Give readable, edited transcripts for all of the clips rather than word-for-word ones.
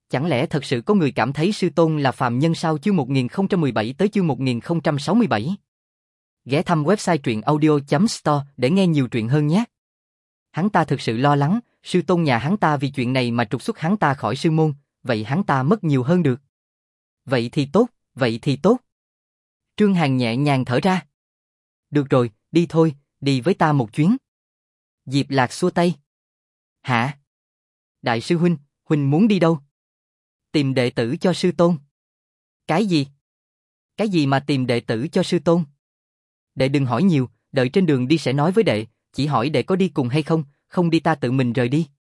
Chẳng lẽ thật sự có người cảm thấy sư tôn là phàm nhân sao? Chương 1017 tới chương 1067. Ghé thăm website truyện audio.store để nghe nhiều truyện hơn nhé. Hắn ta thực sự lo lắng, sư tôn nhà hắn ta vì chuyện này mà trục xuất hắn ta khỏi sư môn, vậy hắn ta mất nhiều hơn được. Vậy thì tốt, vậy thì tốt. Trương Hàn nhẹ nhàng thở ra. Được rồi, đi thôi, đi với ta một chuyến. Diệp Lạc xua tay. Hả? Đại sư huynh, huynh muốn đi đâu? Tìm đệ tử cho sư tôn. Cái gì? Cái gì mà tìm đệ tử cho sư tôn? Đệ đừng hỏi nhiều, đợi trên đường đi sẽ nói với đệ, chỉ hỏi đệ có đi cùng hay không, không đi ta tự mình rời đi.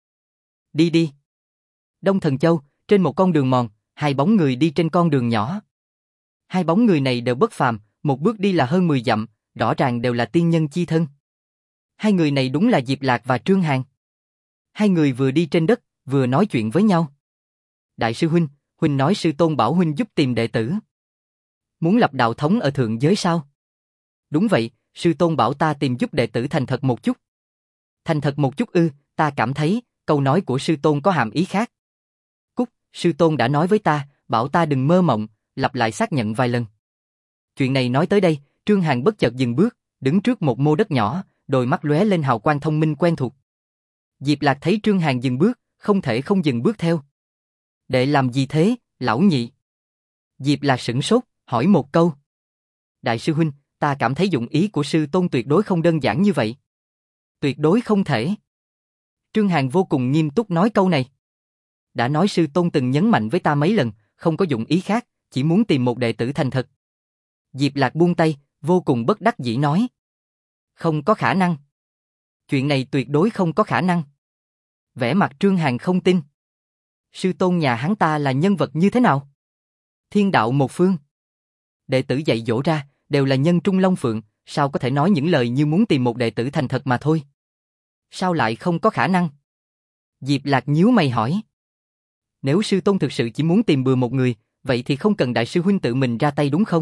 Đi đi. Đông Thần Châu, trên một con đường mòn, hai bóng người đi trên con đường nhỏ. Hai bóng người này đều bất phàm, một bước đi là hơn 10 dặm, rõ ràng đều là tiên nhân chi thân. Hai người này đúng là Diệp Lạc và Trương Hàn. Hai người vừa đi trên đất, vừa nói chuyện với nhau. Đại sư huynh, huynh nói sư tôn bảo huynh giúp tìm đệ tử. Muốn lập đạo thống ở thượng giới sao? Đúng vậy, sư tôn bảo ta tìm giúp đệ tử thành thật một chút. Thành thật một chút ư? Ta cảm thấy câu nói của sư tôn có hàm ý khác. Cúc, sư tôn đã nói với ta, bảo ta đừng mơ mộng, lặp lại xác nhận vài lần. Chuyện này nói tới đây, Trương Hàn bất chợt dừng bước, đứng trước một mô đất nhỏ, đôi mắt lóe lên hào quang thông minh quen thuộc. Diệp Lạc thấy Trương Hàn dừng bước, không thể không dừng bước theo. Đệ làm gì thế, lão nhị? Diệp Lạc sửng sốt, hỏi một câu. Đại sư huynh, ta cảm thấy dụng ý của sư tôn tuyệt đối không đơn giản như vậy. Tuyệt đối không thể. Trương Hàn vô cùng nghiêm túc nói câu này. Đã nói sư tôn từng nhấn mạnh với ta mấy lần, không có dụng ý khác, chỉ muốn tìm một đệ tử thành thật. Diệp Lạc buông tay, vô cùng bất đắc dĩ nói. Không có khả năng. Chuyện này tuyệt đối không có khả năng. Vẻ mặt Trương Hàn không tin. Sư tôn nhà hắn ta là nhân vật như thế nào? Thiên đạo một phương. Đệ tử dạy dỗ ra, đều là nhân trung long phượng, sao có thể nói những lời như muốn tìm một đệ tử thành thật mà thôi? Sao lại không có khả năng? Diệp Lạc nhíu mày hỏi. Nếu sư tôn thực sự chỉ muốn tìm bừa một người, vậy thì không cần đại sư huynh tự mình ra tay đúng không?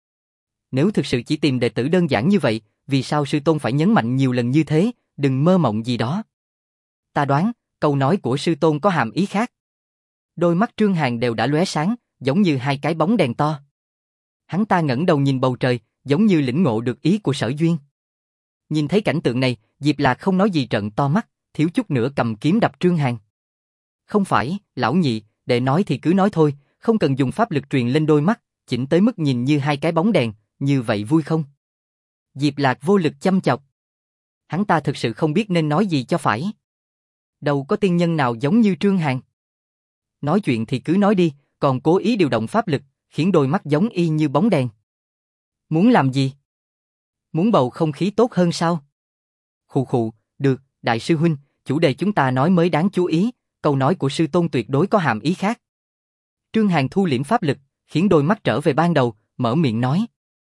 Nếu thực sự chỉ tìm đệ tử đơn giản như vậy, vì sao sư tôn phải nhấn mạnh nhiều lần như thế, đừng mơ mộng gì đó? Ta đoán, câu nói của sư tôn có hàm ý khác. Đôi mắt Trương Hàn đều đã lóe sáng, giống như hai cái bóng đèn to. Hắn ta ngẩng đầu nhìn bầu trời, giống như lĩnh ngộ được ý của Sở Duyên. Nhìn thấy cảnh tượng này, Diệp Lạc không nói gì trợn to mắt, thiếu chút nữa cầm kiếm đập Trương Hàn. Không phải, lão nhị, đệ nói thì cứ nói thôi, không cần dùng pháp lực truyền lên đôi mắt, chỉnh tới mức nhìn như hai cái bóng đèn, như vậy vui không? Diệp Lạc vô lực chăm chọc. Hắn ta thực sự không biết nên nói gì cho phải. Đâu có tiên nhân nào giống như Trương Hàn. Nói chuyện thì cứ nói đi, còn cố ý điều động pháp lực, khiến đôi mắt giống y như bóng đèn. Muốn làm gì? Muốn bầu không khí tốt hơn sao? Khụ khụ, được, đại sư huynh, chủ đề chúng ta nói mới đáng chú ý, câu nói của sư tôn tuyệt đối có hàm ý khác. Trương Hàn thu liễm pháp lực, khiến đôi mắt trở về ban đầu, mở miệng nói.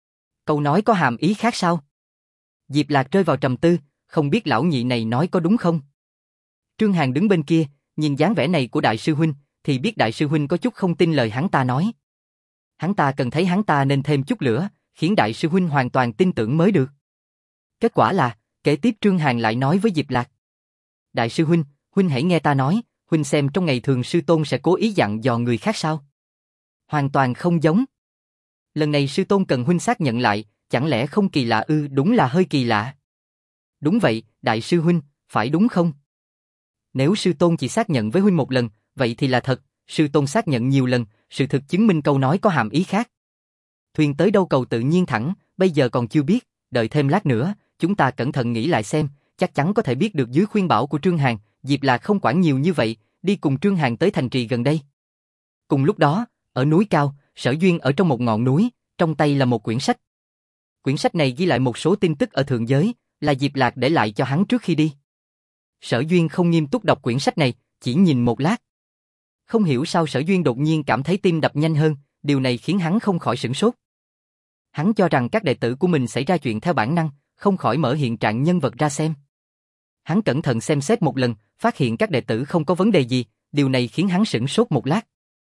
Câu nói có hàm ý khác sao? Diệp Lạc rơi vào trầm tư, không biết lão nhị này nói có đúng không? Trương Hàn đứng bên kia, nhìn dáng vẻ này của đại sư huynh, thì biết đại sư huynh có chút không tin lời hắn ta nói. Hắn ta cần thấy hắn ta nên thêm chút lửa, khiến đại sư huynh hoàn toàn tin tưởng mới được. Kết quả là, kế tiếp Trương Hàn lại nói với Diệp Lạc. Đại sư huynh, huynh hãy nghe ta nói, huynh xem trong ngày thường sư tôn sẽ cố ý dặn dò người khác sao? Hoàn toàn không giống. Lần này sư tôn cần huynh xác nhận lại, chẳng lẽ không kỳ lạ ư? Đúng là hơi kỳ lạ. Đúng vậy, đại sư huynh, phải đúng không? Nếu sư tôn chỉ xác nhận với huynh một lần, vậy thì là thật, sư tôn xác nhận nhiều lần, sự thực chứng minh câu nói có hàm ý khác. Thuyền tới đâu cầu tự nhiên thẳng, bây giờ còn chưa biết, đợi thêm lát nữa, chúng ta cẩn thận nghĩ lại xem, chắc chắn có thể biết được dưới khuyên bảo của Trương Hàn, Diệp Lạc không quản nhiều như vậy, đi cùng Trương Hàn tới thành trì gần đây. Cùng lúc đó, ở núi cao, Sở Duyên ở trong một ngọn núi, trong tay là một quyển sách. Quyển sách này ghi lại một số tin tức ở thượng giới, là Diệp Lạc để lại cho hắn trước khi đi. Sở Duyên không nghiêm túc đọc quyển sách này, chỉ nhìn một lát. Không hiểu sao Sở Duyên đột nhiên cảm thấy tim đập nhanh hơn, điều này khiến hắn không khỏi sửng sốt. Hắn cho rằng các đệ tử của mình xảy ra chuyện theo bản năng, không khỏi mở hiện trạng nhân vật ra xem. Hắn cẩn thận xem xét một lần, phát hiện các đệ tử không có vấn đề gì, điều này khiến hắn sửng sốt một lát.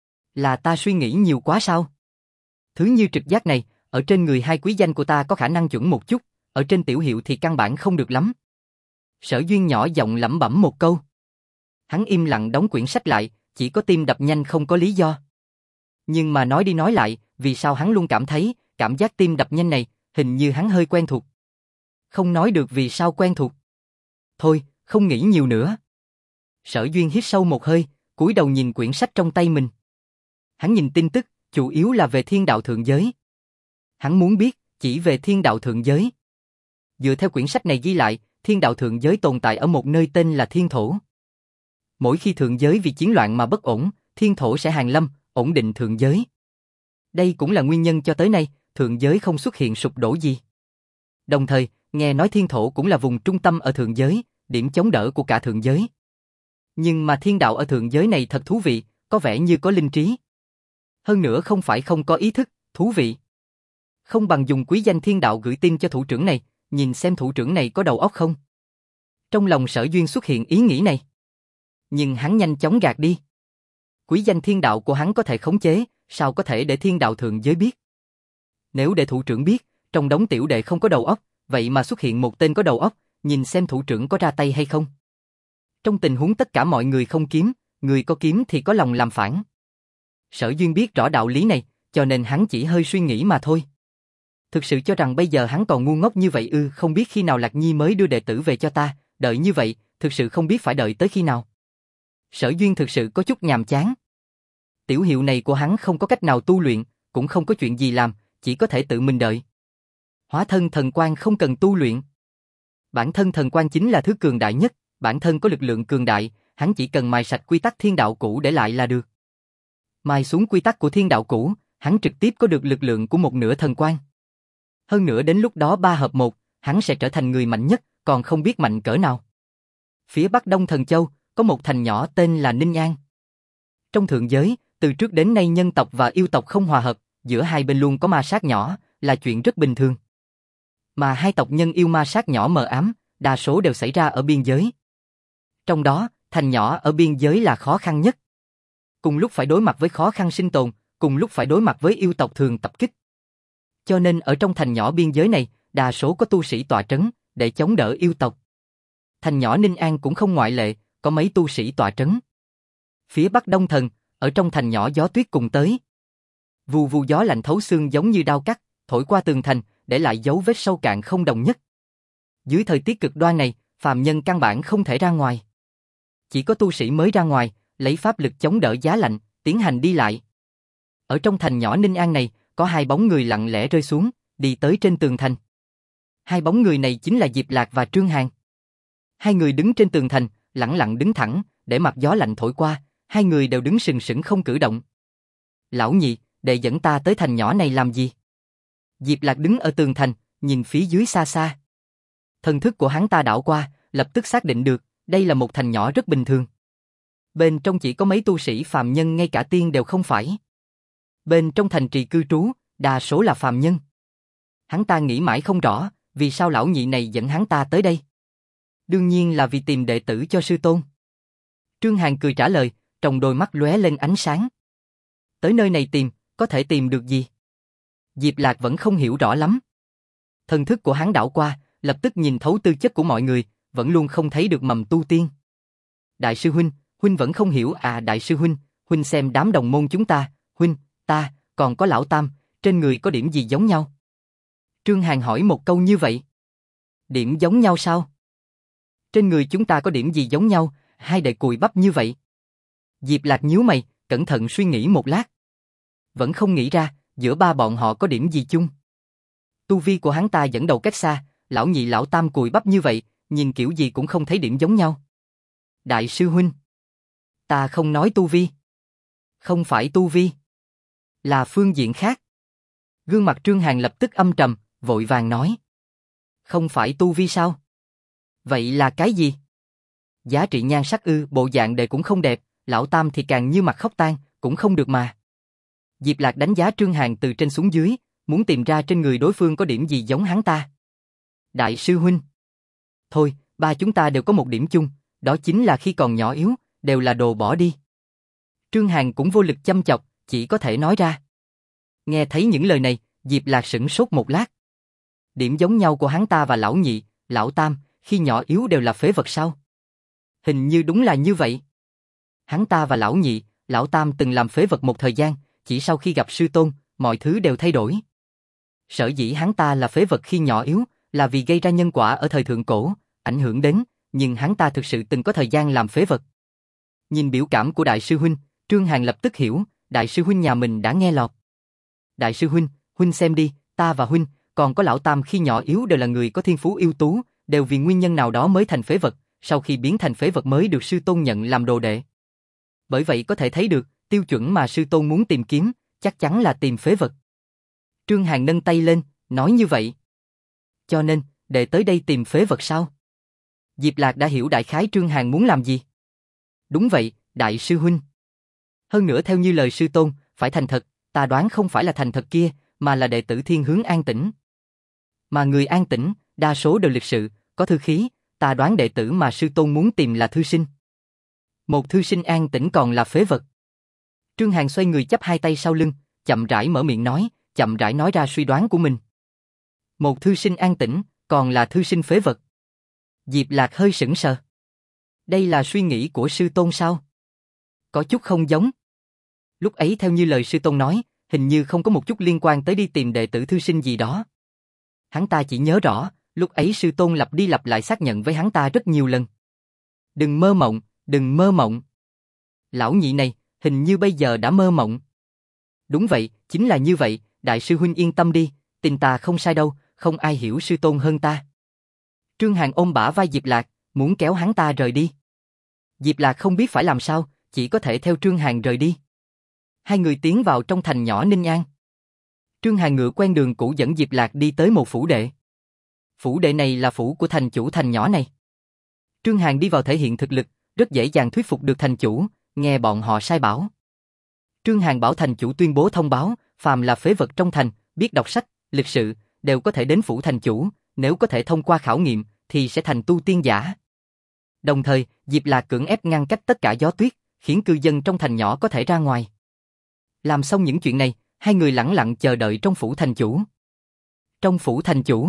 Là ta suy nghĩ nhiều quá sao? Thứ như trực giác này, ở trên người hai quý danh của ta có khả năng chuẩn một chút, ở trên tiểu hiệu thì căn bản không được lắm. Sở Duyên nhỏ giọng lẩm bẩm một câu. Hắn im lặng đóng quyển sách lại, chỉ có tim đập nhanh không có lý do. Nhưng mà nói đi nói lại, vì sao hắn luôn cảm thấy, cảm giác tim đập nhanh này, hình như hắn hơi quen thuộc. Không nói được vì sao quen thuộc. Thôi, không nghĩ nhiều nữa. Sở Duyên hít sâu một hơi, cúi đầu nhìn quyển sách trong tay mình. Hắn nhìn tin tức, chủ yếu là về thiên đạo thượng giới. Hắn muốn biết, chỉ về thiên đạo thượng giới. Dựa theo quyển sách này ghi lại, thiên đạo thượng giới tồn tại ở một nơi tên là Thiên Thổ. Mỗi khi thượng giới vì chiến loạn mà bất ổn, Thiên Thổ sẽ hàng lâm, ổn định thượng giới. Đây cũng là nguyên nhân cho tới nay, thượng giới không xuất hiện sụp đổ gì. Đồng thời, nghe nói Thiên Thổ cũng là vùng trung tâm ở thượng giới, điểm chống đỡ của cả thượng giới. Nhưng mà thiên đạo ở thượng giới này thật thú vị, có vẻ như có linh trí. Hơn nữa không phải không có ý thức, thú vị. Không bằng dùng quý danh thiên đạo gửi tin cho thủ trưởng này, nhìn xem thủ trưởng này có đầu óc không. Trong lòng Sở Duyên xuất hiện ý nghĩ này. Nhưng hắn nhanh chóng gạt đi. Quý danh thiên đạo của hắn có thể khống chế, sao có thể để thiên đạo thượng giới biết. Nếu để thủ trưởng biết, trong đống tiểu đệ không có đầu óc, vậy mà xuất hiện một tên có đầu óc, nhìn xem thủ trưởng có ra tay hay không. Trong tình huống tất cả mọi người không kiếm, người có kiếm thì có lòng làm phản. Sở Duyên biết rõ đạo lý này, cho nên hắn chỉ hơi suy nghĩ mà thôi. Thực sự cho rằng bây giờ hắn còn ngu ngốc như vậy không biết khi nào Lạc Nhi mới đưa đệ tử về cho ta, đợi như vậy, thực sự không biết phải đợi tới khi nào. Sở Duyên thực sự có chút nhàm chán. Tiểu hiệu này của hắn không có cách nào tu luyện, cũng không có chuyện gì làm, chỉ có thể tự mình đợi. Hóa thân thần quang không cần tu luyện. Bản thân thần quang chính là thứ cường đại nhất, bản thân có lực lượng cường đại, hắn chỉ cần mài sạch quy tắc thiên đạo cũ để lại là được. Mài xuống quy tắc của thiên đạo cũ, hắn trực tiếp có được lực lượng của một nửa thần quang. Hơn nữa đến lúc đó 3 hợp 1, hắn sẽ trở thành người mạnh nhất, còn không biết mạnh cỡ nào. Phía Bắc Đông Thần Châu, có một thành nhỏ tên là Ninh An. Trong thượng giới, từ trước đến nay nhân tộc và yêu tộc không hòa hợp, giữa hai bên luôn có ma sát nhỏ, là chuyện rất bình thường. Mà hai tộc nhân yêu ma sát nhỏ mờ ám, đa số đều xảy ra ở biên giới. Trong đó, thành nhỏ ở biên giới là khó khăn nhất. Cùng lúc phải đối mặt với khó khăn sinh tồn, cùng lúc phải đối mặt với yêu tộc thường tập kích. Cho nên ở trong thành nhỏ biên giới này, đa số có tu sĩ tọa trấn, để chống đỡ yêu tộc. Thành nhỏ Ninh An cũng không ngoại lệ, có mấy tu sĩ tọa trấn. Phía Bắc Đông Thần, ở trong thành nhỏ gió tuyết cùng tới. Vù vù gió lạnh thấu xương giống như đao cắt, thổi qua tường thành, để lại dấu vết sâu cạn không đồng nhất. Dưới thời tiết cực đoan này, phàm nhân căn bản không thể ra ngoài. Chỉ có tu sĩ mới ra ngoài, lấy pháp lực chống đỡ giá lạnh, tiến hành đi lại. Ở trong thành nhỏ Ninh An này, có 2 bóng người lặng lẽ rơi xuống, đi tới trên tường thành. 2 bóng người này chính là Diệp Lạc và Trương Hàn. 2 người đứng trên tường thành, lẳng lặng đứng thẳng, để mặc gió lạnh thổi qua, 2 người đều đứng sừng sững không cử động. Lão nhị, đệ dẫn ta tới thành nhỏ này làm gì? Diệp Lạc đứng ở tường thành, nhìn phía dưới xa xa. Thần thức của hắn ta đảo qua, lập tức xác định được, đây là một thành nhỏ rất bình thường. Bên trong chỉ có mấy tu sĩ phàm nhân, ngay cả tiên đều không phải. Bên trong thành trì cư trú, đa số là phàm nhân. Hắn ta nghĩ mãi không rõ, vì sao lão nhị này dẫn hắn ta tới đây. Đương nhiên là vì tìm đệ tử cho sư tôn. Trương Hàn cười trả lời, trong đôi mắt lóe lên ánh sáng. Tới nơi này tìm, có thể tìm được gì? Diệp Lạc vẫn không hiểu rõ lắm. Thần thức của hắn đảo qua, lập tức nhìn thấu tư chất của mọi người, vẫn luôn không thấy được mầm tu tiên. Đại sư huynh, huynh vẫn không hiểu à? Đại sư huynh, huynh xem đám đồng môn chúng ta, huynh, ta, còn có lão tam, trên người có điểm gì giống nhau? Trương Hàn hỏi một câu như vậy. Điểm giống nhau sao? Trên người chúng ta có điểm gì giống nhau, hai đệ cùi bắp như vậy? Diệp Lạc nhíu mày, cẩn thận suy nghĩ một lát. Vẫn không nghĩ ra, giữa ba bọn họ có điểm gì chung. Tu vi của hắn ta dẫn đầu cách xa, lão nhị lão tam cùi bắp như vậy, nhìn kiểu gì cũng không thấy điểm giống nhau. Đại sư huynh, ta không nói tu vi. Không phải tu vi, là phương diện khác. Gương mặt Trương Hàn lập tức âm trầm, vội vàng nói. Không phải tu vi sao? Vậy là cái gì? Giá trị nhan sắc bộ dạng đệ cũng không đẹp, lão tam thì càng như mặt khóc tang, cũng không được mà. Diệp Lạc đánh giá Trương Hàn từ trên xuống dưới, muốn tìm ra trên người đối phương có điểm gì giống hắn ta. Đại sư huynh. Thôi, ba chúng ta đều có một điểm chung, đó chính là khi còn nhỏ yếu, đều là đồ bỏ đi. Trương Hàn cũng vô lực châm chọc, chỉ có thể nói ra. Nghe thấy những lời này, Diệp Lạc sửng sốt một lát. Điểm giống nhau của hắn ta và lão nhị, lão tam, khi nhỏ yếu đều là phế vật sao? Hình như đúng là như vậy. Hắn ta và lão nhị, lão tam từng làm phế vật một thời gian, chỉ sau khi gặp sư tôn, mọi thứ đều thay đổi. Sở dĩ hắn ta là phế vật khi nhỏ yếu, là vì gây ra nhân quả ở thời thượng cổ, ảnh hưởng đến, nhưng hắn ta thực sự từng có thời gian làm phế vật. Nhìn biểu cảm của đại sư huynh, Trương Hàn lập tức hiểu, đại sư huynh nhà mình đã nghe lọt. Đại sư huynh, huynh xem đi, ta và huynh, còn có lão tam khi nhỏ yếu đều là người có thiên phú ưu tú, đều vì nguyên nhân nào đó mới thành phế vật, sau khi biến thành phế vật mới được sư tôn nhận làm đồ đệ. Bởi vậy có thể thấy được, tiêu chuẩn mà sư tôn muốn tìm kiếm, chắc chắn là tìm phế vật. Trương Hàn nâng tay lên, nói như vậy. Cho nên, đệ tới đây tìm phế vật sao? Diệp Lạc đã hiểu đại khái Trương Hàn muốn làm gì. Đúng vậy, đại sư huynh. Hơn nữa theo như lời sư tôn, phải thành thật, ta đoán không phải là thành thật kia, mà là đệ tử thiên hướng an tĩnh. Mà người an tĩnh, đa số đều lịch sự, có thư khí, ta đoán đệ tử mà sư tôn muốn tìm là thư sinh. Một thư sinh an tĩnh còn là phế vật. Trương Hàn xoay người chắp hai tay sau lưng, chậm rãi mở miệng nói, chậm rãi nói ra suy đoán của mình. Một thư sinh an tĩnh, còn là thư sinh phế vật. Diệp Lạc hơi sững sờ. Đây là suy nghĩ của sư tôn sao? Có chút không giống. Lúc ấy theo như lời sư tôn nói, hình như không có một chút liên quan tới đi tìm đệ tử thư sinh gì đó. Hắn ta chỉ nhớ rõ, lúc ấy sư tôn lặp đi lặp lại xác nhận với hắn ta rất nhiều lần. Đừng mơ mộng, đừng mơ mộng. Lão nhị này, hình như bây giờ đã mơ mộng. Đúng vậy, chính là như vậy, đại sư huynh yên tâm đi, tình ta không sai đâu, không ai hiểu sư tôn hơn ta. Trương Hàn ôm bả vai Diệp Lạc, muốn kéo hắn ta rời đi. Diệp Lạc không biết phải làm sao, chỉ có thể theo Trương Hàn rời đi. Hai người tiến vào trong thành nhỏ Ninh An. Trương Hàn ngựa quen đường cũ dẫn Diệp Lạc đi tới một phủ đệ. Phủ đệ này là phủ của thành chủ thành nhỏ này. Trương Hàn đi vào thể hiện thực lực, rất dễ dàng thuyết phục được thành chủ, nghe bọn họ sai bảo. Trương Hàn bảo thành chủ tuyên bố thông báo, phàm là phế vật trong thành, biết đọc sách, lịch sự, đều có thể đến phủ thành chủ, nếu có thể thông qua khảo nghiệm, thì sẽ thành tu tiên giả. Đồng thời, Diệp Lạc cưỡng ép ngăn cách tất cả gió tuyết, khiến cư dân trong thành nhỏ có thể ra ngoài. Làm xong những chuyện này, hai người lẳng lặng chờ đợi trong phủ thành chủ. Trong phủ thành chủ,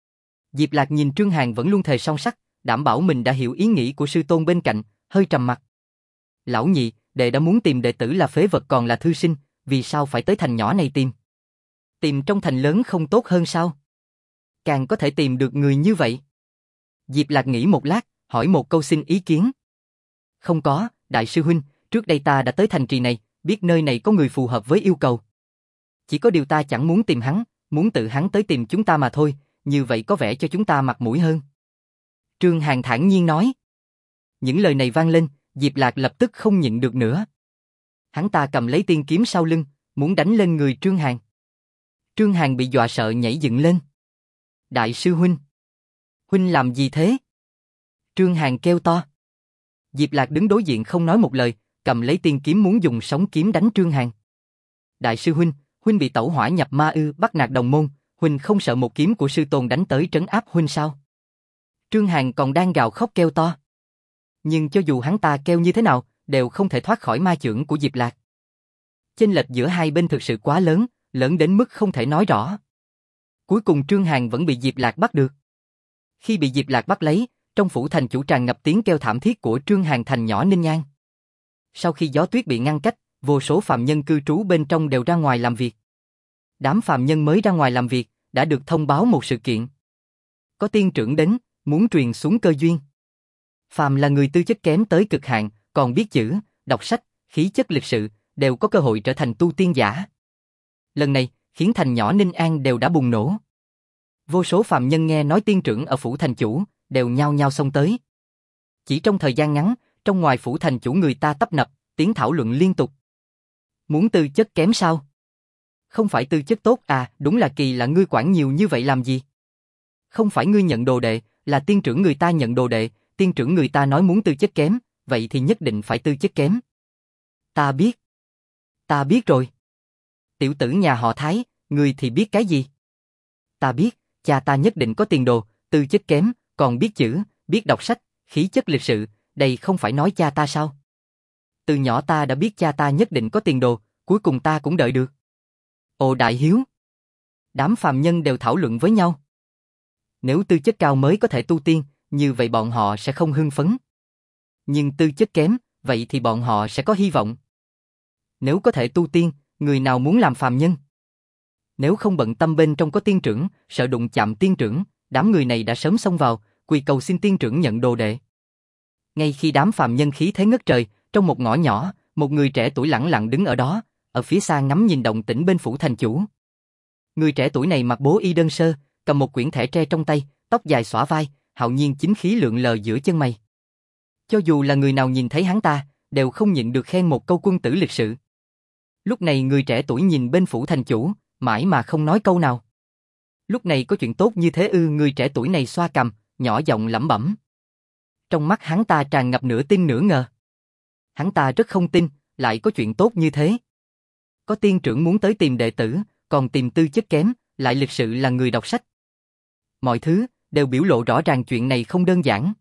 Diệp Lạc nhìn Trương Hàn vẫn luôn thề son sắt, đảm bảo mình đã hiểu ý nghĩ của sư tôn bên cạnh, hơi trầm mặt. Lão nhị, đệ đã muốn tìm đệ tử là phế vật còn là thư sinh, vì sao phải tới thành nhỏ này tìm? Tìm trong thành lớn không tốt hơn sao? Càng có thể tìm được người như vậy. Diệp Lạc nghĩ một lát, hỏi một câu xin ý kiến. Không có, đại sư huynh, trước đây ta đã tới thành trì này, biết nơi này có người phù hợp với yêu cầu. Chỉ có điều ta chẳng muốn tìm hắn, muốn tự hắn tới tìm chúng ta mà thôi, như vậy có vẻ cho chúng ta mặt mũi hơn. Trương Hàn thản nhiên nói. Những lời này vang lên, Diệp Lạc lập tức không nhịn được nữa. Hắn ta cầm lấy tiên kiếm sau lưng, muốn đánh lên người Trương Hàn. Trương Hàn bị dọa sợ nhảy dựng lên. Đại sư huynh! Huynh làm gì thế? Trương Hàn kêu to. Diệp Lạc đứng đối diện không nói một lời, cầm lấy tiên kiếm muốn dùng sóng kiếm đánh Trương Hàn. Đại sư huynh, huynh bị tẩu hỏa nhập ma ư, bắt nạt đồng môn, huynh không sợ một kiếm của sư tôn đánh tới trấn áp huynh sao? Trương Hàn còn đang gào khóc kêu to. Nhưng cho dù hắn ta kêu như thế nào, đều không thể thoát khỏi ma chưởng của Diệp Lạc. Chênh lệch giữa hai bên thực sự quá lớn, lớn đến mức không thể nói rõ. Cuối cùng Trương Hàn vẫn bị Diệp Lạc bắt được. Khi bị Diệp Lạc bắt lấy, trong phủ thành chủ tràn ngập tiếng kêu thảm thiết của Trương Hàn thành nhỏ Ninh An. Sau khi gió tuyết bị ngăn cách, vô số phàm nhân cư trú bên trong đều ra ngoài làm việc. Đám phàm nhân mới ra ngoài làm việc, đã được thông báo một sự kiện. Có tiên trưởng đến, muốn truyền xuống cơ duyên. Phàm là người tư chất kém tới cực hạn, còn biết chữ, đọc sách, khí chất lịch sự, đều có cơ hội trở thành tu tiên giả. Lần này, khiến thành nhỏ Ninh An đều đã bùng nổ. Vô số phàm nhân nghe nói tiên trưởng ở phủ thành chủ, đều nhao nhao xông tới. Chỉ trong thời gian ngắn, trong ngoài phủ thành chủ người ta tấp nập, tiếng thảo luận liên tục. Muốn tư chất kém sao? Không phải tư chất tốt à, đúng là kỳ lạ, ngươi quản nhiều như vậy làm gì? Không phải ngươi nhận đồ đệ, là tiên trưởng người ta nhận đồ đệ, tiên trưởng người ta nói muốn tư chất kém, vậy thì nhất định phải tư chất kém. Ta biết rồi. Tiểu tử nhà họ Thái, ngươi thì biết cái gì? Ta biết, cha ta nhất định có tiền đồ, tư chất kém, còn biết chữ, biết đọc sách, khí chất lịch sự, đây không phải nói cha ta sao? Từ nhỏ ta đã biết cha ta nhất định có tiền đồ, cuối cùng ta cũng đợi được. Ồ đại hiếu! Đám phàm nhân đều thảo luận với nhau. Nếu tư chất cao mới có thể tu tiên, như vậy bọn họ sẽ không hưng phấn. Nhưng tư chất kém, vậy thì bọn họ sẽ có hy vọng. Nếu có thể tu tiên, người nào muốn làm phàm nhân? Nếu không bận tâm bên trong có tiên trưởng, sợ đụng chạm tiên trưởng, đám người này đã sớm xông vào, quỳ cầu xin tiên trưởng nhận đồ đệ. Ngay khi đám phàm nhân khí thế ngất trời, trong một ngõ nhỏ, một người trẻ tuổi lẳng lặng đứng ở đó, ở phía xa ngắm nhìn động tĩnh bên phủ thành chủ. Người trẻ tuổi này mặc bố y đơn sơ, cầm một quyển thẻ tre trong tay, tóc dài xõa vai, hạo nhiên chính khí lượn lờ giữa chân mày. Cho dù là người nào nhìn thấy hắn ta, đều không nhịn được khen một câu quân tử lịch sự. Lúc này người trẻ tuổi nhìn bên phủ thành chủ, mãi mà không nói câu nào. Lúc này có chuyện tốt như thế ư? Người trẻ tuổi này xoa cằm, nhỏ giọng lẩm bẩm. Trong mắt hắn ta tràn ngập nửa tin nửa ngờ. Hắn ta rất không tin, lại có chuyện tốt như thế. Có tiên trưởng muốn tới tìm đệ tử, còn tìm tư chất kém, lại lịch sự là người đọc sách. Mọi thứ đều biểu lộ rõ ràng chuyện này không đơn giản.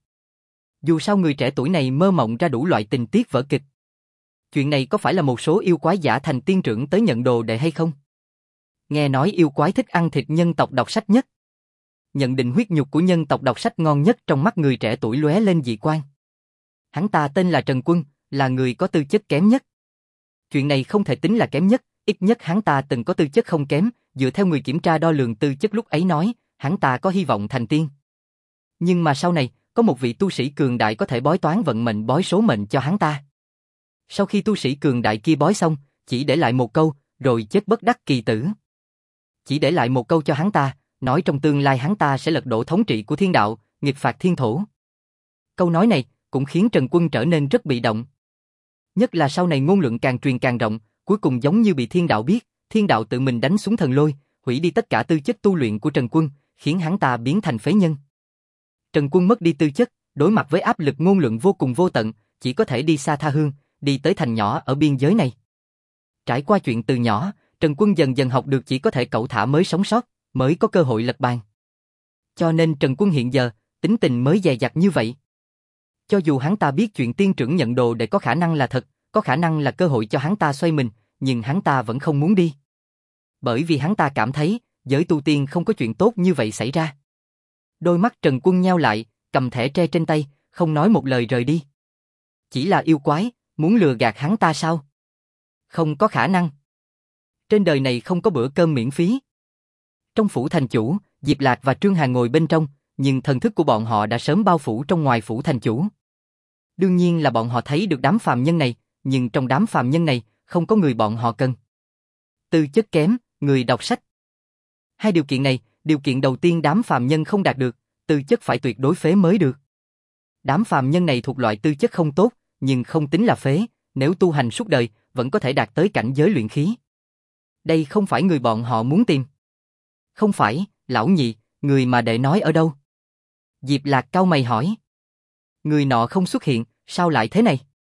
Dù sao người trẻ tuổi này mơ mộng ra đủ loại tình tiết vở kịch. Chuyện này có phải là một số yêu quái giả thành tiên trưởng tới nhận đồ đệ hay không? Nghe nói yêu quái thích ăn thịt nhân tộc đọc sách nhất. Nhận định huyết nhục của nhân tộc đọc sách ngon nhất, trong mắt người trẻ tuổi lóe lên dị quang. Hắn ta tên là Trần Quân, là người có tư chất kém nhất. Chuyện này không thể tính là kém nhất, ít nhất hắn ta từng có tư chất không kém, dựa theo người kiểm tra đo lường tư chất lúc ấy nói, hắn ta có hy vọng thành tiên. Nhưng mà sau này, có một vị tu sĩ cường đại có thể bói toán vận mệnh bói số mệnh cho hắn ta. Sau khi tu sĩ cường đại kia bói xong, chỉ để lại một câu, rồi chết bất đắc kỳ tử. Chỉ để lại một câu cho hắn ta, nói trong tương lai hắn ta sẽ lật đổ thống trị của thiên đạo, nghịch phạt thiên thổ. Câu nói này cũng khiến Trần Quân trở nên rất bị động. Nhất là sau này ngôn luận càng truyền càng rộng, cuối cùng giống như bị thiên đạo biết, thiên đạo tự mình đánh xuống thần lôi, hủy đi tất cả tư chất tu luyện của Trần Quân, khiến hắn ta biến thành phế nhân. Trần Quân mất đi tư chất, đối mặt với áp lực ngôn luận vô cùng vô tận, chỉ có thể đi xa tha hương, đi tới thành nhỏ ở biên giới này. Trải qua chuyện từ nhỏ, Trần Quân dần dần học được chỉ có thể cẩu thả mới sống sót, mới có cơ hội lật bàn. Cho nên Trần Quân hiện giờ, tính tình mới dè dặt như vậy. Cho dù hắn ta biết chuyện tiên trưởng nhận đồ để có khả năng là thật, có khả năng là cơ hội cho hắn ta xoay mình, nhưng hắn ta vẫn không muốn đi. Bởi vì hắn ta cảm thấy, giới tu tiên không có chuyện tốt như vậy xảy ra. Đôi mắt Trần Quân nheo lại, cầm thẻ tre trên tay, không nói một lời rời đi. Chỉ là yêu quái, muốn lừa gạt hắn ta sao? Không có khả năng. Trên đời này không có bữa cơm miễn phí. Trong phủ thành chủ, Diệp Lạc và Trương Hàn ngồi bên trong, nhưng thần thức của bọn họ đã sớm bao phủ trong ngoài phủ thành chủ. Đương nhiên là bọn họ thấy được đám phàm nhân này, nhưng trong đám phàm nhân này, không có người bọn họ cần. Tư chất kém, người đọc sách. Hai điều kiện này, điều kiện đầu tiên đám phàm nhân không đạt được, tư chất phải tuyệt đối phế mới được. Đám phàm nhân này thuộc loại tư chất không tốt, nhưng không tính là phế, nếu tu hành suốt đời, vẫn có thể đạt tới cảnh giới luyện khí. Đây không phải người bọn họ muốn tìm. Không phải, lão nhị, người mà đệ nói ở đâu? Diệp Lạc cau mày hỏi. Người nọ không xuất hiện, sao lại thế này?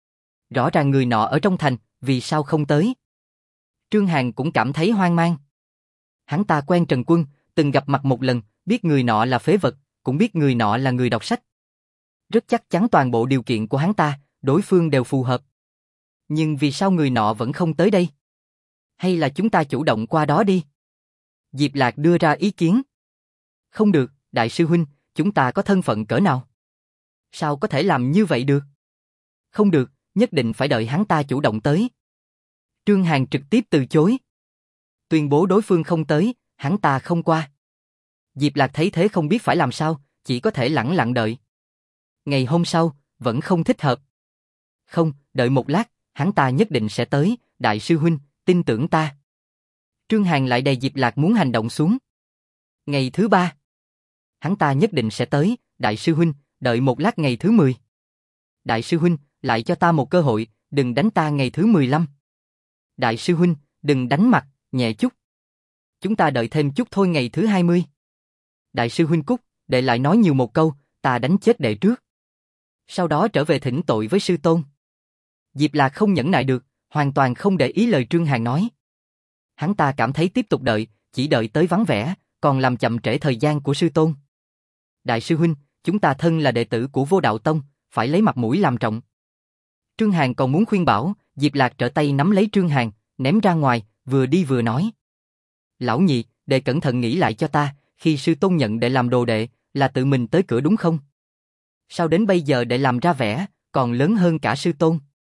Rõ ràng người nọ ở trong thành, vì sao không tới? Trương Hàn cũng cảm thấy hoang mang. Hắn ta quen Trần Quân, từng gặp mặt một lần, biết người nọ là phế vật, cũng biết người nọ là người đọc sách. Rất chắc chắn toàn bộ điều kiện của hắn ta, đối phương đều phù hợp. Nhưng vì sao người nọ vẫn không tới đây? Hay là chúng ta chủ động qua đó đi? Diệp Lạc đưa ra ý kiến. Không được, đại sư huynh, chúng ta có thân phận cỡ nào? Sao có thể làm như vậy được? Không được, nhất định phải đợi hắn ta chủ động tới. Trương Hàn trực tiếp từ chối. Tuyên bố đối phương không tới, hắn ta không qua. Diệp Lạc thấy thế không biết phải làm sao, chỉ có thể lẳng lặng đợi. Ngày hôm sau, vẫn không thích hợp. Không, đợi một lát, hắn ta nhất định sẽ tới, đại sư huynh, tin tưởng ta. Trương Hàn lại đè Diệp Lạc muốn hành động xuống. Ngày thứ 3. Hắn ta nhất định sẽ tới, đại sư huynh, đợi một lát ngày thứ 10. Đại sư huynh, lại cho ta một cơ hội, đừng đánh ta ngày thứ 15. Đại sư huynh, đừng đánh mặt, nhẹ chút. Chúng ta đợi thêm chút thôi ngày thứ 20. Đại sư huynh cút, đệ lại nói nhiều một câu, ta đánh chết đệ trước. Sau đó trở về thỉnh tội với sư tôn. Diệp Lạc không nhẫn nại được, hoàn toàn không để ý lời Trương Hàn nói. Hắn ta cảm thấy tiếp tục đợi, chỉ đợi tới vắng vẻ, còn làm chậm trễ thời gian của sư tôn. Đại sư huynh, chúng ta thân là đệ tử của Vô Đạo Tông, phải lấy mặt mũi làm trọng. Trương Hàn còn muốn khuyên bảo, Diệp Lạc trở tay nắm lấy Trương Hàn, ném ra ngoài, vừa đi vừa nói. Lão nhị, đệ cẩn thận nghĩ lại cho ta, khi sư tôn nhận đệ làm đồ đệ, là tự mình tới cửa đúng không? Sao đến bây giờ đệ làm ra vẻ, còn lớn hơn cả sư tôn?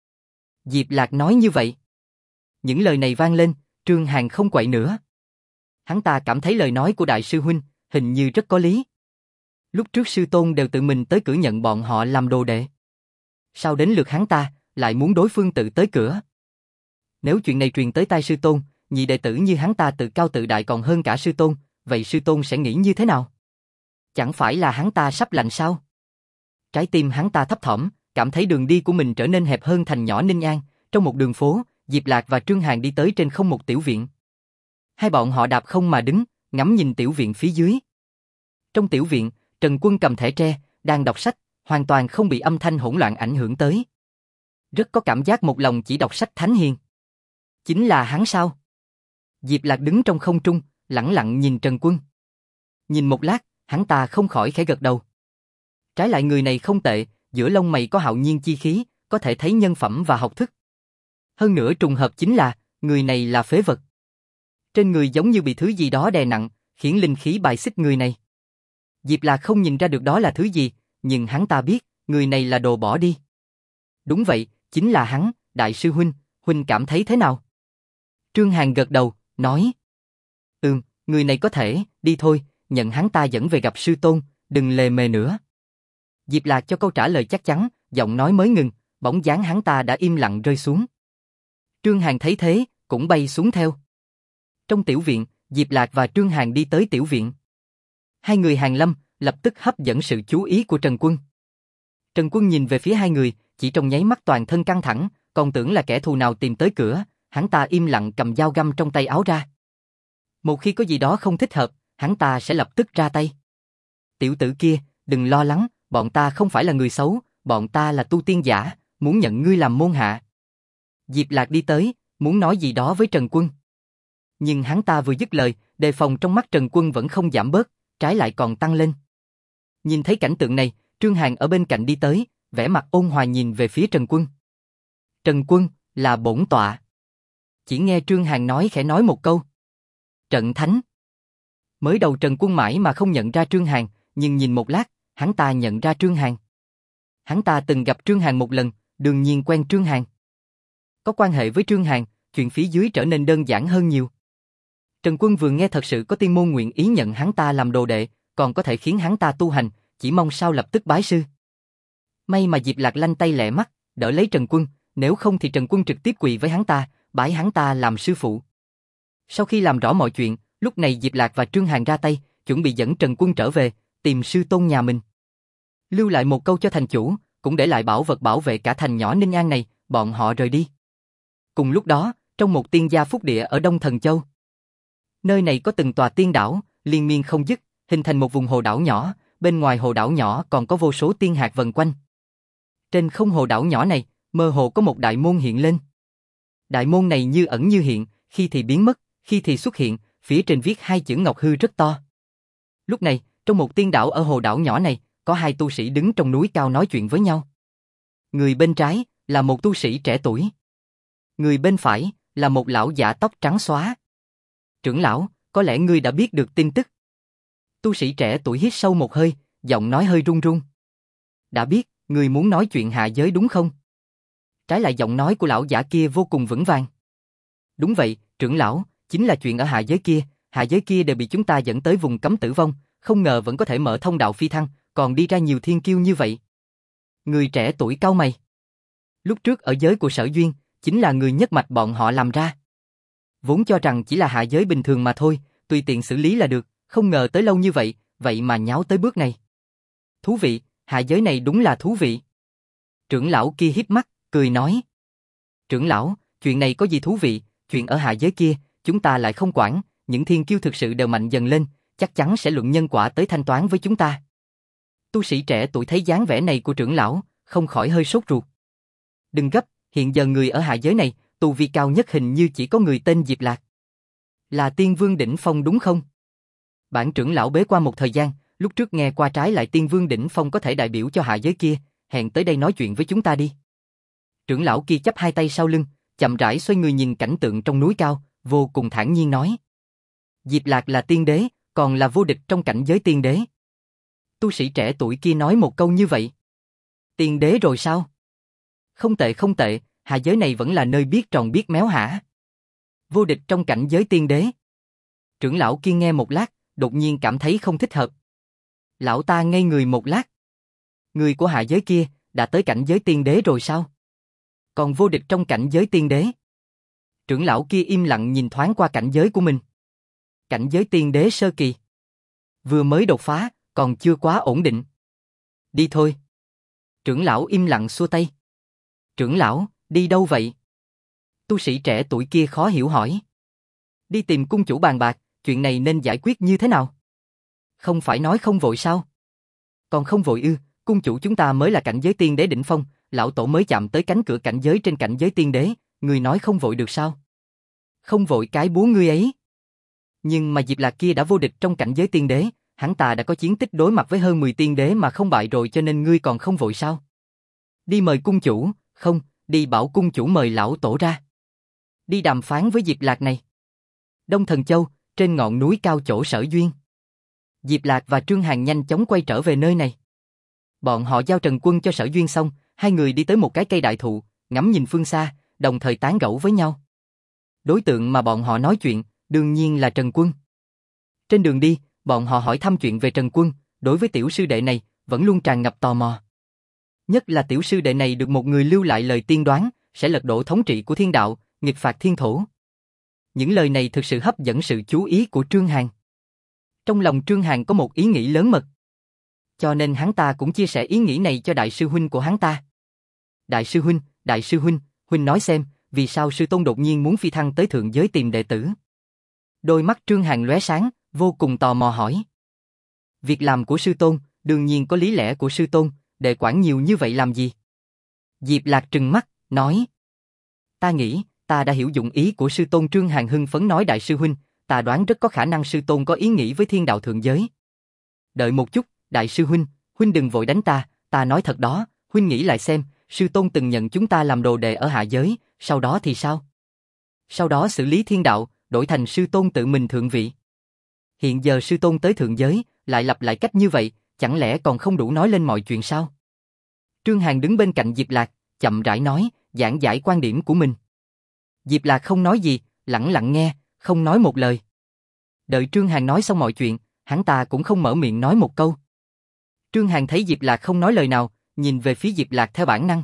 Diệp Lạc nói như vậy. Những lời này vang lên, Trương Hàn không quậy nữa. Hắn ta cảm thấy lời nói của đại sư huynh hình như rất có lý. Lúc trước sư tôn đều tự mình tới cửa nhận bọn họ làm đồ đệ. Sao đến lượt hắn ta, lại muốn đối phương tự tới cửa? Nếu chuyện này truyền tới tai sư tôn, nhị đệ tử như hắn ta tự cao tự đại còn hơn cả sư tôn, vậy sư tôn sẽ nghĩ như thế nào? Chẳng phải là hắn ta sắp lạnh sao? Trái tim hắn ta thấp thỏm, cảm thấy đường đi của mình trở nên hẹp hơn thành nhỏ Ninh An. Trong một đường phố, Diệp Lạc và Trương Hàn đi tới trên không một tiểu viện. Hai bọn họ đạp không mà đứng, ngắm nhìn tiểu viện phía dưới. Trong tiểu viện, Trần Quân cầm thẻ tre, đang đọc sách, hoàn toàn không bị âm thanh hỗn loạn ảnh hưởng tới. Rất có cảm giác một lòng chỉ đọc sách thánh hiền. Chính là hắn sao? Diệp Lạc đứng trong không trung, lẳng lặng nhìn Trần Quân. Nhìn một lát, hắn ta không khỏi khẽ gật đầu. Trái lại người này không tệ, giữa lông mày có hạo nhiên chi khí, có thể thấy nhân phẩm và học thức. Hơn nữa trùng hợp chính là, người này là phế vật. Trên người giống như bị thứ gì đó đè nặng, khiến linh khí bài xích người này. Diệp Lạc không nhìn ra được đó là thứ gì, nhưng hắn ta biết, người này là đồ bỏ đi. Đúng vậy, chính là hắn, đại sư huynh, huynh cảm thấy thế nào? Trương Hàn gật đầu, nói. Người này có thể, đi thôi, nhận hắn ta dẫn về gặp sư tôn, đừng lề mề nữa. Diệp Lạc cho câu trả lời chắc chắn, giọng nói mới ngừng, bóng dáng hắn ta đã im lặng rơi xuống. Trương Hàn thấy thế, cũng bay xuống theo. Trong tiểu viện, Diệp Lạc và Trương Hàn đi tới tiểu viện. Hai người Hàn Lâm lập tức hấp dẫn sự chú ý của Trần Quân. Trần Quân nhìn về phía hai người, chỉ trong nháy mắt toàn thân căng thẳng, còn tưởng là kẻ thù nào tìm tới cửa, hắn ta im lặng cầm dao găm trong tay áo ra. Một khi có gì đó không thích hợp, hắn ta sẽ lập tức ra tay. Tiểu tử kia, đừng lo lắng, bọn ta không phải là người xấu, bọn ta là tu tiên giả, muốn nhận ngươi làm môn hạ. Diệp Lạc đi tới, muốn nói gì đó với Trần Quân. Nhưng hắn ta vừa dứt lời, đề phòng trong mắt Trần Quân vẫn không giảm bớt, trái lại còn tăng lên. Nhìn thấy cảnh tượng này, Trương Hàn ở bên cạnh đi tới, vẻ mặt ôn hòa nhìn về phía Trần Quân. Trần Quân, là bổn tọa. Chỉ nghe Trương Hàn nói khẽ nói một câu. Trận thánh. Mới đầu Trần Quân mãi mà không nhận ra Trương Hàn, nhưng nhìn một lát, hắn ta nhận ra Trương Hàn. Hắn ta từng gặp Trương Hàn một lần, đương nhiên quen Trương Hàn. Có quan hệ với Trương Hàn, chuyện phía dưới trở nên đơn giản hơn nhiều. Trần Quân vừa nghe thật sự có tiên môn nguyện ý nhận hắn ta làm đồ đệ, còn có thể khiến hắn ta tu hành, chỉ mong sao lập tức bái sư. May mà Diệp Lạc lanh tay lẹ mắt, đỡ lấy Trần Quân, nếu không thì Trần Quân trực tiếp quỳ với hắn ta, bái hắn ta làm sư phụ. Sau khi làm rõ mọi chuyện, lúc này Diệp Lạc và Trương Hàn ra tay, chuẩn bị dẫn Trần Quân trở về, tìm sư tôn nhà mình. Lưu lại một câu cho thành chủ, cũng để lại bảo vật bảo vệ cả thành nhỏ Ninh An này, bọn họ rời đi. Cùng lúc đó, trong một tiên gia phúc địa ở Đông Thần Châu. Nơi này có từng tòa tiên đảo, liên miên không dứt, hình thành một vùng hồ đảo nhỏ, bên ngoài hồ đảo nhỏ còn có vô số tiên hạt vần quanh. Trên không hồ đảo nhỏ này, mơ hồ có một đại môn hiện lên. Đại môn này như ẩn như hiện, khi thì biến mất, khi thì xuất hiện, phía trên viết hai chữ Ngọc Hư rất to. Lúc này, trong một tiên đảo ở hồ đảo nhỏ này, có hai tu sĩ đứng trong núi cao nói chuyện với nhau. Người bên trái là một tu sĩ trẻ tuổi. Người bên phải là một lão giả tóc trắng xóa. Trưởng lão, có lẽ ngươi đã biết được tin tức. Tu sĩ trẻ tuổi hít sâu một hơi, giọng nói hơi run run. Đã biết, ngươi muốn nói chuyện hạ giới đúng không? Trái lại giọng nói của lão giả kia vô cùng vững vàng. Đúng vậy, trưởng lão, chính là chuyện ở hạ giới kia đều bị chúng ta dẫn tới vùng cấm tử vong, không ngờ vẫn có thể mở thông đạo phi thăng, còn đi ra nhiều thiên kiêu như vậy. Người trẻ tuổi cau mày. Lúc trước ở giới của Sở Duyên, chính là người nhất mạch bọn họ làm ra. Vốn cho rằng chỉ là hạ giới bình thường mà thôi, tùy tiện xử lý là được, không ngờ tới lâu như vậy, vậy mà nháo tới bước này. Thú vị, hạ giới này đúng là thú vị. Trưởng lão kia híp mắt, cười nói. Trưởng lão, chuyện này có gì thú vị, chuyện ở hạ giới kia, chúng ta lại không quản, những thiên kiêu thực sự đều mạnh dần lên, chắc chắn sẽ luận nhân quả tới thanh toán với chúng ta. Tu sĩ trẻ tuổi thấy dáng vẻ này của trưởng lão, không khỏi hơi sốt ruột. Đừng gấp, hiện giờ người ở hạ giới này, tu vi cao nhất hình như chỉ có người tên Diệp Lạc. Là tiên vương đỉnh phong đúng không? Bản trưởng lão bế quan một thời gian, lúc trước nghe qua trái lại tiên vương đỉnh phong có thể đại biểu cho hạ giới kia, hẹn tới đây nói chuyện với chúng ta đi. Trưởng lão kia chắp hai tay sau lưng, chậm rãi xoay người nhìn cảnh tượng trong núi cao, vô cùng thản nhiên nói. Diệp Lạc là tiên đế, còn là vô địch trong cảnh giới tiên đế. Tu sĩ trẻ tuổi kia nói một câu như vậy. Tiên đế rồi sao? Không tệ không tệ, hạ giới này vẫn là nơi biết tròn biết méo hả? Vô địch trong cảnh giới tiên đế. Trưởng lão kia nghe một lát, đột nhiên cảm thấy không thích hợp. Lão ta ngây người một lát. Người của hạ giới kia, đã tới cảnh giới tiên đế rồi sao? Còn vô địch trong cảnh giới tiên đế. Trưởng lão kia im lặng nhìn thoáng qua cảnh giới của mình. Cảnh giới tiên đế sơ kỳ. Vừa mới đột phá, còn chưa quá ổn định. Đi thôi. Trưởng lão im lặng xua tay. Trưởng lão, đi đâu vậy? Tu sĩ trẻ tuổi kia khó hiểu hỏi. Đi tìm cung chủ bàn bạc, chuyện này nên giải quyết như thế nào? Không phải nói không vội sao? Còn không vội ư, cung chủ chúng ta mới là cảnh giới tiên đế đỉnh phong, lão tổ mới chạm tới cánh cửa cảnh giới trên cảnh giới tiên đế, người nói không vội được sao? Không vội cái búa ngươi ấy. Nhưng mà Diệp Lạc kia đã vô địch trong cảnh giới tiên đế, hắn ta đã có chiến tích đối mặt với hơn 10 tiên đế mà không bại rồi, cho nên ngươi còn không vội sao? Đi mời cung chủ, không, đi bảo cung chủ mời lão tổ ra. Đi đàm phán với Diệp Lạc này. Đông Thần Châu, trên ngọn núi cao chỗ Sở Duyên. Diệp Lạc và Trương Hàn nhanh chóng quay trở về nơi này. Bọn họ giao Trần Quân cho Sở Duyên xong, hai người đi tới một cái cây đại thụ, ngắm nhìn phương xa, đồng thời tán gẫu với nhau. Đối tượng mà bọn họ nói chuyện, đương nhiên là Trần Quân. Trên đường đi, bọn họ hỏi thăm chuyện về Trần Quân, đối với tiểu sư đệ này, vẫn luôn tràn ngập tò mò. Nhất là tiểu sư đệ này được một người lưu lại lời tiên đoán, sẽ lật đổ thống trị của thiên đạo, nghịch phạt thiên thổ. Những lời này thực sự hấp dẫn sự chú ý của Trương Hàn. Trong lòng Trương Hàn có một ý nghĩ lớn mật. Cho nên hắn ta cũng chia sẻ ý nghĩ này cho đại sư huynh của hắn ta. Đại sư huynh, huynh nói xem, vì sao sư tôn đột nhiên muốn phi thăng tới thượng giới tìm đệ tử? Đôi mắt Trương Hàn lóe sáng, vô cùng tò mò hỏi. Việc làm của sư tôn, đương nhiên có lý lẽ của sư tôn, đệ quản nhiều như vậy làm gì? Diệp Lạc trừng mắt, nói. Ta nghĩ, ta đã hiểu dụng ý của sư tôn. Trương Hàn hưng phấn nói đại sư huynh, ta đoán rất có khả năng sư tôn có ý nghĩ với thiên đạo thượng giới. Đợi một chút, đại sư huynh, huynh đừng vội đánh ta nói thật đó, huynh nghĩ lại xem, sư tôn từng nhận chúng ta làm đồ đệ ở hạ giới, sau đó thì sao? Sau đó xử lý thiên đạo, đổi thành sư tôn tự mình thượng vị. Hiện giờ sư tôn tới thượng giới, lại lặp lại cách như vậy, chẳng lẽ còn không đủ nói lên mọi chuyện sao? Trương Hàn đứng bên cạnh Diệp Lạc, chậm rãi nói, giảng giải quan điểm của mình. Diệp Lạc không nói gì, lặng lặng nghe, không nói một lời. Đợi Trương Hàn nói xong mọi chuyện, hắn ta cũng không mở miệng nói một câu. Trương Hàn thấy Diệp Lạc không nói lời nào, nhìn về phía Diệp Lạc theo bản năng.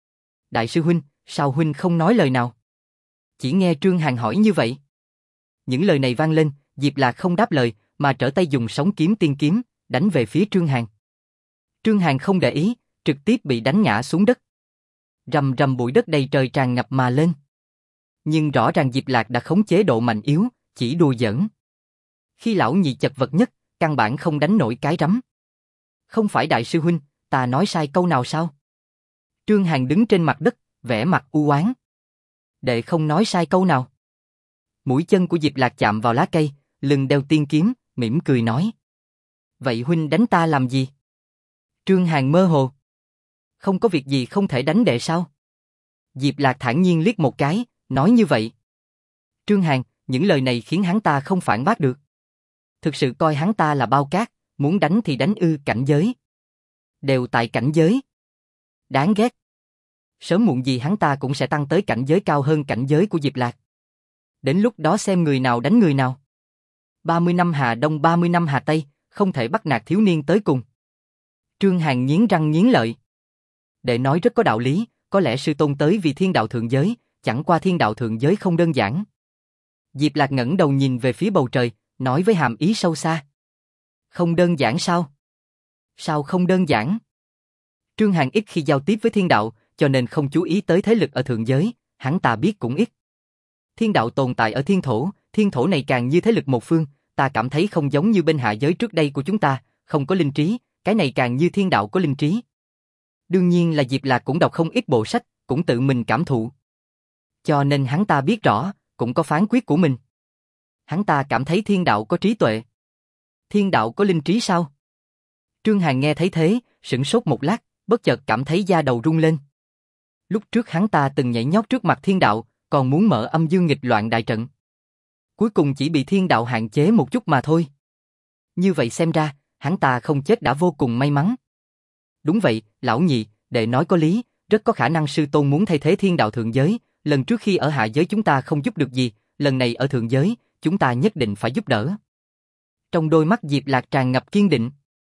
Đại sư huynh, sao huynh không nói lời nào? Chỉ nghe Trương Hàn hỏi như vậy. Những lời này vang lên, Diệp Lạc không đáp lời, mà trở tay dùng sóng kiếm tiên kiếm, đánh về phía Trương Hàn. Trương Hàn không để ý, trực tiếp bị đánh ngã xuống đất. Rầm rầm bụi đất đầy trời tràn ngập mà lên. Nhưng rõ ràng Diệp Lạc đã khống chế độ mạnh yếu, chỉ đùa giỡn. Khi lão nhị chật vật nhất, căn bản không đánh nổi cái rắm. Không phải đại sư huynh, ta nói sai câu nào sao? Trương Hàn đứng trên mặt đất, vẻ mặt u oán. Đệ không nói sai câu nào. Mũi chân của Diệp Lạc chạm vào lá cây, lưng đeo tiên kiếm, mỉm cười nói. Vậy huynh đánh ta làm gì? Trương Hàn mơ hồ. Không có việc gì không thể đánh đệ sao? Diệp Lạc thản nhiên liếc một cái, nói như vậy. Trương Hàn, những lời này khiến hắn ta không phản bác được. Thực sự coi hắn ta là bao cát, muốn đánh thì đánh ư. Cảnh giới. Đều tại cảnh giới. Đáng ghét. Sớm muộn gì hắn ta cũng sẽ tăng tới cảnh giới cao hơn cảnh giới của Diệp Lạc. Đến lúc đó xem người nào đánh người nào. 30 năm Hà Đông 30 năm Hà Tây, không thể bắt nạt thiếu niên tới cùng. Trương Hàn nghiến răng nghiến lợi. Đệ nói rất có đạo lý, có lẽ sư tôn tới vì thiên đạo thượng giới, chẳng qua thiên đạo thượng giới không đơn giản. Diệp Lạc ngẩng đầu nhìn về phía bầu trời, nói với hàm ý sâu xa. Không đơn giản sao? Sao không đơn giản? Trương Hàn ít khi giao tiếp với thiên đạo, cho nên không chú ý tới thế lực ở thượng giới, hắn ta biết cũng ít. Thiên đạo tồn tại ở thiên thổ này càng như thế lực một phương, ta cảm thấy không giống như bên hạ giới trước đây của chúng ta, không có linh trí, cái này càng như thiên đạo có linh trí. Đương nhiên là Diệp Lạc cũng đọc không ít bộ sách, cũng tự mình cảm thụ. Cho nên hắn ta biết rõ, cũng có phán quyết của mình. Hắn ta cảm thấy thiên đạo có trí tuệ. Thiên đạo có linh trí sao? Trương Hàn nghe thấy thế, sửng sốt một lát, bất chợt cảm thấy da đầu rung lên. Lúc trước hắn ta từng nhảy nhót trước mặt thiên đạo, còn muốn mở âm dương nghịch loạn đại trận. Cuối cùng chỉ bị thiên đạo hạn chế một chút mà thôi. Như vậy xem ra, hắn ta không chết đã vô cùng may mắn. Đúng vậy, lão nhị, đệ nói có lý, rất có khả năng sư tôn muốn thay thế thiên đạo thượng giới, lần trước khi ở hạ giới chúng ta không giúp được gì, lần này ở thượng giới, chúng ta nhất định phải giúp đỡ. Trong đôi mắt Diệp Lạc tràn ngập kiên định.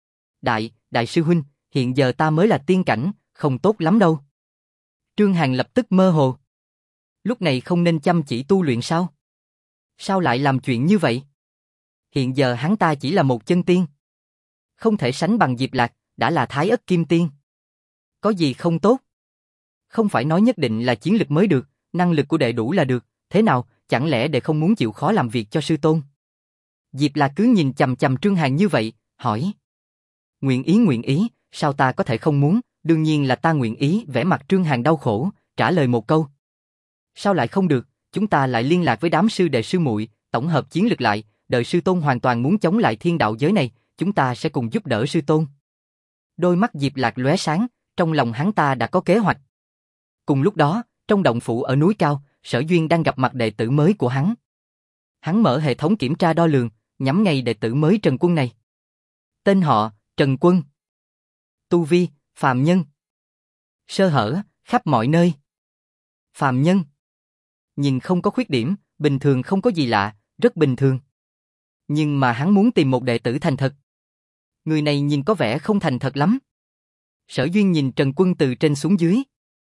Đại sư huynh, hiện giờ ta mới là tiên cảnh, không tốt lắm đâu. Trương Hàn lập tức mơ hồ. Lúc này không nên chăm chỉ tu luyện sao? Sao lại làm chuyện như vậy? Hiện giờ hắn ta chỉ là một chân tiên. Không thể sánh bằng Diệp Lạc, đã là Thái Ất Kim Tiên. Có gì không tốt? Không phải nói nhất định là chiến lực mới được, năng lực của đệ đủ là được, thế nào, chẳng lẽ đệ không muốn chịu khó làm việc cho sư tôn? Diệp Lạc cứ nhìn chằm chằm Trương Hàn như vậy, hỏi. Nguyện ý, sao ta có thể không muốn, đương nhiên là ta nguyện ý. Vẻ mặt Trương Hàn đau khổ, trả lời một câu. Sao lại không được, chúng ta lại liên lạc với đám sư đệ sư muội, tổng hợp chiến lực lại, đợi sư tôn hoàn toàn muốn chống lại thiên đạo giới này, chúng ta sẽ cùng giúp đỡ sư tôn. Đôi mắt Diệp Lạc lóe sáng, trong lòng hắn ta đã có kế hoạch. Cùng lúc đó, trong động phủ ở núi cao, Sở Duyên đang gặp mặt đệ tử mới của hắn. Hắn mở hệ thống kiểm tra đo lường, nhắm ngay đệ tử mới Trần Quân này. Tên họ, Trần Quân. Tu vi, phàm nhân. Sơ hở, khắp mọi nơi. Phàm nhân. Nhìn không có khuyết điểm, bình thường không có gì lạ, rất bình thường. Nhưng mà hắn muốn tìm một đệ tử thành thật. Người này nhìn có vẻ không thành thật lắm. Sở Duyên nhìn Trần Quân từ trên xuống dưới.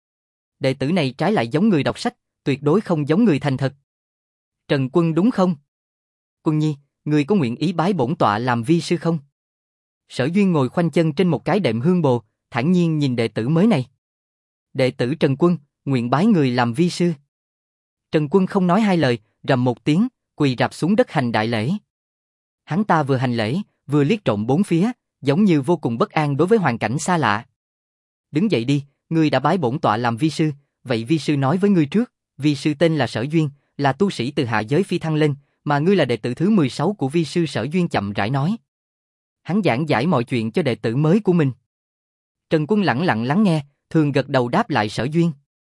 Đệ tử này trái lại giống người đọc sách, tuyệt đối không giống người thành thật. Trần Quân đúng không? Quân nhi, người có nguyện ý bái bổn tọa làm vi sư không? Sở Duyên ngồi khoanh chân trên một cái đệm hương bồ, thản nhiên nhìn đệ tử mới này. Đệ tử Trần Quân, nguyện bái người làm vi sư. Trần Quân không nói hai lời, rầm một tiếng, quỳ rạp xuống đất hành đại lễ. Hắn ta vừa hành lễ, vừa liếc trộm bốn phía, giống như vô cùng bất an đối với hoàn cảnh xa lạ. Đứng dậy đi, ngươi đã bái bổn tọa làm vi sư, vậy vi sư nói với ngươi trước, vi sư tên là Sở Duyên, là tu sĩ từ hạ giới phi thăng lên, mà ngươi là đệ tử thứ 16 của vi sư. Sở Duyên chậm rãi nói. Hắn giảng giải mọi chuyện cho đệ tử mới của mình. Trần Quân lẳng lặng lắng nghe, thường gật đầu đáp lại Sở Duyên.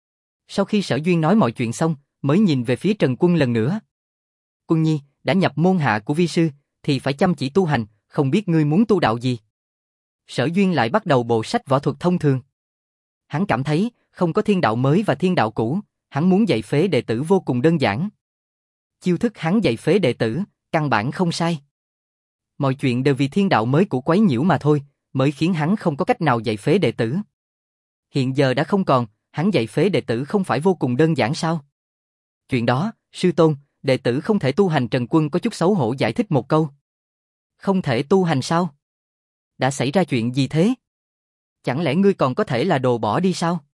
Sau khi Sở Duyên nói mọi chuyện xong, mới nhìn về phía Trần Quân lần nữa. Quân nhi, đã nhập môn hạ của vi sư, thì phải chăm chỉ tu hành, không biết ngươi muốn tu đạo gì? Sở Duyên lại bắt đầu bộ sách võ thuật thông thường. Hắn cảm thấy, không có thiên đạo mới và thiên đạo cũ, hắn muốn dạy phế đệ tử vô cùng đơn giản. Chiêu thức hắn dạy phế đệ tử, căn bản không sai. Mọi chuyện đều vì thiên đạo mới cũ quấy nhiễu mà thôi, mới khiến hắn không có cách nào dạy phế đệ tử. Hiện giờ đã không còn, hắn dạy phế đệ tử không phải vô cùng đơn giản sao? Chuyện đó, sư tôn, đệ tử không thể tu hành. Trần Quân có chút xấu hổ giải thích một câu. Không thể tu hành sao? Đã xảy ra chuyện gì thế? Chẳng lẽ ngươi còn có thể là đồ bỏ đi sao?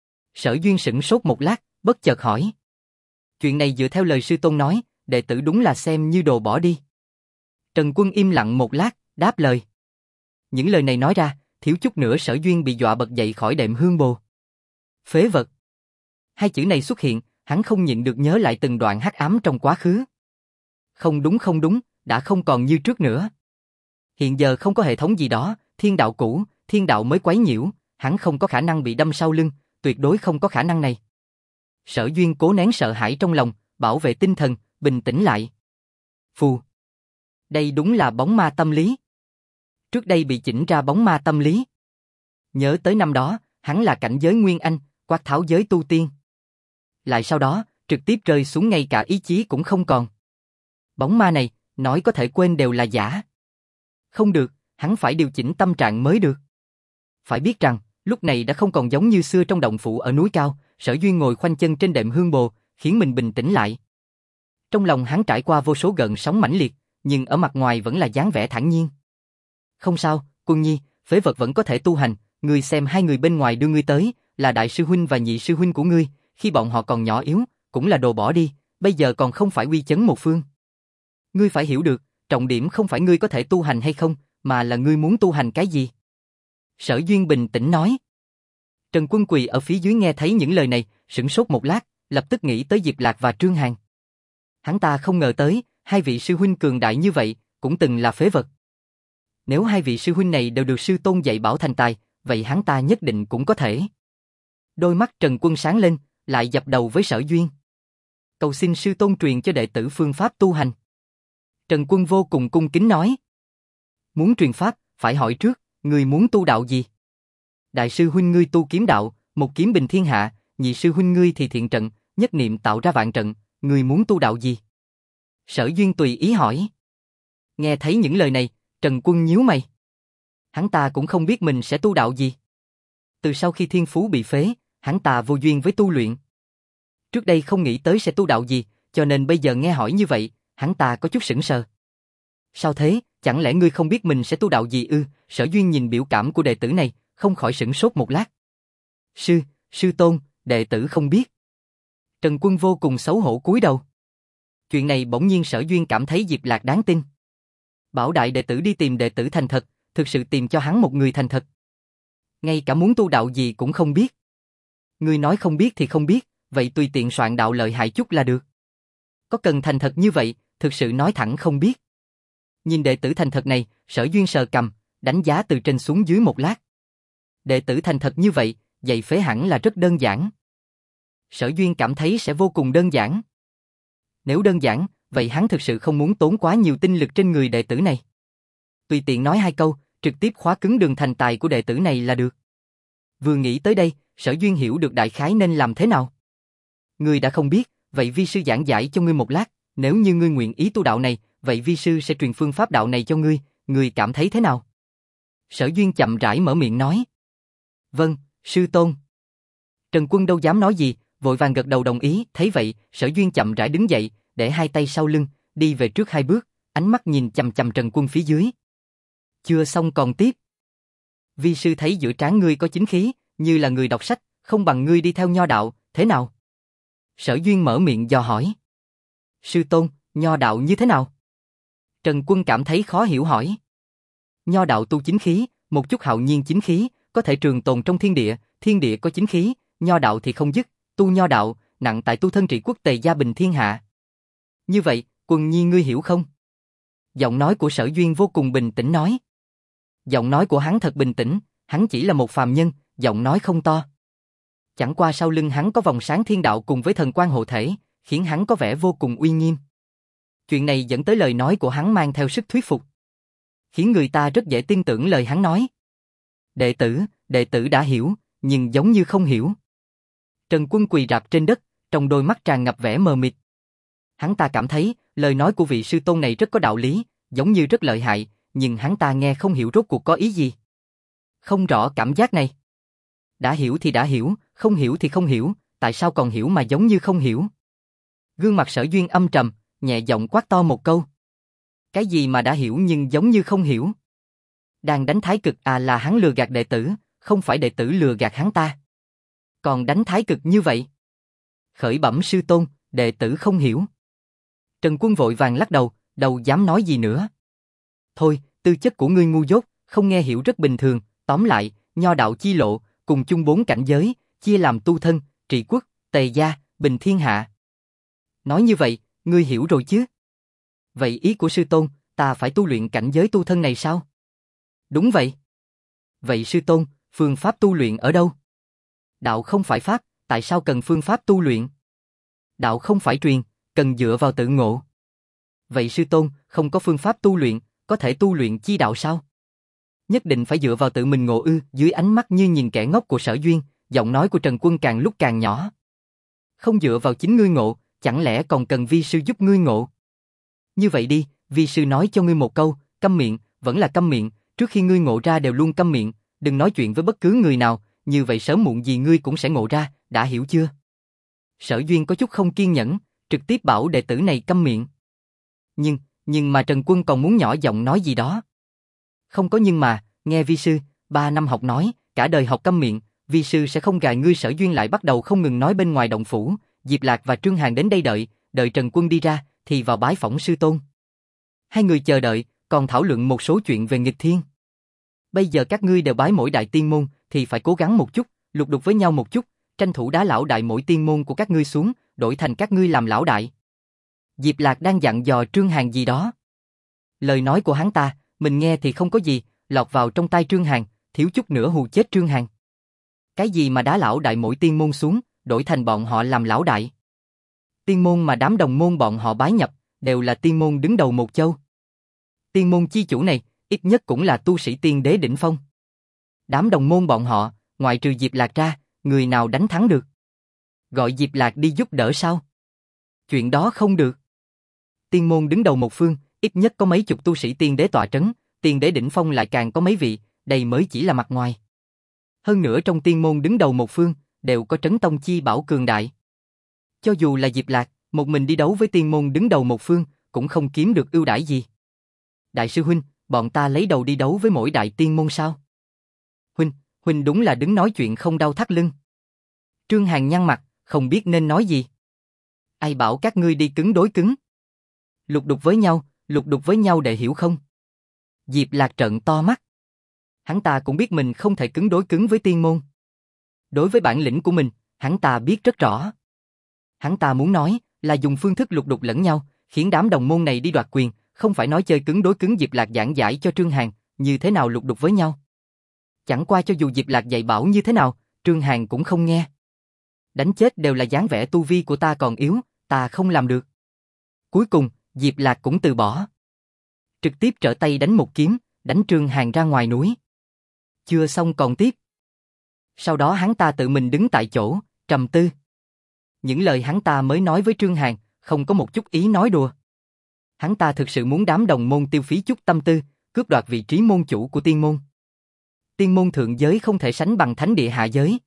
Sở Duyên sững sốt một lát, bất chợt hỏi. Chuyện này dựa theo lời sư tôn nói, đệ tử đúng là xem như đồ bỏ đi. Trần Quân im lặng một lát, đáp lời. Những lời này nói ra, thiếu chút nữa Sở Duyên bị dọa bật dậy khỏi đệm hương bồ. Phế vật. Hai chữ này xuất hiện, hắn không nhịn được nhớ lại từng đoạn hắc ám trong quá khứ. Không đúng, đã không còn như trước nữa. Hiện giờ không có hệ thống gì đó, thiên đạo cũ, thiên đạo mới quấy nhiễu, hắn không có khả năng bị đâm sau lưng, tuyệt đối không có khả năng này. Sở Duyên cố nén sợ hãi trong lòng, bảo vệ tinh thần, bình tĩnh lại. Phù. Đây đúng là bóng ma tâm lý. Trước đây bị chỉnh ra bóng ma tâm lý. Nhớ tới năm đó, hắn là cảnh giới Nguyên Anh, quát tháo giới tu tiên. Lại sau đó, trực tiếp rơi xuống ngay cả ý chí cũng không còn. Bóng ma này, nói có thể quên đều là giả. Không được, hắn phải điều chỉnh tâm trạng mới được. Phải biết rằng, lúc này đã không còn giống như xưa trong động phủ ở núi cao, Sở Duyên ngồi khoanh chân trên đệm hương bồ, khiến mình bình tĩnh lại. Trong lòng hắn trải qua vô số gợn sóng mãnh liệt, nhưng ở mặt ngoài vẫn là dáng vẻ thản nhiên. Không sao, Quân nhi, phế vật vẫn có thể tu hành, ngươi xem hai người bên ngoài đưa ngươi tới, là đại sư huynh và nhị sư huynh của ngươi, khi bọn họ còn nhỏ yếu, cũng là đồ bỏ đi, bây giờ còn không phải uy chấn một phương. Ngươi phải hiểu được, trọng điểm không phải ngươi có thể tu hành hay không, mà là ngươi muốn tu hành cái gì. Sở Duyên bình tĩnh nói. Trần Quân quỳ ở phía dưới nghe thấy những lời này, sửng sốt một lát, lập tức nghĩ tới Diệp Lạc và Trương Hàn. Hắn ta không ngờ tới, hai vị sư huynh cường đại như vậy, cũng từng là phế vật. Nếu hai vị sư huynh này đều được sư tôn dạy bảo thành tài, vậy hắn ta nhất định cũng có thể. Đôi mắt Trần Quân sáng lên, lại dập đầu với Sở Duyên. Cầu xin sư tôn truyền cho đệ tử phương pháp tu hành. Trần Quân vô cùng cung kính nói. Muốn truyền pháp, phải hỏi trước, ngươi muốn tu đạo gì? Đại sư huynh ngươi tu kiếm đạo, một kiếm bình thiên hạ, nhị sư huynh ngươi thì thiện trận, nhất niệm tạo ra vạn trận, ngươi muốn tu đạo gì? Sở Duyên tùy ý hỏi. Nghe thấy những lời này, Trần Quân nhíu mày. Hắn ta cũng không biết mình sẽ tu đạo gì. Từ sau khi thiên phú bị phế, hắn ta vô duyên với tu luyện. Trước đây không nghĩ tới sẽ tu đạo gì, cho nên bây giờ nghe hỏi như vậy, hắn ta có chút sững sờ. Sao thế, chẳng lẽ ngươi không biết mình sẽ tu đạo gì ư? Sở Duyên nhìn biểu cảm của đệ tử này, không khỏi sửng sốt một lát. Sư tôn, đệ tử không biết. Trần Quân vô cùng xấu hổ cúi đầu. Chuyện này bỗng nhiên Sở Duyên cảm thấy Diệp Lạc đáng tin. Bảo đại đệ tử đi tìm đệ tử thành thật, thực sự tìm cho hắn một người thành thật. Ngay cả muốn tu đạo gì cũng không biết. Ngươi nói không biết thì không biết, vậy tùy tiện soạn đạo lợi hại chút là được. Có cần thành thật như vậy, thực sự nói thẳng không biết. Nhìn đệ tử thành thật này, Sở Duyên sờ cằm, đánh giá từ trên xuống dưới một lát. Đệ tử thành thật như vậy, dạy phế hẳn là rất đơn giản. Sở Duyên cảm thấy sẽ vô cùng đơn giản. Nếu đơn giản, vậy hắn thực sự không muốn tốn quá nhiều tinh lực trên người đệ tử này. Tùy tiện nói 2 câu, trực tiếp khóa cứng đường thành tài của đệ tử này là được. Vừa nghĩ tới đây, Sở Duyên hiểu được đại khái nên làm thế nào. Ngươi đã không biết, vậy vi sư giảng giải cho ngươi một lát, nếu như ngươi nguyện ý tu đạo này, vậy vi sư sẽ truyền phương pháp đạo này cho ngươi cảm thấy thế nào? Sở Duyên chậm rãi mở miệng nói. Vâng, sư tôn. Trần Quân đâu dám nói gì, vội vàng gật đầu đồng ý, thấy vậy, Sở Duyên chậm rãi đứng dậy, để 2 tay sau lưng, đi về trước 2 bước, ánh mắt nhìn chằm chằm Trần Quân phía dưới. Chưa xong còn tiếp. Vi sư thấy giữa trán ngươi có chính khí, như là người đọc sách, không bằng ngươi đi theo nho đạo, thế nào? Sở Duyên mở miệng dò hỏi. Sư tôn, nho đạo như thế nào? Trần Quân cảm thấy khó hiểu hỏi. Nho đạo tu chính khí, một chút hạo nhiên chính khí, có thể trường tồn trong thiên địa có chính khí, nho đạo thì không dứt, tu nho đạo, nặng tại tu thân trị quốc tề gia bình thiên hạ. Như vậy, Quân Nhi ngươi hiểu không? Giọng nói của Sở Duyên vô cùng bình tĩnh nói. Giọng nói của hắn thật bình tĩnh, hắn chỉ là một phàm nhân, giọng nói không to. Chẳng qua sau lưng hắn có vòng sáng thiên đạo cùng với thần quan hộ thể, khiến hắn có vẻ vô cùng uy nghiêm. Chuyện này dẫn tới lời nói của hắn mang theo sức thuyết phục, khiến người ta rất dễ tin tưởng lời hắn nói. Đệ tử đã hiểu, nhưng giống như không hiểu. Trần Quân quỳ rạp trên đất, trong đôi mắt tràn ngập vẻ mờ mịt. Hắn ta cảm thấy, lời nói của vị sư tôn này rất có đạo lý, giống như rất lợi hại, nhưng hắn ta nghe không hiểu rốt cuộc có ý gì. Không rõ cảm giác này. Đã hiểu thì đã hiểu, không hiểu thì không hiểu, tại sao còn hiểu mà giống như không hiểu? Gương mặt Sở Duyên âm trầm, nhẹ giọng quát to một câu. Cái gì mà đã hiểu nhưng giống như không hiểu? Đang đánh thái cực à, là hắn lừa gạt đệ tử, không phải đệ tử lừa gạt hắn ta. Còn đánh thái cực như vậy? Khởi bẩm sư tôn, đệ tử không hiểu. Trần Quân vội vàng lắc đầu, đâu dám nói gì nữa. Thôi, tư chất của ngươi ngu dốt, không nghe hiểu rất bình thường, tóm lại, nho đạo chi lộ, cùng chung 4 cảnh giới, chia làm tu thân, trị quốc, tề gia, bình thiên hạ. Nói như vậy, ngươi hiểu rồi chứ? Vậy ý của sư tôn, ta phải tu luyện cảnh giới tu thân này sao? Đúng vậy. Vậy sư tôn, phương pháp tu luyện ở đâu? Đạo không phải pháp, tại sao cần phương pháp tu luyện? Đạo không phải truyền, cần dựa vào tự ngộ. Vậy sư tôn, không có phương pháp tu luyện, có thể tu luyện chi đạo sao? Nhất định phải dựa vào tự mình ngộ ư? Dưới ánh mắt như nhìn kẻ ngốc của Sở Duyên, giọng nói của Trần Quân càng lúc càng nhỏ. Không dựa vào chính ngươi ngộ, chẳng lẽ còn cần vi sư giúp ngươi ngộ? Như vậy đi, vi sư nói cho ngươi một câu, câm miệng, vẫn là câm miệng, trước khi ngươi ngộ ra đều luôn câm miệng, đừng nói chuyện với bất cứ người nào, như vậy sớm muộn gì ngươi cũng sẽ ngộ ra, đã hiểu chưa? Sở Duyên có chút không kiên nhẫn, trực tiếp bảo đệ tử này câm miệng. Nhưng mà Trần Quân còn muốn nhỏ giọng nói gì đó. Không có nhưng mà, nghe vi sư, 3 năm học nói, cả đời học câm miệng, vi sư sẽ không gài ngươi. Sở Duyên lại bắt đầu không ngừng nói bên ngoài động phủ, Diệp Lạc và Trương Hàn đến đây đợi Trần Quân đi ra, thì vào bái phỏng sư tôn. 2 người chờ đợi, còn thảo luận một số chuyện về nghịch thiên. Bây giờ các ngươi đều bái mỗi đại tiên môn, thì phải cố gắng một chút, lục đục với nhau một chút, tranh thủ đá lão đại mỗi tiên môn của các ngươi xuống, đổi thành các ngươi làm lão đại. Diệp Lạc đang dặn dò Trương Hàn gì đó. Lời nói của hắn ta, mình nghe thì không có gì, lọt vào trong tai Trương Hàn, thiếu chút nữa hù chết Trương Hàn. Cái gì mà đá lão đại mỗi tiên môn xuống, đổi thành bọn họ làm lão đại? Tiên môn mà đám đồng môn bọn họ bái nhập, đều là tiên môn đứng đầu một châu. Tiên môn chi chủ này, ít nhất cũng là tu sĩ tiên đế đỉnh phong. Đám đồng môn bọn họ, ngoại trừ Diệp Lạc ra, người nào đánh thắng được? Gọi Diệp Lạc đi giúp đỡ sao? Chuyện đó không được. Tiên môn đứng đầu một phương, ít nhất có mấy chục tu sĩ tiên đế tọa trấn, tiên đế đỉnh phong lại càng có mấy vị, đây mới chỉ là mặt ngoài. Hơn nữa trong tiên môn đứng đầu một phương, đều có trấn tông chi bảo cường đại. Cho dù là Diệp Lạc, một mình đi đấu với tiên môn đứng đầu một phương, cũng không kiếm được ưu đãi gì. Đại sư huynh, bọn ta lấy đầu đi đấu với mỗi đại tiên môn sao? Huynh đúng là đứng nói chuyện không đau thắt lưng. Trương Hàn nhăn mặt, không biết nên nói gì. Ai bảo các ngươi đi cứng đối cứng? Lục đục với nhau để hiểu không? Diệp Lạc trợn to mắt. Hắn ta cũng biết mình không thể cứng đối cứng với tiên môn. Đối với bản lĩnh của mình, hắn ta biết rất rõ. Hắn ta muốn nói là dùng phương thức lục đục lẫn nhau, khiến đám đồng môn này đi đoạt quyền, không phải nói chơi cứng đối cứng. Diệp Lạc giảng giải cho Trương Hàn, như thế nào lục đục với nhau. Chẳng qua cho dù Diệp Lạc dạy bảo như thế nào, Trương Hàn cũng không nghe. Đánh chết đều là dáng vẻ tu vi của ta còn yếu, ta không làm được. Cuối cùng, Diệp Lạc cũng từ bỏ. Trực tiếp trở tay đánh một kiếm, đánh Trương Hàn ra ngoài núi. Chưa xong còn tiếp. Sau đó hắn ta tự mình đứng tại chỗ, trầm tư. Những lời hắn ta mới nói với Trương Hàn, không có một chút ý nói đùa. Hắn ta thực sự muốn đám đồng môn tiêu phí chút tâm tư, cướp đoạt vị trí môn chủ của tiên môn. Tiên môn thượng giới không thể sánh bằng thánh địa hạ giới.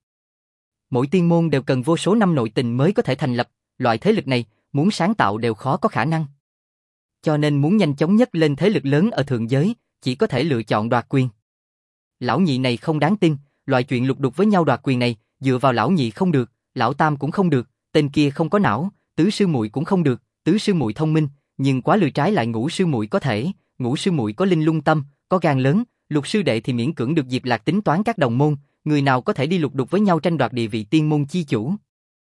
Mỗi tiên môn đều cần vô số năm nội tình mới có thể thành lập, loại thế lực này, muốn sáng tạo đều khó có khả năng. Cho nên muốn nhanh chóng nhất lên thế lực lớn ở thượng giới, chỉ có thể lựa chọn đoạt quyền. Lão nhị này không đáng tin, loại chuyện lục đục với nhau đoạt quyền này, dựa vào lão nhị không được, lão tam cũng không được, tên kia không có não, tứ sư muội cũng không được, tứ sư muội thông minh, nhưng quá lười trái lại ngũ sư muội có thể, ngũ sư muội có linh lung tâm, có gan lớn, lục sư đệ thì miễn cưỡng được. Diệp Lạc tính toán các đồng môn, người nào có thể đi lục đục với nhau tranh đoạt địa vị tiên môn chi chủ.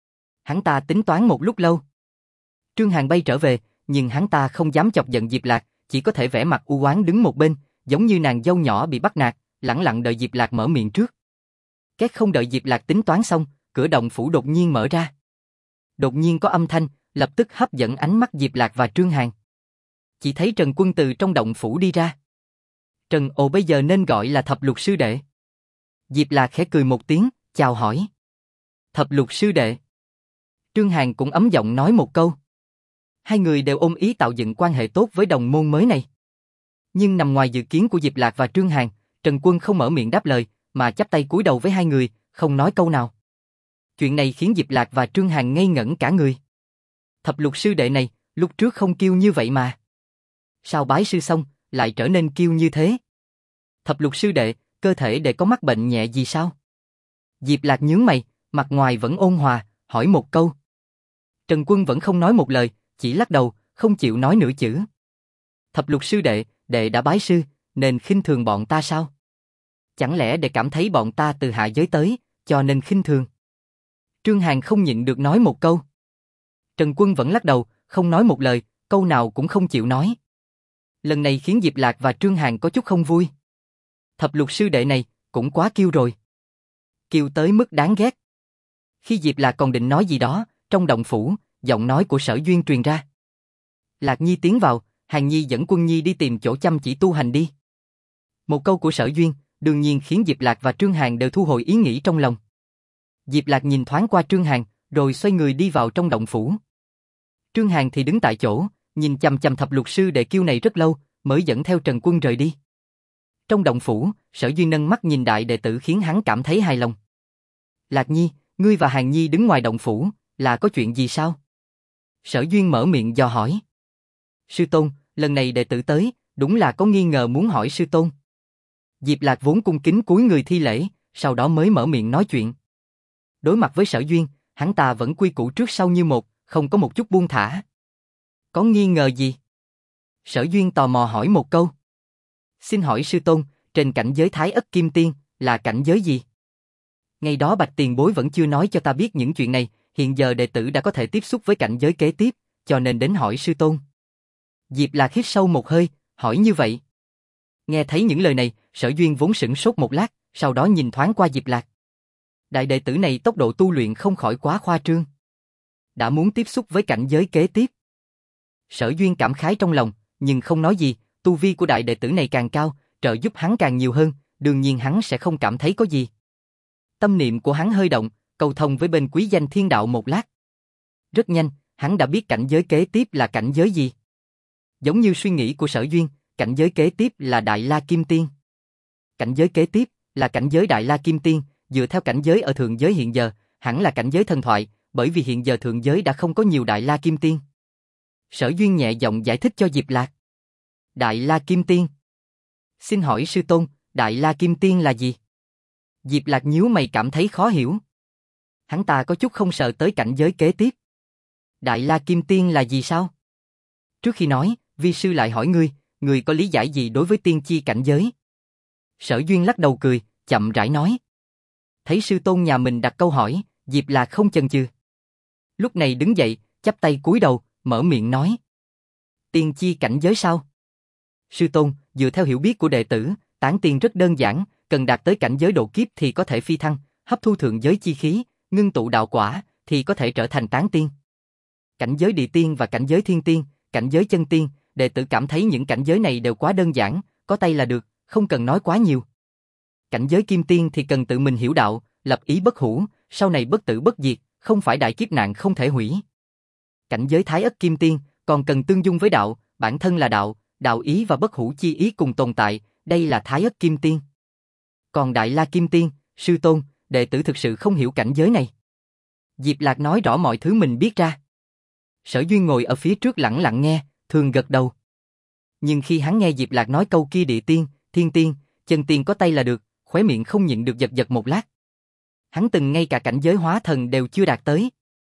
Hắn ta tính toán một lúc lâu. Trương Hàn bay trở về, nhưng hắn ta không dám chọc giận Diệp Lạc, chỉ có thể vẻ mặt u oán đứng một bên, giống như nàng dâu nhỏ bị bắt nạt, lẳng lặng đợi Diệp Lạc mở miệng trước. Két không đợi Diệp Lạc tính toán xong, cửa động phủ đột nhiên mở ra. Đột nhiên có âm thanh, lập tức hấp dẫn ánh mắt Diệp Lạc và Trương Hàn. Chỉ thấy Trần Quân từ trong động phủ đi ra. Trần Ồ bây giờ nên gọi là Thập Lục sư đệ. Diệp Lạc khẽ cười một tiếng, chào hỏi. Thập Lục sư đệ. Trương Hàn cũng ấm giọng nói một câu. Hai người đều ôm ý tạo dựng quan hệ tốt với đồng môn mới này. Nhưng nằm ngoài dự kiến của Diệp Lạc và Trương Hàn, Trần Quân không mở miệng đáp lời, mà chắp tay cúi đầu với hai người, không nói câu nào. Chuyện này khiến Diệp Lạc và Trương Hàn ngây ngẩn cả người. Thập Lục sư đệ này, lúc trước không kiêu như vậy mà. Sao bái sư xong, lại trở nên kiêu như thế? Thập Lục sư đệ, cơ thể để có mắc bệnh nhẹ gì sao? Diệp Lạc nhướng mày, mặt ngoài vẫn ôn hòa, hỏi một câu. Trần Quân vẫn không nói một lời, chỉ lắc đầu, không chịu nói nửa chữ. Thập Lục sư đệ, đệ đã bái sư, nên khinh thường bọn ta sao? Chẳng lẽ đệ cảm thấy bọn ta từ hạ giới tới, cho nên khinh thường? Trương Hàn không nhịn được nói một câu. Trần Quân vẫn lắc đầu, không nói một lời, câu nào cũng không chịu nói. Lần này khiến Diệp Lạc và Trương Hàn có chút không vui. Thập Lục sư đệ này, cũng quá kiêu rồi. Kiêu tới mức đáng ghét. Khi Diệp Lạc còn định nói gì đó, trong động phủ, giọng nói của Sở Duyên truyền ra. Lạc Nhi tiến vào, Hàn Nhi dẫn Quân Nhi đi tìm chỗ chăm chỉ tu hành đi. Một câu của Sở Duyên, đương nhiên khiến Diệp Lạc và Trương Hàn đều thu hồi ý nghĩ trong lòng. Diệp Lạc nhìn thoáng qua Trương Hàn, rồi xoay người đi vào trong động phủ. Trương Hàn thì đứng tại chỗ, nhìn chằm chằm Thập Lục sư đệ kiêu này rất lâu, mới dẫn theo Trần Quân rời đi. Trong động phủ, Sở Duyên nâng mắt nhìn đại đệ tử khiến hắn cảm thấy hài lòng. Lạc Nhi, ngươi và Hàn Nhi đứng ngoài động phủ, là có chuyện gì sao? Sở Duyên mở miệng dò hỏi. Sư tôn, lần này đệ tử tới, đúng là có nghi ngờ muốn hỏi sư tôn. Diệp Lạc vốn cung kính cúi người thi lễ, sau đó mới mở miệng nói chuyện. Đối mặt với Sở Duyên, hắn ta vẫn quy củ trước sau như một, không có một chút buông thả. Có nghi ngờ gì? Sở Duyên tò mò hỏi một câu. Xin hỏi sư tôn, trên cảnh giới Thái Ất Kim Tiên, là cảnh giới gì? Ngày đó Bạch tiền bối vẫn chưa nói cho ta biết những chuyện này, hiện giờ đệ tử đã có thể tiếp xúc với cảnh giới kế tiếp, cho nên đến hỏi sư tôn. Diệp Lạc hít sâu một hơi, hỏi như vậy. Nghe thấy những lời này, Sở Duyên vốn sửng sốt một lát, sau đó nhìn thoáng qua Diệp Lạc. Đại đệ tử này tốc độ tu luyện không khỏi quá khoa trương. Đã muốn tiếp xúc với cảnh giới kế tiếp. Sở Duyên cảm khái trong lòng, nhưng không nói gì, tu vi của đại đệ tử này càng cao, trợ giúp hắn càng nhiều hơn, đương nhiên hắn sẽ không cảm thấy có gì. Tâm niệm của hắn hơi động, câu thông với bên quý danh thiên đạo một lát. Rất nhanh, hắn đã biết cảnh giới kế tiếp là cảnh giới gì. Giống như suy nghĩ của Sở Duyên, cảnh giới kế tiếp là Đại La Kim Tiên. Cảnh giới kế tiếp là cảnh giới Đại La Kim Tiên, dựa theo cảnh giới ở thượng giới hiện giờ, hẳn là cảnh giới thần thoại, bởi vì hiện giờ thượng giới đã không có nhiều Đại La Kim Tiên. Sở Duyên nhẹ giọng giải thích cho Diệp Lạc. Đại La Kim Tiên. Xin hỏi sư tôn, Đại La Kim Tiên là gì? Diệp Lạc nhíu mày cảm thấy khó hiểu. Hắn ta có chút không sợ tới cảnh giới kế tiếp. Đại La Kim Tiên là gì sao? Trước khi nói, vi sư lại hỏi ngươi có lý giải gì đối với tiên chi cảnh giới? Sở Duyên lắc đầu cười, chậm rãi nói. Thấy sư tôn nhà mình đặt câu hỏi, Diệp Lạc không chần chừ. Lúc này đứng dậy, chắp tay cúi đầu, mở miệng nói. Tiên chi cảnh giới sao? Sư tôn, dựa theo hiểu biết của đệ tử, tán tiên rất đơn giản, cần đạt tới cảnh giới độ kiếp thì có thể phi thăng, hấp thu thượng giới chi khí, ngưng tụ đạo quả thì có thể trở thành tán tiên. Cảnh giới địa tiên và cảnh giới thiên tiên, cảnh giới chân tiên, đệ tử cảm thấy những cảnh giới này đều quá đơn giản, có tay là được, không cần nói quá nhiều. Cảnh giới kim tiên thì cần tự mình hiểu đạo, lập ý bất hủ, sau này bất tử bất diệt, không phải đại kiếp nạn không thể hủy. Cảnh giới thái ất kim tiên còn cần tương dung với đạo, bản thân là đạo, đạo ý và bất hủ chi ý cùng tồn tại, đây là thái ất kim tiên. Còn Đại La Kim Tiên, sư tôn, đệ tử thực sự không hiểu cảnh giới này. Diệp Lạc nói rõ mọi thứ mình biết ra. Sở Duyên ngồi ở phía trước lặng lặng nghe, thường gật đầu. Nhưng khi hắn nghe Diệp Lạc nói câu kia địa tiên, thiên tiên, chân tiên có tay là được, khóe miệng không nhịn được giật giật một lát. Hắn từng ngay cả cảnh giới hóa thần đều chưa đạt tới.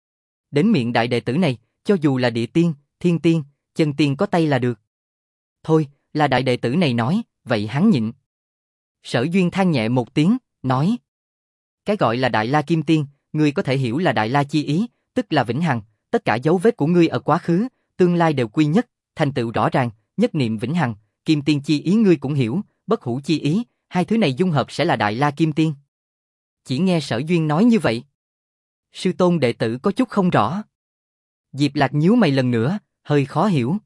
Đến miệng đại đệ tử này, cho dù là địa tiên, thiên tiên, chân tiên có tay là được. Thôi, là đại đệ tử này nói, vậy hắn nhịn. Sở Duyên than nhẹ một tiếng, nói. Cái gọi là Đại La Kim Tiên, ngươi có thể hiểu là Đại La chi ý, tức là vĩnh hằng, tất cả dấu vết của ngươi ở quá khứ, tương lai đều quy nhất, thành tựu rõ ràng, nhất niệm vĩnh hằng, Kim Tiên chi ý ngươi cũng hiểu, bất hủ chi ý, hai thứ này dung hợp sẽ là Đại La Kim Tiên. Chỉ nghe Sở Duyên nói như vậy. Sư tôn đệ tử có chút không rõ. Diệp Lạc nhíu mày lần nữa, hơi khó hiểu.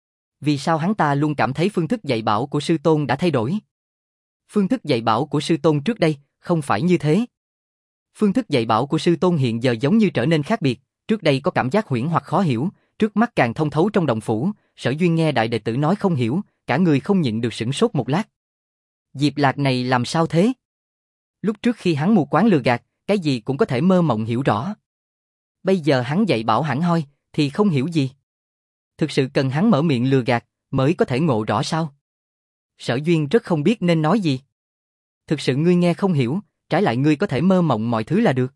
Vì sao hắn ta luôn cảm thấy phương thức dạy bảo của sư tôn đã thay đổi? Phương thức dạy bảo của sư tôn trước đây không phải như thế. Phương thức dạy bảo của sư tôn hiện giờ giống như trở nên khác biệt, trước đây có cảm giác huyễn hoặc khó hiểu, trước mắt càng thông thấu trong động phủ. Sở Duyên nghe đại đệ tử nói không hiểu, cả người không nhịn được sửng sốt một lát. Diệp Lạc này làm sao thế? Lúc trước khi hắn mù quáng lừa gạt, cái gì cũng có thể mơ mộng hiểu rõ. Bây giờ hắn dạy bảo hẳn hoi, thì không hiểu gì. Thực sự cần hắn mở miệng lừa gạt, mới có thể ngộ rõ sao? Sở Duyên rất không biết nên nói gì. Thực sự ngươi nghe không hiểu, trái lại ngươi có thể mơ mộng mọi thứ là được.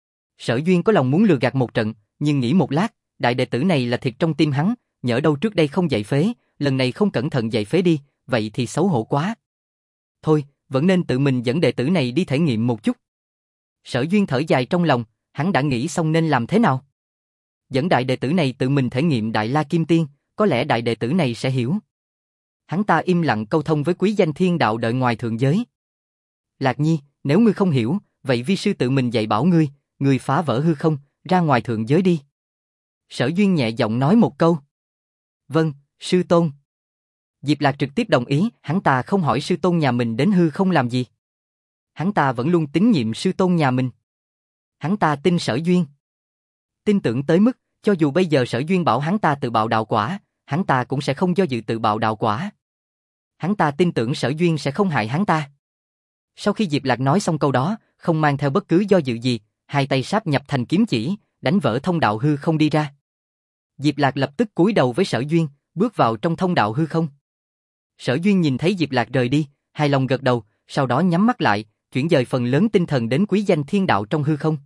Sở Duyên có lòng muốn lừa gạt một trận, nhưng nghĩ một lát, đại đệ tử này là thiệt trong tim hắn, nhỡ đâu trước đây không dạy phế, lần này không cẩn thận dạy phế đi, vậy thì xấu hổ quá. Thôi, vẫn nên tự mình dẫn đệ tử này đi thể nghiệm một chút. Sở Duyên thở dài trong lòng, hắn đã nghĩ xong nên làm thế nào. Dẫn đại đệ tử này tự mình thể nghiệm Đại La Kim Tiên, có lẽ đại đệ tử này sẽ hiểu. Hắn ta im lặng câu thông với quý danh thiên đạo đợi ngoài thượng giới. Lạc Nhi, nếu ngươi không hiểu, vậy vi sư tự mình dạy bảo ngươi phá vỡ hư không, ra ngoài thượng giới đi. Sở Duyên nhẹ giọng nói một câu. Vâng, sư tôn. Diệp Lạc trực tiếp đồng ý, hắn ta không hỏi sư tôn nhà mình đến hư không làm gì. Hắn ta vẫn luôn tín nhiệm sư tôn nhà mình. Hắn ta tin Sở Duyên. Tin tưởng tới mức, cho dù bây giờ Sở Duyên bảo hắn ta tự bạo đạo quả, hắn ta cũng sẽ không do dự tự bạo đạo quả. Hắn ta tin tưởng Sở Duyên sẽ không hại hắn ta. Sau khi Diệp Lạc nói xong câu đó, không mang theo bất cứ do dự gì, hai tay sáp nhập thành kiếm chỉ, đánh vỡ thông đạo hư không đi ra. Diệp Lạc lập tức cúi đầu với Sở Duyên, bước vào trong thông đạo hư không. Sở Duyên nhìn thấy Diệp Lạc rời đi, hài lòng gật đầu, sau đó nhắm mắt lại, chuyển dời phần lớn tinh thần đến quý danh thiên đạo trong hư không.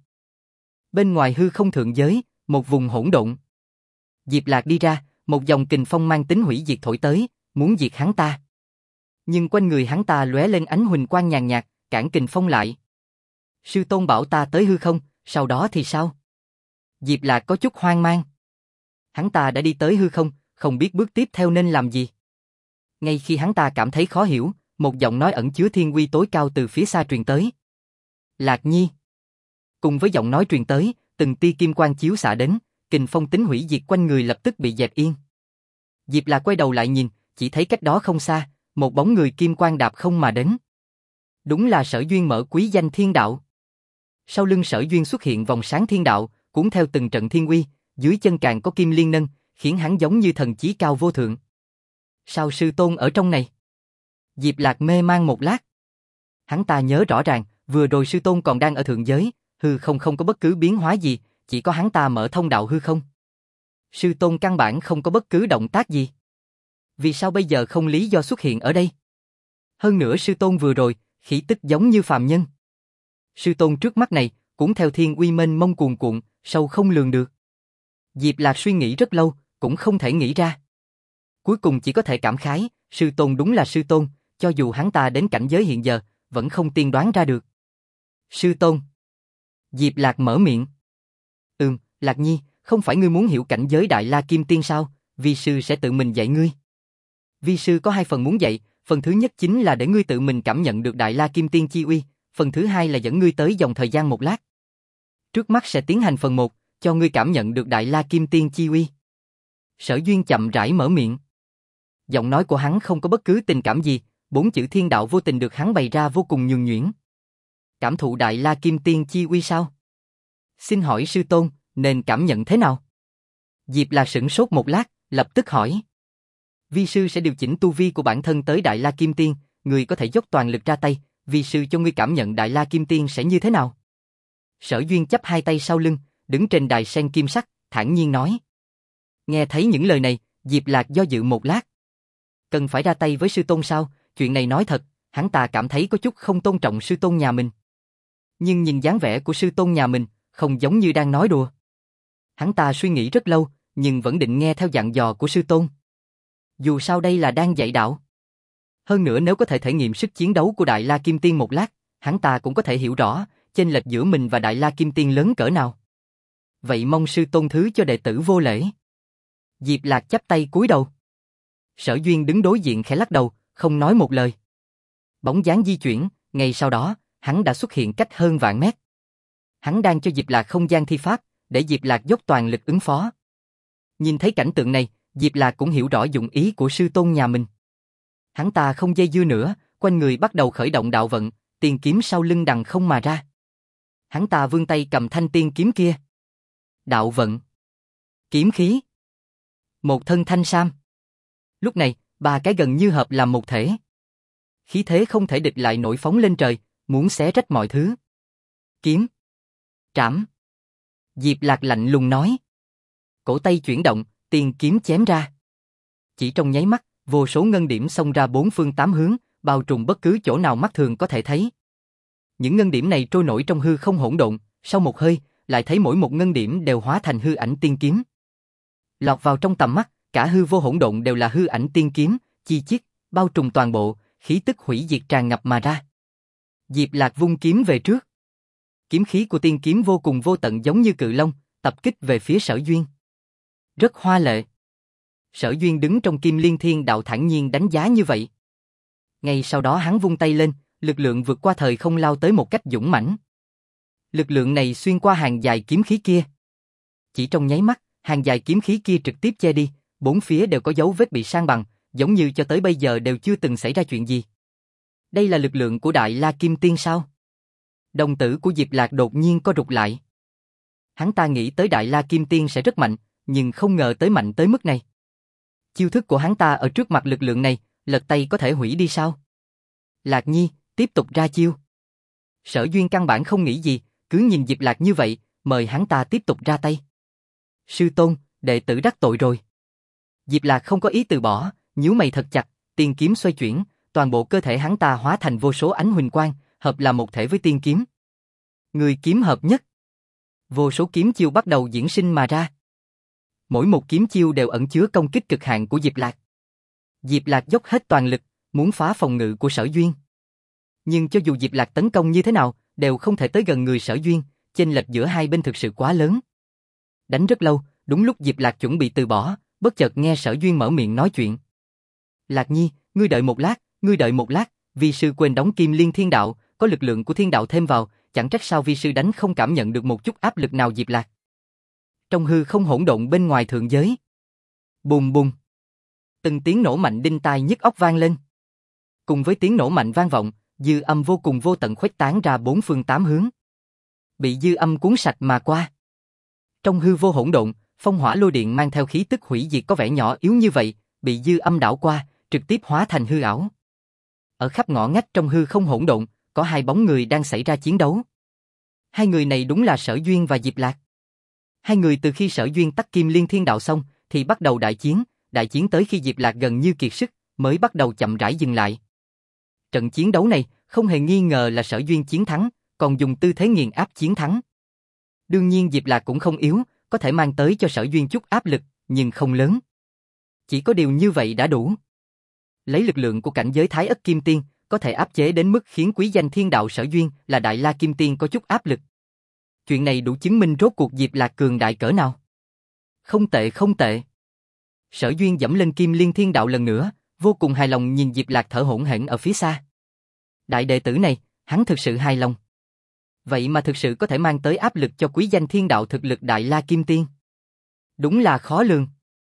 Bên ngoài hư không thượng giới, một vùng hỗn độn. Diệp Lạc đi ra, một dòng kình phong mang tính hủy diệt thổi tới, muốn diệt hắn ta. Nhưng quanh người hắn ta lóe lên ánh huỳnh quang nhàn nhạt, cản kình phong lại. Sư tôn bảo ta tới hư không, sau đó thì sao? Diệp Lạc có chút hoang mang. Hắn ta đã đi tới hư không, không biết bước tiếp theo nên làm gì. Ngay khi hắn ta cảm thấy khó hiểu, một giọng nói ẩn chứa thiên uy tối cao từ phía xa truyền tới. Lạc Nhi. Cùng với giọng nói truyền tới, từng tia kim quang chiếu xạ đến, kình phong tính hủy diệt quanh người lập tức bị dẹp yên. Diệp Lạc quay đầu lại nhìn, chỉ thấy cách đó không xa, một bóng người kim quang đạp không mà đến. Đúng là Sở Duyên mở quý danh thiên đạo. Sau lưng Sở Duyên xuất hiện vòng sáng thiên đạo, cuốn theo từng trận thiên uy, dưới chân càng có kim liên nâng, khiến hắn giống như thần chí cao vô thượng. Sao sư tôn ở trong này? Diệp Lạc mê mang một lát. Hắn ta nhớ rõ ràng, vừa rồi sư tôn còn đang ở thượng giới, hư không không có bất cứ biến hóa gì, chỉ có hắn ta mở thông đạo hư không. Sư tôn căn bản không có bất cứ động tác gì. Vì sao bây giờ không lý do xuất hiện ở đây? Hơn nữa sư tôn vừa rồi, khí tức giống như phàm nhân. Sư tôn trước mắt này, cũng theo thiên uy mênh mông cuồn cuộn, sâu không lường được. Diệp Lạc suy nghĩ rất lâu, cũng không thể nghĩ ra. Cuối cùng chỉ có thể cảm khái, sư tôn đúng là sư tôn, cho dù hắn ta đến cảnh giới hiện giờ, vẫn không tiên đoán ra được. Sư tôn. Diệp Lạc mở miệng. Lạc Nhi, không phải ngươi muốn hiểu cảnh giới Đại La Kim Tiên sao? Vi sư sẽ tự mình dạy ngươi. Vi sư có 2 phần muốn dạy, phần thứ nhất chính là để ngươi tự mình cảm nhận được Đại La Kim Tiên chi uy, phần thứ hai là dẫn ngươi tới dòng thời gian một lát. Trước mắt sẽ tiến hành phần 1, cho ngươi cảm nhận được Đại La Kim Tiên chi uy. Sở Duyên chậm rãi mở miệng. Giọng nói của hắn không có bất cứ tình cảm gì, 4 chữ thiên đạo vô tình được hắn bày ra vô cùng nhuần nhuyễn. Cảm thụ Đại La Kim Tiên chi uy sao? Xin hỏi sư tôn, nên cảm nhận thế nào? Diệp Lạc sửng sốt một lát, lập tức hỏi. Vi sư sẽ điều chỉnh tu vi của bản thân tới Đại La Kim Tiên, ngươi có thể dốc toàn lực ra tay, vi sư cho ngươi cảm nhận Đại La Kim Tiên sẽ như thế nào? Sở Duyên chắp 2 tay sau lưng, đứng trên đài sen kim sắc, thản nhiên nói. Nghe thấy những lời này, Diệp Lạc do dự một lát. Cần phải ra tay với sư tôn sao? Chuyện này nói thật, hắn ta cảm thấy có chút không tôn trọng sư tôn nhà mình. Nhưng nhìn dáng vẻ của sư tôn nhà mình, không giống như đang nói đùa. Hắn ta suy nghĩ rất lâu, nhưng vẫn định nghe theo dặn dò của sư tôn. Dù sao đây là đang dạy đạo. Hơn nữa nếu có thể thể nghiệm sức chiến đấu của Đại La Kim Tiên một lát, hắn ta cũng có thể hiểu rõ chênh lệch giữa mình và Đại La Kim Tiên lớn cỡ nào. Vậy mong sư tôn thứ cho đệ tử vô lễ. Diệp Lạc chắp tay cúi đầu. Sở Duyên đứng đối diện khẽ lắc đầu, không nói một lời. Bóng dáng di chuyển, ngay sau đó, hắn đã xuất hiện cách hơn vạn mét. Hắn đang cho Diệp Lạc không gian thi pháp, để Diệp Lạc dốc toàn lực ứng phó. Nhìn thấy cảnh tượng này, Diệp Lạc cũng hiểu rõ dụng ý của sư tôn nhà mình. Hắn ta không dây dưa nữa, quanh người bắt đầu khởi động đạo vận, tiền kiếm sau lưng đằng không mà ra. Hắn ta vươn tay cầm thanh tiên kiếm kia. Đạo vận, kiếm khí, một thân thanh sam. Lúc này, 3 cái gần như hợp làm một thể. Khí thế không thể địch lại nổi phóng lên trời, muốn xé rách mọi thứ. Kiếm, trảm. Diệp Lạc lạnh lùng nói. Cổ tay chuyển động, tiền kiếm chém ra. Chỉ trong nháy mắt, vô số ngân điểm xông ra 4 phương 8 hướng, bao trùm bất cứ chỗ nào mắt thường có thể thấy. Những ngân điểm này trôi nổi trong hư không hỗn độn, sau một hơi, lại thấy mỗi một ngân điểm đều hóa thành hư ảnh tiên kiếm. Lọt vào trong tầm mắt, cả hư vô hỗn độn đều là hư ảnh tiên kiếm, chi chít, bao trùm toàn bộ, khí tức hủy diệt tràn ngập mà ra. Diệp Lạc vung kiếm về trước. Kiếm khí của tiên kiếm vô cùng vô tận giống như cự long, tập kích về phía Sở Duyên. Rất hoa lệ. Sở Duyên đứng trong Kim Liên Thiên Đạo thản nhiên đánh giá như vậy. Ngay sau đó hắn vung tay lên, lực lượng vượt qua thời không lao tới một cách dũng mãnh. Lực lượng này xuyên qua hàng dài kiếm khí kia. Chỉ trong nháy mắt, hàng dài kiếm khí kia trực tiếp che đi, 4 phía đều có dấu vết bị san bằng, giống như cho tới bây giờ đều chưa từng xảy ra chuyện gì. Đây là lực lượng của Đại La Kim Tiên sao? Đồng tử của Diệp Lạc đột nhiên co rụt lại. Hắn ta nghĩ tới Đại La Kim Tiên sẽ rất mạnh, nhưng không ngờ tới mạnh tới mức này. Chiêu thức của hắn ta ở trước mặt lực lượng này, lật tay có thể hủy đi sao? Lạc Nhi, tiếp tục ra chiêu. Sở Duyên căn bản không nghĩ gì, cứ nhìn Diệp Lạc như vậy, mời hắn ta tiếp tục ra tay. Sư tôn, đệ tử đắc tội rồi. Diệp Lạc không có ý từ bỏ, nhíu mày thật chặt, tiên kiếm xoay chuyển, toàn bộ cơ thể hắn ta hóa thành vô số ánh huỳnh quang, hợp là một thể với tiên kiếm. Người kiếm hợp nhất. Vô số kiếm chiêu bắt đầu diễn sinh mà ra. Mỗi một kiếm chiêu đều ẩn chứa công kích cực hạn của Diệp Lạc. Diệp Lạc dốc hết toàn lực, muốn phá phòng ngự của Sở Duyên. Nhưng cho dù Diệp Lạc tấn công như thế nào, đều không thể tới gần người Sở Duyên, chênh lệch giữa hai bên thực sự quá lớn. Đánh rất lâu, đúng lúc Diệp Lạc chuẩn bị từ bỏ, bất chợt nghe Sở Duyên mở miệng nói chuyện. Lạc Nhi, ngươi đợi một lát, vi sư quên đóng Kim Liên Thiên Đạo, có lực lượng của thiên đạo thêm vào, chẳng trách sao vi sư đánh không cảm nhận được một chút áp lực nào. Diệp Lạc. Trong hư không hỗn độn bên ngoài thượng giới. Bùm bùm. Từng tiếng nổ mạnh đinh tai nhức óc vang lên. Cùng với tiếng nổ mạnh vang vọng, dư âm vô cùng vô tận khuếch tán ra 4 phương 8 hướng. bị dư âm cuốn sạch mà qua. Trong hư vô hỗn độn, phong hỏa lôi điện mang theo khí tức hủy diệt có vẻ nhỏ yếu như vậy, bị dư âm đảo qua, trực tiếp hóa thành hư ảo. Ở khắp ngõ ngách trong hư không hỗn độn, có hai bóng người đang xảy ra chiến đấu. Hai người này đúng là Sở Duyên và Diệp Lạc. Hai người từ khi Sở Duyên tắt Kim Liên Thiên Đạo xong, thì bắt đầu đại chiến tới khi Diệp Lạc gần như kiệt sức, mới bắt đầu chậm rãi dừng lại. Trận chiến đấu này, không hề nghi ngờ là Sở Duyên chiến thắng, còn dùng tư thế nghiền áp chiến thắng. Đương nhiên Diệp Lạc cũng không yếu, có thể mang tới cho Sở Duyên chút áp lực, nhưng không lớn. Chỉ có điều như vậy đã đủ. Lấy lực lượng của cảnh giới Thái Ất Kim Tiên, có thể áp chế đến mức khiến quý danh thiên đạo Sở Duyên là Đại La Kim Tiên có chút áp lực. Chuyện này đủ chứng minh rốt cuộc Diệp Lạc cường đại cỡ nào. Không tệ không tệ. Sở Duyên dẫm lên Kim Liên Thiên Đạo lần nữa, vô cùng hài lòng nhìn Diệp Lạc thở hổn hển ở phía xa. Đại đệ tử này, hắn thực sự hài lòng. Vậy mà thực sự có thể mang tới áp lực cho quý danh thiên đạo thực lực Đại La Kim Tiên. Đúng là khó lường.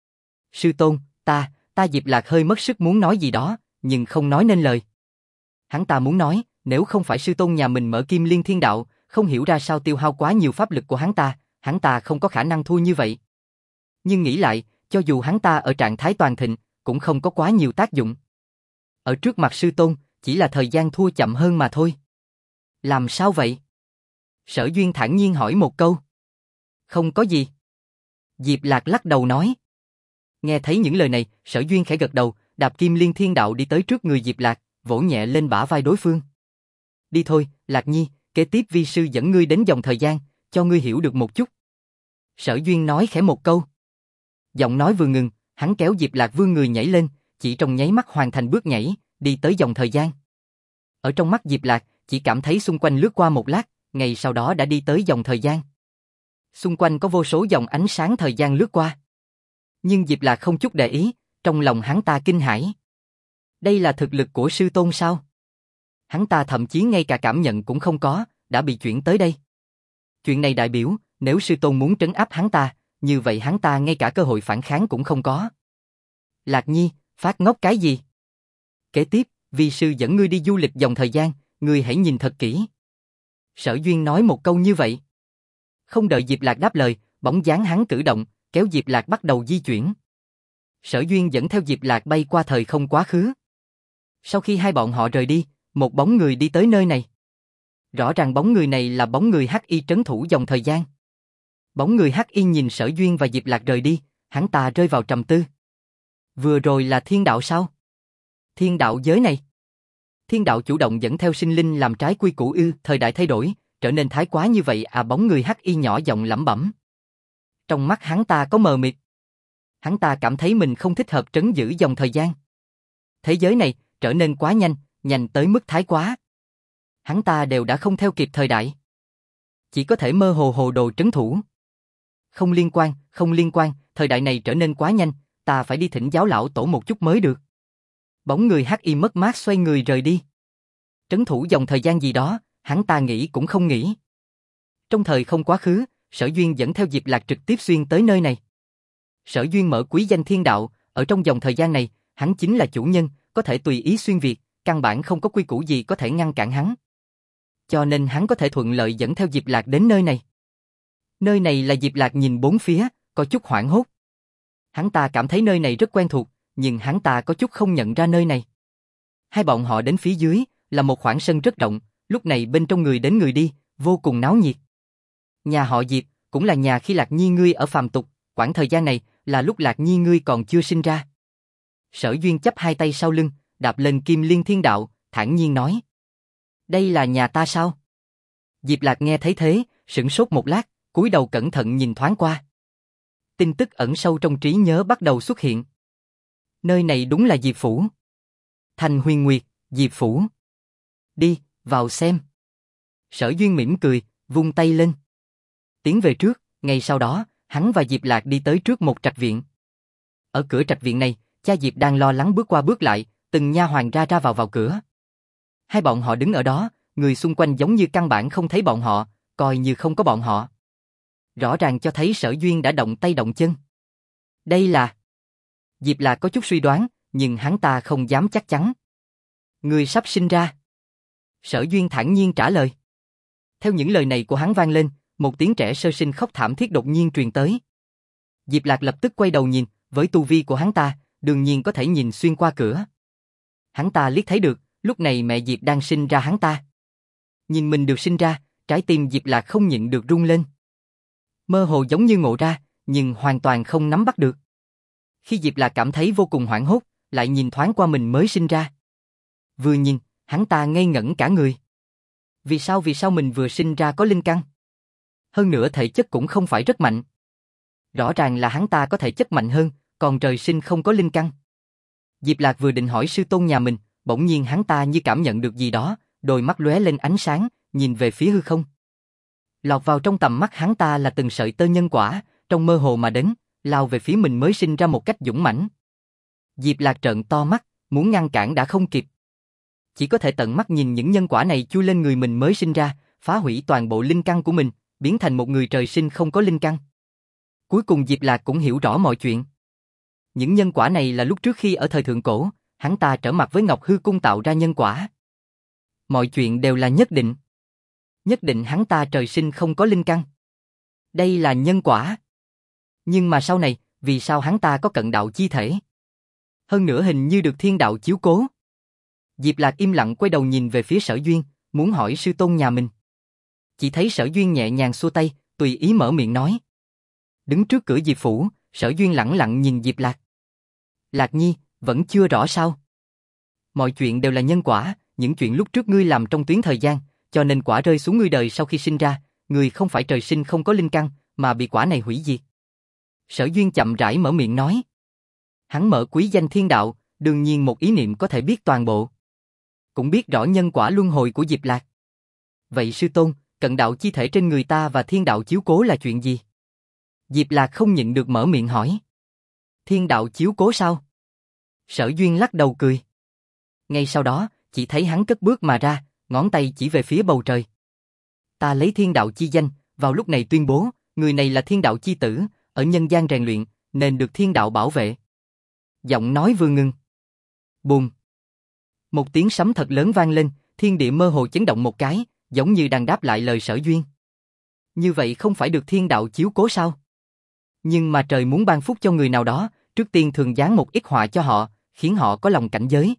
Sư tôn, ta Diệp Lạc hơi mất sức muốn nói gì đó, nhưng không nói nên lời. Hắn ta muốn nói, nếu không phải sư tôn nhà mình mở Kim Liên Thiên Đạo, không hiểu ra sao tiêu hao quá nhiều pháp lực của hắn ta không có khả năng thua như vậy. Nhưng nghĩ lại, cho dù hắn ta ở trạng thái toàn thịnh, cũng không có quá nhiều tác dụng. Ở trước mặt sư tôn, chỉ là thời gian thua chậm hơn mà thôi. Làm sao vậy? Sở Duyên thản nhiên hỏi một câu. Không có gì. Diệp Lạc lắc đầu nói. Nghe thấy những lời này, Sở Duyên khẽ gật đầu, đạp Kim Liên Thiên Đạo đi tới trước người Diệp Lạc, vỗ nhẹ lên bả vai đối phương. Đi thôi, Lạc Nhi, kế tiếp vi sư dẫn ngươi đến dòng thời gian, cho ngươi hiểu được một chút. Sở Duyên nói khẽ một câu. Giọng nói vừa ngừng, hắn kéo Diệp Lạc vươn người nhảy lên, chỉ trong nháy mắt hoàn thành bước nhảy, đi tới dòng thời gian. Ở trong mắt Diệp Lạc, chỉ cảm thấy xung quanh lướt qua một lát, ngay sau đó đã đi tới dòng thời gian. Xung quanh có vô số dòng ánh sáng thời gian lướt qua. Nhưng Diệp Lạc không chút để ý, trong lòng hắn ta kinh hãi. Đây là thực lực của sư tôn sao? Hắn ta thậm chí ngay cả cảm nhận cũng không có, đã bị chuyển tới đây. Chuyện này đại biểu, nếu sư tôn muốn trấn áp hắn ta, như vậy hắn ta ngay cả cơ hội phản kháng cũng không có. Lạc Nhi, phát ngốc cái gì? Kế tiếp, vi sư dẫn ngươi đi du lịch dòng thời gian, ngươi hãy nhìn thật kỹ. Sở Duyên nói một câu như vậy. Không đợi Diệp Lạc đáp lời, bóng dáng hắn cử động, kéo Diệp Lạc bắt đầu di chuyển. Sở Duyên dẫn theo Diệp Lạc bay qua thời không quá khứ. Sau khi hai bọn họ rời đi, một bóng người đi tới nơi này. Rõ ràng bóng người này là bóng người Hắc Y trấn thủ dòng thời gian. Bóng người Hắc Y nhìn Sở Duyên và Diệp Lạc rời đi, hắn ta rơi vào trầm tư. Vừa rồi là thiên đạo sao? Thiên đạo giới này. Thiên đạo chủ động dẫn theo sinh linh làm trái quy củ ư? Thời đại thay đổi, trở nên thái quá như vậy à? Bóng người Hắc Y nhỏ giọng lẩm bẩm. Trong mắt hắn ta có mờ mịt. Hắn ta cảm thấy mình không thích hợp trấn giữ dòng thời gian. Thế giới này trở nên quá nhanh, nhanh tới mức thái quá. Hắn ta đều đã không theo kịp thời đại. Chỉ có thể mơ hồ hồ đồ trấn thủ. Không liên quan, thời đại này trở nên quá nhanh, ta phải đi thỉnh giáo lão tổ một chút mới được. Bóng người Hắc Y mất mát xoay người rời đi. Trấn thủ dòng thời gian gì đó, hắn ta nghĩ cũng không nghĩ. Trong thời không quá khứ, Sở Duyên dẫn theo Diệp Lạc trực tiếp xuyên tới nơi này. Sở Duyên mở quý danh thiên đạo, ở trong dòng thời gian này, hắn chính là chủ nhân, có thể tùy ý xuyên việt, căn bản không có quy củ gì có thể ngăn cản hắn. Cho nên hắn có thể thuận lợi dẫn theo Diệp Lạc đến nơi này. Nơi này là Diệp Lạc nhìn bốn phía, có chút hoảng hốt. Hắn ta cảm thấy nơi này rất quen thuộc, nhưng hắn ta có chút không nhận ra nơi này. Hai bọn họ đến phía dưới, là một khoảng sân rất rộng, lúc này bên trong người đến người đi, vô cùng náo nhiệt. Nhà họ Diệp, cũng là nhà khi Lạc Nhi ngươi ở phàm tục, quãng thời gian này là lúc Lạc Nhi ngươi còn chưa sinh ra. Sở Duyên chắp hai tay sau lưng, đạp lên Kim Liên Thiên Đạo, thản nhiên nói. Đây là nhà ta sao? Diệp Lạc nghe thấy thế, sửng sốt một lát, cúi đầu cẩn thận nhìn thoáng qua. Tin tức ẩn sâu trong trí nhớ bắt đầu xuất hiện. Nơi này đúng là Diệp Phủ. Thành Huyền Nguyệt, Diệp Phủ. Đi, vào xem. Sở Duyên mỉm cười, vung tay lên. Tiến về trước, ngay sau đó, hắn và Diệp Lạc đi tới trước một trạch viện. Ở cửa trạch viện này, cha Diệp đang lo lắng bước qua bước lại, từng nha hoàn ra ra vào cửa. Hai bọn họ đứng ở đó, người xung quanh giống như căn bản không thấy bọn họ, coi như không có bọn họ. Rõ ràng cho thấy Sở Duyên đã động tay động chân. Đây là... Diệp Lạc có chút suy đoán, nhưng hắn ta không dám chắc chắn. Người sắp sinh ra. Sở Duyên thản nhiên trả lời. Theo những lời này của hắn vang lên, một tiếng trẻ sơ sinh khóc thảm thiết đột nhiên truyền tới. Diệp Lạc lập tức quay đầu nhìn, với tu vi của hắn ta, đương nhiên có thể nhìn xuyên qua cửa. Hắn ta liếc thấy được, lúc này mẹ Diệp đang sinh ra hắn ta. Nhìn mình được sinh ra, trái tim Diệp Lạc không nhịn được rung lên. Mơ hồ giống như ngộ ra, nhưng hoàn toàn không nắm bắt được. Khi Diệp Lạc cảm thấy vô cùng hoảng hốt, lại nhìn thoáng qua mình mới sinh ra. Vừa nhìn, hắn ta ngây ngẩn cả người. Vì sao mình vừa sinh ra có linh căn? Hơn nữa thể chất cũng không phải rất mạnh. Rõ ràng là hắn ta có thể chất mạnh hơn, còn trời sinh không có linh căn. Diệp Lạc vừa định hỏi sư tôn nhà mình, bỗng nhiên hắn ta như cảm nhận được gì đó, đôi mắt lóe lên ánh sáng, nhìn về phía hư không. Lọt vào trong tầm mắt hắn ta là từng sợi tơ nhân quả, trong mơ hồ mà đến, lao về phía mình mới sinh ra một cách dũng mãnh. Diệp Lạc trợn to mắt, muốn ngăn cản đã không kịp. Chỉ có thể tận mắt nhìn những nhân quả này chui lên người mình mới sinh ra, phá hủy toàn bộ linh căn của mình, biến thành một người trời sinh không có linh căn. Cuối cùng Diệp Lạc cũng hiểu rõ mọi chuyện. Những nhân quả này là lúc trước khi ở thời thượng cổ, hắn ta trở mặt với Ngọc Hư Cung tạo ra nhân quả. Mọi chuyện đều là nhất định. Nhất định hắn ta trời sinh không có linh căn. Đây là nhân quả. Nhưng mà sau này, vì sao hắn ta có cận đạo chi thể? Hơn nữa hình như được thiên đạo chiếu cố. Diệp Lạc im lặng quay đầu nhìn về phía Sở Duyên, muốn hỏi sư tôn nhà mình. Chỉ thấy Sở Duyên nhẹ nhàng xua tay, tùy ý mở miệng nói. Đứng trước cửa Diệp phủ, Sở Duyên lẳng lặng nhìn Diệp Lạc. Lạc Nhi, vẫn chưa rõ sao? Mọi chuyện đều là nhân quả, những chuyện lúc trước ngươi làm trong tuyến thời gian, cho nên quả rơi xuống ngươi đời sau khi sinh ra, ngươi không phải trời sinh không có linh căn, mà bị quả này hủy diệt. Sở Duyên chậm rãi mở miệng nói. Hắn mở quý danh thiên đạo, đương nhiên một ý niệm có thể biết toàn bộ. Cũng biết rõ nhân quả luân hồi của Diệp Lạc. Vậy sư tôn, cận đạo chi thể trên người ta và thiên đạo chiếu cố là chuyện gì? Diệp Lạc không nhịn được mở miệng hỏi. Thiên đạo chiếu cố sao? Sở Duyên lắc đầu cười. Ngay sau đó, chỉ thấy hắn cất bước mà ra, ngón tay chỉ về phía bầu trời. Ta lấy thiên đạo chi danh, vào lúc này tuyên bố, người này là thiên đạo chi tử, ở nhân gian rèn luyện, nên được thiên đạo bảo vệ. Giọng nói vừa ngừng. Bùm. Một tiếng sấm thật lớn vang lên, thiên địa mơ hồ chấn động một cái, giống như đang đáp lại lời Sở Duyên. Như vậy không phải được thiên đạo chiếu cố sao? Nhưng mà trời muốn ban phúc cho người nào đó, trước tiên thường giáng một ít họa cho họ, khiến họ có lòng cảnh giới.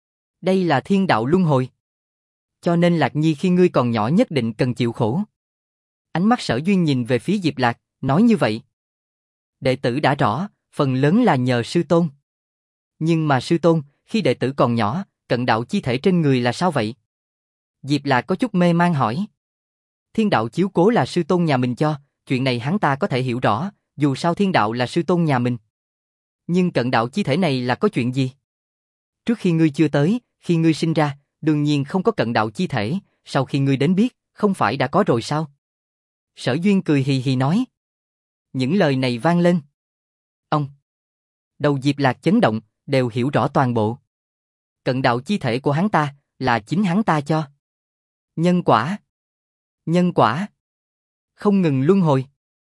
Đây là thiên đạo luân hồi. Cho nên Lạc Nhi khi ngươi còn nhỏ nhất định cần chịu khổ. Ánh mắt Sở Duyên nhìn về phía Diệp Lạc, nói như vậy. Đệ tử đã rõ, phần lớn là nhờ sư tôn. Nhưng mà sư tôn, khi đệ tử còn nhỏ, cận đạo chi thể trên người là sao vậy? Diệp Lạc có chút mê man hỏi. Thiên đạo chiếu cố là sư tôn nhà mình cho, chuyện này hắn ta có thể hiểu rõ, dù sao thiên đạo là sư tôn nhà mình. Nhưng cận đạo chi thể này là có chuyện gì? Trước khi ngươi chưa tới, khi ngươi sinh ra, đương nhiên không có cận đạo chi thể, sau khi ngươi đến biết, không phải đã có rồi sao? Sở Duyên cười hì hì nói. Những lời này vang lên. Ông. Đầu Diệp Lạc chấn động, đều hiểu rõ toàn bộ. Cận đạo chi thể của hắn ta, là chính hắn ta cho. Nhân quả. Nhân quả. Không ngừng luân hồi.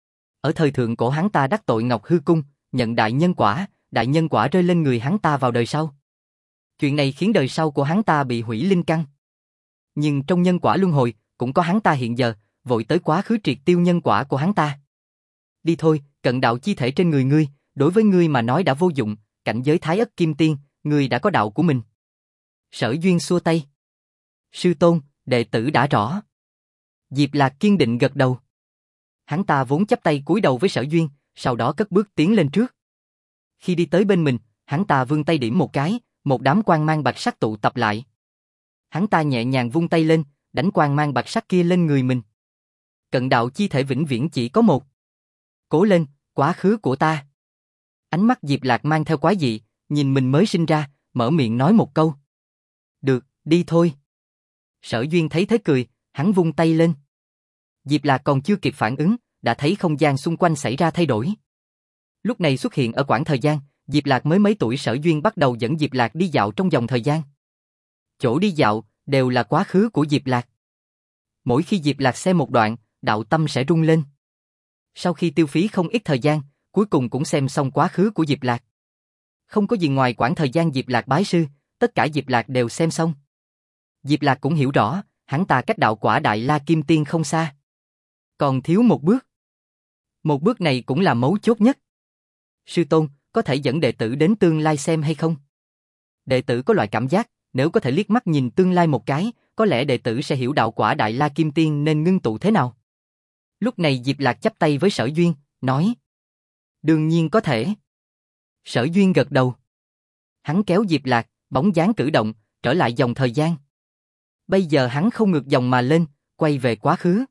Ở thời thượng cổ hắn ta đắc tội Ngọc Hư Cung, nhận đại nhân quả rơi lên người hắn ta vào đời sau. Chuyện này khiến đời sau của hắn ta bị hủy linh căn. Nhưng trong nhân quả luân hồi, cũng có hắn ta hiện giờ, vội tới quá khứ triệt tiêu nhân quả của hắn ta. Đi thôi, cận đạo chi thể trên người ngươi, đối với ngươi mà nói đã vô dụng, cảnh giới Thái Ất Kim Tiên, ngươi đã có đạo của mình. Sở Duyên xua tay. Sư tôn, đệ tử đã rõ. Diệp Lạc kiên định gật đầu. Hắn ta vốn chắp tay cúi đầu với Sở Duyên, sau đó cất bước tiến lên trước. Khi đi tới bên mình, hắn ta vươn tay điểm một cái, một đám quang mang bạch sắc tụ tập lại. Hắn ta nhẹ nhàng vung tay lên, đánh quang mang bạch sắc kia lên người mình. Cận đạo chi thể vĩnh viễn chỉ có một. Cố lên, quá khứ của ta. Ánh mắt Diệp Lạc mang theo quái dị, nhìn mình mới sinh ra, mở miệng nói một câu. Được, đi thôi. Sở Duyên thấy thế cười, hắn vung tay lên. Diệp Lạc còn chưa kịp phản ứng, đã thấy không gian xung quanh xảy ra thay đổi. Lúc này xuất hiện ở quãng thời gian, Diệp Lạc mới mấy tuổi. Sở Duyên bắt đầu dẫn Diệp Lạc đi dạo trong dòng thời gian. Chỗ đi dạo, đều là quá khứ của Diệp Lạc. Mỗi khi Diệp Lạc xem một đoạn, đạo tâm sẽ rung lên. Sau khi tiêu phí không ít thời gian, cuối cùng cũng xem xong quá khứ của Diệp Lạc. Không có gì ngoài quãng thời gian Diệp Lạc bái sư, tất cả Diệp Lạc đều xem xong. Diệp Lạc cũng hiểu rõ, hắn ta cách đạo quả Đại La Kim Tiên không xa. Còn thiếu một bước. Một bước này cũng là mấu chốt nhất. Sư tôn, có thể dẫn đệ tử đến tương lai xem hay không? Đệ tử có loại cảm giác, nếu có thể liếc mắt nhìn tương lai một cái, có lẽ đệ tử sẽ hiểu đạo quả Đại La Kim Tiên nên ngưng tụ thế nào. Lúc này Diệp Lạc chắp tay với Sở Duyên, nói. Đương nhiên có thể. Sở Duyên gật đầu. Hắn kéo Diệp Lạc, bóng dáng cử động, trở lại dòng thời gian. Bây giờ hắn không ngược dòng mà lên, quay về quá khứ.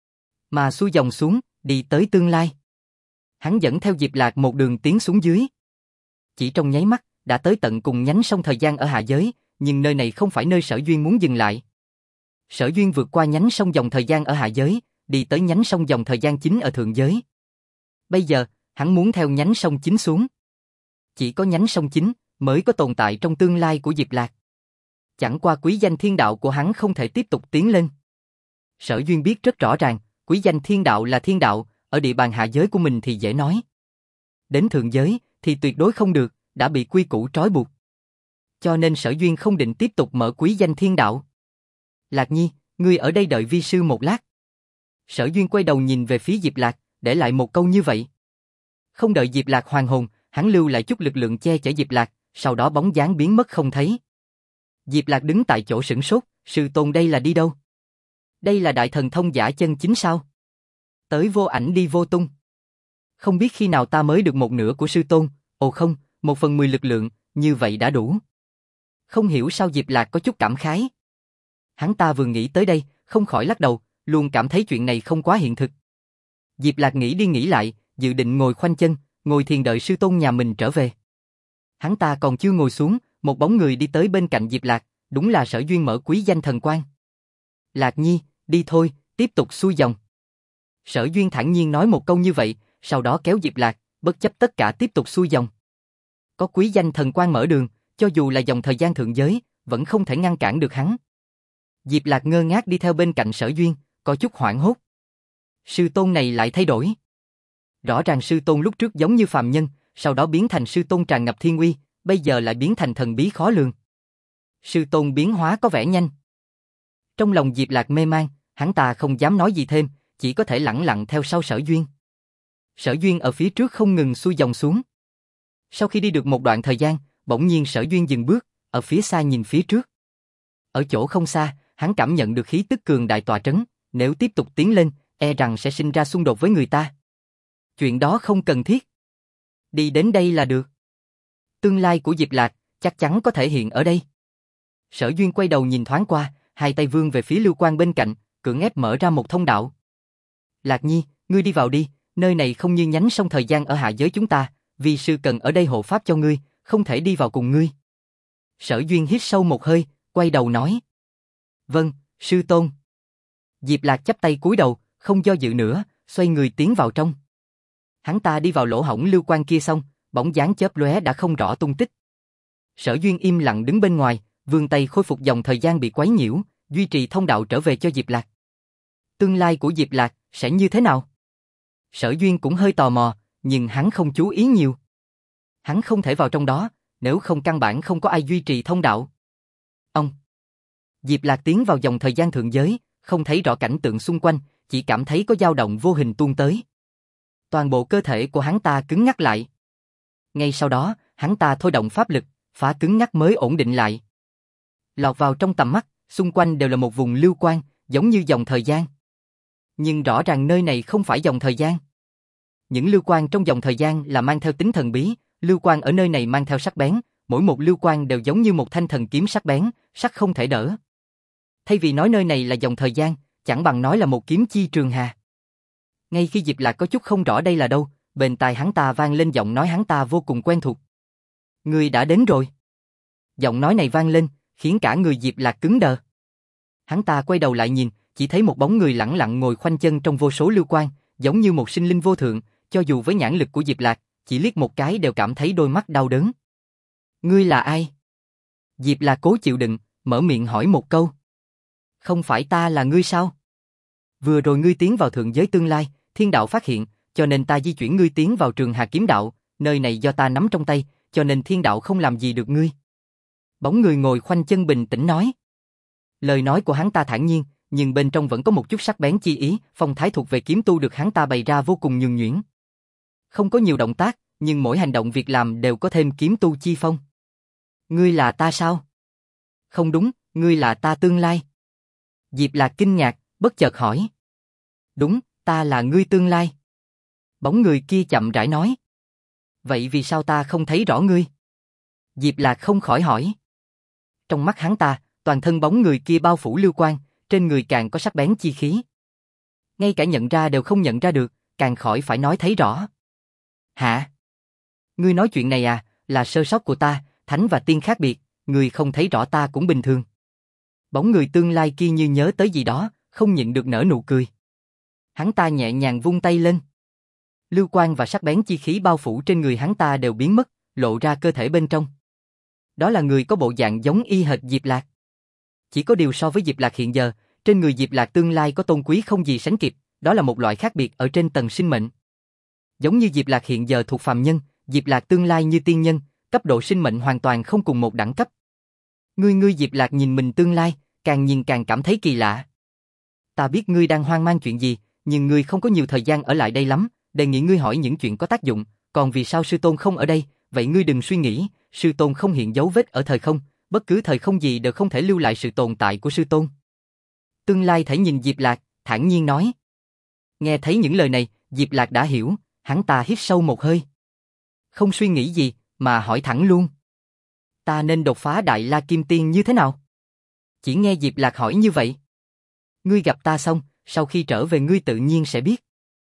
Mà xuôi dòng xuống, đi tới tương lai. Hắn dẫn theo Diệp Lạc một đường tiến xuống dưới. Chỉ trong nháy mắt, đã tới tận cùng nhánh sông thời gian ở hạ giới, nhưng nơi này không phải nơi Sở Duyên muốn dừng lại. Sở Duyên vượt qua nhánh sông dòng thời gian ở hạ giới, đi tới nhánh sông dòng thời gian chính ở thượng giới. Bây giờ, hắn muốn theo nhánh sông chính xuống. Chỉ có nhánh sông chính mới có tồn tại trong tương lai của Diệp Lạc. Chẳng qua quý danh thiên đạo của hắn không thể tiếp tục tiến lên. Sở Duyên biết rất rõ ràng, quý danh thiên đạo là thiên đạo, ở địa bàn hạ giới của mình thì dễ nói. Đến thượng giới thì tuyệt đối không được, đã bị quy củ trói buộc. Cho nên Sở Duyên không định tiếp tục mở quý danh thiên đạo. Lạc Nhi, ngươi ở đây đợi vi sư một lát. Sở Duyên quay đầu nhìn về phía Diệp Lạc, để lại một câu như vậy. Không đợi Diệp Lạc hoàn hồn, hắn lưu lại chút lực lượng che chở Diệp Lạc, sau đó bóng dáng biến mất không thấy. Diệp Lạc đứng tại chỗ sửng sốt, sư tôn đây là đi đâu? Đây là đại thần thông giả chân chính sao? Tới vô ảnh đi vô tung. Không biết khi nào ta mới được một nửa của sư tôn, ồ không, 1/10 lực lượng, như vậy đã đủ. Không hiểu sao Diệp Lạc có chút cảm khái. Hắn ta vừa nghĩ tới đây, không khỏi lắc đầu, luôn cảm thấy chuyện này không quá hiện thực. Diệp Lạc nghĩ đi nghĩ lại, dự định ngồi khoanh chân, ngồi thiền đợi sư tôn nhà mình trở về. Hắn ta còn chưa ngồi xuống, một bóng người đi tới bên cạnh Diệp Lạc, đúng là Sở Duyên mở quý danh thần quang. Lạc Nhi, đi thôi, tiếp tục xuôi dòng. Sở Duyên thản nhiên nói một câu như vậy, sau đó kéo Diệp Lạc, bất chấp tất cả tiếp tục xuôi dòng. Có quý danh thần quang mở đường, cho dù là dòng thời gian thượng giới, vẫn không thể ngăn cản được hắn. Diệp Lạc ngơ ngác đi theo bên cạnh Sở Duyên, có chút hoảng hốt. Sư tôn này lại thay đổi. Rõ ràng sư tôn lúc trước giống như phàm nhân, sau đó biến thành sư tôn tràn ngập thiên uy, bây giờ lại biến thành thần bí khó lường. Sư tôn biến hóa có vẻ nhanh. Trong lòng Diệp Lạc mê man, hắn ta không dám nói gì thêm, chỉ có thể lẳng lặng theo sau Sở Duyên. Sở Duyên ở phía trước không ngừng xuôi dòng xuống. Sau khi đi được một đoạn thời gian, bỗng nhiên Sở Duyên dừng bước, ở phía xa nhìn phía trước. Ở chỗ không xa, hắn cảm nhận được khí tức cường đại tọa trấn, nếu tiếp tục tiến lên, e rằng sẽ sinh ra xung đột với người ta. Chuyện đó không cần thiết. Đi đến đây là được. Tương lai của Diệp Lạc chắc chắn có thể hiện ở đây. Sở Duyên quay đầu nhìn thoáng qua, hai tay vươn về phía lưu quang bên cạnh, cưỡng ép mở ra một thông đạo. Lạc Nhi, ngươi đi vào đi, nơi này không như nhánh sông thời gian ở hạ giới chúng ta, vì sư cần ở đây hộ pháp cho ngươi, không thể đi vào cùng ngươi. Sở Duyên hít sâu một hơi, quay đầu nói. Vâng, sư tôn. Diệp Lạc chắp tay cúi đầu, không do dự nữa, xoay người tiến vào trong. Hắn ta đi vào lỗ hổng lưu quang kia xong, bóng dáng chớp lóe đã không rõ tung tích. Sở Duyên im lặng đứng bên ngoài, vươn tay khôi phục dòng thời gian bị quấy nhiễu, duy trì thông đạo trở về cho Diệp Lạc. Tương lai của Diệp Lạc sẽ như thế nào? Sở Duyên cũng hơi tò mò, nhưng hắn không chú ý nhiều. Hắn không thể vào trong đó, nếu không căn bản không có ai duy trì thông đạo. Ông Diệp Lạc tiến vào dòng thời gian thượng giới, không thấy rõ cảnh tượng xung quanh, chỉ cảm thấy có dao động vô hình tuôn tới. Toàn bộ cơ thể của hắn ta cứng ngắc lại. Ngay sau đó, hắn ta thôi động pháp lực, phá cứng ngắc mới ổn định lại. Lọt vào trong tầm mắt, xung quanh đều là một vùng lưu quang, giống như dòng thời gian. Nhưng rõ ràng nơi này không phải dòng thời gian. Những lưu quang trong dòng thời gian là mang theo tính thần bí, lưu quang ở nơi này mang theo sắc bén, mỗi một lưu quang đều giống như một thanh thần kiếm sắc bén, sắc không thể đỡ. Thay vì nói nơi này là dòng thời gian, chẳng bằng nói là một kiếm chi trường hà. Ngay khi Diệp Lạc có chút không rõ đây là đâu, bên tai hắn ta vang lên giọng nói hắn ta vô cùng quen thuộc. Người đã đến rồi. Giọng nói này vang lên, khiến cả người Diệp Lạc cứng đờ. Hắn ta quay đầu lại nhìn, chỉ thấy một bóng người lẳng lặng ngồi khoanh chân trong vô số lưu quang, giống như một sinh linh vô thượng, cho dù với nhãn lực của Diệp Lạc, chỉ liếc một cái đều cảm thấy đôi mắt đau đớn. Ngươi là ai? Diệp Lạc cố chịu đựng, mở miệng hỏi một câu. Không phải ta là ngươi sao? Vừa rồi ngươi tiến vào thượng giới tương lai, thiên đạo phát hiện, cho nên ta di chuyển ngươi tiến vào trường Hà Kiếm Đạo, nơi này do ta nắm trong tay, cho nên thiên đạo không làm gì được ngươi. Bóng người ngồi khoanh chân bình tĩnh nói. Lời nói của hắn ta thản nhiên, nhưng bên trong vẫn có một chút sắc bén chi ý, phong thái thuộc về kiếm tu được hắn ta bày ra vô cùng nhuần nhuyễn. Không có nhiều động tác, nhưng mỗi hành động việc làm đều có thêm kiếm tu chi phong. Ngươi là ta sao? Không đúng, ngươi là ta tương lai. Diệp Lạc kinh ngạc, bất chợt hỏi. Đúng, ta là ngươi tương lai. Bóng người kia chậm rãi nói. Vậy vì sao ta không thấy rõ ngươi? Diệp Lạc không khỏi hỏi. Trong mắt hắn ta, toàn thân bóng người kia bao phủ lưu quang, trên người càng có sắc bén chi khí. Ngay cả nhận ra đều không nhận ra được, càng khỏi phải nói thấy rõ. Hả? Ngươi nói chuyện này à, là sơ sót của ta, thánh và tiên khác biệt, ngươi không thấy rõ ta cũng bình thường. Bóng người tương lai kia như nhớ tới gì đó, không nhịn được nở nụ cười. Hắn ta nhẹ nhàng vung tay lên. Lưu quang và sắc bén chi khí bao phủ trên người hắn ta đều biến mất, lộ ra cơ thể bên trong. Đó là người có bộ dạng giống y hệt Diệp Lạc. Chỉ có điều so với Diệp Lạc hiện giờ, trên người Diệp Lạc tương lai có tôn quý không gì sánh kịp, đó là một loại khác biệt ở trên tầng sinh mệnh. Giống như Diệp Lạc hiện giờ thuộc phàm nhân, Diệp Lạc tương lai như tiên nhân, cấp độ sinh mệnh hoàn toàn không cùng một đẳng cấp. Ngươi Diệp Lạc nhìn mình tương lai, càng nhìn càng cảm thấy kỳ lạ. Ta biết ngươi đang hoang mang chuyện gì, nhưng ngươi không có nhiều thời gian ở lại đây lắm, đề nghị ngươi hỏi những chuyện có tác dụng, còn vì sao sư tôn không ở đây, vậy ngươi đừng suy nghĩ, sư tôn không hiện dấu vết ở thời không, bất cứ thời không gì đều không thể lưu lại sự tồn tại của sư tôn. Tương lai thể nhìn Diệp Lạc, thản nhiên nói. Nghe thấy những lời này, Diệp Lạc đã hiểu, hắn ta hít sâu một hơi. Không suy nghĩ gì, mà hỏi thẳng luôn. Ta nên đột phá Đại La Kim Tiên như thế nào? Chỉ nghe Diệp Lạc hỏi như vậy. Ngươi gặp ta xong, sau khi trở về ngươi tự nhiên sẽ biết.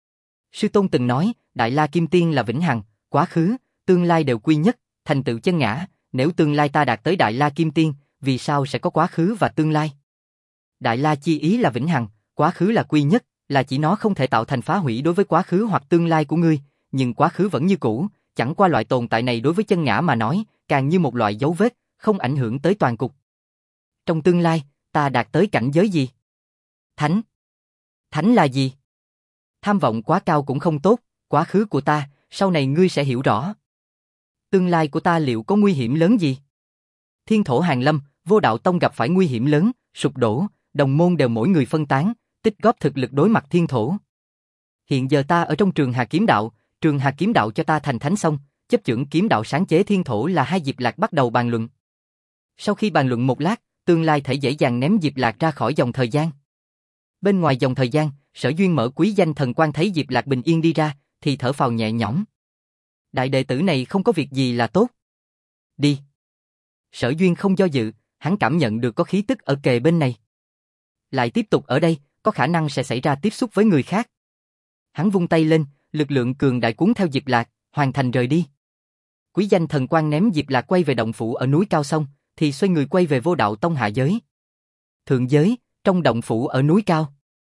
Sư tôn từng nói, Đại La Kim Tiên là vĩnh hằng, quá khứ, tương lai đều quy nhất, thành tựu chân ngã, nếu tương lai ta đạt tới Đại La Kim Tiên, vì sao sẽ có quá khứ và tương lai? Đại La chi ý là vĩnh hằng, quá khứ là quy nhất, là chỉ nó không thể tạo thành phá hủy đối với quá khứ hoặc tương lai của ngươi, nhưng quá khứ vẫn như cũ, chẳng qua loại tồn tại này đối với chân ngã mà nói, càng như một loại dấu vết, không ảnh hưởng tới toàn cục. Trong tương lai, ta đạt tới cảnh giới gì? Thánh. Thánh là gì? Tham vọng quá cao cũng không tốt, quá khứ của ta, sau này ngươi sẽ hiểu rõ. Tương lai của ta liệu có nguy hiểm lớn gì? Thiên thổ hàng lâm, Vô Đạo Tông gặp phải nguy hiểm lớn, sụp đổ, đồng môn đều mỗi người phân tán, tích góp thực lực đối mặt thiên thổ. Hiện giờ ta ở trong trường Hà Kiếm Đạo, trường Hà Kiếm Đạo cho ta thành thánh xong, chấp chưởng kiếm đạo sáng chế thiên thổ là hai Diệp Lạc bắt đầu bàn luận. Sau khi bàn luận một lát, tương lai thể dễ dàng ném Diệp Lạc ra khỏi dòng thời gian. Bên ngoài dòng thời gian, Sở Duyên mở quý danh thần quan thấy Diệp Lạc bình yên đi ra, thì thở phào nhẹ nhõm. Đại đệ tử này không có việc gì là tốt. Đi. Sở Duyên không do dự, hắn cảm nhận được có khí tức ở kề bên này. Lại tiếp tục ở đây, có khả năng sẽ xảy ra tiếp xúc với người khác. Hắn vung tay lên, lực lượng cường đại cuốn theo Diệp Lạc, hoàn thành rời đi. Quý danh thần quan ném Diệp Lạc quay về động phủ ở núi cao xong, thì xoay người quay về Vô Đạo Tông hạ giới. Thượng giới, trong động phủ ở núi cao.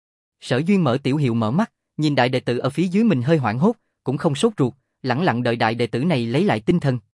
Sở Duyên mở tiểu hiệu mở mắt, nhìn đại đệ tử ở phía dưới mình hơi hoảng hốt, cũng không sốt ruột, lẳng lặng đợi đại đệ tử này lấy lại tinh thần.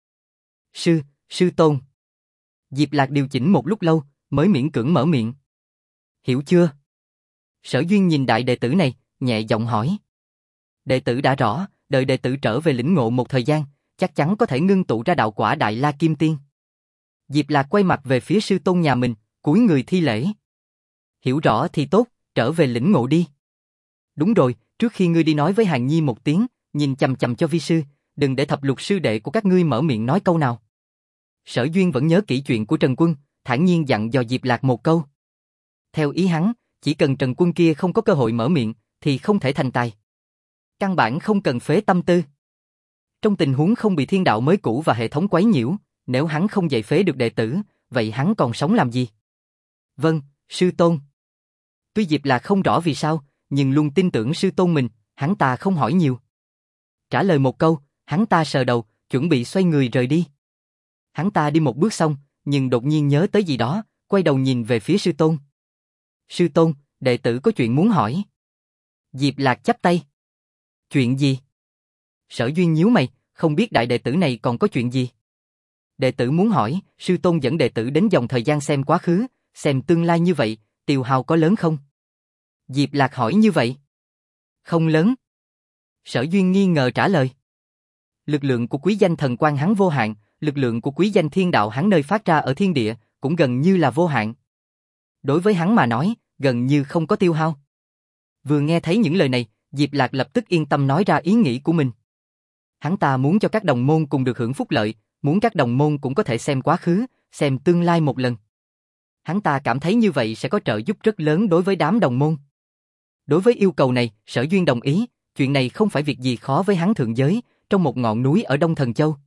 Sư tôn. Diệp Lạc điều chỉnh một lúc lâu, mới miễn cưỡng mở miệng. Hiểu chưa? Sở Duyên nhìn đại đệ tử này, nhẹ giọng hỏi. Đệ tử đã rõ, đợi đệ tử trở về lĩnh ngộ một thời gian, chắc chắn có thể ngưng tụ ra đạo quả Đại La Kim Tiên. Diệp Lạc quay mặt về phía sư tôn nhà mình, cúi người thi lễ. Hiểu rõ thì tốt, trở về lĩnh ngộ đi. Đúng rồi, trước khi ngươi đi nói với Hàn Nhi một tiếng, nhìn chằm chằm cho vi sư, đừng để thập lục sư đệ của các ngươi mở miệng nói câu nào. Sở Duyên vẫn nhớ kỹ chuyện của Trần Quân, thản nhiên dặn dò Diệp Lạc một câu. Theo ý hắn, chỉ cần Trần Quân kia không có cơ hội mở miệng, thì không thể thành tài. Căn bản không cần phế tâm tư. Trong tình huống không bị thiên đạo mới cũ và hệ thống quấy nhiễu, nếu hắn không dạy phế được đệ tử, vậy hắn còn sống làm gì? Vâng, sư tôn. Tuy Diệp Lạc không rõ vì sao, nhưng luôn tin tưởng sư tôn mình, hắn ta không hỏi nhiều. Trả lời một câu, hắn ta sờ đầu, chuẩn bị xoay người rời đi. Hắn ta đi một bước xong, nhưng đột nhiên nhớ tới gì đó, quay đầu nhìn về phía sư tôn. Sư tôn, đệ tử có chuyện muốn hỏi. Diệp Lạc chắp tay. Chuyện gì? Sở Duyên nhíu mày, không biết đại đệ tử này còn có chuyện gì. Đệ tử muốn hỏi, sư tôn dẫn đệ tử đến dòng thời gian xem quá khứ, xem tương lai như vậy, tiêu hao có lớn không? Diệp Lạc hỏi như vậy. Không lớn. Sở Duyên nghi ngờ trả lời. Lực lượng của quý danh thần quan hắn vô hạn, lực lượng của quý danh thiên đạo hắn nơi phát ra ở thiên địa, cũng gần như là vô hạn. Đối với hắn mà nói, gần như không có tiêu hao. Vừa nghe thấy những lời này, Diệp Lạc lập tức yên tâm nói ra ý nghĩ của mình. Hắn ta muốn cho các đồng môn cùng được hưởng phúc lợi, muốn các đồng môn cũng có thể xem quá khứ, xem tương lai một lần. Hắn ta cảm thấy như vậy sẽ có trợ giúp rất lớn đối với đám đồng môn. Đối với yêu cầu này, Sở Duyên đồng ý, chuyện này không phải việc gì khó với hắn thượng giới, trong một ngọn núi ở Đông Thần Châu.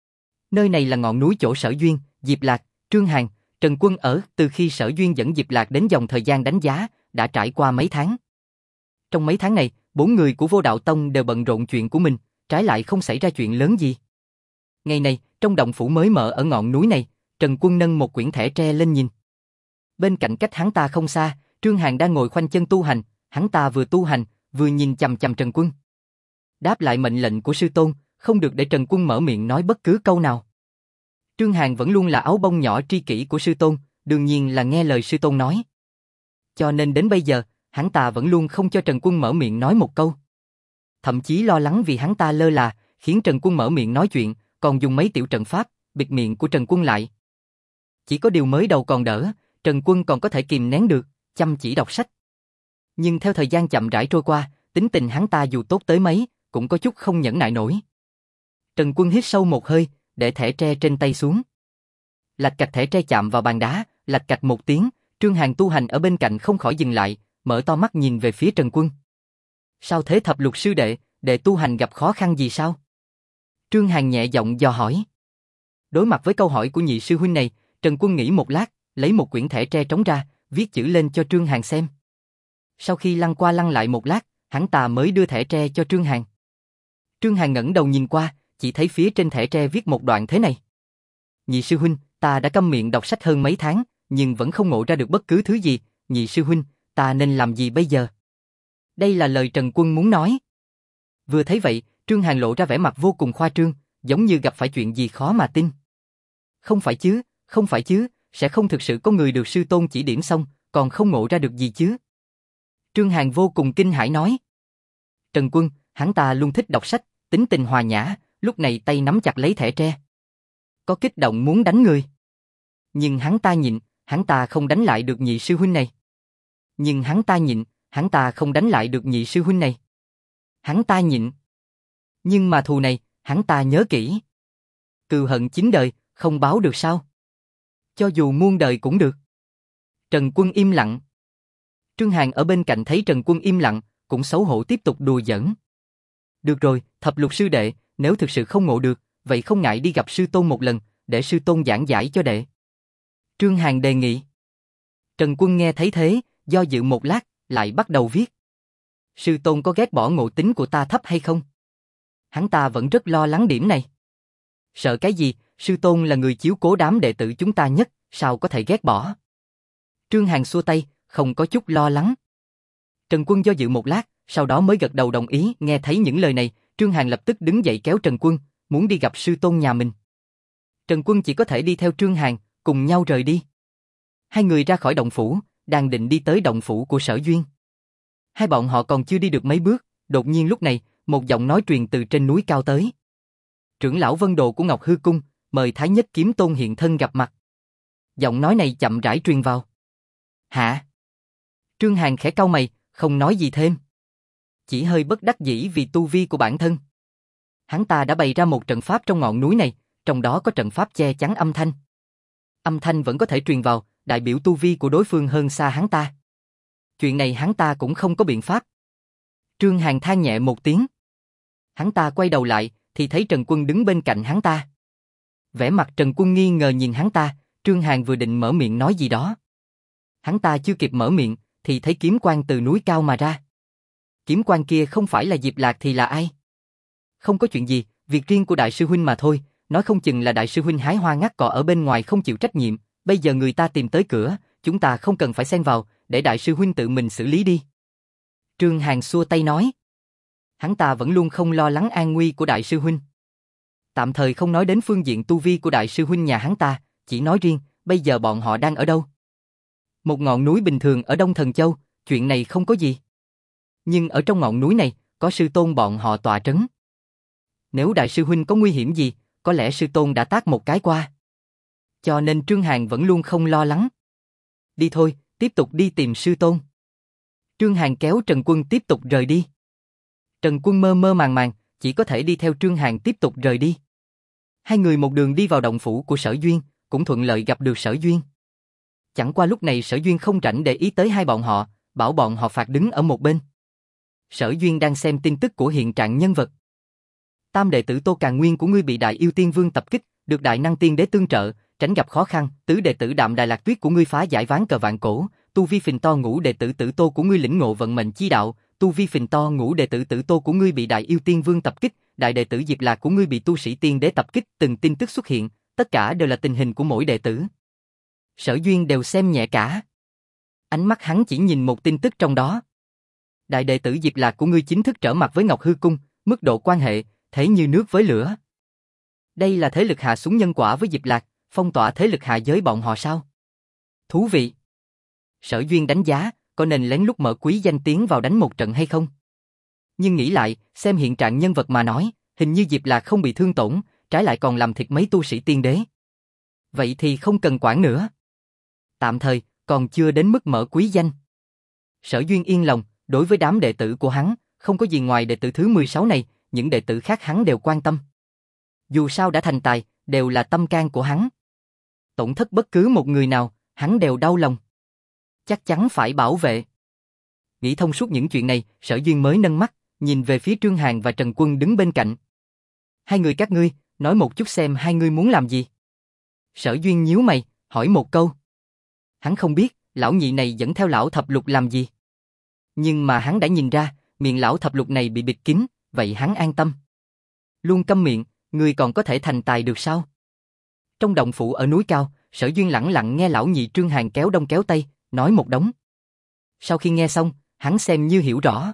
Nơi này là ngọn núi chỗ Sở Duyên, Diệp Lạc, Trương Hàn, Trần Quân ở. Từ khi Sở Duyên dẫn Diệp Lạc đến dòng thời gian đánh giá, đã trải qua mấy tháng. Trong mấy tháng này, 4 người của Vô Đạo Tông đều bận rộn chuyện của mình, trái lại không xảy ra chuyện lớn gì. Ngày này, trong động phủ mới mở ở ngọn núi này, Trần Quân nâng một quyển thẻ tre lên nhìn. Bên cạnh cách hắn ta không xa, Trương Hàn đang ngồi khoanh chân tu hành, hắn ta vừa tu hành, vừa nhìn chằm chằm Trần Quân. Đáp lại mệnh lệnh của sư tôn, không được để Trần Quân mở miệng nói bất cứ câu nào. Trương Hàn vẫn luôn là áo bông nhỏ tri kỷ của sư tôn, đương nhiên là nghe lời sư tôn nói. Cho nên đến bây giờ, hắn ta vẫn luôn không cho Trần Quân mở miệng nói một câu. Thậm chí lo lắng vì hắn ta lơ là, khiến Trần Quân mở miệng nói chuyện, còn dùng mấy tiểu trận pháp, bịt miệng của Trần Quân lại. Chỉ có điều mới đầu còn đỡ, Trần Quân còn có thể kìm nén được, chăm chỉ đọc sách. Nhưng theo thời gian chậm rãi trôi qua, tính tình hắn ta dù tốt tới mấy, cũng có chút không nhẫn nại nổi. Trần Quân hít sâu một hơi, để thẻ tre trên tay xuống. Lạch cạch thẻ tre chạm vào bàn đá, lạch cạch một tiếng, Trương Hàn tu hành ở bên cạnh không khỏi dừng lại, mở to mắt nhìn về phía Trần Quân. Sao thế Thập Lục sư đệ tu hành gặp khó khăn gì sao? Trương Hàn nhẹ giọng dò hỏi. Đối mặt với câu hỏi của nhị sư huynh này, Trần Quân nghĩ một lát, lấy một quyển thẻ tre trống ra, viết chữ lên cho Trương Hàn xem. Sau khi lăn qua lăn lại một lát, hắn ta mới đưa thẻ tre cho Trương Hàn. Trương Hàn ngẩng đầu nhìn qua, chỉ thấy phía trên thẻ tre viết một đoạn thế này. Nhị sư huynh, ta đã câm miệng đọc sách hơn mấy tháng, nhưng vẫn không ngộ ra được bất cứ thứ gì. Nhị sư huynh, ta nên làm gì bây giờ? Đây là lời Trần Quân muốn nói. Vừa thấy vậy, Trương Hàn lộ ra vẻ mặt vô cùng khoa trương, giống như gặp phải chuyện gì khó mà tin. Không phải chứ, sẽ không thực sự có người được sư tôn chỉ điểm xong, còn không ngộ ra được gì chứ? Trương Hàn vô cùng kinh hãi nói. Trần Quân, hắn ta luôn thích đọc sách, tính tình hòa nhã, lúc này tay nắm chặt lấy thẻ tre. Có kích động muốn đánh người. Nhưng hắn ta nhịn, hắn ta không đánh lại được nhị sư huynh này. Nhưng hắn ta nhịn, hắn ta không đánh lại được nhị sư huynh này. Hắn ta nhịn. Nhưng mà thù này, hắn ta nhớ kỹ. Cừu hận 9 đời, không báo được sao? Cho dù muôn đời cũng được. Trần Quân im lặng. Trương Hàn ở bên cạnh thấy Trần Quân im lặng, cũng xấu hổ tiếp tục đùa giỡn. Được rồi, Thập Lục sư đệ, nếu thực sự không ngộ được, vậy không ngại đi gặp sư tôn một lần, để sư tôn giảng giải cho đệ. Trương Hàn đề nghị. Trần Quân nghe thấy thế, do dự một lát, lại bắt đầu viết. Sư tôn có ghét bỏ ngộ tính của ta thấp hay không? Hắn ta vẫn rất lo lắng điểm này. Sợ cái gì, sư tôn là người chiếu cố đám đệ tử chúng ta nhất, sao có thể ghét bỏ? Trương Hàn xua tay, không có chút lo lắng. Trần Quân do dự một lát, sau đó mới gật đầu đồng ý. Nghe thấy những lời này, Trương Hàn lập tức đứng dậy kéo Trần Quân, muốn đi gặp sư tôn nhà mình. Trần Quân chỉ có thể đi theo Trương Hàn, cùng nhau rời đi. Hai người ra khỏi động phủ, đang định đi tới động phủ của Sở Duyên. Hai bọn họ còn chưa đi được mấy bước, đột nhiên lúc này, một giọng nói truyền từ trên núi cao tới. Trưởng lão Vân Đồ của Ngọc Hư Cung, mời Thái Nhất Kiếm Tôn hiện thân gặp mặt. Giọng nói này chậm rãi truyền vào. Hả? Trương Hàn khẽ cau mày, không nói gì thêm. Chỉ hơi bất đắc dĩ vì tu vi của bản thân. Hắn ta đã bày ra một trận pháp trong ngọn núi này, trong đó có trận pháp che chắn âm thanh. Âm thanh vẫn có thể truyền vào, đại biểu tu vi của đối phương hơn xa hắn ta. Chuyện này hắn ta cũng không có biện pháp. Trương Hàn than nhẹ một tiếng. Hắn ta quay đầu lại, thì thấy Trần Quân đứng bên cạnh hắn ta. Vẻ mặt Trần Quân nghi ngờ nhìn hắn ta, Trương Hàn vừa định mở miệng nói gì đó. Hắn ta chưa kịp mở miệng, thì thấy kiếm quang từ núi cao mà ra. Kiếm quang kia không phải là Diệp Lạc thì là ai? Không có chuyện gì, việc riêng của đại sư huynh mà thôi, nói không chừng là đại sư huynh hái hoa ngắt cỏ ở bên ngoài không chịu trách nhiệm, bây giờ người ta tìm tới cửa, chúng ta không cần phải xen vào, để đại sư huynh tự mình xử lý đi. Trương Hàn xua tay nói. Hắn ta vẫn luôn không lo lắng an nguy của đại sư huynh. Tạm thời không nói đến phương diện tu vi của đại sư huynh nhà hắn ta, chỉ nói riêng, bây giờ bọn họ đang ở đâu? Một ngọn núi bình thường ở Đông Thần Châu, chuyện này không có gì. Nhưng ở trong ngọn núi này, có sư tôn bọn họ tọa trấn. Nếu đại sư huynh có nguy hiểm gì, có lẽ sư tôn đã tát một cái qua. Cho nên Trương Hàn vẫn luôn không lo lắng. Đi thôi, tiếp tục đi tìm sư tôn. Trương Hàn kéo Trần Quân tiếp tục rời đi. Trần Quân mơ mơ màng màng, chỉ có thể đi theo Trương Hàn tiếp tục rời đi. Hai người một đường đi vào động phủ của Sở Duyên, cũng thuận lợi gặp được Sở Duyên. Chẳng qua lúc này Sở Duyên không rảnh để ý tới hai bọn họ, bảo bọn họ phạt đứng ở một bên. Sở Duyên đang xem tin tức của hiện trạng nhân vật. Tam đệ tử Tô Càn Nguyên của ngươi bị Đại Yêu Tiên Vương tập kích, được Đại Năng Tiên Đế tương trợ, tránh gặp khó khăn. Tứ đệ tử Đạm Đài Lạc Tuyết của ngươi phá giải ván cờ vạn cổ, tu vi phình to. Ngũ đệ tử Tử Tô của ngươi lĩnh ngộ vận mệnh chi đạo, tu vi phình to. Ngũ đệ tử Tử Tô của ngươi bị Đại Yêu Tiên Vương tập kích, đại đệ tử Diệp Lạc của ngươi bị tu sĩ tiên đế tập kích. Từng tin tức xuất hiện, tất cả đều là tình hình của mỗi đệ tử. Sở Duyên đều xem nhẹ cả. Ánh mắt hắn chỉ nhìn một tin tức trong đó. Đại đệ tử Diệp Lạc của ngươi chính thức trở mặt với Ngọc Hư Cung, mức độ quan hệ thế như nước với lửa. Đây là thế lực hạ xuống nhân quả với Diệp Lạc, phong tỏa thế lực hạ giới bọn họ sao? Thú vị. Sở Duyên đánh giá, có nên lén lút mở quý danh tiến vào đánh một trận hay không? Nhưng nghĩ lại, xem hiện trạng nhân vật mà nói, hình như Diệp Lạc không bị thương tổn, trái lại còn làm thịt mấy tu sĩ tiên đế. Vậy thì không cần quản nữa. Tạm thời, còn chưa đến mức mở quý danh. Sở Duyên yên lòng, đối với đám đệ tử của hắn, không có gì ngoài đệ tử thứ 16 này, những đệ tử khác hắn đều quan tâm. Dù sao đã thành tài, đều là tâm can của hắn. Tổn thất bất cứ một người nào, hắn đều đau lòng. Chắc chắn phải bảo vệ. Nghĩ thông suốt những chuyện này, Sở Duyên mới nâng mắt, nhìn về phía Trương Hàn và Trần Quân đứng bên cạnh. Hai người các ngươi, nói một chút xem hai ngươi muốn làm gì. Sở Duyên nhíu mày, hỏi một câu. Hắn không biết, lão nhị này dẫn theo lão thập lục làm gì. Nhưng mà hắn đã nhìn ra, miệng lão thập lục này bị bịt kín, vậy hắn an tâm. Luôn câm miệng, ngươi còn có thể thành tài được sao? Trong động phủ ở núi cao, Sở Duyên lẳng lặng nghe lão nhị Trương Hàn kéo đông kéo tây, nói một đống. Sau khi nghe xong, hắn xem như hiểu rõ.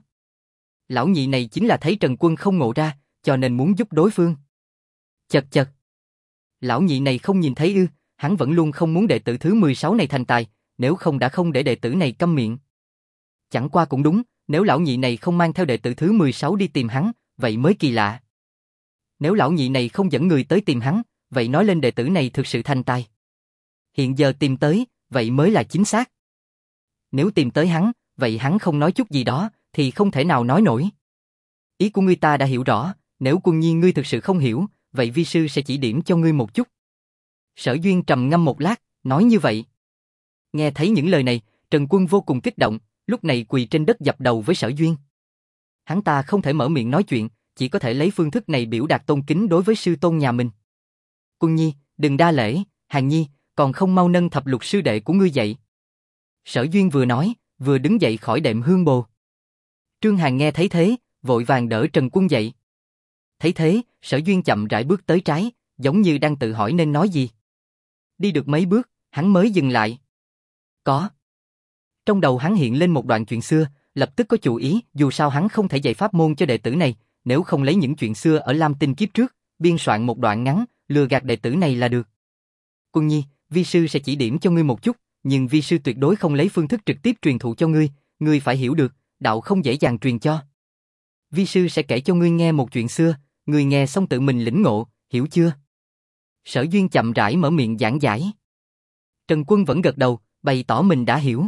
Lão nhị này chính là thấy Trần Quân không ngộ ra, cho nên muốn giúp đối phương. Chật chật. Lão nhị này không nhìn thấy ư, hắn vẫn luôn không muốn đệ tử thứ 16 này thành tài, nếu không đã không để đệ tử này câm miệng. Chẳng qua cũng đúng, nếu lão nhị này không mang theo đệ tử thứ 16 đi tìm hắn, vậy mới kỳ lạ. Nếu lão nhị này không dẫn người tới tìm hắn, vậy nói lên đệ tử này thực sự thành tài. Hiện giờ tìm tới, vậy mới là chính xác. Nếu tìm tới hắn, vậy hắn không nói chút gì đó, thì không thể nào nói nổi. Ý của ngươi ta đã hiểu rõ, nếu Quân Nhi ngươi thực sự không hiểu, vậy vi sư sẽ chỉ điểm cho ngươi một chút. Sở Duyên trầm ngâm một lát, nói như vậy. Nghe thấy những lời này, Trần Quân vô cùng kích động, lúc này quỳ trên đất dập đầu với Sở Duyên. Hắn ta không thể mở miệng nói chuyện, chỉ có thể lấy phương thức này biểu đạt tôn kính đối với sư tôn nhà mình. Quân Nhi, đừng đa lễ, Hàn Nhi, còn không mau nâng thập lục sư đệ của ngươi dậy. Sở Duyên vừa nói, vừa đứng dậy khỏi đệm hương bồ. Trương Hàn nghe thấy thế, vội vàng đỡ Trần Quân dậy. Thấy thế, Sở Duyên chậm rãi bước tới trái, giống như đang tự hỏi nên nói gì. Đi được mấy bước, hắn mới dừng lại. Có. Trong đầu hắn hiện lên một đoạn chuyện xưa, lập tức có chủ ý, dù sao hắn không thể dạy pháp môn cho đệ tử này, nếu không lấy những chuyện xưa ở Lam Tinh kiếp trước, biên soạn một đoạn ngắn, lừa gạt đệ tử này là được. Quân Nhi, vi sư sẽ chỉ điểm cho ngươi một chút, nhưng vi sư tuyệt đối không lấy phương thức trực tiếp truyền thụ cho ngươi phải hiểu được, đạo không dễ dàng truyền cho. Vi sư sẽ kể cho ngươi nghe một chuyện xưa, ngươi nghe xong tự mình lĩnh ngộ, hiểu chưa? Sở Duyên chậm rãi mở miệng giảng giải. Trần Quân vẫn gật đầu, bày tỏ mình đã hiểu.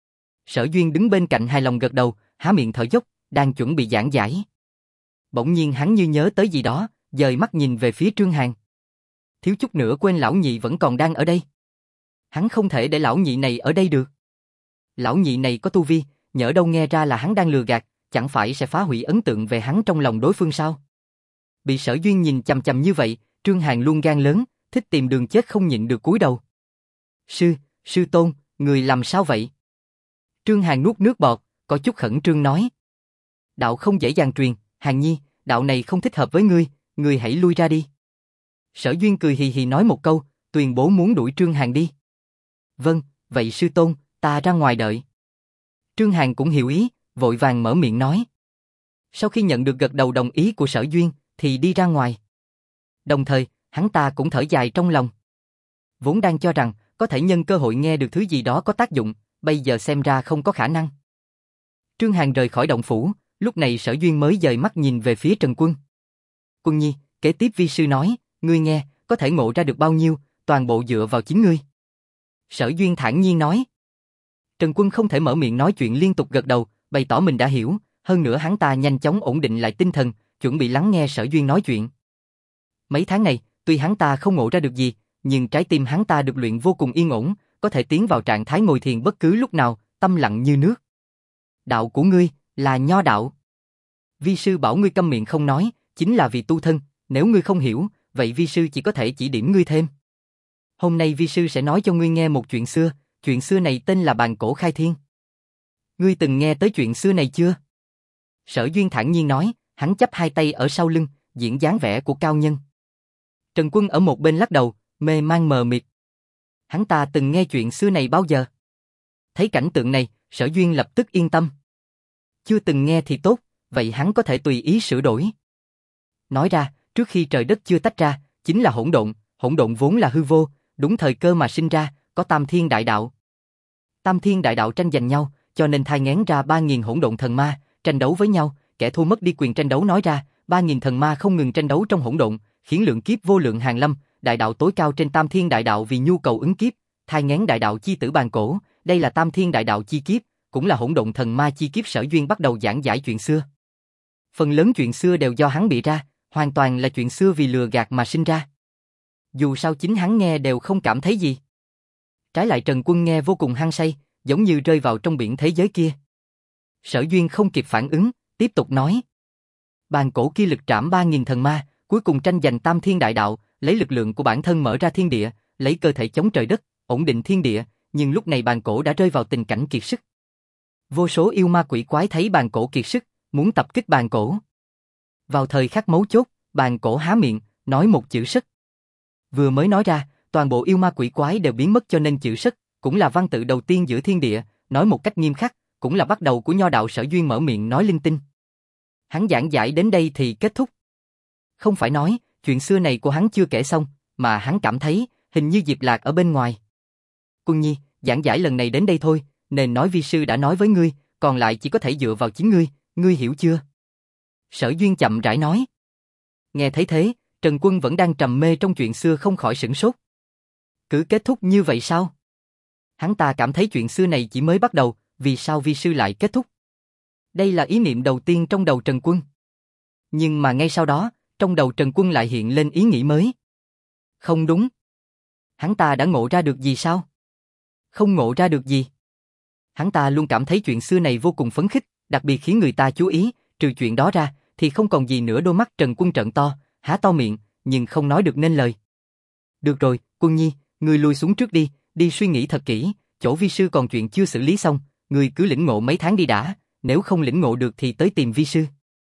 Sở Duyên đứng bên cạnh hài lòng gật đầu, há miệng thở dốc, đang chuẩn bị giảng giải. Bỗng nhiên hắn như nhớ tới gì đó, dời mắt nhìn về phía Trương Hàn. Thiếu chút nữa quên lão nhị vẫn còn đang ở đây. Hắn không thể để lão nhị này ở đây được. Lão nhị này có tu vi, nhỡ đâu nghe ra là hắn đang lừa gạt, chẳng phải sẽ phá hủy ấn tượng về hắn trong lòng đối phương sao? Bị Sở Duyên nhìn chằm chằm như vậy, Trương Hàn luôn gan lớn, thích tìm đường chết không nhịn được cúi đầu. Sư tôn, người làm sao vậy? Trương Hàn nuốt nước bọt, có chút khẩn trương nói. Đạo không dễ dàng truyền, Hàn Nhi, đạo này không thích hợp với ngươi hãy lui ra đi. Sở Duyên cười hì hì nói một câu, tuyên bố muốn đuổi Trương Hàn đi. Vâng, vậy sư tôn, ta ra ngoài đợi. Trương Hàn cũng hiểu ý, vội vàng mở miệng nói. Sau khi nhận được gật đầu đồng ý của Sở Duyên, thì đi ra ngoài. Đồng thời, hắn ta cũng thở dài trong lòng. Vốn đang cho rằng, có thể nhân cơ hội nghe được thứ gì đó có tác dụng, bây giờ xem ra không có khả năng. Trương Hàn rời khỏi động phủ, lúc này Sở Duyên mới dời mắt nhìn về phía Trần Quân. Quân Nhi, kế tiếp vi sư nói, ngươi nghe, có thể ngộ ra được bao nhiêu, toàn bộ dựa vào chính ngươi. Sở Duyên thản nhiên nói. Trần Quân không thể mở miệng nói chuyện, liên tục gật đầu, bày tỏ mình đã hiểu, hơn nữa hắn ta nhanh chóng ổn định lại tinh thần, chuẩn bị lắng nghe Sở Duyên nói chuyện. Mấy tháng này, tuy hắn ta không ngộ ra được gì, nhưng trái tim hắn ta được luyện vô cùng yên ổn, có thể tiến vào trạng thái ngồi thiền bất cứ lúc nào, tâm lặng như nước. Đạo của ngươi là nho đạo. Vi sư bảo ngươi câm miệng không nói, chính là vì tu thân, nếu ngươi không hiểu, vậy vi sư chỉ có thể chỉ điểm ngươi thêm. Hôm nay vi sư sẽ nói cho ngươi nghe một chuyện xưa này tên là Bàn Cổ Khai Thiên. Ngươi từng nghe tới chuyện xưa này chưa? Sở Duyên thản nhiên nói, hắn chắp hai tay ở sau lưng, diễn dáng vẻ của cao nhân. Trần Quân ở một bên lắc đầu, mê man mờ mịt. Hắn ta từng nghe chuyện xưa này bao giờ? Thấy cảnh tượng này, Sở Duyên lập tức yên tâm. Chưa từng nghe thì tốt, vậy hắn có thể tùy ý sửa đổi. Nói ra, trước khi trời đất chưa tách ra, chính là hỗn độn vốn là hư vô, đúng thời cơ mà sinh ra, có Tam Thiên Đại Đạo. Tam Thiên Đại Đạo tranh giành nhau, cho nên thai nghén ra 3.000 hỗn độn thần ma, tranh đấu với nhau, kẻ thua mất đi quyền tranh đấu. Nói ra, 3.000 thần ma không ngừng tranh đấu trong hỗn độn, khiến lượng kiếp vô lượng hàng lâm, đại đạo tối cao trên Tam Thiên Đại Đạo vì nhu cầu ứng kiếp, thai nghén đại đạo chi tử Bàn Cổ, đây là Tam Thiên Đại Đạo chi kiếp, cũng là hỗn độn thần ma chi kiếp. Sở Duyên bắt đầu giảng giải chuyện xưa. Phần lớn chuyện xưa đều do hắn bịa ra, hoàn toàn là chuyện xưa vì lừa gạt mà sinh ra. Dù sao chính hắn nghe đều không cảm thấy gì. Trái lại Trần Quân nghe vô cùng hăng say, giống như rơi vào trong biển thế giới kia. Sở Duyên không kịp phản ứng, tiếp tục nói. Bàn Cổ kia lực trảm 3.000 thần ma, cuối cùng tranh giành Tam Thiên Đại Đạo, lấy lực lượng của bản thân mở ra thiên địa, lấy cơ thể chống trời đất, ổn định thiên địa, nhưng lúc này Bàn Cổ đã rơi vào tình cảnh kiệt sức. Vô số yêu ma quỷ quái thấy Bàn Cổ kiệt sức, muốn tập kích Bàn Cổ. Vào thời khắc mấu chốt, Bàn Cổ há miệng, nói một chữ sất. Vừa mới nói ra, toàn bộ yêu ma quỷ quái đều biến mất, cho nên chữ sất cũng là văn tự đầu tiên giữa thiên địa, nói một cách nghiêm khắc, cũng là bắt đầu của nho đạo. Sở Duyên mở miệng nói linh tinh. Hắn giảng giải đến đây thì kết thúc. Không phải nói, chuyện xưa này của hắn chưa kể xong, mà hắn cảm thấy, hình như Diệp Lạc ở bên ngoài. Quân nhi, giảng giải lần này đến đây thôi, nên nói vi sư đã nói với ngươi, còn lại chỉ có thể dựa vào chính ngươi hiểu chưa? Sở Duyên chậm rãi nói. Nghe thấy thế, Trần Quân vẫn đang trầm mê trong chuyện xưa không khỏi sửng sốt. Cứ kết thúc như vậy sao? Hắn ta cảm thấy chuyện xưa này chỉ mới bắt đầu, vì sao vi sư lại kết thúc? Đây là ý niệm đầu tiên trong đầu Trần Quân. Nhưng mà ngay sau đó, trong đầu Trần Quân lại hiện lên ý nghĩ mới. Không đúng. Hắn ta đã ngộ ra được gì sao? Không ngộ ra được gì. Hắn ta luôn cảm thấy chuyện xưa này vô cùng phấn khích, đặc biệt khiến người ta chú ý, trừ chuyện đó ra, thì không còn gì nữa. Đôi mắt Trần Quân trợn to, há to miệng, nhưng không nói được nên lời. Được rồi, Quân nhi, ngươi lui xuống trước đi, đi suy nghĩ thật kỹ, chỗ vi sư còn chuyện chưa xử lý xong, ngươi cứ lĩnh ngộ mấy tháng đi đã, nếu không lĩnh ngộ được thì tới tìm vi sư.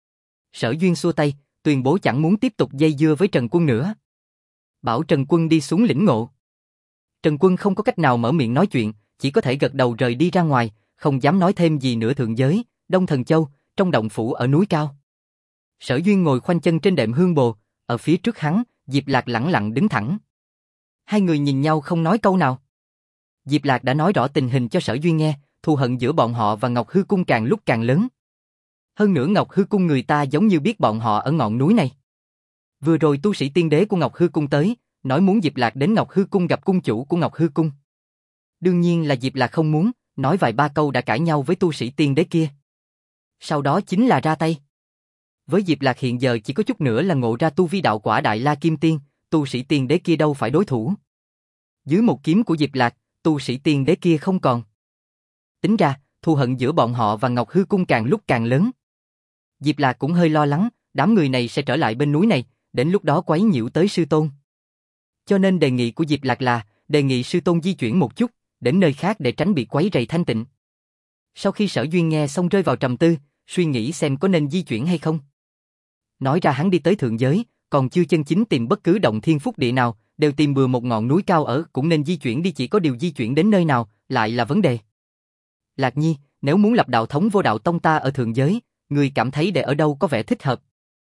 Sở Duyên xua tay, tuyên bố chẳng muốn tiếp tục dây dưa với Trần Quân nữa. Bảo Trần Quân đi xuống lĩnh ngộ. Trần Quân không có cách nào mở miệng nói chuyện, chỉ có thể gật đầu rời đi ra ngoài, không dám nói thêm gì nữa. Thượng giới, Đông Thần Châu, trong động phủ ở núi cao. Sở Duyên ngồi khoanh chân trên đệm hương bồ, ở phía trước hắn, Diệp Lạc lẳng lặng đứng thẳng. Hai người nhìn nhau không nói câu nào. Diệp Lạc đã nói rõ tình hình cho Sở Duyên nghe, thù hận giữa bọn họ và Ngọc Hư Cung càng lúc càng lớn. Hơn nữa Ngọc Hư Cung người ta giống như biết bọn họ ở ngọn núi này. Vừa rồi tu sĩ tiên đế của Ngọc Hư Cung tới, nói muốn Diệp Lạc đến Ngọc Hư Cung gặp cung chủ của Ngọc Hư Cung. Đương nhiên là Diệp Lạc không muốn, nói vài ba câu đã cãi nhau với tu sĩ tiên đế kia. Sau đó chính là ra tay. Với Diệp Lạc hiện giờ chỉ có chút nữa là ngộ ra tu vi đạo quả Đại La Kim Tiên, tu sĩ tiên đế kia đâu phải đối thủ. Dưới một kiếm của Diệp Lạc, tu sĩ tiên đế kia không còn. Tính ra, thù hận giữa bọn họ và Ngọc Hư Cung càng lúc càng lớn. Diệp Lạc cũng hơi lo lắng, đám người này sẽ trở lại bên núi này, đến lúc đó quấy nhiễu tới sư tôn. Cho nên đề nghị của Diệp Lạc là, đề nghị sư tôn di chuyển một chút, đến nơi khác để tránh bị quấy rầy thanh tịnh. Sau khi Sở Duyên nghe xong rơi vào trầm tư, suy nghĩ xem có nên di chuyển hay không. Nói ra hắn đi tới thượng giới, còn chưa chân chính tìm bất cứ động thiên phúc địa nào, đều tìm bừa một ngọn núi cao ở, cũng nên di chuyển đi, chỉ có điều di chuyển đến nơi nào, lại là vấn đề. Lạc Nhi, nếu muốn lập đạo thống vô đạo tông ta ở thượng giới, ngươi cảm thấy để ở đâu có vẻ thích hợp?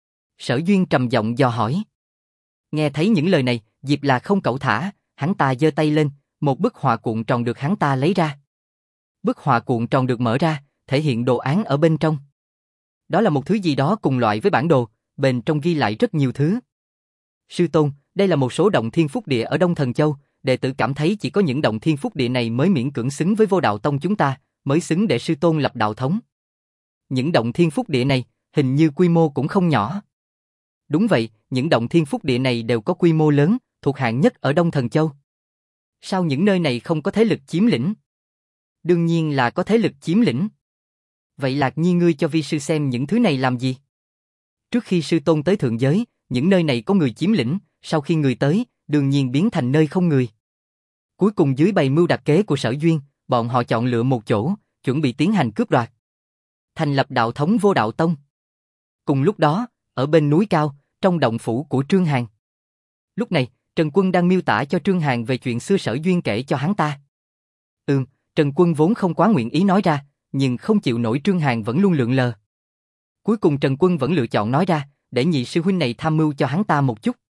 Sở Duyên trầm giọng dò hỏi. Nghe thấy những lời này, Diệp Lạc không cẩu thả, hắn ta giơ tay lên, một bức họa cuộn tròn được hắn ta lấy ra. Bức họa cuộn tròn được mở ra, thể hiện đồ án ở bên trong. Đó là một thứ gì đó cùng loại với bản đồ, bên trong ghi lại rất nhiều thứ. Sư tôn, đây là một số động thiên phúc địa ở Đông Thần Châu, đệ tử cảm thấy chỉ có những động thiên phúc địa này mới miễn cưỡng xứng với Vô Đạo Tông chúng ta, mới xứng để sư tôn lập đạo thống. Những động thiên phúc địa này, hình như quy mô cũng không nhỏ. Đúng vậy, những động thiên phúc địa này đều có quy mô lớn, thuộc hạng nhất ở Đông Thần Châu. Sao những nơi này không có thế lực chiếm lĩnh? Đương nhiên là có thế lực chiếm lĩnh. Vậy Lạc Nhi ngươi cho vi sư xem những thứ này làm gì? Trước khi sư tôn tới thượng giới, những nơi này có người chiếm lĩnh, sau khi người tới, đương nhiên biến thành nơi không người. Cuối cùng dưới bày mưu đặc kế của Sở Duyên, bọn họ chọn lựa một chỗ, chuẩn bị tiến hành cướp đoạt. Thành lập đạo thống Vô Đạo Tông. Cùng lúc đó, ở bên núi cao, trong động phủ của Trương Hàn. Lúc này, Trần Quân đang miêu tả cho Trương Hàn về chuyện xưa Sở Duyên kể cho hắn ta. Trần Quân vốn không quá nguyện ý nói ra, nhưng không chịu nổi Trương Hàn vẫn luôn lượn lờ. Cuối cùng Trần Quân vẫn lựa chọn nói ra, để nhị sư huynh này tham mưu cho hắn ta một chút.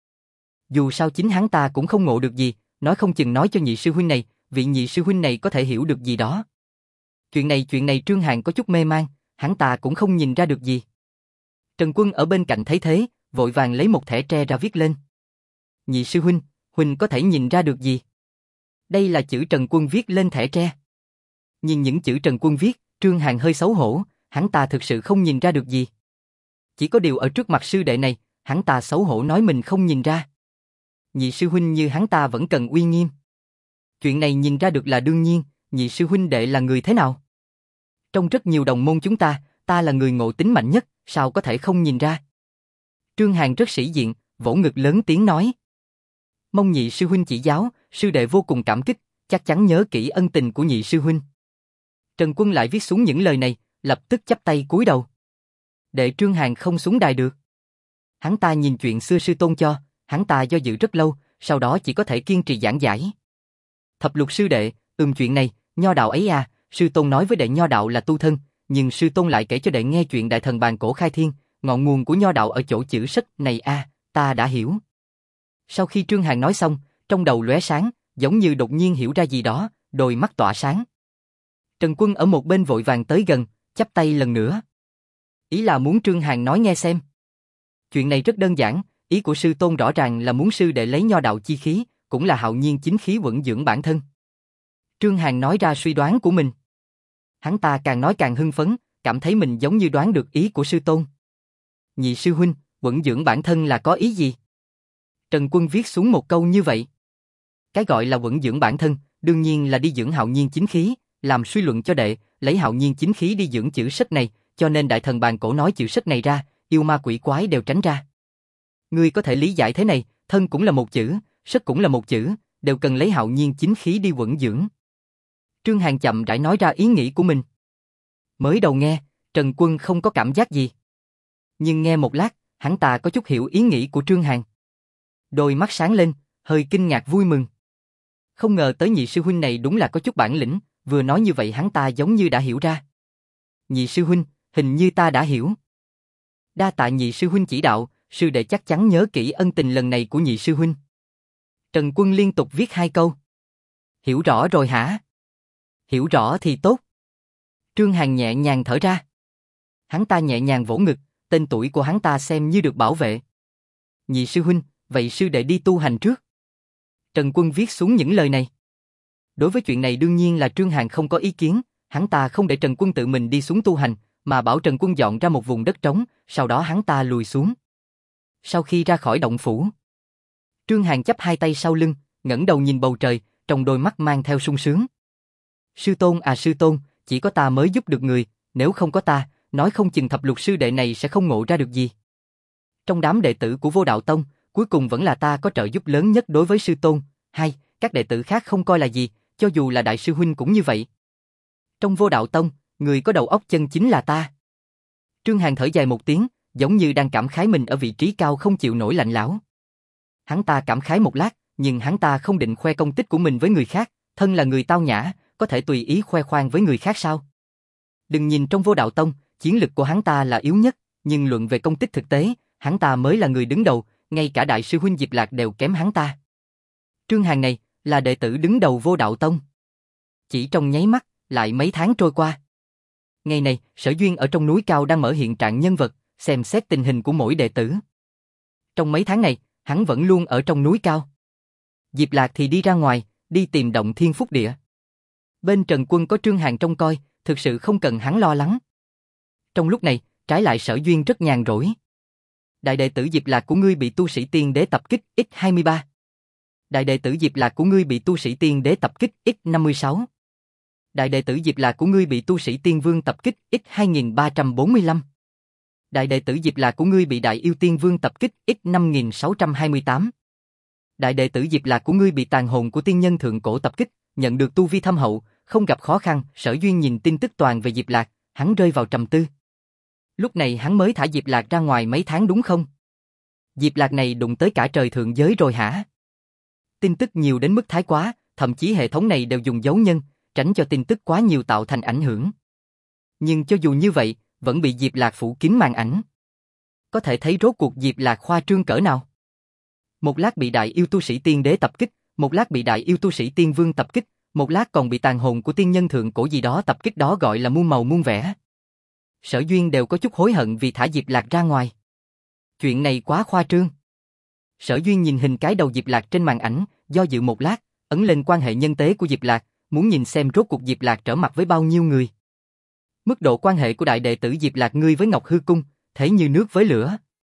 Dù sao chính hắn ta cũng không ngộ được gì, nói không chừng nói cho nhị sư huynh này, vị nhị sư huynh này có thể hiểu được gì đó. Chuyện này Trương Hàn có chút mê man, hắn ta cũng không nhìn ra được gì. Trần Quân ở bên cạnh thấy thế, vội vàng lấy một thẻ tre ra viết lên. Nhị sư huynh, huynh có thể nhìn ra được gì? Đây là chữ Trần Quân viết lên thẻ tre. Nhìn những chữ Trần Quân viết, Trương Hàn hơi xấu hổ, hắn ta thực sự không nhìn ra được gì. Chỉ có điều ở trước mặt sư đệ này, hắn ta xấu hổ nói mình không nhìn ra. Nhị sư huynh như hắn ta vẫn cần uy nghiêm. Chuyện này nhìn ra được là đương nhiên, nhị sư huynh đệ là người thế nào? Trong rất nhiều đồng môn chúng ta là người ngộ tính mạnh nhất, sao có thể không nhìn ra? Trương Hàn rất sĩ diện, vỗ ngực lớn tiếng nói. Mong nhị sư huynh chỉ giáo, sư đệ vô cùng cảm kích, chắc chắn nhớ kỹ ân tình của nhị sư huynh. Trần Quân lại viết xuống những lời này, lập tức chắp tay cúi đầu. Đệ Trương Hàn không xuống đài được. Hắn ta nhìn chuyện xưa sư tôn cho, hắn ta do dự rất lâu, sau đó chỉ có thể kiên trì giảng giải. Thập lục sư đệ, chuyện này, nho đạo ấy à, sư tôn nói với đệ nho đạo là tu thân, nhưng sư tôn lại kể cho đệ nghe chuyện đại thần bàn cổ khai thiên, ngọn nguồn của nho đạo ở chỗ chữ sách này a, ta đã hiểu. Sau khi Trương Hàn nói xong, trong đầu lóe sáng, giống như đột nhiên hiểu ra gì đó, đôi mắt tỏa sáng. Trần Quân ở một bên vội vàng tới gần, chắp tay lần nữa. Ý là muốn Trương Hàn nói nghe xem. Chuyện này rất đơn giản, ý của sư tôn rõ ràng là muốn sư đệ lấy nho đạo chi khí, cũng là hạo nhiên chính khí vững dưỡng bản thân. Trương Hàn nói ra suy đoán của mình. Hắn ta càng nói càng hưng phấn, cảm thấy mình giống như đoán được ý của sư tôn. Nhị sư huynh, vững dưỡng bản thân là có ý gì? Trần Quân viết xuống một câu như vậy. Cái gọi là vững dưỡng bản thân, đương nhiên là đi dưỡng hạo nhiên chính khí, làm suy luận cho đệ, lấy hạo nhiên chính khí đi dưỡng chữ sách này, cho nên đại thần bàn cổ nói chữ sách này ra, yêu ma quỷ quái đều tránh ra. Ngươi có thể lý giải thế này, thân cũng là một chữ, sách cũng là một chữ, đều cần lấy hạo nhiên chính khí đi vững dưỡng. Trương Hàn chậm rãi nói ra ý nghĩ của mình. Mới đầu nghe, Trần Quân không có cảm giác gì. Nhưng nghe một lát, hắn ta có chút hiểu ý nghĩ của Trương Hàn. Đôi mắt sáng lên, hơi kinh ngạc vui mừng. Không ngờ tới nhị sư huynh này đúng là có chút bản lĩnh, vừa nói như vậy hắn ta giống như đã hiểu ra. Nhị sư huynh, hình như ta đã hiểu. Đa tạ nhị sư huynh chỉ đạo, sư đệ chắc chắn nhớ kỹ ân tình lần này của nhị sư huynh. Trần Quân liên tục viết 2 câu. Hiểu rõ rồi hả? Hiểu rõ thì tốt. Trương Hàn nhẹ nhàng thở ra. Hắn ta nhẹ nhàng vỗ ngực, tên tuổi của hắn ta xem như được bảo vệ. Nhị sư huynh, vậy sư đệ đi tu hành trước. Trần Quân viết xuống những lời này. Đối với chuyện này đương nhiên là Trương Hàn không có ý kiến, hắn ta không để Trần Quân tự mình đi xuống tu hành, mà bảo Trần Quân dọn ra một vùng đất trống, sau đó hắn ta lùi xuống. Sau khi ra khỏi động phủ, Trương Hàn chắp 2 tay sau lưng, ngẩng đầu nhìn bầu trời, trong đôi mắt mang theo sung sướng. Sư tôn à sư tôn, chỉ có ta mới giúp được người, nếu không có ta, nói không chừng thập lục sư đệ này sẽ không ngộ ra được gì. Trong đám đệ tử của Vô Đạo Tông, cuối cùng vẫn là ta có trợ giúp lớn nhất đối với sư tôn, các đệ tử khác không coi là gì, cho dù là đại sư huynh cũng như vậy. Trong Vô Đạo Tông, người có đầu óc chân chính là ta. Trương Hàn thở dài một tiếng, giống như đang cảm khái mình ở vị trí cao không chịu nổi lạnh lẽo. Hắn ta cảm khái một lát, nhưng hắn ta không định khoe công tích của mình với người khác, thân là người tao nhã, có thể tùy ý khoe khoang với người khác sao? Đừng nhìn trong Vô Đạo Tông, chiến lực của hắn ta là yếu nhất, nhưng luận về công tích thực tế, hắn ta mới là người đứng đầu, ngay cả đại sư huynh Diệp Lạc đều kém hắn ta. Trương Hàn này là đệ tử đứng đầu Vô Đạo Tông. Chỉ trong nháy mắt, lại mấy tháng trôi qua. Ngày này, Sở Duyên ở trong núi cao đang mở hiện trạng nhân vật, xem xét tình hình của mỗi đệ tử. Trong mấy tháng này, hắn vẫn luôn ở trong núi cao. Diệp Lạc thì đi ra ngoài, đi tìm động thiên phúc địa. Bên Trần Quân có Trương Hàn trông coi, thực sự không cần hắn lo lắng. Trong lúc này, trái lại Sở Duyên rất nhàn rỗi. Đại đệ tử Diệp Lạc của ngươi bị tu sĩ tiên đế tập kích X23. Đại đệ tử Diệp Lạc của ngươi bị tu sĩ tiên đế tập kích X56. Đại đệ tử Diệp Lạc của ngươi bị tu sĩ tiên vương tập kích X2345. Đại đệ tử Diệp Lạc của ngươi bị đại yêu tiên vương tập kích X5628. Đại đệ tử Diệp Lạc của ngươi bị tàn hồn của tiên nhân thượng cổ tập kích, nhận được tu vi thâm hậu, không gặp khó khăn. Sở Duyên nhìn tin tức toàn về Diệp Lạc, hắn rơi vào trầm tư. Lúc này hắn mới thả Diệp Lạc ra ngoài mấy tháng đúng không? Diệp Lạc này đụng tới cả trời thượng giới rồi hả? Tin tức nhiều đến mức thái quá, thậm chí hệ thống này đều dùng dấu nhân, tránh cho tin tức quá nhiều tạo thành ảnh hưởng. Nhưng cho dù như vậy, vẫn bị Diệp Lạc phủ kín màn ảnh. Có thể thấy rốt cuộc Diệp Lạc khoa trương cỡ nào. Một lát bị đại yêu tu sĩ tiên đế tập kích, một lát bị đại yêu tu sĩ tiên vương tập kích, một lát còn bị tàn hồn của tiên nhân thượng cổ gì đó tập kích, đó gọi là muôn màu muôn vẻ. Sở Duyên đều có chút hối hận vì thả Diệp Lạc ra ngoài. Chuyện này quá khoa trương. Sở Duyên nhìn hình cái đầu Diệp Lạc trên màn ảnh, do dự một lát, ấn lên quan hệ nhân tế của Diệp Lạc, muốn nhìn xem rốt cuộc Diệp Lạc trở mặt với bao nhiêu người. Mức độ quan hệ của đại đệ tử Diệp Lạc ngươi với Ngọc Hư Cung, thế như nước với lửa.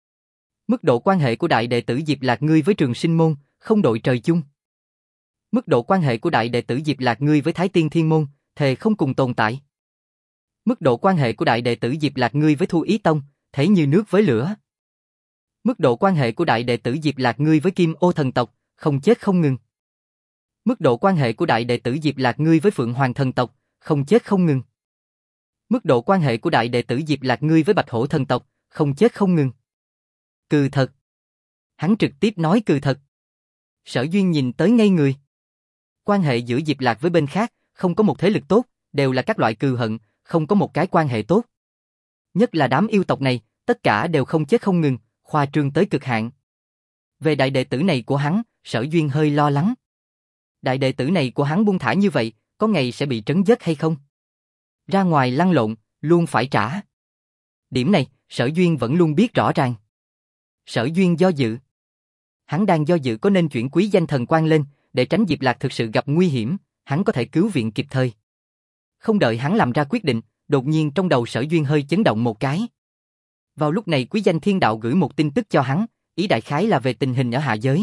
Mức độ quan hệ của đại đệ tử Diệp Lạc ngươi với Trường Sinh Môn, không đội trời chung. Mức độ quan hệ của đại đệ tử Diệp Lạc ngươi với Thái Tiên Thiên Môn, thề không cùng tồn tại. Mức độ quan hệ của đại đệ tử Diệp Lạc ngươi với Thu Ý Tông, thế như nước với lửa. Mức độ quan hệ của đại đệ tử Diệp Lạc ngươi với Kim Ô thần tộc, không chết không ngừng. Mức độ quan hệ của đại đệ tử Diệp Lạc ngươi với Phượng Hoàng thần tộc, không chết không ngừng. Mức độ quan hệ của đại đệ tử Diệp Lạc ngươi với Bạch Hổ thần tộc, không chết không ngừng. Cừ thật. Hắn trực tiếp nói cừ thật. Sở Duyên nhìn tới ngây người. Quan hệ giữa Diệp Lạc với bên khác, không có một thế lực tốt, đều là các loại cừu hận, không có một cái quan hệ tốt. Nhất là đám yêu tộc này, tất cả đều không chết không ngừng, khoa trương tới cực hạn. Về đại đệ tử này của hắn, Sở Duyên hơi lo lắng. Đại đệ tử này của hắn buông thả như vậy, có ngày sẽ bị trấn giết hay không? Ra ngoài lăn lộn, luôn phải trả. Điểm này, Sở Duyên vẫn luôn biết rõ ràng. Sở Duyên do dự. Hắn đang do dự có nên chuyển quý danh thần quan lên, để tránh Diệp Lạc thực sự gặp nguy hiểm, hắn có thể cứu viện kịp thời. Không đợi hắn làm ra quyết định, đột nhiên trong đầu Sở Duyên hơi chấn động một cái. Vào lúc này quý danh thiên đạo gửi một tin tức cho hắn, ý đại khái là về tình hình ở hạ giới.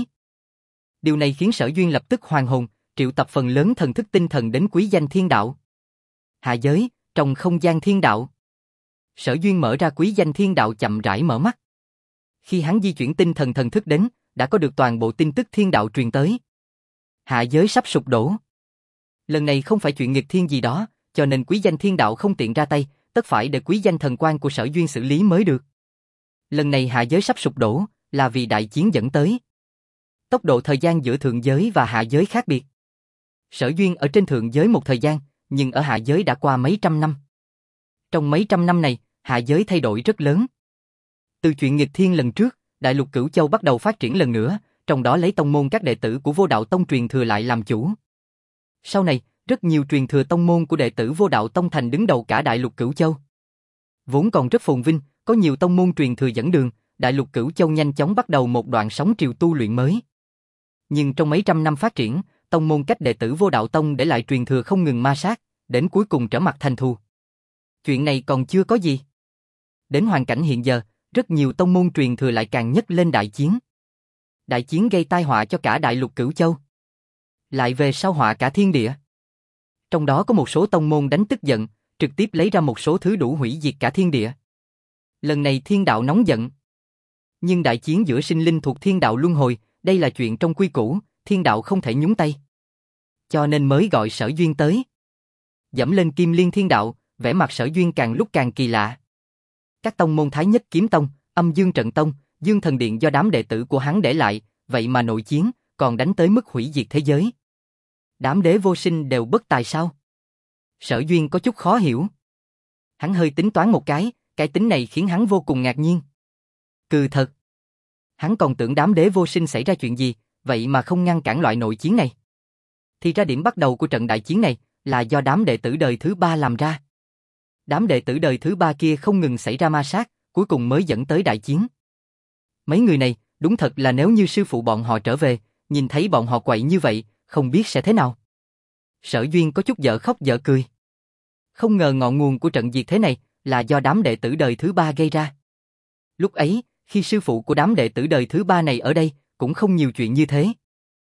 Điều này khiến Sở Duyên lập tức hoàn hồn, triệu tập phần lớn thần thức tinh thần đến quý danh thiên đạo. Hạ giới, trong không gian thiên đạo. Sở Duyên mở ra quý danh thiên đạo chậm rãi mở mắt. Khi hắn di chuyển tinh thần thần thức đến, đã có được toàn bộ tin tức thiên đạo truyền tới. Hạ giới sắp sụp đổ. Lần này không phải chuyện nghịch thiên gì đó, cho nên quý danh thiên đạo không tiện ra tay, tất phải để quý danh thần quan của Sở Duyên xử lý mới được. Lần này hạ giới sắp sụp đổ, là vì đại chiến dẫn tới. Tốc độ thời gian giữa thượng giới và hạ giới khác biệt. Sở Duyên ở trên thượng giới một thời gian, nhưng ở hạ giới đã qua mấy trăm năm. Trong mấy trăm năm này, hạ giới thay đổi rất lớn. Từ chuyện nghịch thiên lần trước, Đại Lục Cửu Châu bắt đầu phát triển lần nữa, trong đó lấy tông môn các đệ tử của Vô Đạo Tông truyền thừa lại làm chủ. Sau này, rất nhiều truyền thừa tông môn của đệ tử Vô Đạo Tông thành đứng đầu cả Đại Lục Cửu Châu. Vốn còn rất phồn vinh, có nhiều tông môn truyền thừa dẫn đường, Đại Lục Cửu Châu nhanh chóng bắt đầu một đoạn sóng triều tu luyện mới. Nhưng trong mấy trăm năm phát triển, tông môn cách đệ tử Vô Đạo Tông để lại truyền thừa không ngừng ma sát, đến cuối cùng trở mặt thành thù. Chuyện này còn chưa có gì. Đến hoàn cảnh hiện giờ, rất nhiều tông môn truyền thừa lại càng nhấc lên đại chiến. Đại chiến gây tai họa cho cả Đại Lục Cửu Châu. Lại về sau họa cả thiên địa. Trong đó có một số tông môn đánh tức giận, trực tiếp lấy ra một số thứ đủ hủy diệt cả thiên địa. Lần này thiên đạo nóng giận. Nhưng đại chiến giữa sinh linh thuộc thiên đạo luân hồi, đây là chuyện trong quy củ, thiên đạo không thể nhúng tay. Cho nên mới gọi Sở Duyên tới. Dẫm lên Kim Liên Thiên Đạo, vẻ mặt Sở Duyên càng lúc càng kỳ lạ. Các tông môn Thái Nhất Kiếm Tông, Âm Dương Trận Tông, Dương Thần Điện do đám đệ tử của hắn để lại, vậy mà nội chiến, còn đánh tới mức hủy diệt thế giới. Đám đế vô sinh đều bất tài sao? Sở Duyên có chút khó hiểu. Hắn hơi tính toán một cái tính này khiến hắn vô cùng ngạc nhiên. Cừ thật. Hắn còn tưởng đám đế vô sinh xảy ra chuyện gì, vậy mà không ngăn cản loại nội chiến này. Thì ra điểm bắt đầu của trận đại chiến này là do đám đệ tử đời thứ ba làm ra. Đám đệ tử đời thứ ba kia không ngừng xảy ra ma sát, cuối cùng mới dẫn tới đại chiến. Mấy người này, đúng thật là nếu như sư phụ bọn họ trở về, nhìn thấy bọn họ quậy như vậy, không biết sẽ thế nào. Sở Duyên có chút dở khóc dở cười. Không ngờ ngọn nguồn của trận diệt thế này là do đám đệ tử đời thứ ba gây ra. Lúc ấy, khi sư phụ của đám đệ tử đời thứ ba này ở đây, cũng không nhiều chuyện như thế.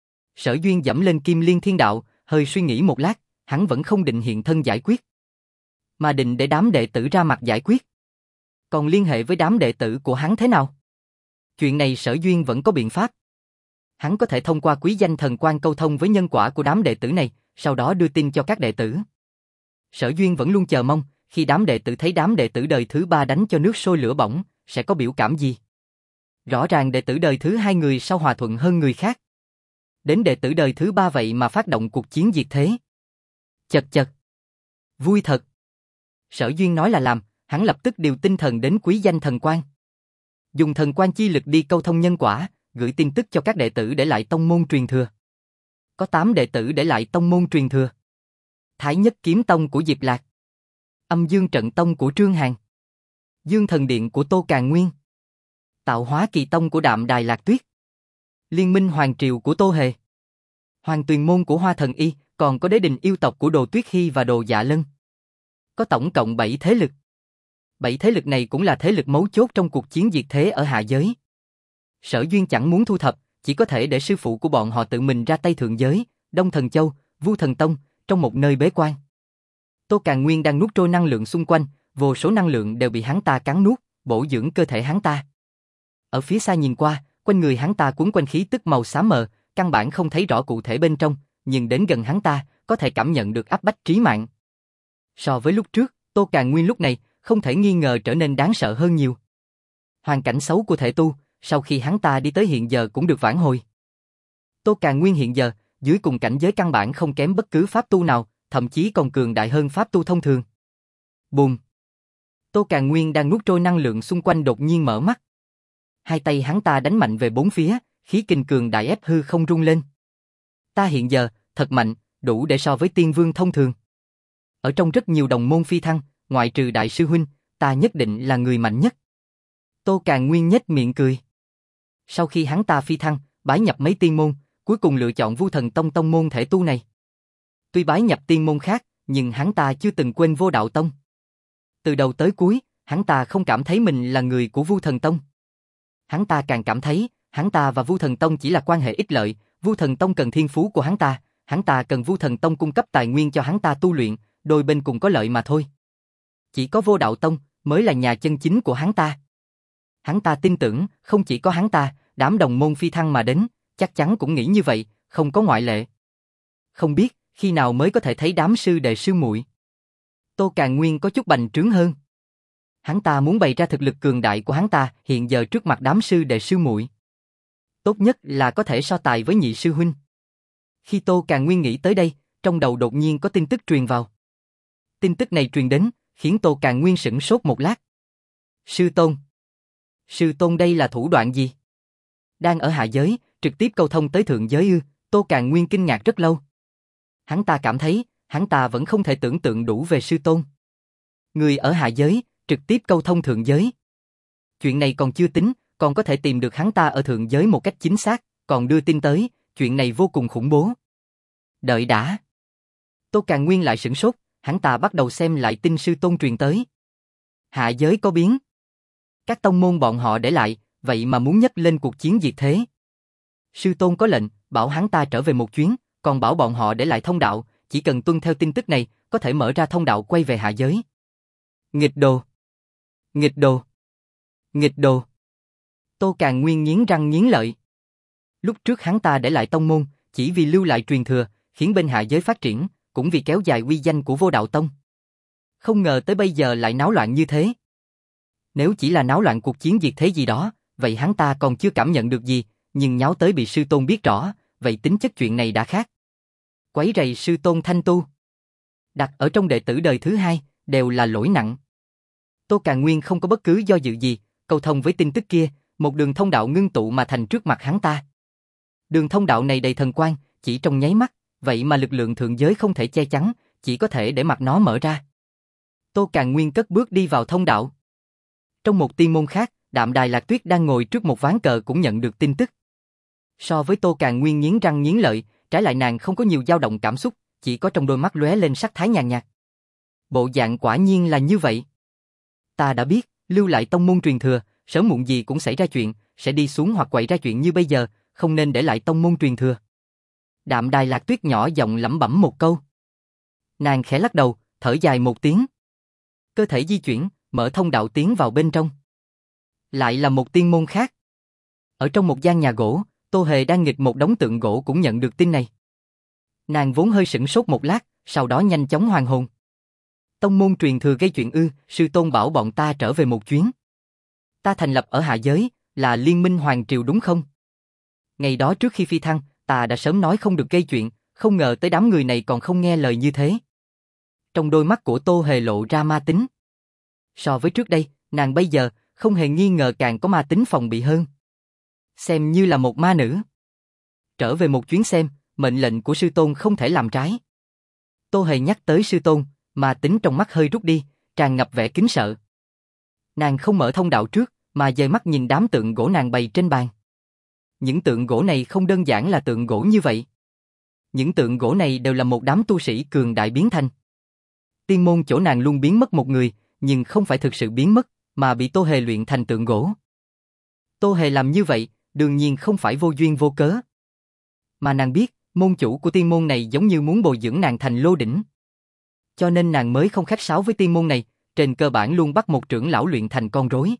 Sở Duyên dẫm lên Kim Liên Thiên Đạo, hơi suy nghĩ một lát, hắn vẫn không định hiện thân giải quyết, mà định để đám đệ tử ra mặt giải quyết. Còn liên hệ với đám đệ tử của hắn thế nào? Chuyện này Sở Duyên vẫn có biện pháp. Hắn có thể thông qua quý danh thần quan câu thông với nhân quả của đám đệ tử này, sau đó đưa tin cho các đệ tử. Sở Duyên vẫn luôn chờ mong, khi đám đệ tử thấy đám đệ tử đời thứ ba đánh cho nước sôi lửa bỏng, sẽ có biểu cảm gì. Rõ ràng đệ tử đời thứ hai người sau hòa thuận hơn người khác. Đến đệ tử đời thứ ba vậy mà phát động cuộc chiến diệt thế. Chật chật. Vui thật. Sở Duyên nói là làm, hắn lập tức điều tinh thần đến quý danh thần quan. Dùng thần quan chi lực đi câu thông nhân quả, gửi tin tức cho các đệ tử để lại tông môn truyền thừa. Có 8 đệ tử để lại tông môn truyền thừa. Thái Nhất Kiếm Tông của Diệp Lạc, Âm Dương Trận Tông của Trương Hàn, Dương Thần Điện của Tô Càn Nguyên, Tạo Hóa Kỳ Tông của Đạm Đài Lạc Tuyết, Liên Minh Hoàng Triều của Tô Hề, Hoàng Tuyền Môn của Hoa Thần Y, còn có Đế Đình Yêu Tộc của Đồ Tuyết Hy và Đồ Dạ Lân. Có tổng cộng 7 thế lực. 7 thế lực này cũng là thế lực mấu chốt trong cuộc chiến diệt thế ở hạ giới. Sở Duyên chẳng muốn thu thập, chỉ có thể để sư phụ của bọn họ tự mình ra tay thượng giới, Đông Thần Châu, Vu Thần Tông, trong một nơi bế quan. Tô Càn Nguyên đang nuốt trôi năng lượng xung quanh, vô số năng lượng đều bị hắn ta cắn nuốt, bổ dưỡng cơ thể hắn ta. Ở phía xa nhìn qua, quanh người hắn ta quấn quanh khí tức màu xám mờ, căn bản không thấy rõ cụ thể bên trong, nhưng đến gần hắn ta, có thể cảm nhận được áp bách trí mạng. So với lúc trước, Tô Càn Nguyên lúc này, không thể nghi ngờ trở nên đáng sợ hơn nhiều. Hoàn cảnh xấu của thể tu, sau khi hắn ta đi tới hiện giờ cũng được vãn hồi. Tô Càn Nguyên hiện giờ, dưới cùng cảnh giới căn bản không kém bất cứ pháp tu nào, thậm chí còn cường đại hơn pháp tu thông thường. Bùm! Tô Càn Nguyên đang nuốt trôi năng lượng xung quanh đột nhiên mở mắt. Hai tay hắn ta đánh mạnh về bốn phía, khí kình cường đại ép hư không rung lên. Ta hiện giờ, thật mạnh, đủ để so với tiên vương thông thường. Ở trong rất nhiều đồng môn phi thăng, ngoại trừ đại sư huynh, ta nhất định là người mạnh nhất. Tô Càn Nguyên nhếch miệng cười. Sau khi hắn ta phi thăng, bái nhập mấy tiên môn, cuối cùng lựa chọn Vu Thần Tông tông môn thể tu này. Tuy bái nhập tiên môn khác, nhưng hắn ta chưa từng quên Vô Đạo Tông. Từ đầu tới cuối, hắn ta không cảm thấy mình là người của Vu Thần Tông. Hắn ta càng cảm thấy, hắn ta và Vu Thần Tông chỉ là quan hệ ích lợi, Vu Thần Tông cần thiên phú của hắn ta cần Vu Thần Tông cung cấp tài nguyên cho hắn ta tu luyện, đôi bên cùng có lợi mà thôi. Chỉ có Vô Đạo Tông mới là nhà chân chính của hắn ta. Hắn ta tin tưởng, không chỉ có hắn ta, đám đồng môn phi thăng mà đến, chắc chắn cũng nghĩ như vậy, không có ngoại lệ. Không biết, khi nào mới có thể thấy đám sư đệ sư muội. Tô Càn Nguyên có chút bành trướng hơn. Hắn ta muốn bày ra thực lực cường đại của hắn ta hiện giờ trước mặt đám sư đệ sư muội. Tốt nhất là có thể so tài với nhị sư huynh. Khi Tô Càn Nguyên nghĩ tới đây, trong đầu đột nhiên có tin tức truyền vào. Tin tức này truyền đến, khiến Tô Càn Nguyên sửng sốt một lát. Sư Tôn. Sư Tôn đây là thủ đoạn gì? Đang ở hạ giới, trực tiếp câu thông tới thượng giới ư? Tô Càn Nguyên kinh ngạc rất lâu. Hắn ta cảm thấy, hắn ta vẫn không thể tưởng tượng đủ về Sư Tôn. Người ở hạ giới, trực tiếp câu thông thượng giới. Chuyện này còn chưa tính, còn có thể tìm được hắn ta ở thượng giới một cách chính xác, còn đưa tin tới, chuyện này vô cùng khủng bố. Đợi đã. Tô Càn Nguyên lại sửng sốt, hắn ta bắt đầu xem lại tin Sư Tôn truyền tới. Hạ giới có biến. Các tông môn bọn họ để lại, vậy mà muốn nhấc lên cuộc chiến diệt thế. Sư Tôn có lệnh, bảo hắn ta trở về một chuyến, còn bảo bọn họ để lại thông đạo, chỉ cần tuân theo tin tức này, có thể mở ra thông đạo quay về hạ giới. Nghịch đồ! Nghịch đồ! Nghịch đồ! Tô Càn Nguyên nghiến răng nghiến lợi. Lúc trước hắn ta để lại tông môn, chỉ vì lưu lại truyền thừa, khiến bên hạ giới phát triển, cũng vì kéo dài uy danh của Vô Đạo Tông. Không ngờ tới bây giờ lại náo loạn như thế. Nếu chỉ là náo loạn cuộc chiến diệt thế gì đó, vậy hắn ta còn chưa cảm nhận được gì, nhưng nháo tới bị Sư Tôn biết rõ, vậy tính chất chuyện này đã khác. Quấy rầy Sư Tôn thanh tu, đặt ở trong đệ tử đời thứ hai, đều là lỗi nặng. Tô Càn Nguyên không có bất cứ do dự gì, câu thông với tin tức kia, một đường thông đạo ngưng tụ mà thành trước mặt hắn ta. Đường thông đạo này đầy thần quang, chỉ trong nháy mắt, vậy mà lực lượng thượng giới không thể che chắn, chỉ có thể để mặt nó mở ra. Tô Càn Nguyên cất bước đi vào thông đạo. Trong một tiên môn khác, Đạm Đài Lạc Tuyết đang ngồi trước một ván cờ cũng nhận được tin tức. So với Tô Càn Nguyên nghiến răng nghiến lợi, trái lại nàng không có nhiều dao động cảm xúc, chỉ có trong đôi mắt lóe lên sắc thái nhàn nhạt. Bộ dạng quả nhiên là như vậy. Ta đã biết, lưu lại tông môn truyền thừa, sớm muộn gì cũng xảy ra chuyện, sẽ đi xuống hoặc quậy ra chuyện như bây giờ, không nên để lại tông môn truyền thừa. Đạm Đài Lạc Tuyết nhỏ giọng lẩm bẩm một câu. Nàng khẽ lắc đầu, thở dài một tiếng. Cơ thể di chuyển, mở thông đạo tiến vào bên trong. Lại là một tiên môn khác. Ở trong một gian nhà gỗ, Tô Hề đang nghịch một đống tượng gỗ cũng nhận được tin này. Nàng vốn hơi sửng sốt một lát, sau đó nhanh chóng hoàn hồn. Tông môn truyền thừa gây chuyện ư? Sư tôn bảo bọn ta trở về một chuyến. Ta thành lập ở hạ giới, là Liên minh Hoàng Triều đúng không? Ngày đó trước khi phi thăng, ta đã sớm nói không được gây chuyện, không ngờ tới đám người này còn không nghe lời như thế. Trong đôi mắt của Tô Hề lộ ra ma tính. So với trước đây, nàng bây giờ không hề nghi ngờ càng có ma tính phòng bị hơn. Xem như là một ma nữ. Trở về một chuyến xem, mệnh lệnh của sư tôn không thể làm trái. Tô Hề nhắc tới sư tôn, ma tính trong mắt hơi rút đi, tràn ngập vẻ kính sợ. Nàng không mở thông đạo trước, mà dời mắt nhìn đám tượng gỗ nàng bày trên bàn. Những tượng gỗ này không đơn giản là tượng gỗ như vậy. Những tượng gỗ này đều là một đám tu sĩ cường đại biến thành. Tiên môn chỗ nàng luôn biến mất một người, nhưng không phải thực sự biến mất, mà bị Tô Hề luyện thành tượng gỗ. Tô Hề làm như vậy, đương nhiên không phải vô duyên vô cớ. Mà nàng biết, môn chủ của tiên môn này giống như muốn bồi dưỡng nàng thành lô đỉnh. Cho nên nàng mới không khách sáo với tiên môn này, trên cơ bản luôn bắt một trưởng lão luyện thành con rối.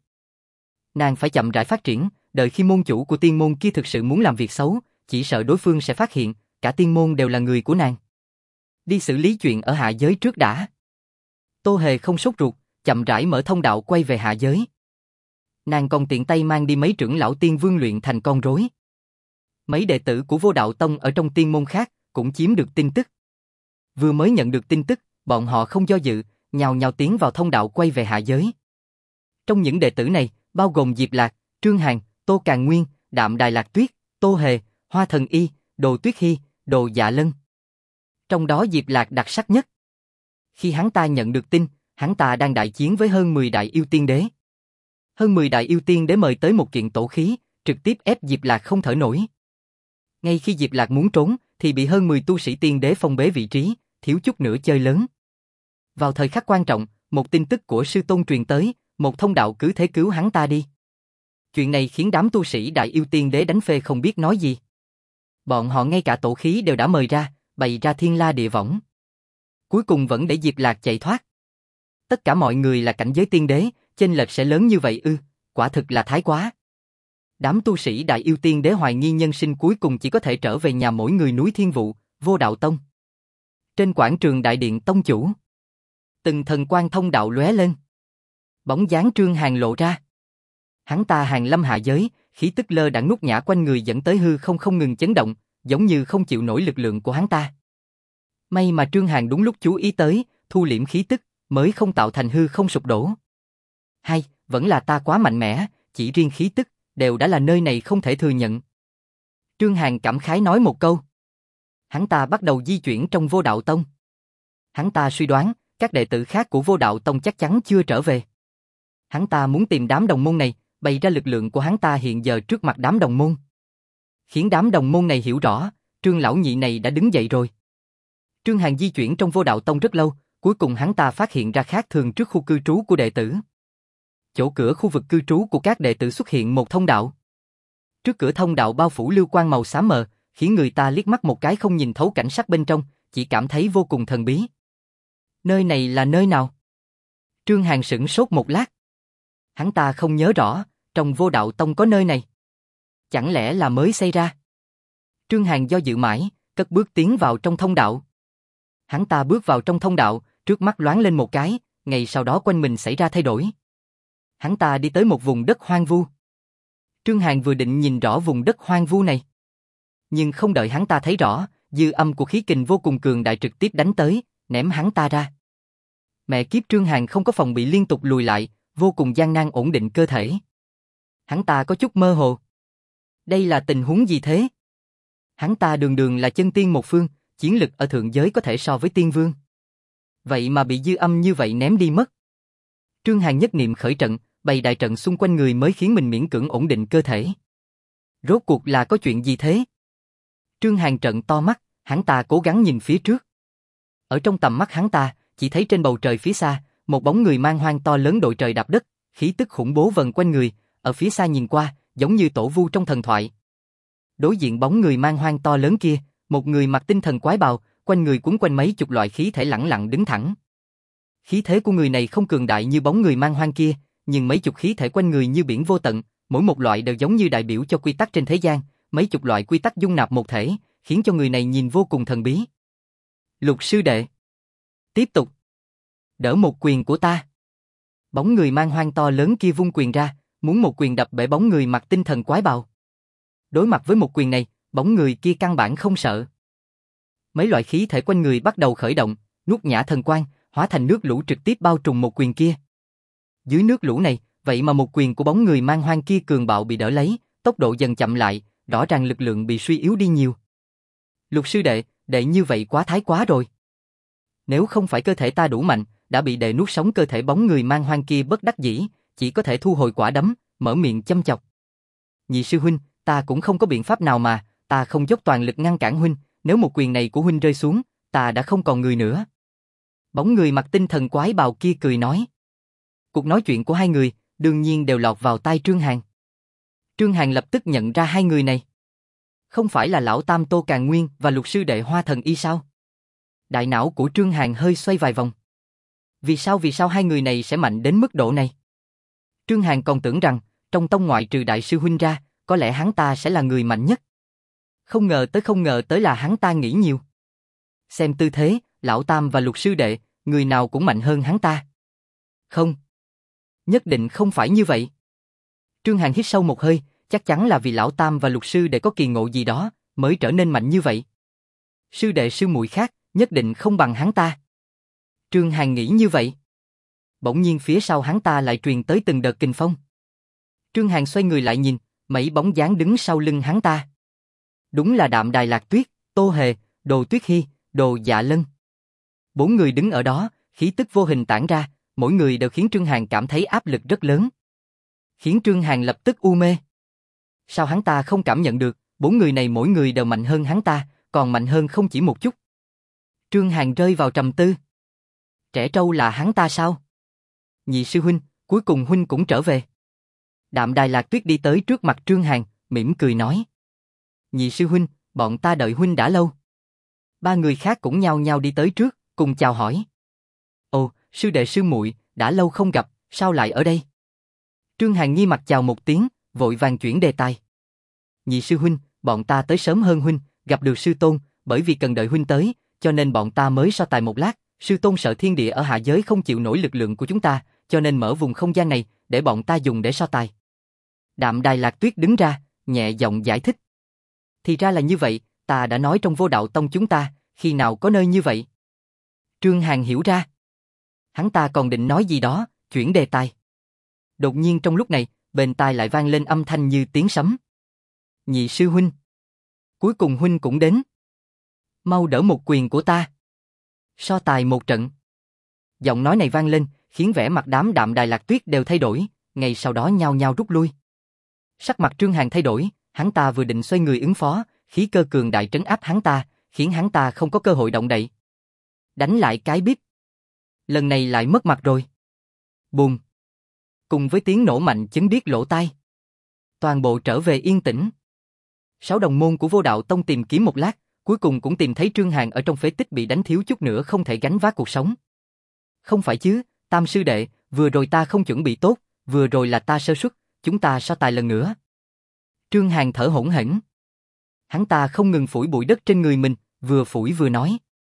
Nàng phải chậm rãi phát triển, đợi khi môn chủ của tiên môn kia thực sự muốn làm việc xấu, chỉ sợ đối phương sẽ phát hiện, cả tiên môn đều là người của nàng. Đi xử lý chuyện ở hạ giới trước đã. Tô Hề không sốt ruột, chậm rãi mở thông đạo quay về hạ giới. Nàng còn tiện tay mang đi mấy trưởng lão tiên vương luyện thành con rối. Mấy đệ tử của Vô Đạo Tông ở trong tiên môn khác cũng chiếm được tin tức. Vừa mới nhận được tin tức, bọn họ không do dự, nhào nhào tiến vào thông đạo quay về hạ giới. Trong những đệ tử này, bao gồm Diệp Lạc, Trương Hàn, Tô Càn Nguyên, Đạm Đài Lạc Tuyết, Tô Hề, Hoa Thần Y, Đồ Tuyết Hy, Đồ Dạ Lân. Trong đó Diệp Lạc đặc sắc nhất. Khi hắn ta nhận được tin, hắn ta đang đại chiến với hơn 10 đại yêu tiên đế. Hơn 10 đại yêu tiên đế mời tới một kiện tổ khí, trực tiếp ép Diệp Lạc không thở nổi. Ngay khi Diệp Lạc muốn trốn, thì bị hơn 10 tu sĩ tiên đế phong bế vị trí, thiếu chút nữa chơi lớn. Vào thời khắc quan trọng, một tin tức của sư tôn truyền tới, một thông đạo cứ thế cứu hắn ta đi. Chuyện này khiến đám tu sĩ đại yêu tiên đế đánh phê không biết nói gì. Bọn họ ngay cả tổ khí đều đã mời ra, bày ra thiên la địa võng. Cuối cùng vẫn để Diệp Lạc chạy thoát. Tất cả mọi người là cảnh giới tiên đế, chênh lệch sẽ lớn như vậy ư? Quả thực là thái quá. Đám tu sĩ đại yêu tiên đế hoài nghi nhân sinh cuối cùng chỉ có thể trở về nhà mỗi người núi Thiên Vụ, Vô Đạo Tông. Trên quảng trường đại điện tông chủ, từng thần quang thông đạo lóe lên. Bóng dáng Trương Hàn lộ ra. Hắn ta hàng lâm hạ giới, khí tức lơ đãng nút nhã quanh người dẫn tới hư không ngừng chấn động, giống như không chịu nổi lực lượng của hắn ta. May mà Trương Hàn đúng lúc chú ý tới, thu liễm khí tức, mới không tạo thành hư không sụp đổ. Hay, vẫn là ta quá mạnh mẽ, chỉ riêng khí tức, đều đã là nơi này không thể thừa nhận. Trương Hàn cảm khái nói một câu. Hắn ta bắt đầu di chuyển trong Vô Đạo Tông. Hắn ta suy đoán, các đệ tử khác của Vô Đạo Tông chắc chắn chưa trở về. Hắn ta muốn tìm đám đồng môn này, bày ra lực lượng của hắn ta hiện giờ trước mặt đám đồng môn. Khiến đám đồng môn này hiểu rõ, Trương lão nhị này đã đứng dậy rồi. Trương Hàn di chuyển trong Vô Đạo Tông rất lâu, cuối cùng hắn ta phát hiện ra khác thường trước khu cư trú của đệ tử. Chỗ cửa khu vực cư trú của các đệ tử xuất hiện một thông đạo. Trước cửa thông đạo bao phủ lưu quang màu xám mờ, khiến người ta liếc mắt một cái không nhìn thấu cảnh sắc bên trong, chỉ cảm thấy vô cùng thần bí. Nơi này là nơi nào? Trương Hàn sửng sốt một lát. Hắn ta không nhớ rõ, trong Vô Đạo Tông có nơi này. Chẳng lẽ là mới xây ra? Trương Hàn do dự mãi, cất bước tiến vào trong thông đạo. Hắn ta bước vào trong thông đạo, trước mắt loáng lên một cái, ngay sau đó quanh mình xảy ra thay đổi. Hắn ta đi tới một vùng đất hoang vu. Trương Hàn vừa định nhìn rõ vùng đất hoang vu này. Nhưng không đợi hắn ta thấy rõ, dư âm của khí kình vô cùng cường đại trực tiếp đánh tới, ném hắn ta ra. Mẹ kiếp, Trương Hàn không có phòng bị liên tục lùi lại, vô cùng gian nan ổn định cơ thể. Hắn ta có chút mơ hồ. Đây là tình huống gì thế? Hắn ta đường đường là chân tiên một phương, chiến lực ở thượng giới có thể so với tiên vương. Vậy mà bị dư âm như vậy ném đi mất. Trương Hàn nhất niệm khởi trận, bày đại trận xung quanh người mới khiến mình miễn cưỡng ổn định cơ thể. Rốt cuộc là có chuyện gì thế? Trương Hàn trợn to mắt, hắn ta cố gắng nhìn phía trước. Ở trong tầm mắt hắn ta, chỉ thấy trên bầu trời phía xa, một bóng người man hoang to lớn đội trời đạp đất, khí tức khủng bố vần quanh người, ở phía xa nhìn qua, giống như tổ vu trong thần thoại. Đối diện bóng người man hoang to lớn kia, một người mặc tinh thần quái bào, quanh người quấn quanh mấy chục loại khí thể lẳng lặng đứng thẳng. Khí thế của người này không cường đại như bóng người man hoang kia, nhưng mấy chục khí thể quanh người như biển vô tận, mỗi một loại đều giống như đại biểu cho quy tắc trên thế gian, mấy chục loại quy tắc dung nạp một thể, khiến cho người này nhìn vô cùng thần bí. Lục sư đệ. Tiếp tục. Đỡ một quyền của ta. Bóng người man hoang to lớn kia vung quyền ra, muốn một quyền đập bể bóng người mặc tinh thần quái bào. Đối mặt với một quyền này, bóng người kia căn bản không sợ. Mấy loại khí thể quanh người bắt đầu khởi động, nuốt nhả thần quang, hóa thành nước lũ trực tiếp bao trùm một quyền kia. Dưới nước lũ này, vậy mà một quyền của bóng người man hoang kia cường bạo bị đỡ lấy, tốc độ dần chậm lại, rõ ràng lực lượng bị suy yếu đi nhiều. Lục sư đệ, đệ như vậy quá thái quá rồi. Nếu không phải cơ thể ta đủ mạnh, đã bị đệ nuốt sống. Cơ thể bóng người man hoang kia bất đắc dĩ, chỉ có thể thu hồi quả đấm, mở miệng châm chọc. Nhị sư huynh, ta cũng không có biện pháp nào mà, ta không dốc toàn lực ngăn cản huynh, nếu một quyền này của huynh rơi xuống, ta đã không còn người nữa. Bóng người mặc tinh thần quái bào kia cười nói. Cuộc nói chuyện của hai người, đương nhiên đều lọt vào tai Trương Hàn. Trương Hàn lập tức nhận ra hai người này. Không phải là lão tam Tô Càn Nguyên và lục sư đệ Hoa Thần Y sao? Đại não của Trương Hàn hơi xoay vài vòng. Vì sao hai người này sẽ mạnh đến mức độ này? Trương Hàn còn tưởng rằng, trong tông ngoại trừ đại sư huynh ra, có lẽ hắn ta sẽ là người mạnh nhất. Không ngờ tới là hắn ta nghĩ nhiều. Xem tư thế, lão tam và lục sư đệ, người nào cũng mạnh hơn hắn ta. Không. Nhất định không phải như vậy. Trương Hàn hít sâu một hơi, chắc chắn là vì lão tam và lục sư đệ có kỳ ngộ gì đó, mới trở nên mạnh như vậy. Sư đệ sư muội khác, nhất định không bằng hắn ta. Trương Hàn nghĩ như vậy. Bỗng nhiên phía sau hắn ta lại truyền tới từng đợt kình phong. Trương Hàn xoay người lại nhìn, mấy bóng dáng đứng sau lưng hắn ta. Đúng là Đạm Đài Lạc Tuyết, Tô Hề, Đồ Tuyết Hi, Đồ Dạ Lân. Bốn người đứng ở đó, khí tức vô hình tản ra, mỗi người đều khiến Trương Hàn cảm thấy áp lực rất lớn. Khiến Trương Hàn lập tức u mê. Sao hắn ta không cảm nhận được, bốn người này mỗi người đều mạnh hơn hắn ta, còn mạnh hơn không chỉ một chút. Trương Hàn rơi vào trầm tư. Trẻ trâu là hắn ta sao? Nhị sư huynh, cuối cùng huynh cũng trở về. Đạm Đài Lạc Tuyết đi tới trước mặt Trương Hàn, mỉm cười nói. Nhị sư huynh, bọn ta đợi huynh đã lâu. Ba người khác cũng nhao nhao đi tới trước, cùng chào hỏi. Ồ, sư đệ sư muội, đã lâu không gặp, sao lại ở đây? Trương Hàn nghi mặt chào một tiếng, vội vàng chuyển đề tài. Nhị sư huynh, bọn ta tới sớm hơn huynh, gặp được sư tôn, bởi vì cần đợi huynh tới, cho nên bọn ta mới so tài một lát. Sư tôn sợ thiên địa ở hạ giới không chịu nổi lực lượng của chúng ta, cho nên mở vùng không gian này, để bọn ta dùng để so tài. Đạm Đài Lạc Tuyết đứng ra, nhẹ giọng giải thích. Thì ra là như vậy, ta đã nói trong Vô Đạo Tông chúng ta, khi nào có nơi như vậy. Trương Hàn hiểu ra. Hắn ta còn định nói gì đó, chuyển đề tài. Đột nhiên trong lúc này, bên tai lại vang lên âm thanh như tiếng sấm. Nhị sư huynh. Cuối cùng huynh cũng đến. Mau đỡ một quyền của ta. So tài một trận. Giọng nói này vang lên, khiến vẻ mặt đám Đạm Đài Lạc Tuyết đều thay đổi, ngay sau đó nhao nhao rút lui. Sắc mặt Trương Hàn thay đổi, hắn ta vừa định xoay người ứng phó, khí cơ cường đại trấn áp hắn ta, khiến hắn ta không có cơ hội động đậy. Đánh lại cái bíp. Lần này lại mất mặt rồi. Bùm. Cùng với tiếng nổ mạnh chấn điếc lỗ tai. Toàn bộ trở về yên tĩnh. 6 đồng môn của Vô Đạo Tông tìm kiếm một lát, cuối cùng cũng tìm thấy Trương Hàn ở trong phế tích bị đánh thiếu chút nữa không thể gánh vác cuộc sống. Không phải chứ, Tam sư đệ, vừa rồi ta không chuẩn bị tốt, vừa rồi là ta sơ suất, chúng ta so tài lần nữa. Trương Hàn thở hổn hển. Hắn ta không ngừng phủi bụi đất trên người mình, vừa phủi vừa nói.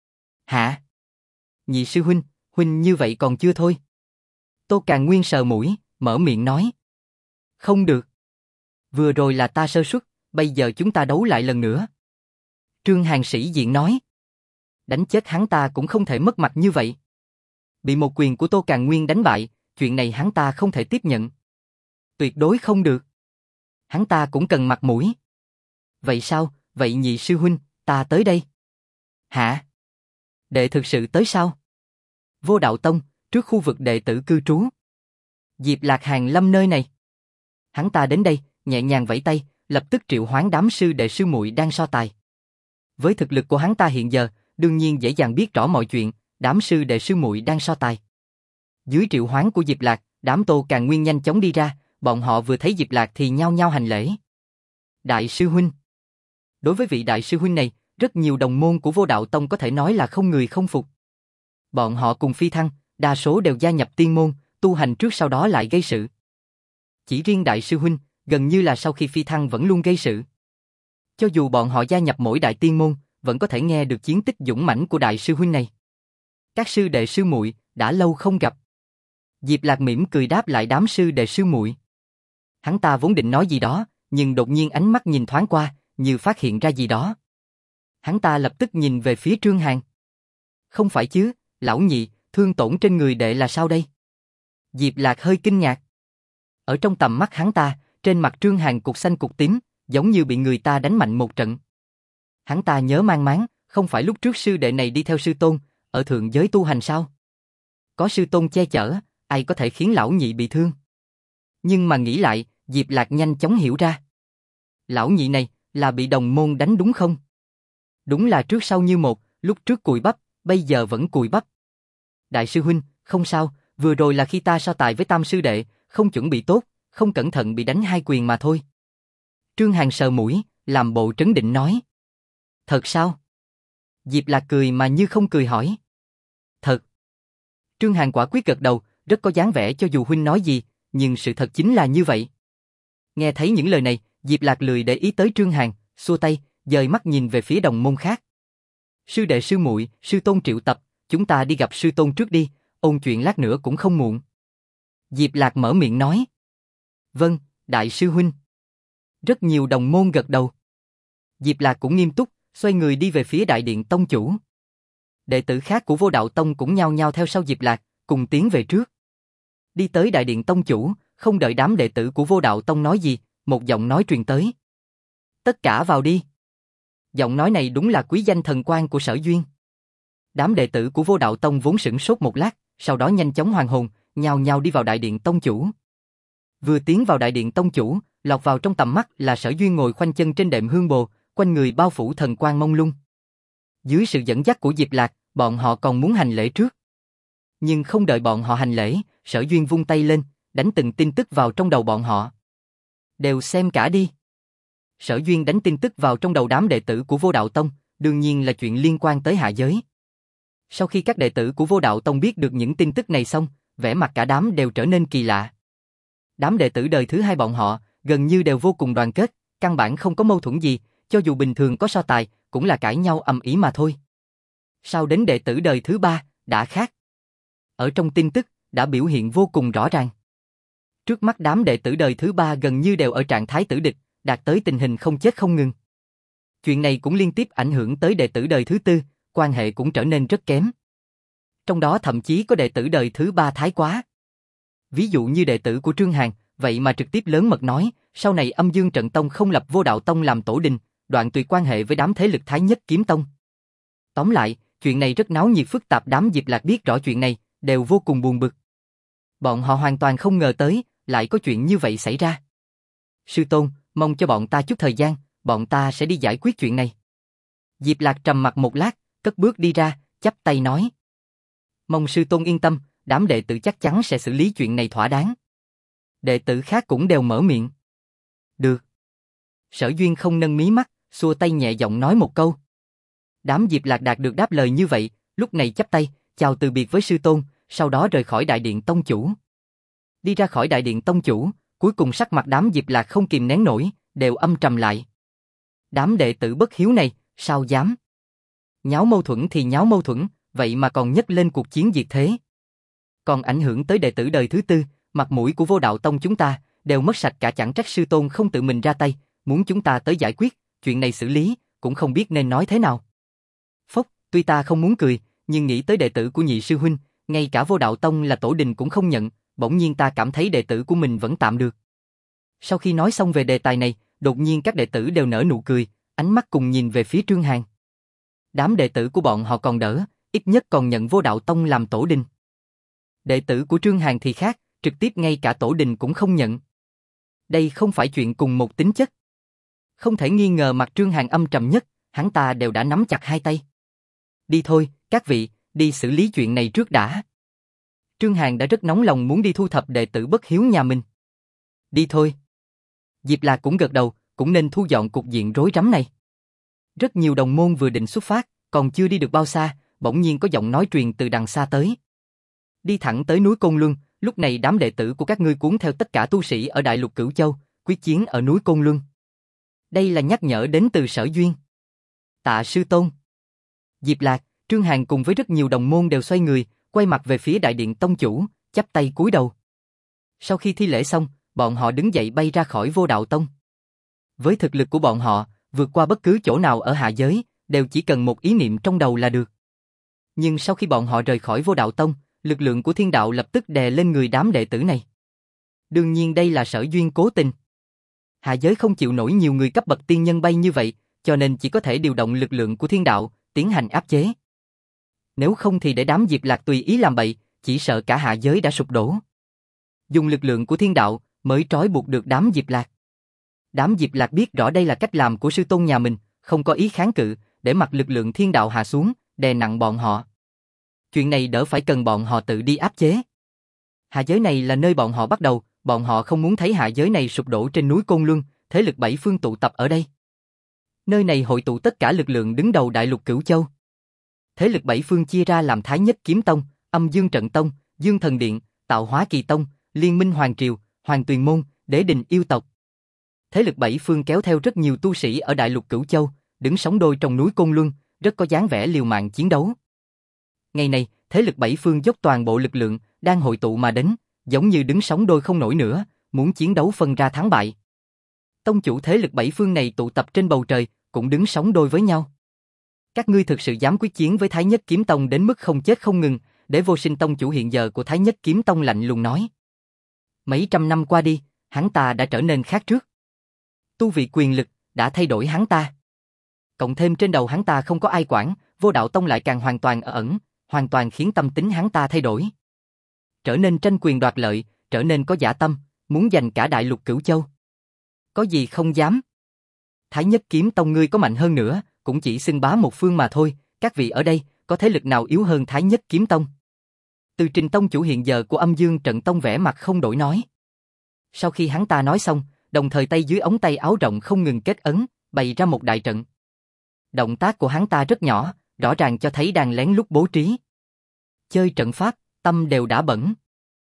Hả? Nhị sư huynh, huynh như vậy còn chưa thôi. Tô Càn Nguyên sờ mũi, mở miệng nói. Không được. Vừa rồi là ta sơ suất, bây giờ chúng ta đấu lại lần nữa. Trương Hàn sĩ diện nói. Đánh chết hắn ta cũng không thể mất mặt như vậy. Bị một quyền của Tô Càn Nguyên đánh bại, chuyện này hắn ta không thể tiếp nhận. Tuyệt đối không được. Hắn ta cũng cần mặt mũi. Vậy sao, vậy nhị sư huynh, ta tới đây. Hả? Đệ thực sự tới sao? Vô Đạo Tông, trước khu vực đệ tử cư trú. Diệp Lạc Hàn lâm nơi này. Hắn ta đến đây, nhẹ nhàng vẫy tay, lập tức triệu hoán đám sư đệ sư muội đang so tài. Với thực lực của hắn ta hiện giờ, đương nhiên dễ dàng biết rõ mọi chuyện, đám sư đệ sư muội đang so tài. Dưới triệu hoán của Diệp Lạc, đám Tô Càn Nguyên nhanh chóng đi ra, bọn họ vừa thấy Diệp Lạc thì nhao nhao hành lễ. Đại sư huynh. Đối với vị đại sư huynh này, rất nhiều đồng môn của Vô Đạo Tông có thể nói là không người không phục. Bọn họ cùng phi thăng, đa số đều gia nhập tiên môn, tu hành trước sau đó lại gây sự. Chỉ riêng đại sư huynh, gần như là sau khi phi thăng vẫn luôn gây sự. Cho dù bọn họ gia nhập mỗi đại tiên môn, vẫn có thể nghe được chiến tích dũng mãnh của đại sư huynh này. Các sư đệ sư muội, đã lâu không gặp. Diệp Lạc mỉm cười đáp lại đám sư đệ sư muội. Hắn ta vốn định nói gì đó, nhưng đột nhiên ánh mắt nhìn thoáng qua, như phát hiện ra gì đó. Hắn ta lập tức nhìn về phía Trương Hàn. Không phải chứ, lão nhị, thương tổn trên người đệ là sao đây? Diệp Lạc hơi kinh ngạc. Ở trong tầm mắt hắn ta, trên mặt Trương Hàn cục xanh cục tím, giống như bị người ta đánh mạnh một trận. Hắn ta nhớ mang máng, không phải lúc trước sư đệ này đi theo sư tôn, ở thượng giới tu hành sao? Có sư tôn che chở, ai có thể khiến lão nhị bị thương? Nhưng mà nghĩ lại, Diệp Lạc nhanh chóng hiểu ra. Lão nhị này, là bị đồng môn đánh đúng không? Đúng là trước sau như một, lúc trước cùi bắp, bây giờ vẫn cùi bắp. Đại sư huynh, không sao, vừa rồi là khi ta so tài với tam sư đệ, không chuẩn bị tốt, không cẩn thận bị đánh 2 quyền mà thôi. Trương Hàn sờ mũi, làm bộ trấn định nói. Thật sao? Diệp Lạc cười mà như không cười hỏi. Thật. Trương Hàn quả quyết gật đầu, rất có dáng vẻ cho dù huynh nói gì, nhưng sự thật chính là như vậy. Nghe thấy những lời này, Diệp Lạc lười để ý tới Trương Hàn, xua tay, dời mắt nhìn về phía đồng môn khác. Sư đệ sư muội, sư tôn triệu tập, chúng ta đi gặp sư tôn trước đi, ôn chuyện lát nữa cũng không muộn. Diệp Lạc mở miệng nói. Vâng, đại sư huynh. Rất nhiều đồng môn gật đầu. Diệp Lạc cũng nghiêm túc, xoay người đi về phía đại điện tông chủ. Đệ tử khác của Vô Đạo Tông cũng nhao nhao theo sau Diệp Lạc, cùng tiến về trước. Đi tới đại điện tông chủ, không đợi đám đệ tử của Vô Đạo Tông nói gì, một giọng nói truyền tới. Tất cả vào đi. Giọng nói này đúng là quý danh thần quan của Sở Duyên. Đám đệ tử của Vô Đạo Tông vốn sửng sốt một lát, sau đó nhanh chóng hoàn hồn, nhao nhao đi vào đại điện tông chủ. Vừa tiến vào đại điện tông chủ, lọt vào trong tầm mắt là Sở Duyên ngồi khoanh chân trên đệm hương bồ, quanh người bao phủ thần quang mông lung. Dưới sự dẫn dắt của Diệp Lạc, bọn họ còn muốn hành lễ trước. Nhưng không đợi bọn họ hành lễ, Sở Duyên vung tay lên, đánh từng tin tức vào trong đầu bọn họ. Đều xem cả đi. Sở Duyên đánh tin tức vào trong đầu đám đệ tử của Vô Đạo Tông, đương nhiên là chuyện liên quan tới hạ giới. Sau khi các đệ tử của Vô Đạo Tông biết được những tin tức này xong, vẻ mặt cả đám đều trở nên kỳ lạ. Đám đệ tử đời thứ hai bọn họ, gần như đều vô cùng đoàn kết, căn bản không có mâu thuẫn gì, cho dù bình thường có so tài, cũng là cãi nhau ầm ĩ mà thôi. Sau đến đệ tử đời thứ ba, đã khác. Ở trong tin tức, đã biểu hiện vô cùng rõ ràng. Trước mắt đám đệ tử đời thứ ba gần như đều ở trạng thái tử địch, đạt tới tình hình không chết không ngừng. Chuyện này cũng liên tiếp ảnh hưởng tới đệ tử đời thứ tư, quan hệ cũng trở nên rất kém. Trong đó thậm chí có đệ tử đời thứ ba thái quá. Ví dụ như đệ tử của Trương Hàn, vậy mà trực tiếp lớn mật nói, sau này Âm Dương Trận Tông không lập Vô Đạo Tông làm tổ đình, đoạn tuyệt quan hệ với đám thế lực Thái Nhất Kiếm Tông. Tóm lại, chuyện này rất náo nhiệt phức tạp, đám Diệp Lạc biết rõ chuyện này, đều vô cùng buồn bực. Bọn họ hoàn toàn không ngờ tới, lại có chuyện như vậy xảy ra. Sư tôn, mong cho bọn ta chút thời gian, bọn ta sẽ đi giải quyết chuyện này. Diệp Lạc trầm mặc một lát, cất bước đi ra, chắp tay nói. Mong sư tôn yên tâm, đám đệ tử chắc chắn sẽ xử lý chuyện này thỏa đáng. Đệ tử khác cũng đều mở miệng. Được. Sở Duyên không nâng mí mắt, xua tay nhẹ giọng nói một câu. Đám Diệp Lạc đạt được đáp lời như vậy, lúc này chắp tay, chào từ biệt với sư tôn, sau đó rời khỏi đại điện tông chủ. Đi ra khỏi đại điện tông chủ, cuối cùng sắc mặt đám Diệp Lạc không kìm nén nổi, đều âm trầm lại. Đám đệ tử bất hiếu này, sao dám? Nháo mâu thuẫn thì nháo mâu thuẫn, vậy mà còn nhấc lên cuộc chiến diệt thế. Còn ảnh hưởng tới đệ tử đời thứ tư, mặt mũi của Vô Đạo Tông chúng ta, đều mất sạch cả, chẳng trách sư tôn không tự mình ra tay, muốn chúng ta tới giải quyết, chuyện này xử lý, cũng không biết nên nói thế nào. Phốc, tuy ta không muốn cười, nhưng nghĩ tới đệ tử của nhị sư huynh, ngay cả Vô Đạo Tông là tổ đình cũng không nhận, bỗng nhiên ta cảm thấy đệ tử của mình vẫn tạm được. Sau khi nói xong về đề tài này, đột nhiên các đệ tử đều nở nụ cười, ánh mắt cùng nhìn về phía Trương Hàn. Đám đệ tử của bọn họ còn đỡ, ít nhất còn nhận Vô Đạo Tông làm tổ đình. Đệ tử của Trương Hàn thì khác, trực tiếp ngay cả tổ đình cũng không nhận. Đây không phải chuyện cùng một tính chất. Không thể nghi ngờ mặt Trương Hàn âm trầm nhất, hắn ta đều đã nắm chặt hai tay. Đi thôi, các vị, đi xử lý chuyện này trước đã. Trương Hàn đã rất nóng lòng muốn đi thu thập đệ tử bất hiếu nhà mình. Đi thôi. Diệp Lạc cũng gật đầu, cũng nên thu dọn cục diện rối rắm này. Rất nhiều đồng môn vừa định xuất phát, còn chưa đi được bao xa, bỗng nhiên có giọng nói truyền từ đằng xa tới. Đi thẳng tới núi Côn Luân, lúc này đám đệ tử của các ngươi cuốn theo tất cả tu sĩ ở Đại Lục Cửu Châu, quyết chiến ở núi Côn Luân. Đây là nhắc nhở đến từ Sở Duyên. Tạ sư tôn. Diệp Lạc, Trương Hàn cùng với rất nhiều đồng môn đều xoay người, quay mặt về phía đại điện tông chủ, chắp tay cúi đầu. Sau khi thi lễ xong, bọn họ đứng dậy bay ra khỏi Vô Đạo Tông. Với thực lực của bọn họ, vượt qua bất cứ chỗ nào ở hạ giới, đều chỉ cần một ý niệm trong đầu là được. Nhưng sau khi bọn họ rời khỏi Vô Đạo Tông, lực lượng của thiên đạo lập tức đè lên người đám đệ tử này. Đương nhiên đây là Sở Duyên cố tình. Hạ giới không chịu nổi nhiều người cấp bậc tiên nhân bay như vậy, cho nên chỉ có thể điều động lực lượng của thiên đạo, tiến hành áp chế. Nếu không thì để đám Diệp Lạc tùy ý làm bậy, chỉ sợ cả hạ giới đã sụp đổ. Dùng lực lượng của thiên đạo mới trói buộc được đám Diệp Lạc. Đám Diệp Lạc biết rõ đây là cách làm của sư tôn nhà mình, không có ý kháng cự, để mặc lực lượng thiên đạo hạ xuống, đè nặng bọn họ. Chuyện này đỡ phải cần bọn họ tự đi áp chế. Hạ giới này là nơi bọn họ bắt đầu, bọn họ không muốn thấy hạ giới này sụp đổ trên núi Côn Luân, thế lực bảy phương tụ tập ở đây. Nơi này hội tụ tất cả lực lượng đứng đầu Đại Lục Cửu Châu. Thế lực bảy phương chia ra làm Thái Nhất Kiếm Tông, Âm Dương Trận Tông, Dương Thần Điện, Tạo Hóa Kỳ Tông, Liên Minh Hoàng Triều, Hoàng Tuyền Môn, Đế Đình Yêu Tộc. Thế lực bảy phương kéo theo rất nhiều tu sĩ ở Đại Lục Cửu Châu, đứng sóng đôi trong núi Côn Luân, rất có dáng vẻ liều mạng chiến đấu. Ngày này, thế lực bảy phương dốc toàn bộ lực lượng, đang hội tụ mà đến, giống như đứng sóng đôi không nổi nữa, muốn chiến đấu phân ra thắng bại. Tông chủ thế lực bảy phương này tụ tập trên bầu trời, cũng đứng sóng đôi với nhau. Các ngươi thực sự dám quyết chiến với Thái Nhất Kiếm Tông đến mức không chết không ngừng, để Vô Sinh tông chủ hiện giờ của Thái Nhất Kiếm Tông lạnh lùng nói. Mấy trăm năm qua đi, hắn ta đã trở nên khác trước. Tu vị quyền lực đã thay đổi hắn ta. Cộng thêm trên đầu hắn ta không có ai quản, Vô Đạo Tông lại càng hoàn toàn ở ẩn, hoàn toàn khiến tâm tính hắn ta thay đổi. Trở nên tranh quyền đoạt lợi, trở nên có dã tâm, muốn giành cả Đại Lục Cửu Châu. Có gì không dám. Thái Nhất Kiếm Tông ngươi có mạnh hơn nữa, cũng chỉ xưng bá một phương mà thôi, các vị ở đây, có thế lực nào yếu hơn Thái Nhất Kiếm Tông? Từ Trình tông chủ hiện giờ của Âm Dương Trận Tông vẻ mặt không đổi nói. Sau khi hắn ta nói xong, đồng thời tay dưới ống tay áo rộng không ngừng kết ấn, bày ra một đại trận. Động tác của hắn ta rất nhỏ, rõ ràng cho thấy đang lén lút bố trí. Chơi trận pháp, tâm đều đã bẩn.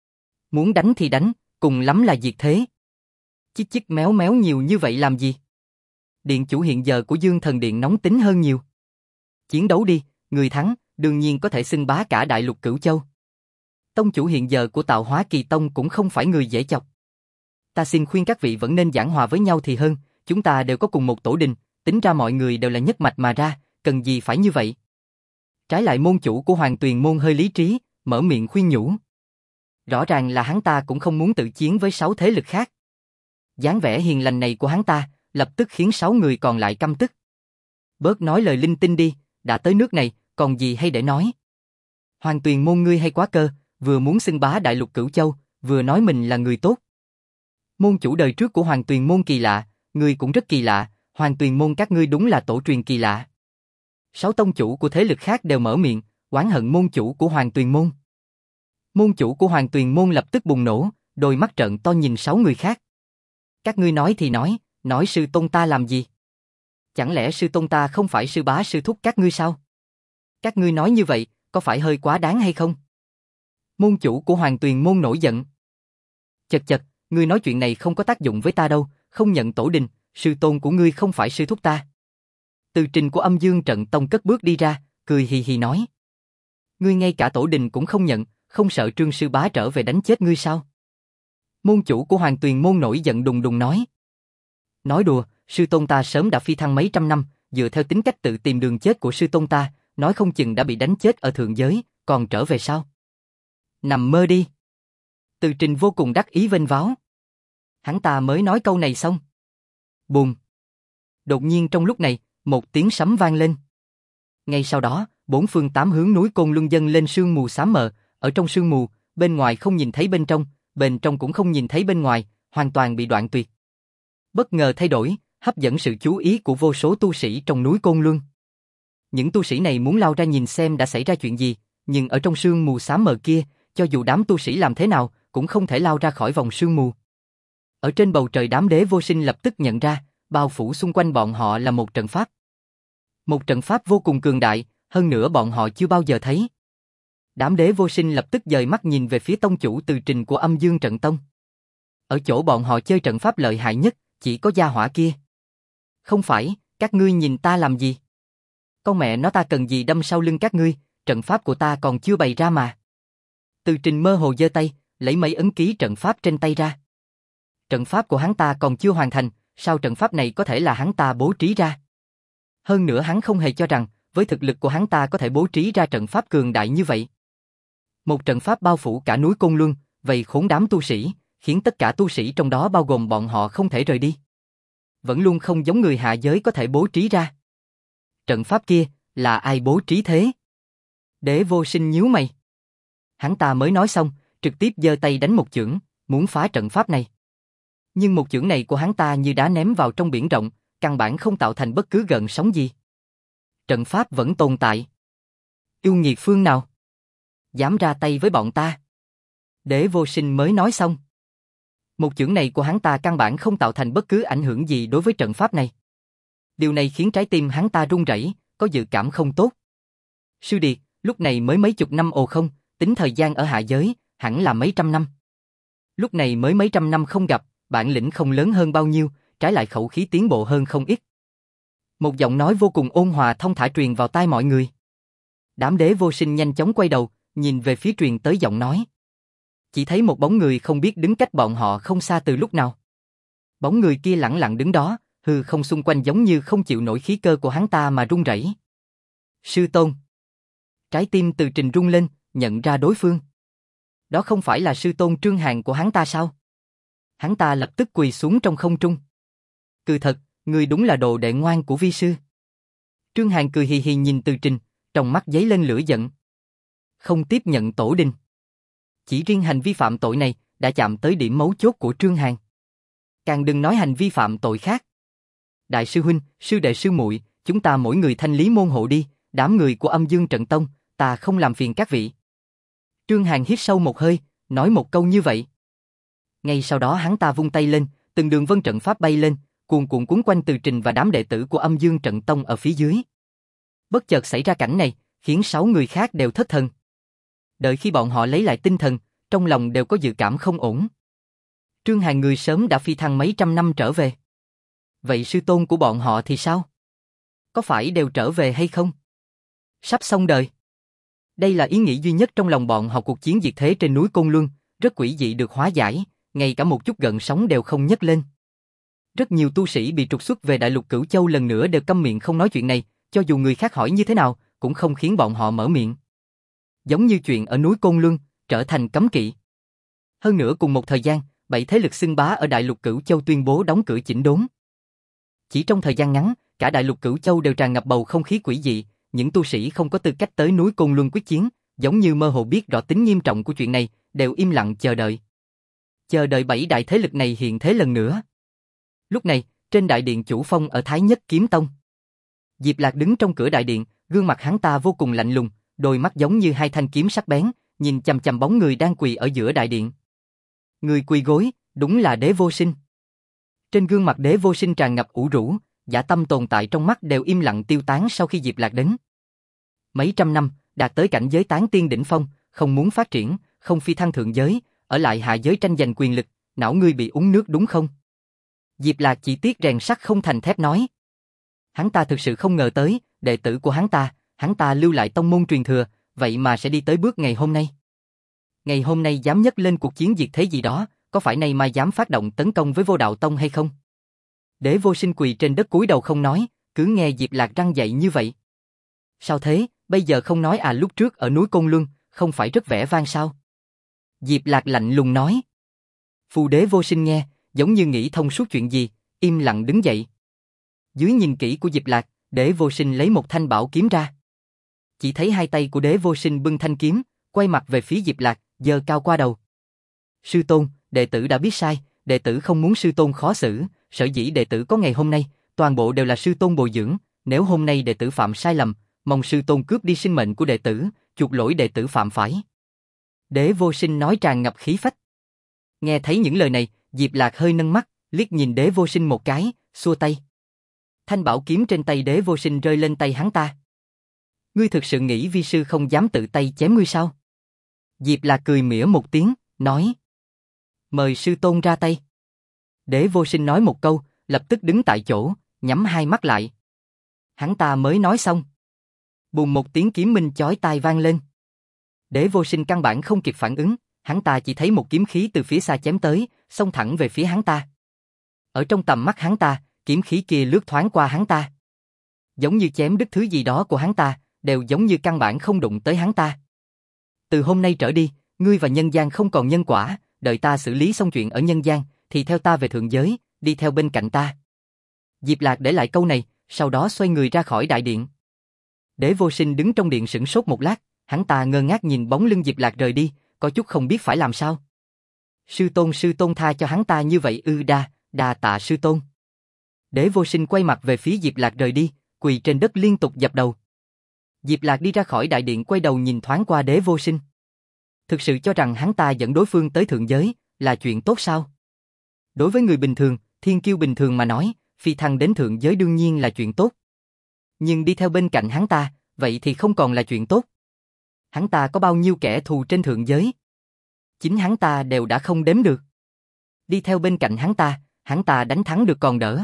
Muốn đánh thì đánh, cùng lắm là diệt thế. Chích chích méo méo nhiều như vậy làm gì? Điện chủ hiện giờ của Dương Thần Điện nóng tính hơn nhiều. Chiến đấu đi, người thắng, đương nhiên có thể xưng bá cả Đại Lục Cửu Châu. Tông chủ hiện giờ của Tạo Hóa Kỳ Tông cũng không phải người dễ chọc. Ta xin khuyên các vị vẫn nên giảng hòa với nhau thì hơn, chúng ta đều có cùng một tổ đình, tính ra mọi người đều là nhất mạch mà ra, cần gì phải như vậy. Trái lại môn chủ của Hoàng Tuyền Môn hơi lý trí, mở miệng khuyên nhủ. Rõ ràng là hắn ta cũng không muốn tự chiến với 6 thế lực khác. Dáng vẻ hiền lành này của hắn ta, lập tức khiến 6 người còn lại căm tức. Bớt nói lời linh tinh đi, đã tới nước này, còn gì hay để nói. Hoàng Tuyền Môn ngươi hay quá cơ, vừa muốn xưng bá Đại Lục Cửu Châu, vừa nói mình là người tốt. Môn chủ đời trước của Hoàng Tuyền Môn kỳ lạ, ngươi cũng rất kỳ lạ, Hoàng Tuyền Môn các ngươi đúng là tổ truyền kỳ lạ. 6 tông chủ của thế lực khác đều mở miệng, oán hận môn chủ của Hoàng Tuyền Môn. Môn chủ của Hoàng Tuyền Môn lập tức bùng nổ, đôi mắt trợn to nhìn 6 người khác. Các ngươi nói thì nói sư tôn ta làm gì? Chẳng lẽ sư tôn ta không phải sư bá sư thúc các ngươi sao? Các ngươi nói như vậy, có phải hơi quá đáng hay không? Môn chủ của Hoàng Tuyền Môn nổi giận. Chật chật, ngươi nói chuyện này không có tác dụng với ta đâu, không nhận tổ đình, sư tôn của ngươi không phải sư thúc ta. Từ Trình của Âm Dương Trận Tông cất bước đi ra, cười hì hì nói. Ngươi ngay cả tổ đình cũng không nhận, không sợ Trương sư bá trở về đánh chết ngươi sao? Môn chủ của Hoàng Tuyền Môn nổi giận đùng đùng nói. Nói đùa, sư tôn ta sớm đã phi thăng mấy trăm năm, dựa theo tính cách tự tìm đường chết của sư tôn ta, nói không chừng đã bị đánh chết ở thượng giới, còn trở về sao? Nằm mơ đi. Từ Trình vô cùng đắc ý vênh váo. Hắn ta mới nói câu này xong. Bùm. Đột nhiên trong lúc này, một tiếng sấm vang lên. Ngay sau đó, 4 phương 8 hướng núi Côn Luân dâng lên sương mù xám mờ, ở trong sương mù, bên ngoài không nhìn thấy bên trong cũng không nhìn thấy bên ngoài, hoàn toàn bị đoạn tuyệt. Bất ngờ thay đổi, hấp dẫn sự chú ý của vô số tu sĩ trong núi Côn Luân. Những tu sĩ này muốn lao ra nhìn xem đã xảy ra chuyện gì, nhưng ở trong sương mù xám mờ kia, cho dù đám tu sĩ làm thế nào, cũng không thể lao ra khỏi vòng sương mù. Ở trên bầu trời đám đế vô sinh lập tức nhận ra, bao phủ xung quanh bọn họ là một trận pháp. Một trận pháp vô cùng cường đại, hơn nữa bọn họ chưa bao giờ thấy. Đám đế vô sinh lập tức dời mắt nhìn về phía tông chủ Từ Trình của Âm Dương Trận Tông. Ở chỗ bọn họ chơi trận pháp lợi hại nhất, chỉ có gia hỏa kia. Không phải, các ngươi nhìn ta làm gì? Con mẹ nó ta cần gì đâm sau lưng các ngươi, trận pháp của ta còn chưa bày ra mà. Từ Trình mơ hồ giơ tay, lấy mấy ấn ký trận pháp trên tay ra. Trận pháp của hắn ta còn chưa hoàn thành, sao trận pháp này có thể là hắn ta bố trí ra? Hơn nữa hắn không hề cho rằng, với thực lực của hắn ta có thể bố trí ra trận pháp cường đại như vậy. Một trận pháp bao phủ cả núi Côn Luân, vây khốn đám tu sĩ, khiến tất cả tu sĩ trong đó bao gồm bọn họ không thể rời đi. Vẫn luôn không giống người hạ giới có thể bố trí ra. Trận pháp kia, là ai bố trí thế? Đế vô sinh nhíu mày. Hắn ta mới nói xong, trực tiếp giơ tay đánh một chưởng, muốn phá trận pháp này. Nhưng một chưởng này của hắn ta như đá ném vào trong biển rộng, căn bản không tạo thành bất cứ gợn sóng gì. Trận pháp vẫn tồn tại. Yêu nghiệt phương nào? Dám ra tay với bọn ta? Đế vô sinh mới nói xong. Một chưởng này của hắn ta căn bản không tạo thành bất cứ ảnh hưởng gì đối với trận pháp này. Điều này khiến trái tim hắn ta run rẩy, có dự cảm không tốt. Sư điệt, lúc này mới mấy chục năm ồ không, tính thời gian ở hạ giới, hẳn là mấy trăm năm. Lúc này mới mấy trăm năm không gặp, bản lĩnh không lớn hơn bao nhiêu, trái lại khẩu khí tiến bộ hơn không ít. Một giọng nói vô cùng ôn hòa thông thả truyền vào tai mọi người. Đám đế vô sinh nhanh chóng quay đầu, nhìn về phía truyền tới giọng nói. Chỉ thấy một bóng người không biết đứng cách bọn họ không xa từ lúc nào. Bóng người kia lẳng lặng đứng đó, hư không xung quanh giống như không chịu nổi khí cơ của hắn ta mà run rẩy. Sư Tôn. Trái tim Từ Trình rung lên, nhận ra đối phương. Đó không phải là sư tôn Trương Hàn của hắn ta sao? Hắn ta lập tức quỳ xuống trong không trung. Cười thật, người đúng là đồ đệ ngoan của vi sư. Trương Hàn cười hì hì nhìn Từ Trình, trong mắt giấy lên lửa giận. Không tiếp nhận tổ đình. Chỉ riêng hành vi phạm tội này đã chạm tới điểm mấu chốt của Trương Hàn. Càng đừng nói hành vi phạm tội khác. Đại sư huynh, sư đệ sư muội, chúng ta mỗi người thanh lý môn hộ đi, đám người của Âm Dương Trận Tông, ta không làm phiền các vị. Trương Hàn hít sâu một hơi, nói một câu như vậy. Ngay sau đó hắn ta vung tay lên, từng đường vân trận pháp bay lên, cuồn cuộn cuốn quanh Từ Trình và đám đệ tử của Âm Dương Trận Tông ở phía dưới. Bất chợt xảy ra cảnh này, khiến 6 người khác đều thất thần. Đợi khi bọn họ lấy lại tinh thần, trong lòng đều có dự cảm không ổn. Trương Hàn người sớm đã phi thăng mấy trăm năm trở về. Vậy sư tôn của bọn họ thì sao? Có phải đều trở về hay không? Sắp xong đời. Đây là ý nghĩ duy nhất trong lòng bọn họ. Cuộc chiến diệt thế trên núi Côn Luân, rất quỷ dị được hóa giải, ngay cả một chút gợn sóng đều không nhấc lên. Rất nhiều tu sĩ bị trục xuất về Đại Lục Cửu Châu lần nữa đều câm miệng không nói chuyện này, cho dù người khác hỏi như thế nào, cũng không khiến bọn họ mở miệng. Giống như chuyện ở núi Côn Luân, trở thành cấm kỵ. Hơn nữa cùng một thời gian, 7 thế lực xưng bá ở Đại Lục Cửu Châu tuyên bố đóng cửa chỉnh đốn. Chỉ trong thời gian ngắn, cả Đại Lục Cửu Châu đều tràn ngập bầu không khí quỷ dị, những tu sĩ không có tư cách tới núi Côn Luân quyết chiến, giống như mơ hồ biết rõ tính nghiêm trọng của chuyện này, đều im lặng chờ đợi. Chờ đợi 7 đại thế lực này hiện thế lần nữa. Lúc này, trên đại điện chủ phong ở Thái Nhất Kiếm Tông. Diệp Lạc đứng trong cửa đại điện, gương mặt hắn ta vô cùng lạnh lùng, đôi mắt giống như hai thanh kiếm sắc bén, nhìn chằm chằm bóng người đang quỳ ở giữa đại điện. Người quỳ gối, đúng là Đế Vô Sinh. Trên gương mặt Đế Vô Sinh tràn ngập ủ rũ, dã tâm tồn tại trong mắt đều im lặng tiêu tán sau khi Diệp Lạc đến. Mấy trăm năm, đạt tới cảnh giới tán tiên đỉnh phong, không muốn phát triển, không phi thăng thượng giới, ở lại hạ giới tranh giành quyền lực, não ngươi bị uống nước đúng không? Diệp Lạc chỉ tiếc rèn sắt không thành thép nói. Hắn ta thực sự không ngờ tới, đệ tử của hắn ta lưu lại tông môn truyền thừa, vậy mà sẽ đi tới bước ngày hôm nay. Ngày hôm nay dám nhấc lên cuộc chiến diệt thế gì đó, có phải nay mai dám phát động tấn công với Vô Đạo Tông hay không? Đế Vô Sinh quỳ trên đất cúi đầu không nói, cứ nghe Diệp Lạc răn dạy như vậy. Sao thế, bây giờ không nói à, lúc trước ở núi Côn Luân, không phải rất vẻ vang sao? Diệp Lạc lạnh lùng nói. Phù Đế Vô Sinh nghe, giống như nghĩ thông suốt chuyện gì, im lặng đứng dậy. Dưới nhìn kỹ của Diệp Lạc, Đế Vô Sinh lấy một thanh bảo kiếm ra. Chỉ thấy hai tay của Đế Vô Sinh bưng thanh kiếm, quay mặt về phía Diệp Lạc, giơ cao qua đầu. Sư tôn, đệ tử đã biết sai, đệ tử không muốn sư tôn khó xử, sở dĩ đệ tử có ngày hôm nay, toàn bộ đều là sư tôn bồi dưỡng, nếu hôm nay đệ tử phạm sai lầm, mong sư tôn cướp đi sinh mệnh của đệ tử, chuộc lỗi đệ tử phạm phải. Đế Vô Sinh nói tràn ngập khí phách. Nghe thấy những lời này, Diệp Lạc hơi nâng mắt, liếc nhìn Đế Vô Sinh một cái, xua tay. Thanh bảo kiếm trên tay Đế Vô Sinh rơi lên tay hắn ta. Ngươi thực sự nghĩ vi sư không dám tự tay chém ngươi sao? Diệp Lạc cười mỉa một tiếng, nói. Mời sư tôn ra tay. Đế Vô Sinh nói một câu, lập tức đứng tại chỗ, nhắm hai mắt lại. Hắn ta mới nói xong. Bùng một tiếng kiếm minh chói tai vang lên. Đế Vô Sinh căn bản không kịp phản ứng, hắn ta chỉ thấy một kiếm khí từ phía xa chém tới, xông thẳng về phía hắn ta. Ở trong tầm mắt hắn ta, kiếm khí kia lướt thoáng qua hắn ta. Giống như chém đứt thứ gì đó của hắn ta, đều giống như căn bản không đụng tới hắn ta. Từ hôm nay trở đi, ngươi và nhân gian không còn nhân quả, đợi ta xử lý xong chuyện ở nhân gian, thì theo ta về thượng giới, đi theo bên cạnh ta. Diệp Lạc để lại câu này, sau đó xoay người ra khỏi đại điện. Đế Vô Sinh đứng trong điện sửng sốt một lát, hắn ta ngơ ngác nhìn bóng lưng Diệp Lạc rời đi, có chút không biết phải làm sao. Sư tôn tha cho hắn ta như vậy ư? Đa tạ sư tôn. Đế Vô Sinh quay mặt về phía Diệp Lạc rời đi, quỳ trên đất liên tục dập đầu. Diệp Lạc đi ra khỏi đại điện quay đầu nhìn thoáng qua Đế Vô Sinh. Thực sự cho rằng hắn ta dẫn đối phương tới thượng giới là chuyện tốt sao? Đối với người bình thường, thiên kiêu bình thường mà nói, phi thăng đến thượng giới đương nhiên là chuyện tốt. Nhưng đi theo bên cạnh hắn ta, vậy thì không còn là chuyện tốt. Hắn ta có bao nhiêu kẻ thù trên thượng giới? Chính hắn ta đều đã không đếm được. Đi theo bên cạnh hắn ta đánh thắng được còn đỡ.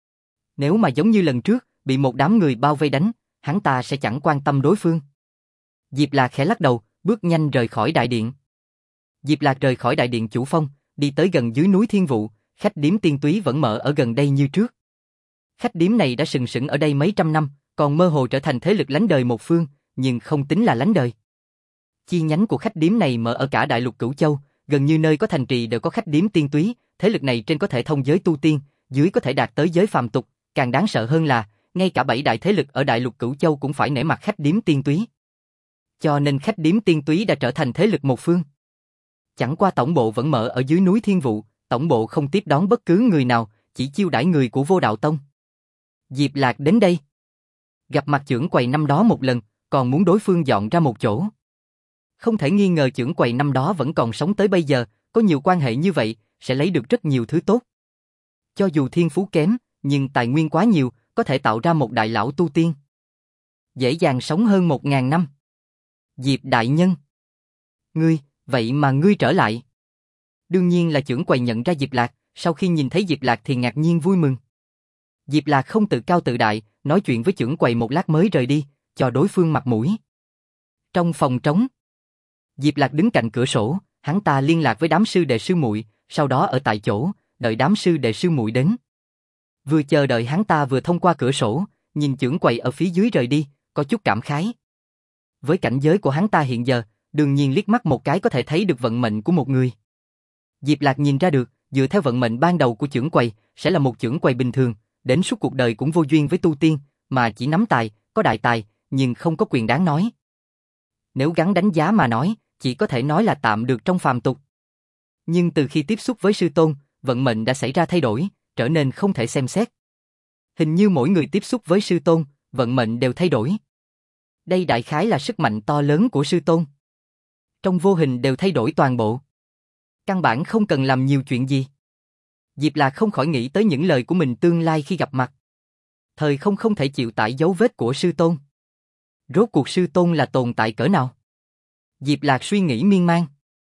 Nếu mà giống như lần trước, bị một đám người bao vây đánh, hắn ta sẽ chẳng quan tâm đối phương. Diệp Lạc khẽ lắc đầu, bước nhanh rời khỏi đại điện. Diệp Lạc rời khỏi đại điện chủ phong, đi tới gần dưới núi Thiên Vụ, khách điếm Tiên Túy vẫn mở ở gần đây như trước. Khách điếm này đã sừng sững ở đây mấy trăm năm, còn mơ hồ trở thành thế lực lánh đời một phương, nhưng không tính là lánh đời. Chi nhánh của khách điếm này mở ở cả đại lục Cửu Châu, gần như nơi có thành trì đều có khách điếm Tiên Túy, thế lực này trên có thể thông giới tu tiên, dưới có thể đạt tới giới phàm tục, càng đáng sợ hơn là, ngay cả 7 đại thế lực ở đại lục Cửu Châu cũng phải nể mặt khách điếm Tiên Túy. Cho nên khách điếm Tiên Túy đã trở thành thế lực một phương. Chẳng qua tổng bộ vẫn mở ở dưới núi Thiên Vụ, tổng bộ không tiếp đón bất cứ người nào, chỉ chiêu đãi người của Vô Đạo Tông. Diệp Lạc đến đây, gặp mặt trưởng quầy năm đó một lần, còn muốn đối phương dọn ra một chỗ. Không thể nghi ngờ trưởng quầy năm đó vẫn còn sống tới bây giờ, có nhiều quan hệ như vậy, sẽ lấy được rất nhiều thứ tốt. Cho dù thiên phú kém, nhưng tài nguyên quá nhiều, có thể tạo ra một đại lão tu tiên. Dễ dàng sống hơn 1000 năm. Diệp đại nhân. Vậy mà ngươi trở lại. Đương nhiên là trưởng quầy nhận ra Diệp Lạc, sau khi nhìn thấy Diệp Lạc thì ngạc nhiên vui mừng. Diệp Lạc không tự cao tự đại, nói chuyện với trưởng quầy một lát mới rời đi, cho đối phương mặt mũi. Trong phòng trống, Diệp Lạc đứng cạnh cửa sổ, hắn ta liên lạc với đám sư đệ sư muội, sau đó ở tại chỗ, đợi đám sư đệ sư muội đến. Vừa chờ đợi hắn ta vừa thông qua cửa sổ, nhìn trưởng quầy ở phía dưới rời đi, có chút cảm khái. Với cảnh giới của hắn ta hiện giờ, đương nhiên liếc mắt một cái có thể thấy được vận mệnh của một người. Diệp Lạc nhìn ra được, dựa theo vận mệnh ban đầu của trưởng quầy, sẽ là một trưởng quầy bình thường, đến suốt cuộc đời cũng vô duyên với tu tiên, mà chỉ nắm tài, có đại tài, nhưng không có quyền đáng nói. Nếu gắng đánh giá mà nói, chỉ có thể nói là tạm được trong phàm tục. Nhưng từ khi tiếp xúc với sư tôn, vận mệnh đã xảy ra thay đổi, trở nên không thể xem xét. Hình như mỗi người tiếp xúc với sư tôn, vận mệnh đều thay đổi. Đây đại khái là sức mạnh to lớn của sư tôn. Trong vô hình đều thay đổi toàn bộ. Căn bản không cần làm nhiều chuyện gì. Diệp Lạc không khỏi nghĩ tới những lời của mình tương lai khi gặp mặt. Thời không thể chịu tải dấu vết của sư tôn. Rốt cuộc sư tôn là tồn tại cỡ nào? Diệp Lạc suy nghĩ miên man.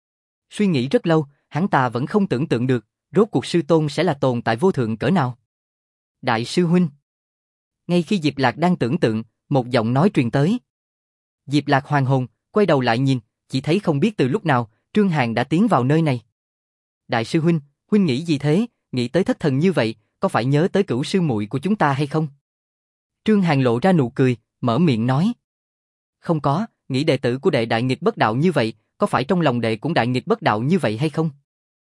Suy nghĩ rất lâu, hắn ta vẫn không tưởng tượng được, rốt cuộc sư tôn sẽ là tồn tại vô thượng cỡ nào. Đại sư huynh. Ngay khi Diệp Lạc đang tưởng tượng, một giọng nói truyền tới. Diệp Lạc hoàn hồn, quay đầu lại nhìn, chỉ thấy không biết từ lúc nào, Trương Hàn đã tiến vào nơi này. Đại sư huynh, huynh nghĩ gì thế, nghĩ tới thất thần như vậy, có phải nhớ tới cửu sư muội của chúng ta hay không? Trương Hàn lộ ra nụ cười, mở miệng nói. Không có, nghĩ đệ tử của đệ đại nghịch bất đạo như vậy, có phải trong lòng đệ cũng đại nghịch bất đạo như vậy hay không?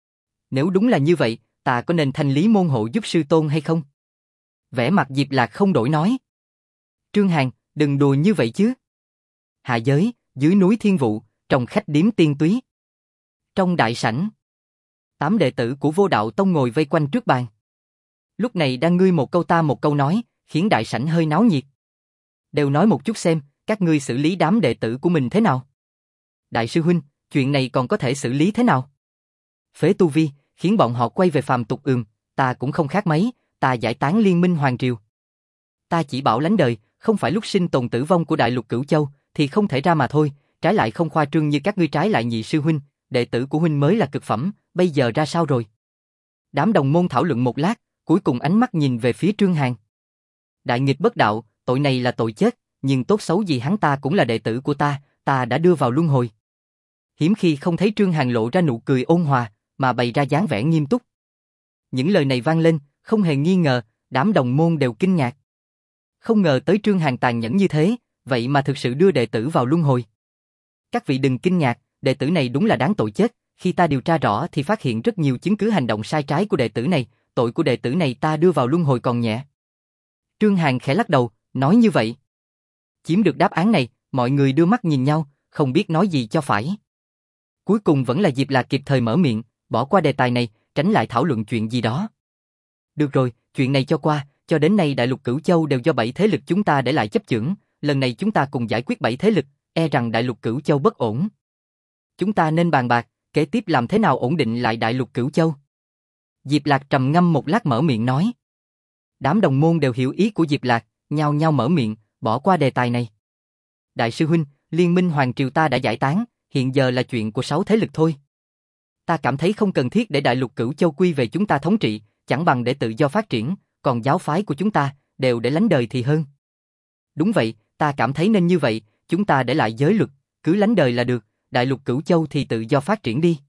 Nếu đúng là như vậy, ta có nên thanh lý môn hộ giúp sư tôn hay không? Vẻ mặt Diệp Lạc không đổi nói. Trương Hàn, đừng đùa như vậy chứ. Hạ giới, dưới núi Thiên Vụ, trong khách điếm Tiên Túy. Trong đại sảnh, 8 đệ tử của Vô Đạo Tông ngồi vây quanh trước bàn. Lúc này đang ngươi một câu ta một câu nói, khiến đại sảnh hơi náo nhiệt. Đều nói một chút xem, các ngươi xử lý đám đệ tử của mình thế nào? Đại sư huynh, chuyện này còn có thể xử lý thế nào? Phế tu vi, khiến bọn họ quay về phàm tục ta cũng không khác mấy, ta giải tán liên minh hoàng triều. Ta chỉ bảo lánh đời, không phải lúc sinh tồn tử vong của đại lục Cửu Châu, thì không thể ra mà thôi, trái lại không khoa trương như các ngươi trái lại nhị sư huynh, đệ tử của huynh mới là cực phẩm, bây giờ ra sao rồi? Đám đồng môn thảo luận một lát, cuối cùng ánh mắt nhìn về phía Trương Hàn. Đại nghịch bất đạo, tội này là tội chết, nhưng tốt xấu gì hắn ta cũng là đệ tử của ta đã đưa vào luân hồi. Hiếm khi không thấy Trương Hàn lộ ra nụ cười ôn hòa, mà bày ra dáng vẻ nghiêm túc. Những lời này vang lên, không hề nghi ngờ, đám đồng môn đều kinh ngạc. Không ngờ tới Trương Hàn tàn nhẫn như thế, vậy mà thực sự đưa đệ tử vào luân hồi. Các vị đừng kinh ngạc, đệ tử này đúng là đáng tội chết, khi ta điều tra rõ thì phát hiện rất nhiều chứng cứ hành động sai trái của đệ tử này, tội của đệ tử này ta đưa vào luân hồi còn nhẹ. Trương Hàn khẽ lắc đầu, nói như vậy. Chiếm được đáp án này, mọi người đưa mắt nhìn nhau, không biết nói gì cho phải. Cuối cùng vẫn là Diệp Lạc kịp thời mở miệng, bỏ qua đề tài này, tránh lại thảo luận chuyện gì đó. Được rồi, chuyện này cho qua, cho đến nay đại lục Cửu Châu đều do 7 thế lực chúng ta để lại chấp chưởng, lần này chúng ta cùng giải quyết 7 thế lực, e rằng đại lục Cửu Châu bất ổn. Chúng ta nên bàn bạc, kế tiếp làm thế nào ổn định lại đại lục Cửu Châu. Diệp Lạc trầm ngâm một lát mở miệng nói. Đám đồng môn đều hiểu ý của Diệp Lạc, nhao nhao mở miệng, bỏ qua đề tài này. Đại sư huynh, liên minh hoàng triều ta đã giải tán, hiện giờ là chuyện của 6 thế lực thôi. Ta cảm thấy không cần thiết để đại lục Cửu Châu quy về chúng ta thống trị, chẳng bằng để tự do phát triển, còn giáo phái của chúng ta, đều để lánh đời thì hơn. Đúng vậy, ta cảm thấy nên như vậy, chúng ta để lại giới luật, cứ lánh đời là được, đại lục Cửu Châu thì tự do phát triển đi.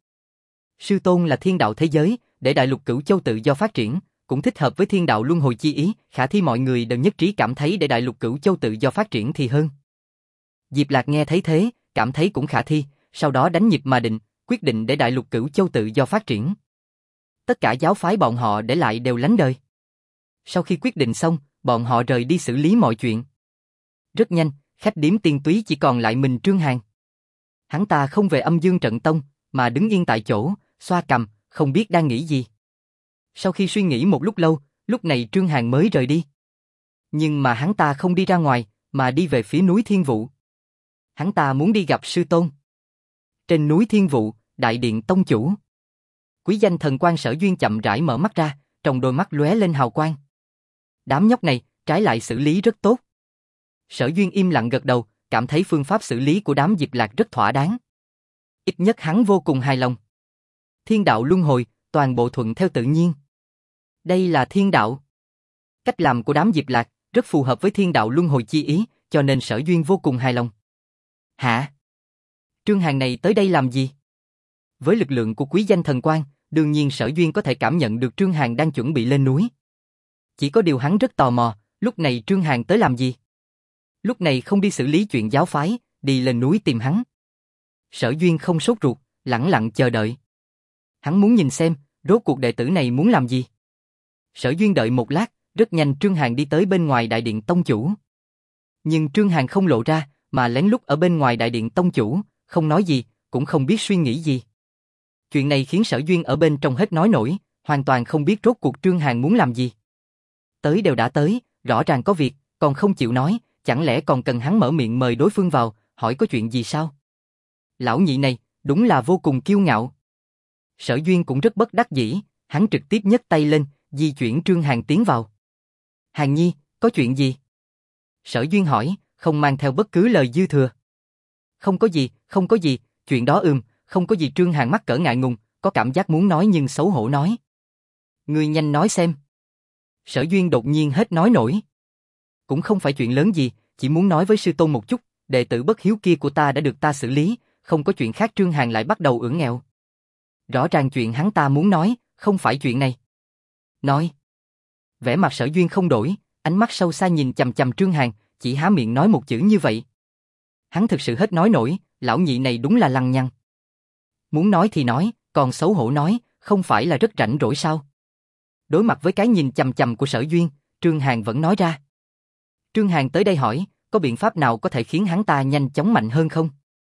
Sư tôn là thiên đạo thế giới, để đại lục Cửu Châu tự do phát triển, cũng thích hợp với thiên đạo luân hồi chi ý, khả thi mọi người đều nhất trí cảm thấy để đại lục Cửu Châu tự do phát triển thì hơn. Diệp Lạc nghe thấy thế, cảm thấy cũng khả thi, sau đó đánh nhịp mà định, quyết định để đại lục Cửu Châu tự do phát triển. Tất cả giáo phái bọn họ để lại đều lánh đời. Sau khi quyết định xong, bọn họ rời đi xử lý mọi chuyện. Rất nhanh, khách điếm Tiên Túy chỉ còn lại mình Trương Hàn. Hắn ta không về Âm Dương Trận Tông, mà đứng yên tại chỗ, xoa cằm, không biết đang nghĩ gì. Sau khi suy nghĩ một lúc lâu, lúc này Trương Hàn mới rời đi. Nhưng mà hắn ta không đi ra ngoài, mà đi về phía núi Thiên Vụ. Hắn ta muốn đi gặp sư tôn. Trên núi Thiên Vụ, đại điện tông chủ. Quý danh thần quan Sở Duyên chậm rãi mở mắt ra, trong đôi mắt lóe lên hào quang. Đám nhóc này, trái lại xử lý rất tốt. Sở Duyên im lặng gật đầu, cảm thấy phương pháp xử lý của đám Diệp Lạc rất thỏa đáng. Ít nhất hắn vô cùng hài lòng. Thiên đạo luân hồi, toàn bộ thuận theo tự nhiên. Đây là thiên đạo. Cách làm của đám Diệp Lạc rất phù hợp với thiên đạo luân hồi chi ý, cho nên Sở Duyên vô cùng hài lòng. Hả? Trương Hàn này tới đây làm gì? Với lực lượng của quý danh thần quan, đương nhiên Sở Duyên có thể cảm nhận được Trương Hàn đang chuẩn bị lên núi. Chỉ có điều hắn rất tò mò, lúc này Trương Hàn tới làm gì? Lúc này không đi xử lý chuyện giáo phái, đi lên núi tìm hắn. Sở Duyên không sốt ruột, lẳng lặng chờ đợi. Hắn muốn nhìn xem, rốt cuộc đệ tử này muốn làm gì. Sở Duyên đợi một lát, rất nhanh Trương Hàn đi tới bên ngoài đại điện tông chủ. Nhưng Trương Hàn không lộ ra, mà lén lút ở bên ngoài đại điện tông chủ, không nói gì, cũng không biết suy nghĩ gì. Chuyện này khiến Sở Duyên ở bên trong hết nói nổi, hoàn toàn không biết rốt cuộc Trương Hàn muốn làm gì. Tới đều đã tới, rõ ràng có việc, còn không chịu nói, chẳng lẽ còn cần hắn mở miệng mời đối phương vào, hỏi có chuyện gì sao? Lão nhị này, đúng là vô cùng kiêu ngạo. Sở Duyên cũng rất bất đắc dĩ, hắn trực tiếp nhấc tay lên, di chuyển Trương Hàn tiến vào. Hàn Nhi, có chuyện gì? Sở Duyên hỏi, không mang theo bất cứ lời dư thừa. Không có gì, chuyện đó không có gì. Trương Hàn mắc cỡ ngại ngùng, có cảm giác muốn nói nhưng xấu hổ nói. Ngươi nhanh nói xem. Sở Duyên đột nhiên hết nói nổi. Cũng không phải chuyện lớn gì, chỉ muốn nói với sư tôn một chút, đệ tử bất hiếu kia của ta đã được ta xử lý, không có chuyện khác. Trương Hàn lại bắt đầu ưỡn nghẹo. Rõ ràng chuyện hắn ta muốn nói, không phải chuyện này. Nói. Vẻ mặt Sở Duyên không đổi, ánh mắt sâu xa nhìn chằm chằm Trương Hàn, chỉ há miệng nói một chữ như vậy. Hắn thực sự hết nói nổi, lão nhị này đúng là lăng nhăng. Muốn nói thì nói, còn xấu hổ nói, không phải là rất rảnh rỗi sao? Đối mặt với cái nhìn chằm chằm của Sở Duyên, Trương Hàn vẫn nói ra. Trương Hàn tới đây hỏi, có biện pháp nào có thể khiến hắn ta nhanh chóng mạnh hơn không?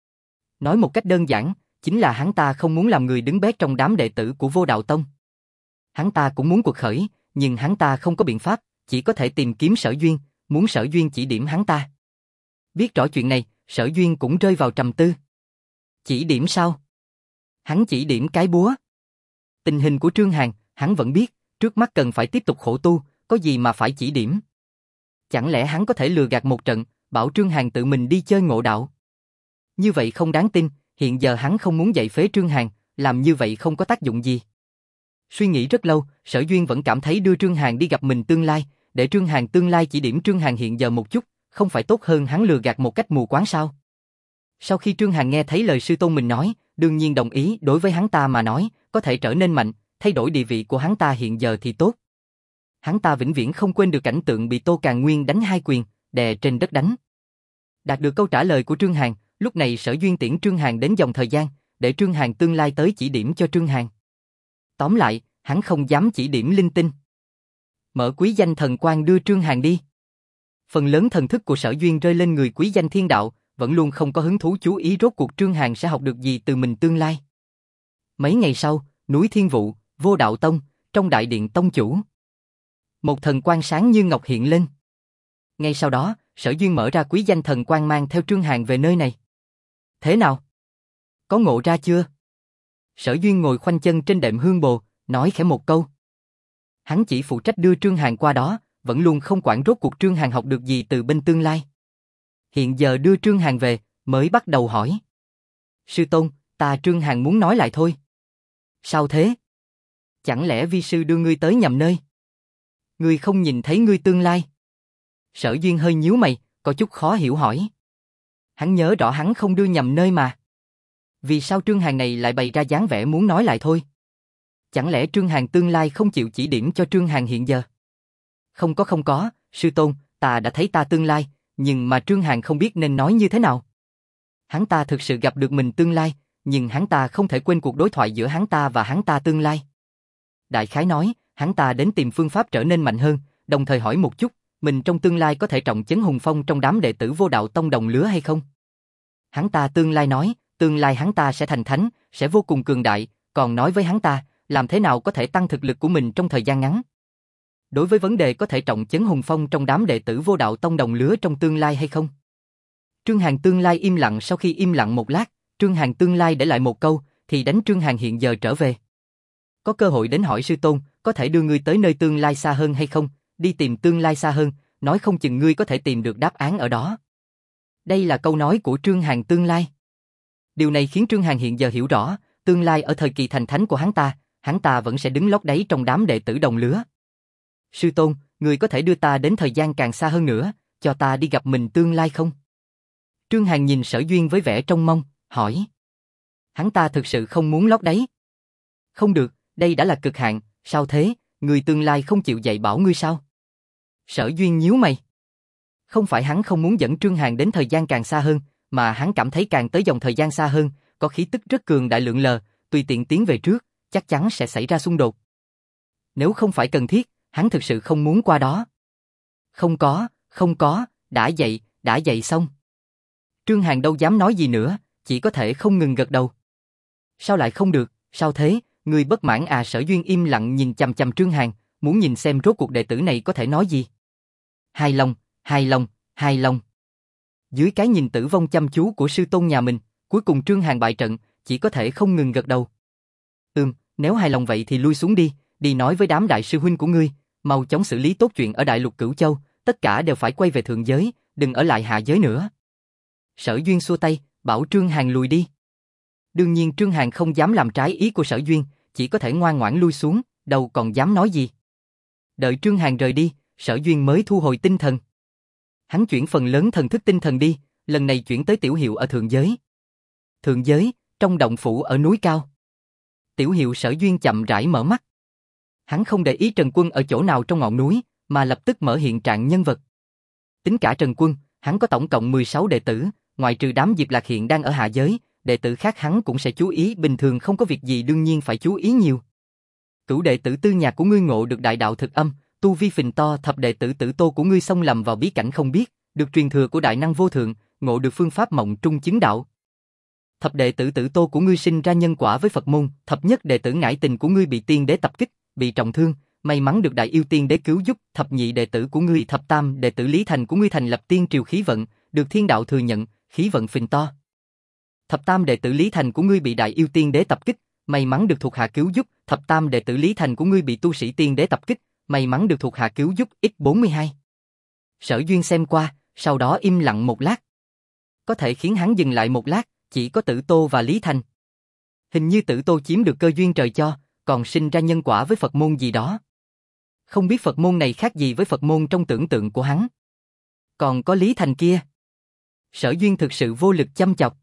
Nói một cách đơn giản, chính là hắn ta không muốn làm người đứng bét trong đám đệ tử của Vô Đạo Tông. Hắn ta cũng muốn cuộc khởi, nhưng hắn ta không có biện pháp, chỉ có thể tìm kiếm Sở Duyên, muốn Sở Duyên chỉ điểm hắn ta. Biết rõ chuyện này, Sở Duyên cũng rơi vào trầm tư. Chỉ điểm sao? Hắn chỉ điểm cái búa. Tình hình của Trương Hàn, hắn vẫn biết, trước mắt cần phải tiếp tục khổ tu, có gì mà phải chỉ điểm. Chẳng lẽ hắn có thể lừa gạt một trận, bảo Trương Hàn tự mình đi chơi ngộ đạo? Như vậy không đáng tin, hiện giờ hắn không muốn dạy phế Trương Hàn, làm như vậy không có tác dụng gì. Suy nghĩ rất lâu, Sở Duyên vẫn cảm thấy đưa Trương Hàn đi gặp mình tương lai, để Trương Hàn tương lai chỉ điểm Trương Hàn hiện giờ một chút, không phải tốt hơn hắn lừa gạt một cách mù quáng sao? Sau khi Trương Hàn nghe thấy lời sư tôn mình nói, đương nhiên đồng ý, đối với hắn ta mà nói, có thể trở nên mạnh, thay đổi địa vị của hắn ta hiện giờ thì tốt. Hắn ta vĩnh viễn không quên được cảnh tượng bị Tô Càn Nguyên đánh 2 quyền, đè trên đất đánh. Đạt được câu trả lời của Trương Hàn, lúc này Sở Duyên tiễn Trương Hàn đến dòng thời gian, để Trương Hàn tương lai tới chỉ điểm cho Trương Hàn. Tóm lại, hắn không dám chỉ điểm linh tinh. Mở quý danh thần quang đưa Trương Hàn đi. Phần lớn thần thức của Sở Duyên rơi lên người quý danh thiên đạo, vẫn luôn không có hứng thú chú ý rốt cuộc Trương Hàn sẽ học được gì từ mình tương lai. Mấy ngày sau, núi Thiên Vụ, Vô Đạo Tông, trong đại điện tông chủ. Một thần quang sáng như ngọc hiện lên. Ngay sau đó, Sở Duyên mở ra quý danh thần quang mang theo Trương Hàn về nơi này. Thế nào? Có ngộ ra chưa? Sở Duyên ngồi khoanh chân trên đệm hương bồ, nói khẽ một câu. Hắn chỉ phụ trách đưa Trương Hàn qua đó, vẫn luôn không quản rốt cuộc Trương Hàn học được gì từ bên tương lai. Hiện giờ đưa Trương Hàn về, mới bắt đầu hỏi. Sư tôn, ta Trương Hàn muốn nói lại thôi. Sao thế? Chẳng lẽ vi sư đưa ngươi tới nhầm nơi? Ngươi không nhìn thấy ngươi tương lai? Sở Duyên hơi nhíu mày, có chút khó hiểu hỏi. Hắn nhớ rõ hắn không đưa nhầm nơi mà. Vì sao Trương Hàn này lại bày ra dáng vẻ muốn nói lại thôi? Chẳng lẽ Trương Hàn tương lai không chịu chỉ điểm cho Trương Hàn hiện giờ? Không có, sư tôn, ta đã thấy ta tương lai, nhưng mà Trương Hàn không biết nên nói như thế nào. Hắn ta thực sự gặp được mình tương lai, nhưng hắn ta không thể quên cuộc đối thoại giữa hắn ta và hắn ta tương lai. Đại khái nói, hắn ta đến tìm phương pháp trở nên mạnh hơn, đồng thời hỏi một chút, mình trong tương lai có thể trọng chấn hùng phong trong đám đệ tử Vô Đạo Tông đồng lứa hay không? Hắn ta tương lai nói, tương lai hắn ta sẽ thành thánh, sẽ vô cùng cường đại, còn nói với hắn ta, làm thế nào có thể tăng thực lực của mình trong thời gian ngắn. Đối với vấn đề có thể trọng chấn hùng phong trong đám đệ tử Vô Đạo Tông đồng lứa trong tương lai hay không? Trương Hàn tương lai im lặng, sau khi im lặng một lát, Trương Hàn tương lai để lại một câu, thì đánh Trương Hàn hiện giờ trở về. Có cơ hội đến hỏi sư tôn, có thể đưa ngươi tới nơi tương lai xa hơn hay không, đi tìm tương lai xa hơn, nói không chừng ngươi có thể tìm được đáp án ở đó. Đây là câu nói của Trương Hàn tương lai. Điều này khiến Trương Hàn hiện giờ hiểu rõ, tương lai ở thời kỳ thành thánh của hắn ta vẫn sẽ đứng lót đáy trong đám đệ tử đồng lứa. Sư tôn, người có thể đưa ta đến thời gian càng xa hơn nữa, cho ta đi gặp mình tương lai không? Trương Hàn nhìn Sở Duyên với vẻ trông mong, hỏi. Hắn ta thực sự không muốn lót đáy. Không được, đây đã là cực hạn, sao thế, người tương lai không chịu dạy bảo ngươi sao? Sở Duyên nhíu mày. Không phải hắn không muốn dẫn Trương Hàn đến thời gian càng xa hơn, mà hắn cảm thấy càng tới dòng thời gian xa hơn, có khí tức rất cường đại lượn lờ, tùy tiện tiến về trước, chắc chắn sẽ xảy ra xung đột. Nếu không phải cần thiết, hắn thực sự không muốn qua đó. Không có, đã dậy xong. Trương Hàn đâu dám nói gì nữa, chỉ có thể không ngừng gật đầu. Sao lại không được, sao thế, ngươi bất mãn à? Sở Duyên im lặng nhìn chằm chằm Trương Hàn, muốn nhìn xem rốt cuộc đệ tử này có thể nói gì. Hài lòng. Dưới cái nhìn tử vong chăm chú của sư tôn nhà mình, cuối cùng Trương Hàn bại trận, chỉ có thể không ngừng gật đầu. Nếu hài lòng vậy thì lui xuống đi nói với đám đại sư huynh của ngươi, mau chóng xử lý tốt chuyện ở Đại Lục Cửu Châu, tất cả đều phải quay về thượng giới, đừng ở lại hạ giới nữa. Sở Duyên xua tay, bảo Trương Hàn lùi đi. Đương nhiên Trương Hàn không dám làm trái ý của Sở Duyên, chỉ có thể ngoan ngoãn lui xuống, đâu còn dám nói gì. Đợi Trương Hàn rời đi, Sở Duyên mới thu hồi tinh thần. Hắn chuyển phần lớn thần thức tinh thần đi, lần này chuyển tới Tiểu Hiệu ở thượng giới. Thượng giới, trong động phủ ở núi cao. Tiểu Hiệu Sở Duyên chậm rãi mở mắt. Hắn không để ý Trần Quân ở chỗ nào trong ngọn núi, mà lập tức mở hiện trạng nhân vật. Tính cả Trần Quân, hắn có tổng cộng 16 đệ tử, ngoại trừ đám Diệp Lạc hiện đang ở hạ giới, đệ tử khác hắn cũng sẽ chú ý, bình thường không có việc gì đương nhiên phải chú ý nhiều. Cửu đệ tử Tư Nhạc của ngươi ngộ được đại đạo thực âm, tu vi phình to. Thập đệ tử Tử Tô của ngươi xông lầm vào bí cảnh không biết, được truyền thừa của đại năng vô thượng, ngộ được phương pháp mộng trung chứng đạo. Thập đệ tử Tử Tô của ngươi sinh ra nhân quả với Phật môn. Thập nhất đệ tử Ngải Tình của ngươi bị tiên đế tập kích, bị trọng thương, may mắn được Đại Yêu Tiên Đế cứu giúp, thập nhị đệ tử của ngươi, thập tam đệ tử Lý Thành của ngươi thành lập tiên triều khí vận, được thiên đạo thừa nhận, khí vận phình to. Thập tam đệ tử Lý Thành của ngươi bị Đại Yêu Tiên Đế tập kích, may mắn được thuộc hạ cứu giúp, thập tam đệ tử Lý Thành của ngươi bị tu sĩ tiên đế tập kích, may mắn được thuộc hạ cứu giúp, X42. Sở Duyên xem qua, sau đó im lặng một lát. Có thể khiến hắn dừng lại một lát, chỉ có Tử Tô và Lý Thành. Hình như Tử Tô chiếm được cơ duyên trời cho, còn sinh ra nhân quả với Phật môn gì đó. Không biết Phật môn này khác gì với Phật môn trong tưởng tượng của hắn. Còn có Lý Thành kia. Sở Duyên thực sự vô lực chăm chọc.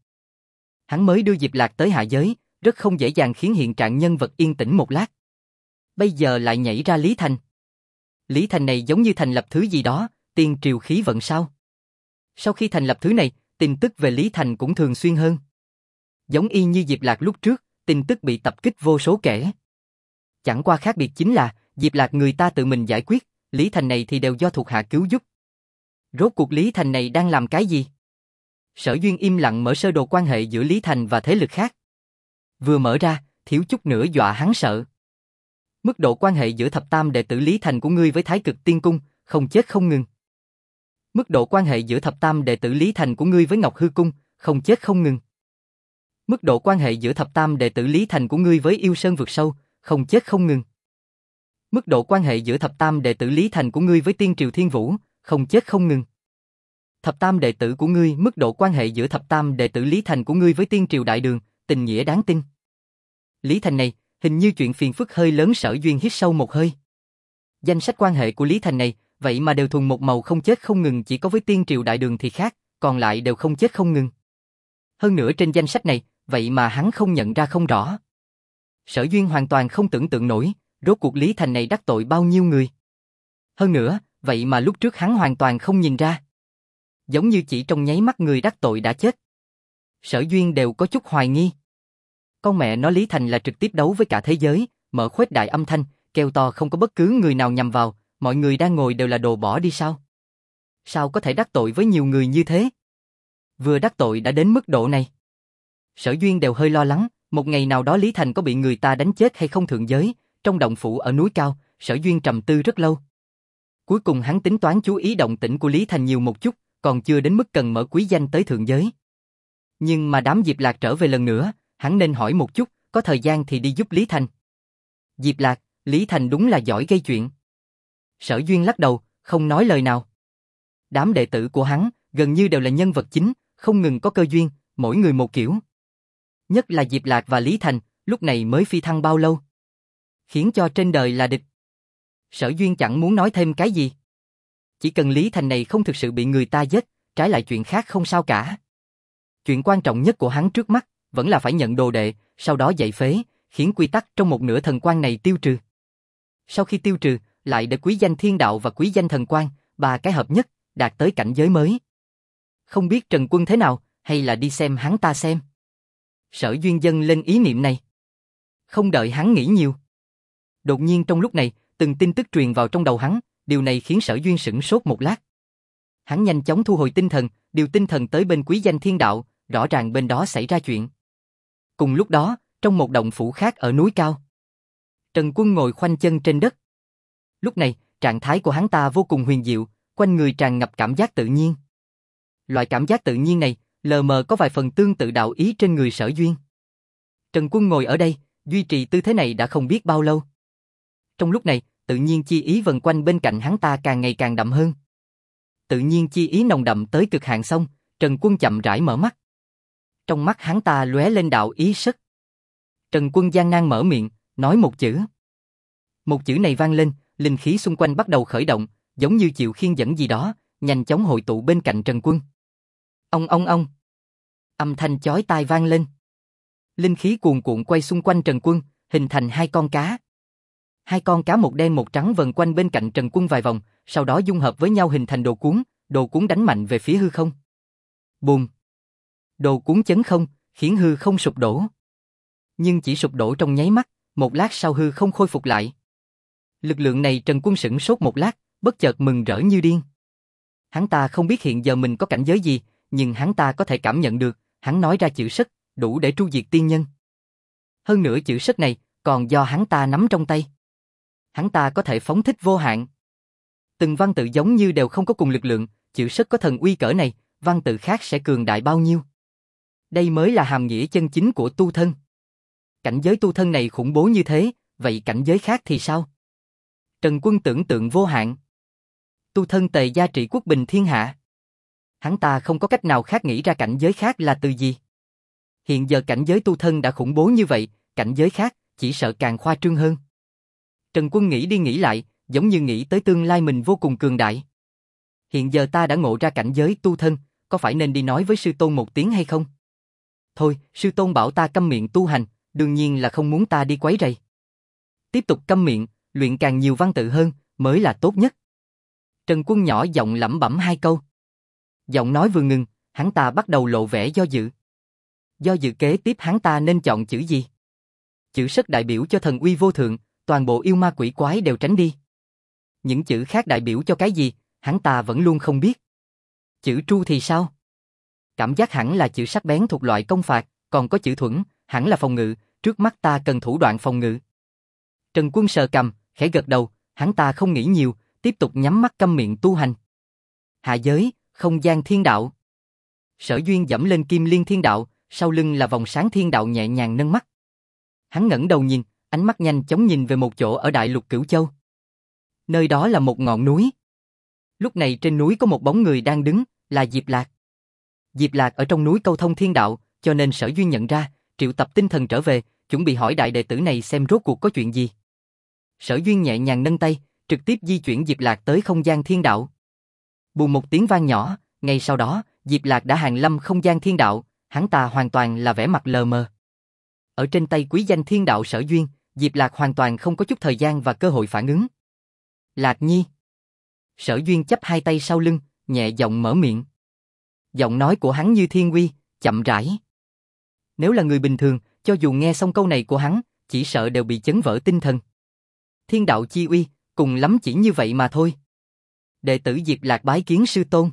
Hắn mới đưa Diệp Lạc tới hạ giới, rất không dễ dàng khiến hiện trạng nhân vật yên tĩnh một lát. Bây giờ lại nhảy ra Lý Thành. Lý Thành này giống như thành lập thứ gì đó, tiên triều khí vận sao? Sau khi thành lập thứ này, tin tức về Lý Thành cũng thường xuyên hơn. Giống y như Diệp Lạc lúc trước, tin tức bị tập kích vô số kể. Chẳng qua khác biệt chính là, Diệp Lạc người ta tự mình giải quyết, Lý Thành này thì đều do thuộc hạ cứu giúp. Rốt cuộc Lý Thành này đang làm cái gì? Sở Duyên im lặng mở sơ đồ quan hệ giữa Lý Thành và thế lực khác. Vừa mở ra, thiếu chút nữa dọa hắn sợ. Mức độ quan hệ giữa thập tam đệ tử Lý Thành của ngươi với Thái Cực Tiên Cung, không chết không ngừng. Mức độ quan hệ giữa thập tam đệ tử Lý Thành của ngươi với Ngọc Hư Cung, không chết không ngừng. Mức độ quan hệ giữa thập tam đệ tử Lý Thành của ngươi với Yêu Sơn Vực Sâu, không chết không ngừng. Mức độ quan hệ giữa thập tam đệ tử Lý Thành của ngươi với Tiên Triều Thiên Vũ, không chết không ngừng. Thập tam đệ tử của ngươi, mức độ quan hệ giữa thập tam đệ tử Lý Thành của ngươi với Tiên Triều Đại Đường, tình nghĩa đáng tin. Lý Thành này, hình như chuyện phiền phức hơi lớn. Sở Duyên hít sâu một hơi. Danh sách quan hệ của Lý Thành này, vậy mà đều thuần một màu không chết không ngừng, chỉ có với Tiên Triều Đại Đường thì khác, còn lại đều không chết không ngừng. Hơn nữa trên danh sách này, vậy mà hắn không nhận ra không rõ. Sở Duyên hoàn toàn không tưởng tượng nổi, rốt cuộc Lý Thành này đắc tội bao nhiêu người. Hơn nữa, vậy mà lúc trước hắn hoàn toàn không nhìn ra. Giống như chỉ trong nháy mắt người đắc tội đã chết. Sở Duyên đều có chút hoài nghi. Con mẹ nó, Lý Thành là trực tiếp đấu với cả thế giới, mở khuếch đại âm thanh, kêu to không có bất cứ người nào nhằm vào, mọi người đang ngồi đều là đồ bỏ đi sao? Sao có thể đắc tội với nhiều người như thế? Vừa đắc tội đã đến mức độ này. Sở Duyên đều hơi lo lắng, một ngày nào đó Lý Thành có bị người ta đánh chết hay không thượng giới, trong động phủ ở núi cao, Sở Duyên trầm tư rất lâu. Cuối cùng hắn tính toán chú ý động tĩnh của Lý Thành nhiều một chút, còn chưa đến mức cần mở quý danh tới thượng giới. Nhưng mà đám Diệp Lạc trở về lần nữa, hắn nên hỏi một chút, có thời gian thì đi giúp Lý Thành. Diệp Lạc, Lý Thành đúng là giỏi gây chuyện. Sở Duyên lắc đầu, không nói lời nào. Đám đệ tử của hắn, gần như đều là nhân vật chính, không ngừng có cơ duyên, mỗi người một kiểu. Nhất là Diệp Lạc và Lý Thành, lúc này mới phi thăng bao lâu. Khiến cho trên đời là địch. Sở Duyên chẳng muốn nói thêm cái gì. Chỉ cần Lý Thành này không thực sự bị người ta giết, trái lại chuyện khác không sao cả. Chuyện quan trọng nhất của hắn trước mắt, vẫn là phải nhận đồ đệ, sau đó dạy phế, khiến quy tắc trong một nửa thần quan này tiêu trừ. Sau khi tiêu trừ, lại để quý danh thiên đạo và quý danh thần quan, ba cái hợp nhất, đạt tới cảnh giới mới. Không biết Trần Quân thế nào, hay là đi xem hắn ta xem. Sở Duyên dâng lên ý niệm này. Không đợi hắn nghĩ nhiều. Đột nhiên trong lúc này, từng tin tức truyền vào trong đầu hắn, điều này khiến Sở Duyên sửng sốt một lát. Hắn nhanh chóng thu hồi tinh thần, điều tinh thần tới bên quý danh thiên đạo, rõ ràng bên đó xảy ra chuyện. Cùng lúc đó, trong một động phủ khác ở núi cao, Trần Quân ngồi khoanh chân trên đất. Lúc này, trạng thái của hắn ta vô cùng huyền diệu, quanh người tràn ngập cảm giác tự nhiên. Loại cảm giác tự nhiên này, lờ mờ có vài phần tương tự đạo ý trên người Sở Duyên. Trần Quân ngồi ở đây, duy trì tư thế này đã không biết bao lâu. Trong lúc này, tự nhiên chi ý vần quanh bên cạnh hắn ta càng ngày càng đậm hơn. Tự nhiên chi ý nồng đậm tới cực hạn xong, Trần Quân chậm rãi mở mắt. Trong mắt hắn ta lóe lên đạo ý sắc. Trần Quân gian nan mở miệng, nói một chữ. Một chữ này vang lên, linh khí xung quanh bắt đầu khởi động, giống như chịu khiên dẫn gì đó, nhanh chóng hội tụ bên cạnh Trần Quân. Ông. Âm thanh chói tai vang lên. Linh khí cuồn cuộn quay xung quanh Trần Quân, hình thành hai con cá. Hai con cá một đen một trắng vần quanh bên cạnh Trần Quân vài vòng, sau đó dung hợp với nhau hình thành đồ cuốn đánh mạnh về phía hư không. Bùm! Đồ cuốn chấn không, khiến hư không sụp đổ. Nhưng chỉ sụp đổ trong nháy mắt, một lát sau hư không khôi phục lại. Lực lượng này Trần Quân sửng sốt một lát, bất chợt mừng rỡ như điên. Hắn ta không biết hiện giờ mình có cảnh giới gì, nhưng hắn ta có thể cảm nhận được, hắn nói ra chữ sất, đủ để tru diệt tiên nhân. Hơn nữa chữ sất này, còn do hắn ta nắm trong tay. Hắn ta có thể phóng thích vô hạn. Từng văn tự giống như đều không có cùng lực lượng, chữ sất có thần uy cỡ này, văn tự khác sẽ cường đại bao nhiêu. Đây mới là hàm nghĩa chân chính của tu thân. Cảnh giới tu thân này khủng bố như thế, vậy cảnh giới khác thì sao? Trần Quân tưởng tượng vô hạn. Tu thân tề gia trị quốc bình thiên hạ. Hắn ta không có cách nào khác nghĩ ra cảnh giới khác là từ gì. Hiện giờ cảnh giới tu thân đã khủng bố như vậy, cảnh giới khác chỉ sợ càng khoa trương hơn. Trần Quân nghĩ đi nghĩ lại, giống như nghĩ tới tương lai mình vô cùng cường đại. Hiện giờ ta đã ngộ ra cảnh giới tu thân, có phải nên đi nói với sư tôn một tiếng hay không? Thôi, sư tôn bảo ta câm miệng tu hành, đương nhiên là không muốn ta đi quấy rầy. Tiếp tục câm miệng, luyện càng nhiều văn tự hơn, mới là tốt nhất. Trần Quân nhỏ giọng lẩm bẩm hai câu. Giọng nói vừa ngừng, hắn ta bắt đầu lộ vẻ do dự. Do dự kế tiếp hắn ta nên chọn chữ gì? Chữ sất đại biểu cho thần uy vô thượng, toàn bộ yêu ma quỷ quái đều tránh đi. Những chữ khác đại biểu cho cái gì, hắn ta vẫn luôn không biết. Chữ tru thì sao? Cảm giác hẳn là chữ sắc bén thuộc loại công phạt, còn có chữ thuẫn, hẳn là phòng ngự, trước mắt ta cần thủ đoạn phòng ngự. Trần Quân sờ cằm, khẽ gật đầu, hắn ta không nghĩ nhiều, tiếp tục nhắm mắt câm miệng tu hành. Hạ giới, không gian thiên đạo. Sở Duyên dẫm lên kim liên thiên đạo, sau lưng là vòng sáng thiên đạo nhẹ nhàng nâng mắt. Hắn ngẩng đầu nhìn, ánh mắt nhanh chóng nhìn về một chỗ ở đại lục Cửu Châu. Nơi đó là một ngọn núi. Lúc này trên núi có một bóng người đang đứng, là Diệp Lạc. Diệp Lạc ở trong núi câu thông thiên đạo, cho nên Sở Duyên nhận ra, triệu tập tinh thần trở về, chuẩn bị hỏi đại đệ tử này xem rốt cuộc có chuyện gì. Sở Duyên nhẹ nhàng nâng tay, trực tiếp di chuyển Diệp Lạc tới không gian thiên đạo. Bùm một tiếng vang nhỏ, ngay sau đó, Diệp Lạc đã hàng lâm không gian thiên đạo, hắn ta hoàn toàn là vẻ mặt lờ mờ. Ở trên tay quý danh thiên đạo Sở Duyên, Diệp Lạc hoàn toàn không có chút thời gian và cơ hội phản ứng. Lạc Nhi. Sở Duyên chắp hai tay sau lưng, nhẹ giọng mở miệng. Giọng nói của hắn như thiên uy, chậm rãi. Nếu là người bình thường, cho dù nghe xong câu này của hắn, chỉ sợ đều bị chấn vỡ tinh thần. Thiên đạo chi uy, cùng lắm chỉ như vậy mà thôi. Đệ tử Diệp Lạc bái kiến sư tôn.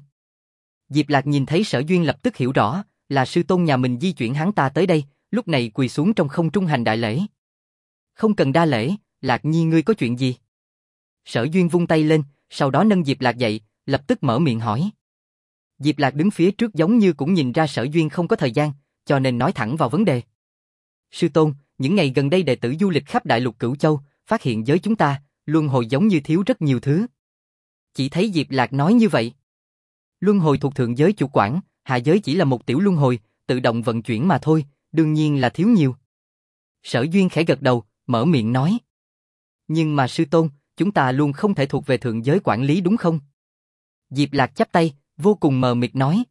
Diệp Lạc nhìn thấy Sở Duyên lập tức hiểu rõ, là sư tôn nhà mình di chuyển hắn ta tới đây, lúc này quỳ xuống trong không trung hành đại lễ. Không cần đa lễ, Lạc Nhi ngươi có chuyện gì? Sở Duyên vung tay lên, sau đó nâng Diệp Lạc dậy, lập tức mở miệng hỏi. Diệp Lạc đứng phía trước giống như cũng nhìn ra Sở Duyên không có thời gian, cho nên nói thẳng vào vấn đề. Sư tôn, những ngày gần đây đệ tử du lịch khắp đại lục Cửu Châu, phát hiện giới chúng ta, luân hồi giống như thiếu rất nhiều thứ. Chỉ thấy Diệp Lạc nói như vậy. Luân hồi thuộc thượng giới chủ quản, hạ giới chỉ là một tiểu luân hồi, tự động vận chuyển mà thôi, đương nhiên là thiếu nhiều. Sở Duyên khẽ gật đầu, mở miệng nói. Nhưng mà sư tôn, chúng ta luôn không thể thuộc về thượng giới quản lý đúng không? Diệp Lạc chắp tay, vô cùng mờ mịt nói.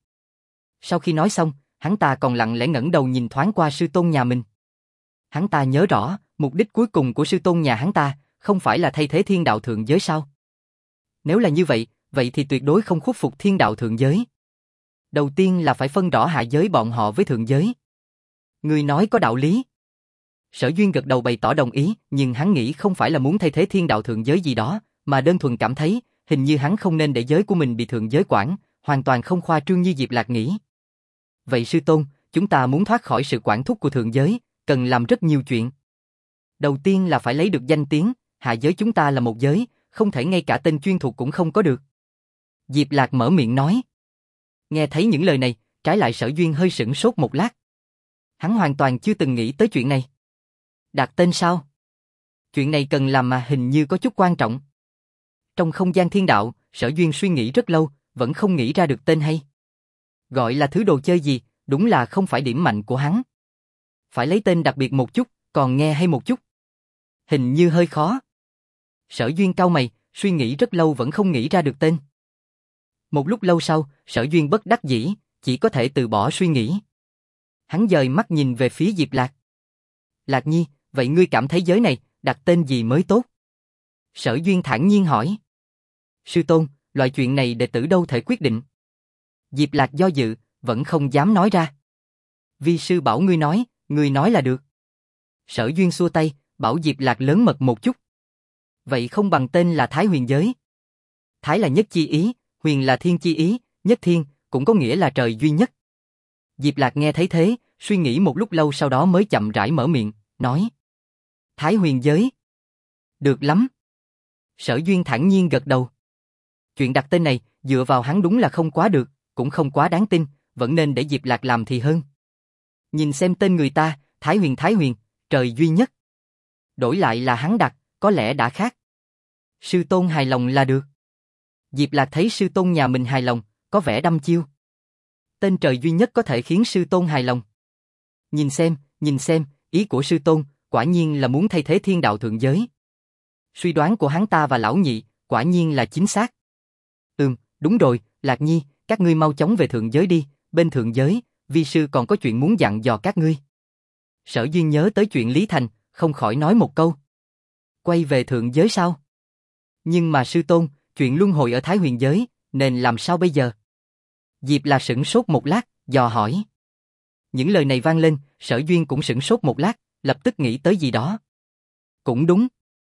Sau khi nói xong, hắn ta còn lặng lẽ ngẩng đầu nhìn thoáng qua sư tôn nhà mình. Hắn ta nhớ rõ, mục đích cuối cùng của sư tôn nhà hắn ta, không phải là thay thế thiên đạo thượng giới sao? Nếu là như vậy, vậy thì tuyệt đối không khuất phục thiên đạo thượng giới. Đầu tiên là phải phân rõ hạ giới bọn họ với thượng giới. Người nói có đạo lý. Sở Duyên gật đầu bày tỏ đồng ý, nhưng hắn nghĩ không phải là muốn thay thế thiên đạo thượng giới gì đó, mà đơn thuần cảm thấy, hình như hắn không nên để giới của mình bị thượng giới quản, hoàn toàn không khoa trương như Diệp Lạc nghĩ. Vậy sư tôn, chúng ta muốn thoát khỏi sự quản thúc của thượng giới, cần làm rất nhiều chuyện. Đầu tiên là phải lấy được danh tiếng, hạ giới chúng ta là một giới, không thể ngay cả tên chuyên thuộc cũng không có được. Diệp Lạc mở miệng nói. Nghe thấy những lời này, trái lại Sở Duyên hơi sửng sốt một lát. Hắn hoàn toàn chưa từng nghĩ tới chuyện này. Đặt tên sao? Chuyện này cần làm mà hình như có chút quan trọng. Trong không gian thiên đạo, Sở Duyên suy nghĩ rất lâu, vẫn không nghĩ ra được tên hay. Gọi là thứ đồ chơi gì, đúng là không phải điểm mạnh của hắn. Phải lấy tên đặc biệt một chút, còn nghe hay một chút. Hình như hơi khó. Sở Duyên cau mày, suy nghĩ rất lâu vẫn không nghĩ ra được tên. Một lúc lâu sau, Sở Duyên bất đắc dĩ, chỉ có thể từ bỏ suy nghĩ. Hắn dời mắt nhìn về phía Diệp Lạc. Lạc Nhi, vậy ngươi cảm thấy giới này, đặt tên gì mới tốt? Sở Duyên thản nhiên hỏi. Sư tôn, loại chuyện này đệ tử đâu thể quyết định. Diệp Lạc do dự, vẫn không dám nói ra. Vi sư bảo ngươi nói là được. Sở Duyên xua tay, bảo Diệp Lạc lớn mật một chút. Vậy không bằng tên là Thái Huyền Giới. Thái là nhất chi ý, huyền là thiên chi ý, nhất thiên, cũng có nghĩa là trời duy nhất. Diệp Lạc nghe thấy thế, suy nghĩ một lúc lâu sau đó mới chậm rãi mở miệng, nói. Thái Huyền Giới. Được lắm. Sở Duyên thản nhiên gật đầu. Chuyện đặt tên này, dựa vào hắn đúng là không quá được, cũng không quá đáng tin, vẫn nên để Diệp Lạc làm thì hơn. Nhìn xem tên người ta, Thái Huyền, trời duy nhất. Đổi lại là hắn đặt, có lẽ đã khác. Sư tôn hài lòng là được. Diệp Lạc thấy sư tôn nhà mình hài lòng, có vẻ đăm chiêu. Tên trời duy nhất có thể khiến sư tôn hài lòng. Nhìn xem, ý của sư tôn, quả nhiên là muốn thay thế thiên đạo thượng giới. Suy đoán của hắn ta và lão nhị, quả nhiên là chính xác. Đúng rồi, Lạc Nhi, các ngươi mau chóng về thượng giới đi, bên thượng giới, vi sư còn có chuyện muốn dặn dò các ngươi. Sở Duyên nhớ tới chuyện Lý Thành, không khỏi nói một câu. Quay về thượng giới sao? Nhưng mà sư tôn, chuyện luân hồi ở Thái Huyền giới, nên làm sao bây giờ? Diệp Lạc sửng sốt một lát, dò hỏi. Những lời này vang lên, Sở Duyên cũng sửng sốt một lát, lập tức nghĩ tới gì đó. Cũng đúng.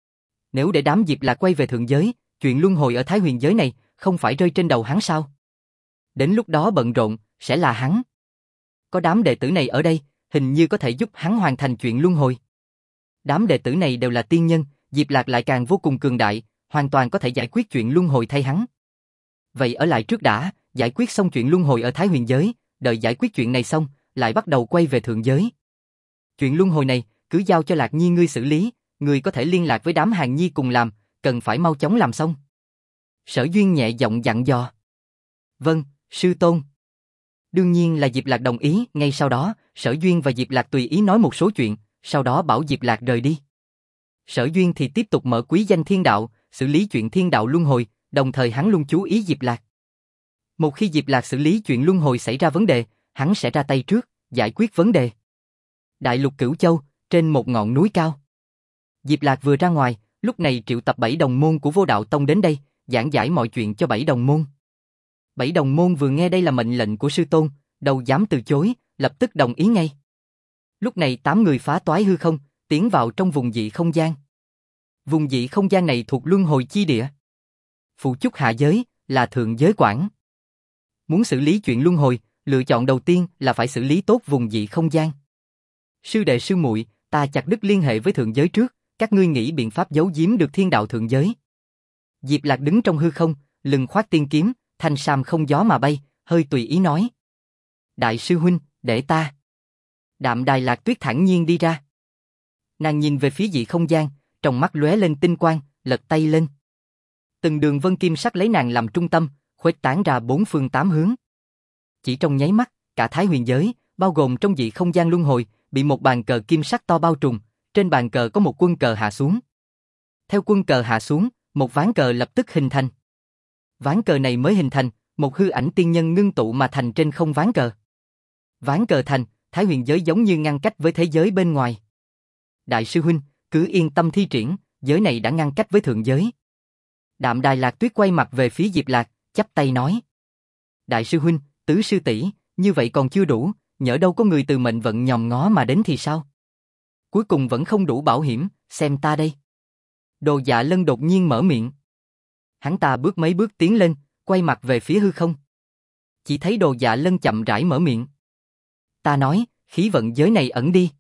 Nếu để đám Diệp Lạc quay về thượng giới, chuyện luân hồi ở Thái Huyền giới này không phải rơi trên đầu hắn sao? Đến lúc đó bận rộn, sẽ là hắn. Có đám đệ tử này ở đây, hình như có thể giúp hắn hoàn thành chuyện luân hồi. Đám đệ tử này đều là tiên nhân, Diệp Lạc lại càng vô cùng cường đại, hoàn toàn có thể giải quyết chuyện luân hồi thay hắn. Vậy ở lại trước đã, giải quyết xong chuyện luân hồi ở Thái Huyền giới, đợi giải quyết chuyện này xong, lại bắt đầu quay về thượng giới. Chuyện luân hồi này, cứ giao cho Lạc Nhi ngươi xử lý, ngươi có thể liên lạc với đám Hàn Nhi cùng làm, cần phải mau chóng làm xong. Sở Duyên nhẹ giọng dặn dò. Vâng, sư tôn. Đương nhiên là Diệp Lạc đồng ý, ngay sau đó, Sở Duyên và Diệp Lạc tùy ý nói một số chuyện, sau đó bảo Diệp Lạc rời đi. Sở Duyên thì tiếp tục mở quý danh thiên đạo, xử lý chuyện thiên đạo luân hồi, đồng thời hắn luôn chú ý Diệp Lạc. Một khi Diệp Lạc xử lý chuyện luân hồi xảy ra vấn đề, hắn sẽ ra tay trước, giải quyết vấn đề. Đại lục Cửu Châu, trên một ngọn núi cao. Diệp Lạc vừa ra ngoài, lúc này triệu tập 7 đồng môn của Vô Đạo Tông đến đây, giảng giải mọi chuyện cho 7 đồng môn. 7 đồng môn vừa nghe đây là mệnh lệnh của sư tôn, đâu dám từ chối, lập tức đồng ý ngay. Lúc này 8 người phá toái hư không, tiến vào trong vùng dị không gian. Vùng dị không gian này thuộc luân hồi chi địa. Phụ trúc hạ giới là thượng giới quản. Muốn xử lý chuyện luân hồi, lựa chọn đầu tiên là phải xử lý tốt vùng dị không gian. Sư đệ sư muội, ta chặt đứt liên hệ với thượng giới trước, các ngươi nghĩ biện pháp giấu giếm được thiên đạo thượng giới. Diệp Lạc đứng trong hư không, lưng khoác tiên kiếm, thanh sam không gió mà bay, hơi tùy ý nói. Đại sư huynh, để ta. Đạm Đài Lạc Tuyết thản nhiên đi ra. Nàng nhìn về phía dị không gian, trong mắt lóe lên tinh quang, lật tay lên. Từng đường vân kim sắc lấy nàng làm trung tâm, khuếch tán ra 4 phương 8 hướng. Chỉ trong nháy mắt, cả Thái Huyền giới, bao gồm trong dị không gian luân hồi, bị một bàn cờ kim sắc to bao trùm, trên bàn cờ có một quân cờ hạ xuống. Theo quân cờ hạ xuống, một ván cờ lập tức hình thành. Ván cờ này mới hình thành, một hư ảnh tiên nhân ngưng tụ mà thành trên không ván cờ. Ván cờ thành, Thái Huyền giới giống như ngăn cách với thế giới bên ngoài. Đại sư huynh, cứ yên tâm thi triển, giới này đã ngăn cách với thượng giới. Đạm Đài Lạc Tuyết quay mặt về phía Diệp Lạc, chắp tay nói. Đại sư huynh, tứ sư tỷ, như vậy còn chưa đủ, nhỡ đâu có người từ mệnh vận nhòm ngó mà đến thì sao? Cuối cùng vẫn không đủ bảo hiểm, xem ta đây. Đồ Dạ Lân đột nhiên mở miệng. Hắn ta bước mấy bước tiến lên, quay mặt về phía hư không. Chỉ thấy Đồ Dạ Lân chậm rãi mở miệng. Ta nói, khí vận giới này ẩn đi.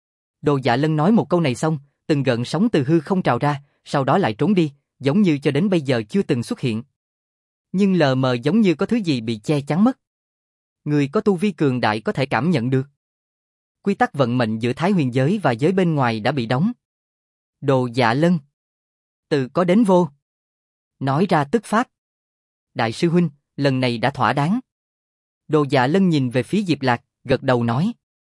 Đồ Dạ Lân nói một câu này xong, từng gợn sóng từ hư không trào ra, sau đó lại trốn đi, giống như cho đến bây giờ chưa từng xuất hiện. Nhưng lờ mờ giống như có thứ gì bị che chắn mất. Người có tu vi cường đại có thể cảm nhận được. Quy tắc vận mệnh giữa Thái Huyền giới và giới bên ngoài đã bị đóng. Đồ Dạ Lân. Từ có đến vô. Nói ra tức pháp. Đại sư huynh, lần này đã thỏa đáng. Đồ Dạ Lân nhìn về phía Diệp Lạc, gật đầu nói.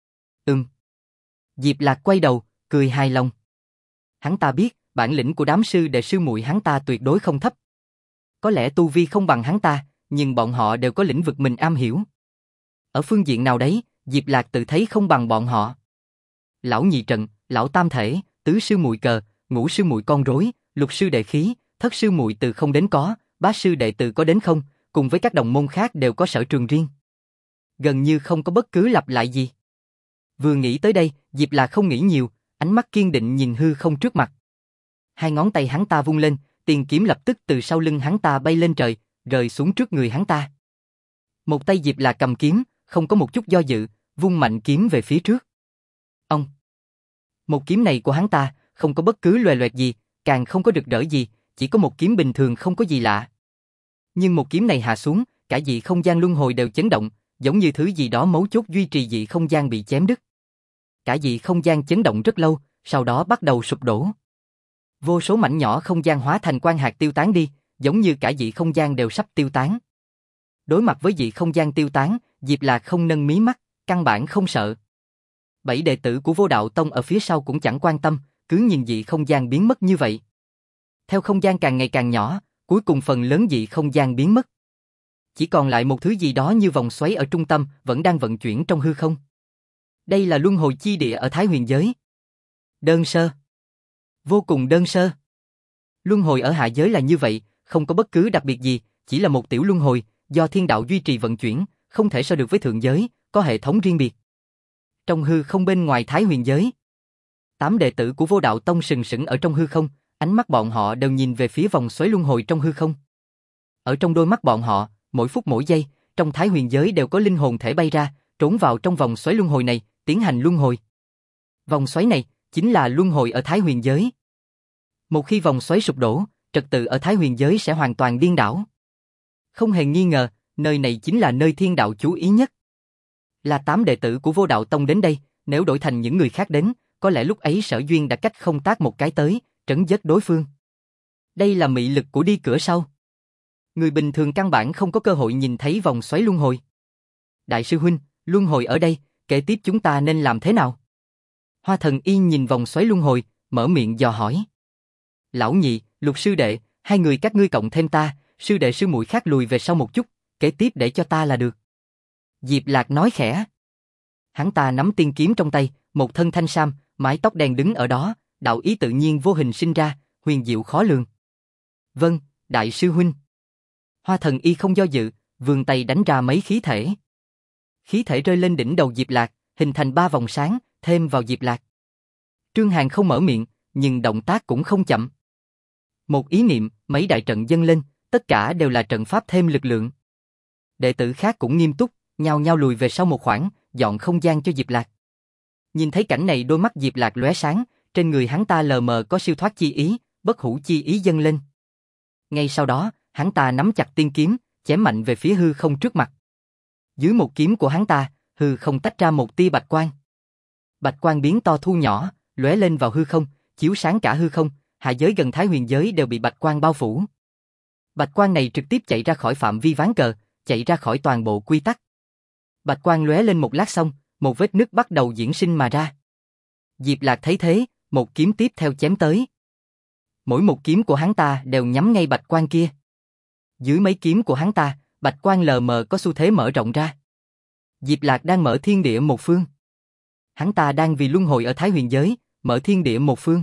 Diệp Lạc quay đầu, cười hài lòng. Hắn ta biết, bản lĩnh của đám sư đệ sư muội hắn ta tuyệt đối không thấp. Có lẽ tu vi không bằng hắn ta, nhưng bọn họ đều có lĩnh vực mình am hiểu. Ở phương diện nào đấy, Diệp Lạc tự thấy không bằng bọn họ. Lão nhị trận, lão tam thể, tứ sư muội cờ, ngũ sư muội con rối, lục sư đệ khí, thất sư muội từ không đến có, bá sư đệ từ có đến không, cùng với các đồng môn khác đều có sở trường riêng. Gần như không có bất cứ lặp lại gì. Vừa nghĩ tới đây, Diệp Lạc không nghĩ nhiều, ánh mắt kiên định nhìn hư không trước mặt. Hai ngón tay hắn ta vung lên, tiền kiếm lập tức từ sau lưng hắn ta bay lên trời, rơi xuống trước người hắn ta. Một tay Diệp Lạc cầm kiếm, không có một chút do dự, vung mạnh kiếm về phía trước. Ông! Một kiếm này của hắn ta, không có bất cứ loè loẹt gì, càng không có rực rỡ gì, chỉ có một kiếm bình thường không có gì lạ. Nhưng một kiếm này hạ xuống, cả dị không gian luân hồi đều chấn động, giống như thứ gì đó mấu chốt duy trì dị không gian bị chém đứt. Cả dị không gian chấn động rất lâu, sau đó bắt đầu sụp đổ. Vô số mảnh nhỏ không gian hóa thành quang hạt tiêu tán đi, giống như cả dị không gian đều sắp tiêu tán. Đối mặt với dị không gian tiêu tán, Diệp Lạc không nâng mí mắt, căn bản không sợ. 7 đệ tử của Vô Đạo Tông ở phía sau cũng chẳng quan tâm, cứ nhìn dị không gian biến mất như vậy. Theo không gian càng ngày càng nhỏ, cuối cùng phần lớn dị không gian biến mất. Chỉ còn lại một thứ gì đó như vòng xoáy ở trung tâm, vẫn đang vận chuyển trong hư không. Đây là luân hồi chi địa ở Thái Huyền giới. Đơn sơ. Vô cùng đơn sơ. Luân hồi ở hạ giới là như vậy, không có bất cứ đặc biệt gì, chỉ là một tiểu luân hồi, do thiên đạo duy trì vận chuyển, không thể so được với thượng giới, có hệ thống riêng biệt. Trong hư không bên ngoài Thái Huyền giới, 8 đệ tử của Vô Đạo Tông sừng sững ở trong hư không, ánh mắt bọn họ đều nhìn về phía vòng xoáy luân hồi trong hư không. Ở trong đôi mắt bọn họ, mỗi phút mỗi giây, trong Thái Huyền giới đều có linh hồn thể bay ra, trốn vào trong vòng xoáy luân hồi này, tiến hành luân hồi. Vòng xoáy này chính là luân hồi ở Thái Huyền giới. Một khi vòng xoáy sụp đổ, trật tự ở Thái Huyền giới sẽ hoàn toàn điên đảo. Không hề nghi ngờ, nơi này chính là nơi thiên đạo chú ý nhất. Là 8 đệ tử của Vô Đạo Tông đến đây, nếu đổi thành những người khác đến, có lẽ lúc ấy Sở Duyên đã cách không tác một cái tới, trấn giết đối phương. Đây là mị lực của đi cửa sau. Người bình thường căn bản không có cơ hội nhìn thấy vòng xoáy luân hồi. Đại sư huynh, luân hồi ở đây, kế tiếp chúng ta nên làm thế nào? Hoa Thần Y nhìn vòng xoáy luân hồi, mở miệng dò hỏi. Lão nhị, Lục sư đệ, hai người các ngươi cộng thêm ta, sư đệ sư muội khác lùi về sau một chút, kế tiếp để cho ta là được. Diệp Lạc nói khẽ. Hắn ta nắm tiên kiếm trong tay, một thân thanh sam, mái tóc đen đứng ở đó, đạo ý tự nhiên vô hình sinh ra, huyền diệu khó lường. Vâng, đại sư huynh. Hoa Thần Y không do dự, vươn tay đánh ra mấy khí thể. Khí thể rơi lên đỉnh đầu Diệp Lạc, hình thành 3 vòng sáng, thêm vào Diệp Lạc. Trương Hàn không mở miệng, nhưng động tác cũng không chậm. Một ý niệm, mấy đại trận dâng lên, tất cả đều là trận pháp thêm lực lượng. Đệ tử khác cũng nghiêm túc, nhao nhao lùi về sau một khoảng, dọn không gian cho Diệp Lạc. Nhìn thấy cảnh này đôi mắt Diệp Lạc lóe sáng, trên người hắn ta lờ mờ có siêu thoát chi ý, bất hủ chi ý dâng lên. Ngay sau đó, hắn ta nắm chặt tiên kiếm, chém mạnh về phía hư không trước mặt. Dưới một kiếm của hắn ta, hư không tách ra một tia bạch quang. Bạch quang biến to thu nhỏ, lóe lên vào hư không, chiếu sáng cả hư không, hạ giới gần Thái Huyền giới đều bị bạch quang bao phủ. Bạch quang này trực tiếp chạy ra khỏi phạm vi ván cờ, chạy ra khỏi toàn bộ quy tắc. Bạch quang lóe lên một lát xong, một vết nứt bắt đầu diễn sinh mà ra. Diệp Lạc thấy thế, một kiếm tiếp theo chém tới. Mỗi một kiếm của hắn ta đều nhắm ngay bạch quang kia. Dưới mấy kiếm của hắn ta, bạch quang lờ mờ có xu thế mở rộng ra. Diệp Lạc đang mở thiên địa một phương. Hắn ta đang vì luân hồi ở Thái Huyền giới, mở thiên địa một phương.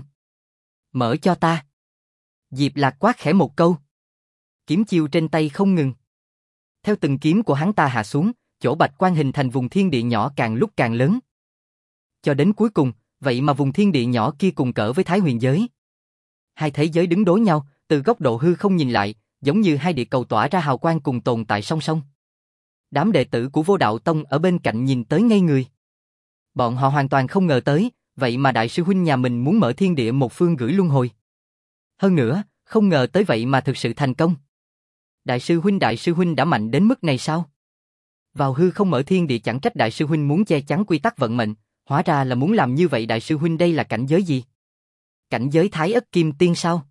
Mở cho ta. Diệp Lạc quát khẽ một câu. Kiếm chiêu trên tay không ngừng. Theo từng kiếm của hắn ta hạ xuống, chỗ bạch quang hình thành vùng thiên địa nhỏ càng lúc càng lớn. Cho đến cuối cùng, vậy mà vùng thiên địa nhỏ kia cùng cỡ với Thái Huyền giới. Hai thế giới đứng đối nhau, từ góc độ hư không nhìn lại, giống như hai địa cầu tỏa ra hào quang cùng tồn tại song song. Đám đệ tử của Vô Đạo Tông ở bên cạnh nhìn tới ngây người. Bọn họ hoàn toàn không ngờ tới, vậy mà đại sư huynh nhà mình muốn mở thiên địa một phương gửi luân hồi. Hơn nữa, không ngờ tới vậy mà thực sự thành công. Đại sư huynh đã mạnh đến mức này sao? Vào hư không mở thiên địa chẳng trách đại sư huynh muốn che chắn quy tắc vận mệnh, hóa ra là muốn làm như vậy. Đại sư huynh đây là cảnh giới gì? Cảnh giới Thái Ất Kim Tiên sao?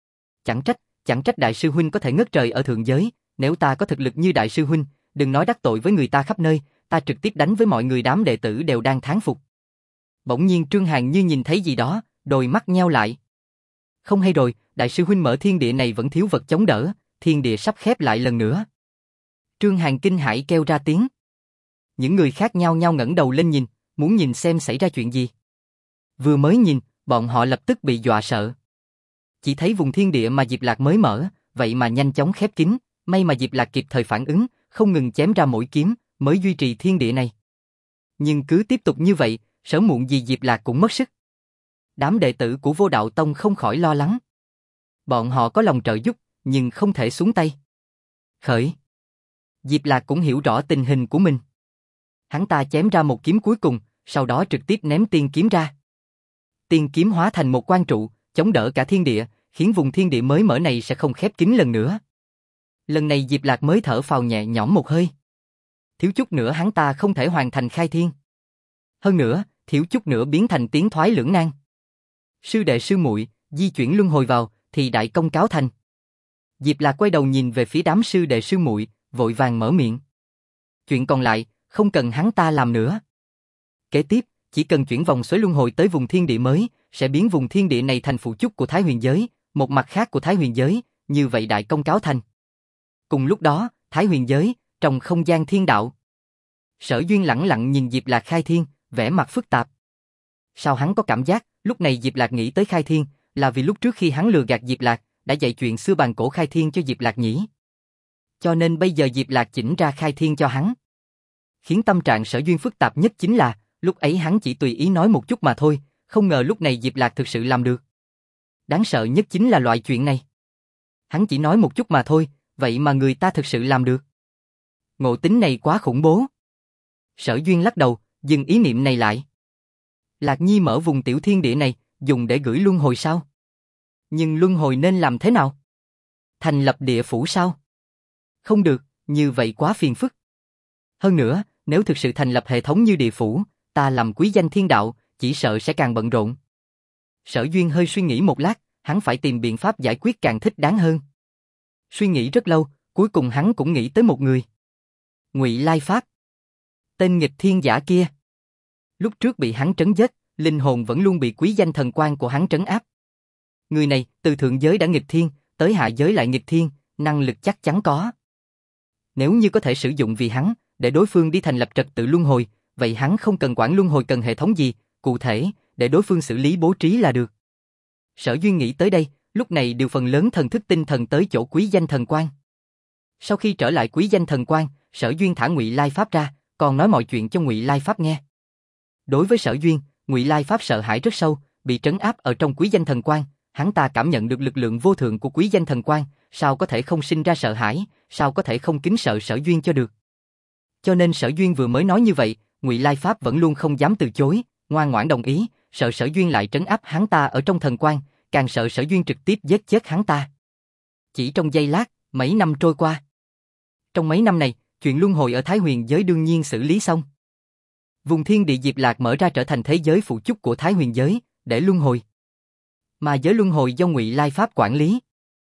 Chẳng trách đại sư huynh có thể ngất trời ở thượng giới, nếu ta có thực lực như đại sư huynh, đừng nói đắc tội với người ta khắp nơi, ta trực tiếp đánh với mọi người. Đám đệ tử đều đang thán phục. Bỗng nhiên Trương Hàn như nhìn thấy gì đó, đôi mắt nheo lại. Không hay rồi, đại sư huynh mở thiên địa này vẫn thiếu vật chống đỡ, thiên địa sắp khép lại lần nữa. Trương Hàn kinh hãi kêu ra tiếng. Những người khác nhao nhao ngẩng đầu lên nhìn, muốn nhìn xem xảy ra chuyện gì. Vừa mới nhìn, bọn họ lập tức bị dọa sợ. Chỉ thấy vùng thiên địa mà Diệp Lạc mới mở, vậy mà nhanh chóng khép kín, may mà Diệp Lạc kịp thời phản ứng, không ngừng chém ra mỗi kiếm, mới duy trì thiên địa này. Nhưng cứ tiếp tục như vậy, sớm muộn gì Diệp Lạc cũng mất sức. Đám đệ tử của Vô Đạo Tông không khỏi lo lắng. Bọn họ có lòng trợ giúp, nhưng không thể xuống tay. Khởi. Diệp Lạc cũng hiểu rõ tình hình của mình. Hắn ta chém ra một kiếm cuối cùng, sau đó trực tiếp ném tiên kiếm ra. Tiên kiếm hóa thành một quan trụ, chống đỡ cả thiên địa, khiến vùng thiên địa mới mở này sẽ không khép kín lần nữa. Lần này Diệp Lạc mới thở phào nhẹ nhõm một hơi. Thiếu chút nữa hắn ta không thể hoàn thành khai thiên. Hơn nữa, thiếu chút nữa biến thành tiến thoái lưỡng nan. Sư đệ sư muội, di chuyển luân hồi vào, thì đại công cáo thành. Diệp Lạc quay đầu nhìn về phía đám sư đệ sư muội, vội vàng mở miệng. Chuyện còn lại, không cần hắn ta làm nữa. Kế tiếp, chỉ cần chuyển vòng xoáy luân hồi tới vùng thiên địa mới, sẽ biến vùng thiên địa này thành phụ trúc của Thái Huyền giới, một mặt khác của Thái Huyền giới, như vậy đại công cáo thành. Cùng lúc đó, Thái Huyền giới, trong không gian thiên đạo. Sở Duyên lẳng lặng nhìn Diệp Lạc khai thiên, vẻ mặt phức tạp. Sao hắn có cảm giác, lúc này Diệp Lạc nghĩ tới khai thiên, là vì lúc trước khi hắn lừa gạt Diệp Lạc, đã dạy chuyện xưa bàn cổ khai thiên cho Diệp Lạc nhỉ? Cho nên bây giờ Diệp Lạc chỉnh ra khai thiên cho hắn. Khiến tâm trạng Sở Duyên phức tạp nhất chính là, lúc ấy hắn chỉ tùy ý nói một chút mà thôi, không ngờ lúc này Diệp Lạc thực sự làm được. Đáng sợ nhất chính là loại chuyện này. Hắn chỉ nói một chút mà thôi, vậy mà người ta thực sự làm được. Ngộ tính này quá khủng bố. Sở Duyên lắc đầu, dừng ý niệm này lại. Lạc Nhi mở vùng tiểu thiên địa này, dùng để gửi luân hồi sao? Nhưng luân hồi nên làm thế nào? Thành lập địa phủ sao? Không được, như vậy quá phiền phức. Hơn nữa, nếu thực sự thành lập hệ thống như địa phủ, ta làm quý danh thiên đạo, chỉ sợ sẽ càng bận rộn. Sở Duyên hơi suy nghĩ một lát, hắn phải tìm biện pháp giải quyết càng thích đáng hơn. Suy nghĩ rất lâu, cuối cùng hắn cũng nghĩ tới một người. Ngụy Lai Pháp. Tên nghịch thiên giả kia. Lúc trước bị hắn trấn giết, linh hồn vẫn luôn bị quý danh thần quan của hắn trấn áp. Người này, từ thượng giới đã nghịch thiên, tới hạ giới lại nghịch thiên, năng lực chắc chắn có. Nếu như có thể sử dụng vì hắn, để đối phương đi thành lập trật tự luân hồi, vậy hắn không cần quản luân hồi cần hệ thống gì, cụ thể, để đối phương xử lý bố trí là được. Sở Duyên nghĩ tới đây, lúc này điều phần lớn thần thức tinh thần tới chỗ quý danh thần quan. Sau khi trở lại quý danh thần quan, Sở Duyên thả Ngụy Lai Pháp ra, còn nói mọi chuyện cho Ngụy Lai Pháp nghe. Đối với Sở Duyên, Ngụy Lai Pháp sợ hãi rất sâu, bị trấn áp ở trong quý danh thần quan, hắn ta cảm nhận được lực lượng vô thượng của quý danh thần quan, sao có thể không sinh ra sợ hãi, sao có thể không kính sợ Sở Duyên cho được. Cho nên Sở Duyên vừa mới nói như vậy, Ngụy Lai Pháp vẫn luôn không dám từ chối, ngoan ngoãn đồng ý, sợ Sở Duyên lại trấn áp hắn ta ở trong thần quan, càng sợ Sở Duyên trực tiếp giết chết hắn ta. Chỉ trong giây lát, mấy năm trôi qua. Trong mấy năm này, chuyện luân hồi ở Thái Huyền giới đương nhiên xử lý xong. Vùng thiên địa Diệp Lạc mở ra trở thành thế giới phụ trúc của Thái Huyền giới, để luân hồi. Mà giới luân hồi do Ngụy Lai Pháp quản lý.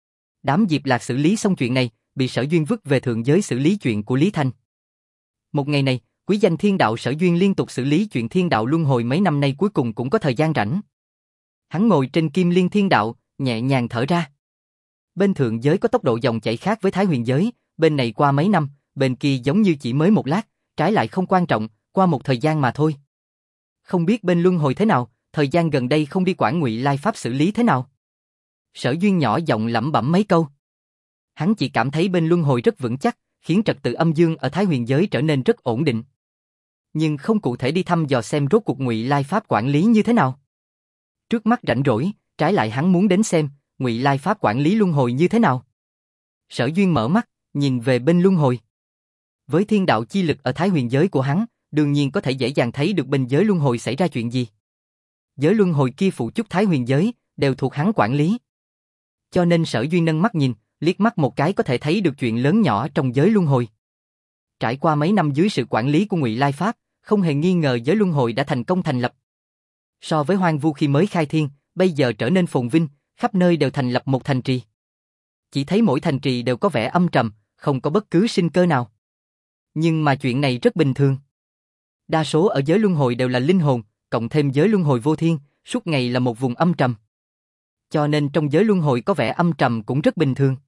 Đám Diệp Lạc xử lý xong chuyện này, bị Sở Duyên vứt về thượng giới xử lý chuyện của Lý Thanh. Một ngày này, quý danh thiên đạo Sở Duyên liên tục xử lý chuyện thiên đạo luân hồi mấy năm nay cuối cùng cũng có thời gian rảnh. Hắn ngồi trên Kim Liên Thiên Đạo, nhẹ nhàng thở ra. Bên thượng giới có tốc độ dòng chảy khác với Thái Huyền giới, bên này qua mấy năm, bên kia giống như chỉ mới một lát, trái lại không quan trọng, qua một thời gian mà thôi. Không biết bên luân hồi thế nào, thời gian gần đây không đi quản Ngụy Lai Pháp xử lý thế nào. Sở Duyên nhỏ giọng lẩm bẩm mấy câu. Hắn chỉ cảm thấy bên luân hồi rất vững chắc, khiến trật tự âm dương ở Thái Huyền giới trở nên rất ổn định. Nhưng không cụ thể đi thăm dò xem rốt cuộc Ngụy Lai Pháp quản lý như thế nào. Trước mắt rảnh rỗi, trái lại hắn muốn đến xem Ngụy Lai Pháp quản lý luân hồi như thế nào. Sở Duyên mở mắt, nhìn về bên luân hồi. Với thiên đạo chi lực ở Thái Huyền giới của hắn, đương nhiên có thể dễ dàng thấy được bên giới luân hồi xảy ra chuyện gì. Giới luân hồi kia phụ trúc Thái Huyền giới, đều thuộc hắn quản lý. Cho nên Sở Duyên nâng mắt nhìn, liếc mắt một cái có thể thấy được chuyện lớn nhỏ trong giới luân hồi. Trải qua mấy năm dưới sự quản lý của Ngụy Lai Pháp, không hề nghi ngờ giới luân hồi đã thành công thành lập. So với hoang vu khi mới khai thiên, bây giờ trở nên phồn vinh, khắp nơi đều thành lập một thành trì. Chỉ thấy mỗi thành trì đều có vẻ âm trầm, không có bất cứ sinh cơ nào. Nhưng mà chuyện này rất bình thường. Đa số ở giới luân hồi đều là linh hồn, cộng thêm giới luân hồi vô thiên, suốt ngày là một vùng âm trầm. Cho nên trong giới luân hồi có vẻ âm trầm cũng rất bình thường.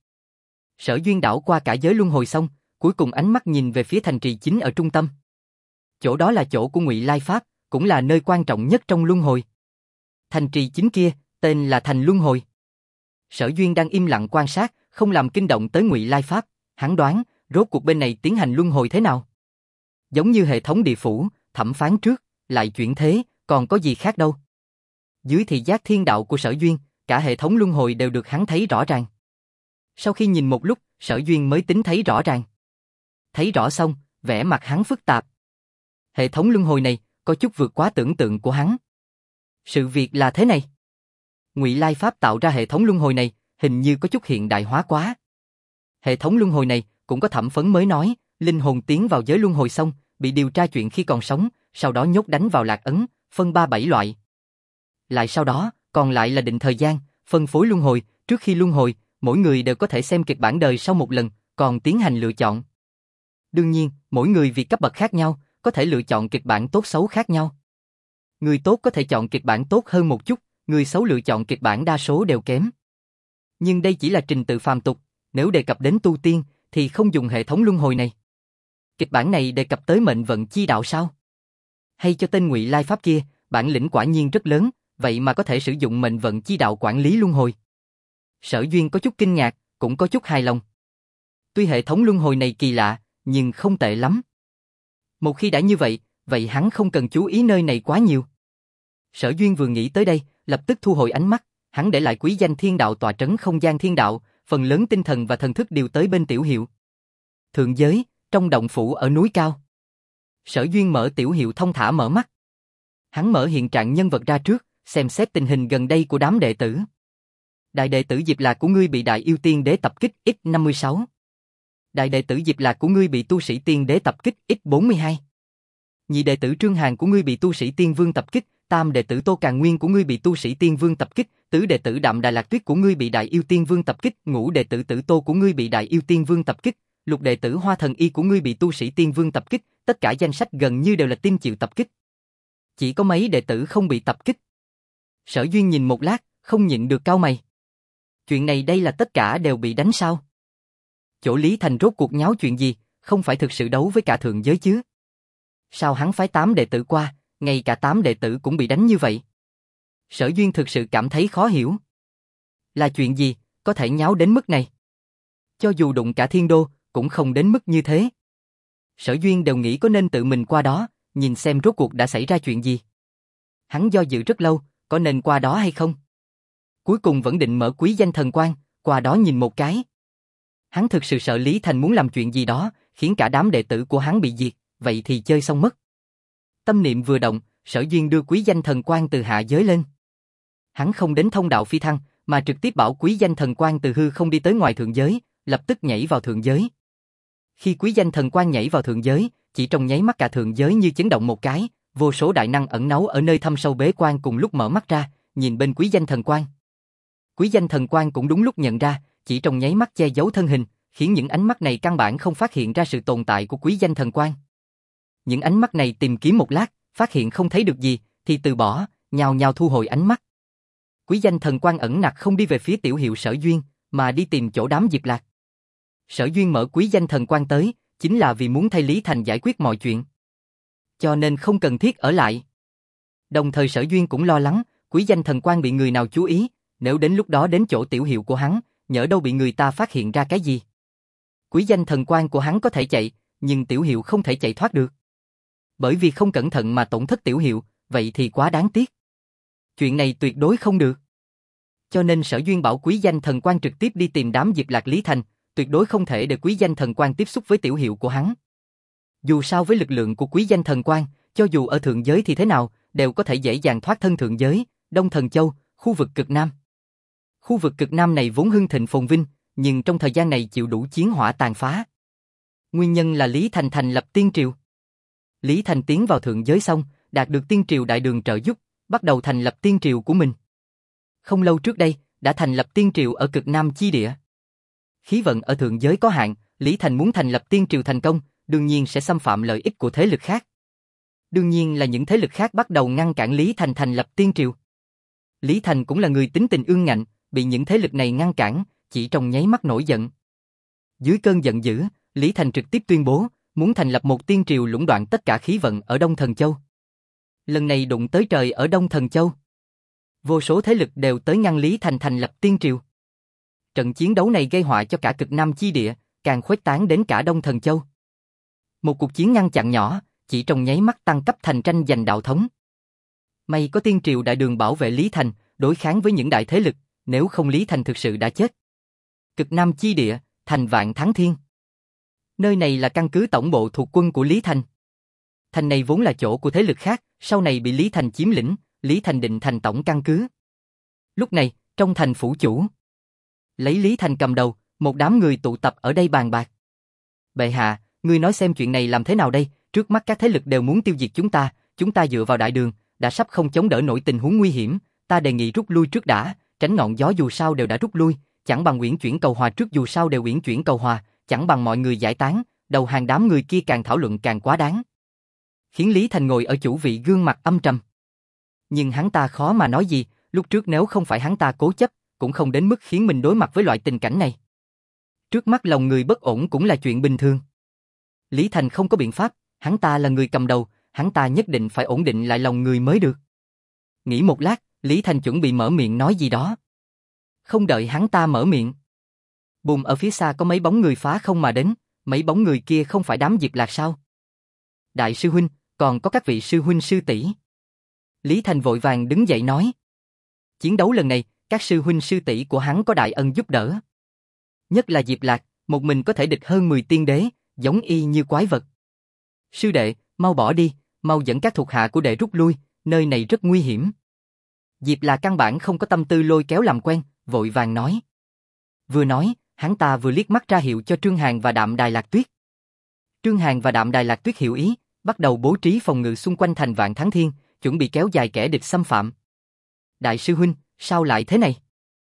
Sở Duyên đảo qua cả giới luân hồi xong, cuối cùng ánh mắt nhìn về phía thành trì chính ở trung tâm. Chỗ đó là chỗ của Ngụy Lai Pháp, cũng là nơi quan trọng nhất trong luân hồi. Thành trì chính kia, tên là Thành Luân Hồi. Sở Duyên đang im lặng quan sát, không làm kinh động tới Ngụy Lai Pháp, hắn đoán, rốt cuộc bên này tiến hành luân hồi thế nào. Giống như hệ thống địa phủ, thẩm phán trước, lại chuyển thế, còn có gì khác đâu. Dưới thị giác thiên đạo của Sở Duyên, cả hệ thống luân hồi đều được hắn thấy rõ ràng. Sau khi nhìn một lúc, Sở Duyên mới tính thấy rõ ràng. Thấy rõ xong, vẻ mặt hắn phức tạp. Hệ thống luân hồi này, có chút vượt quá tưởng tượng của hắn. Sự việc là thế này. Ngụy Lai Pháp tạo ra hệ thống luân hồi này, hình như có chút hiện đại hóa quá. Hệ thống luân hồi này, cũng có thẩm phấn mới nói, linh hồn tiến vào giới luân hồi xong, bị điều tra chuyện khi còn sống, sau đó nhốt đánh vào lạc ấn, phân 3-7 loại. Lại sau đó, còn lại là định thời gian, phân phối luân hồi, trước khi luân hồi, mỗi người đều có thể xem kịch bản đời sau một lần, còn tiến hành lựa chọn. Đương nhiên, mỗi người vì cấp bậc khác nhau, có thể lựa chọn kịch bản tốt xấu khác nhau. Người tốt có thể chọn kịch bản tốt hơn một chút, người xấu lựa chọn kịch bản đa số đều kém. Nhưng đây chỉ là trình tự phàm tục, nếu đề cập đến tu tiên, thì không dùng hệ thống luân hồi này. Kịch bản này đề cập tới mệnh vận chi đạo sao? Hay cho tên Ngụy Lai Pháp kia, bản lĩnh quả nhiên rất lớn, vậy mà có thể sử dụng mệnh vận chi đạo quản lý luân hồi. Sở Duyên có chút kinh ngạc, cũng có chút hài lòng. Tuy hệ thống luân hồi này kỳ lạ, nhưng không tệ lắm. Một khi đã như vậy, vậy hắn không cần chú ý nơi này quá nhiều. Sở Duyên vừa nghĩ tới đây, lập tức thu hồi ánh mắt, hắn để lại quý danh thiên đạo tọa trấn không gian thiên đạo, phần lớn tinh thần và thần thức đều tới bên Tiểu Hiệu. Thượng giới, trong động phủ ở núi cao. Sở Duyên mở Tiểu Hiệu thông thả mở mắt. Hắn mở hiện trạng nhân vật ra trước, xem xét tình hình gần đây của đám đệ tử. Đại đệ tử Diệp Lạc của ngươi bị Đại Yêu Tiên Đế tập kích X56. Đại đệ tử Diệp Lạc của ngươi bị tu sĩ Tiên Đế tập kích X42. Nhị đệ tử Trương Hàn của ngươi bị tu sĩ Tiên Vương tập kích, tam đệ tử Tô Càn Nguyên của ngươi bị tu sĩ Tiên Vương tập kích, tứ đệ tử Đạm Đà Lạc Tuyết của ngươi bị Đại Yêu Tiên Vương tập kích, ngũ đệ tử Tử Tô của ngươi bị Đại Yêu Tiên Vương tập kích, lục đệ tử Hoa Thần Y của ngươi bị tu sĩ Tiên Vương tập kích, tất cả danh sách gần như đều là tin chịu tập kích. Chỉ có mấy đệ tử không bị tập kích. Sở Duyên nhìn một lát, không nhịn được cau mày. Chuyện này đây là tất cả đều bị đánh sao? Chỗ Lý Thành rốt cuộc nháo chuyện gì, không phải thực sự đấu với cả thượng giới chứ? Sao hắn phái 8 đệ tử qua, ngay cả 8 đệ tử cũng bị đánh như vậy? Sở Duyên thực sự cảm thấy khó hiểu. Là chuyện gì, có thể nháo đến mức này? Cho dù đụng cả thiên đô, cũng không đến mức như thế. Sở Duyên đều nghĩ có nên tự mình qua đó, nhìn xem rốt cuộc đã xảy ra chuyện gì. Hắn do dự rất lâu, có nên qua đó hay không? Cuối cùng vẫn định mở quý danh thần quan, qua đó nhìn một cái. Hắn thực sự sợ Lý Thành muốn làm chuyện gì đó, khiến cả đám đệ tử của hắn bị diệt, vậy thì chơi xong mất. Tâm niệm vừa động, Sở Duyên đưa quý danh thần quan từ hạ giới lên. Hắn không đến thông đạo phi thăng, mà trực tiếp bảo quý danh thần quan từ hư không đi tới ngoài thượng giới, lập tức nhảy vào thượng giới. Khi quý danh thần quan nhảy vào thượng giới, chỉ trong nháy mắt cả thượng giới như chấn động một cái, vô số đại năng ẩn náu ở nơi thâm sâu bế quan cùng lúc mở mắt ra, nhìn bên quý danh thần quan. Quý danh thần quan cũng đúng lúc nhận ra, chỉ trong nháy mắt che giấu thân hình, khiến những ánh mắt này căn bản không phát hiện ra sự tồn tại của quý danh thần quan. Những ánh mắt này tìm kiếm một lát, phát hiện không thấy được gì, thì từ bỏ, nhào nhào thu hồi ánh mắt. Quý danh thần quan ẩn nặc không đi về phía Tiểu Hiệu Sở Duyên, mà đi tìm chỗ đám Diệp Lạc. Sở Duyên mở quý danh thần quan tới, chính là vì muốn thay Lý Thành giải quyết mọi chuyện. Cho nên không cần thiết ở lại. Đồng thời Sở Duyên cũng lo lắng, quý danh thần quan bị người nào chú ý, nếu đến lúc đó đến chỗ Tiểu Hiệu của hắn, nhỡ đâu bị người ta phát hiện ra cái gì. Quý danh thần quan của hắn có thể chạy, nhưng Tiểu Hiệu không thể chạy thoát được. Bởi vì không cẩn thận mà tổn thất Tiểu Hiệu, vậy thì quá đáng tiếc. Chuyện này tuyệt đối không được. Cho nên Sở Duyên bảo quý danh thần quan trực tiếp đi tìm đám Diệp Lạc Lý Thành, tuyệt đối không thể để quý danh thần quan tiếp xúc với Tiểu Hiệu của hắn. Dù sao với lực lượng của quý danh thần quan, cho dù ở thượng giới thì thế nào, đều có thể dễ dàng thoát thân thượng giới, Đông Thần Châu, khu vực cực Nam. Khu vực cực Nam này vốn hưng thịnh phồn vinh, nhưng trong thời gian này chịu đủ chiến hỏa tàn phá. Nguyên nhân là Lý Thành thành lập tiên triều. Lý Thành tiến vào thượng giới xong, đạt được tiên triều đại đường trợ giúp, bắt đầu thành lập tiên triều của mình. Không lâu trước đây, đã thành lập tiên triều ở cực Nam chi địa. Khí vận ở thượng giới có hạn, Lý Thành muốn thành lập tiên triều thành công, đương nhiên sẽ xâm phạm lợi ích của thế lực khác. Đương nhiên là những thế lực khác bắt đầu ngăn cản Lý Thành thành lập tiên triều. Lý Thành cũng là người tính tình ương ngạnh, bị những thế lực này ngăn cản, chỉ trong nháy mắt nổi giận. Dưới cơn giận dữ, Lý Thành trực tiếp tuyên bố, muốn thành lập một tiên triều lũng đoạn tất cả khí vận ở Đông Thần Châu. Lần này đụng tới trời ở Đông Thần Châu. Vô số thế lực đều tới ngăn Lý Thành thành lập tiên triều. Trận chiến đấu này gây họa cho cả cực Nam chi địa, càng khuếch tán đến cả Đông Thần Châu. Một cuộc chiến ngăn chặn nhỏ, chỉ trong nháy mắt tăng cấp thành tranh giành đạo thống. May có tiên triều đại đường bảo vệ Lý Thành, đối kháng với những đại thế lực, nếu không Lý Thành thực sự đã chết. Cực Nam chi địa, thành Vạn Thắng Thiên. Nơi này là căn cứ tổng bộ thuộc quân của Lý Thành. Thành này vốn là chỗ của thế lực khác, sau này bị Lý Thành chiếm lĩnh, Lý Thành định thành tổng căn cứ. Lúc này, trong thành phủ chủ, lấy Lý Thành cầm đầu, một đám người tụ tập ở đây bàn bạc. Bệ hạ, ngươi nói xem chuyện này làm thế nào đây, trước mắt các thế lực đều muốn tiêu diệt chúng ta dựa vào đại đường, đã sắp không chống đỡ nổi tình huống nguy hiểm, ta đề nghị rút lui trước đã, tránh ngọn gió dù sao đều đã rút lui, chẳng bằng uyển chuyển cầu hòa trước dù sao đều uyển chuyển cầu hòa, chẳng bằng mọi người giải tán, đầu hàng đám người kia càng thảo luận càng quá đáng. Khiến Lý Thành ngồi ở chủ vị gương mặt âm trầm. Nhưng hắn ta khó mà nói gì, lúc trước nếu không phải hắn ta cố chấp, cũng không đến mức khiến mình đối mặt với loại tình cảnh này. Trước mắt lòng người bất ổn cũng là chuyện bình thường. Lý Thành không có biện pháp, hắn ta là người cầm đầu, hắn ta nhất định phải ổn định lại lòng người mới được. Nghĩ một lát, Lý Thành chuẩn bị mở miệng nói gì đó. Không đợi hắn ta mở miệng. Bùm, ở phía xa có mấy bóng người phá không mà đến, mấy bóng người kia không phải đám Diệp Lạc sao? Đại sư huynh, còn có các vị sư huynh sư tỷ. Lý Thành vội vàng đứng dậy nói. Chiến đấu lần này, các sư huynh sư tỷ của hắn có đại ân giúp đỡ. Nhất là Diệp Lạc, một mình có thể địch hơn 10 tiên đế, giống y như quái vật. Sư đệ, mau bỏ đi, mau dẫn các thuộc hạ của đệ rút lui, nơi này rất nguy hiểm. Diệp Lạc căn bản không có tâm tư lôi kéo làm quen, vội vàng nói. Vừa nói, hắn ta vừa liếc mắt ra hiệu cho Trương Hàn và Đạm Đài Lạc Tuyết. Trương Hàn và Đạm Đài Lạc Tuyết hiểu ý, bắt đầu bố trí phòng ngự xung quanh thành Vạn Thắng Thiên, chuẩn bị kéo dài kẻ địch xâm phạm. Đại sư huynh, sao lại thế này?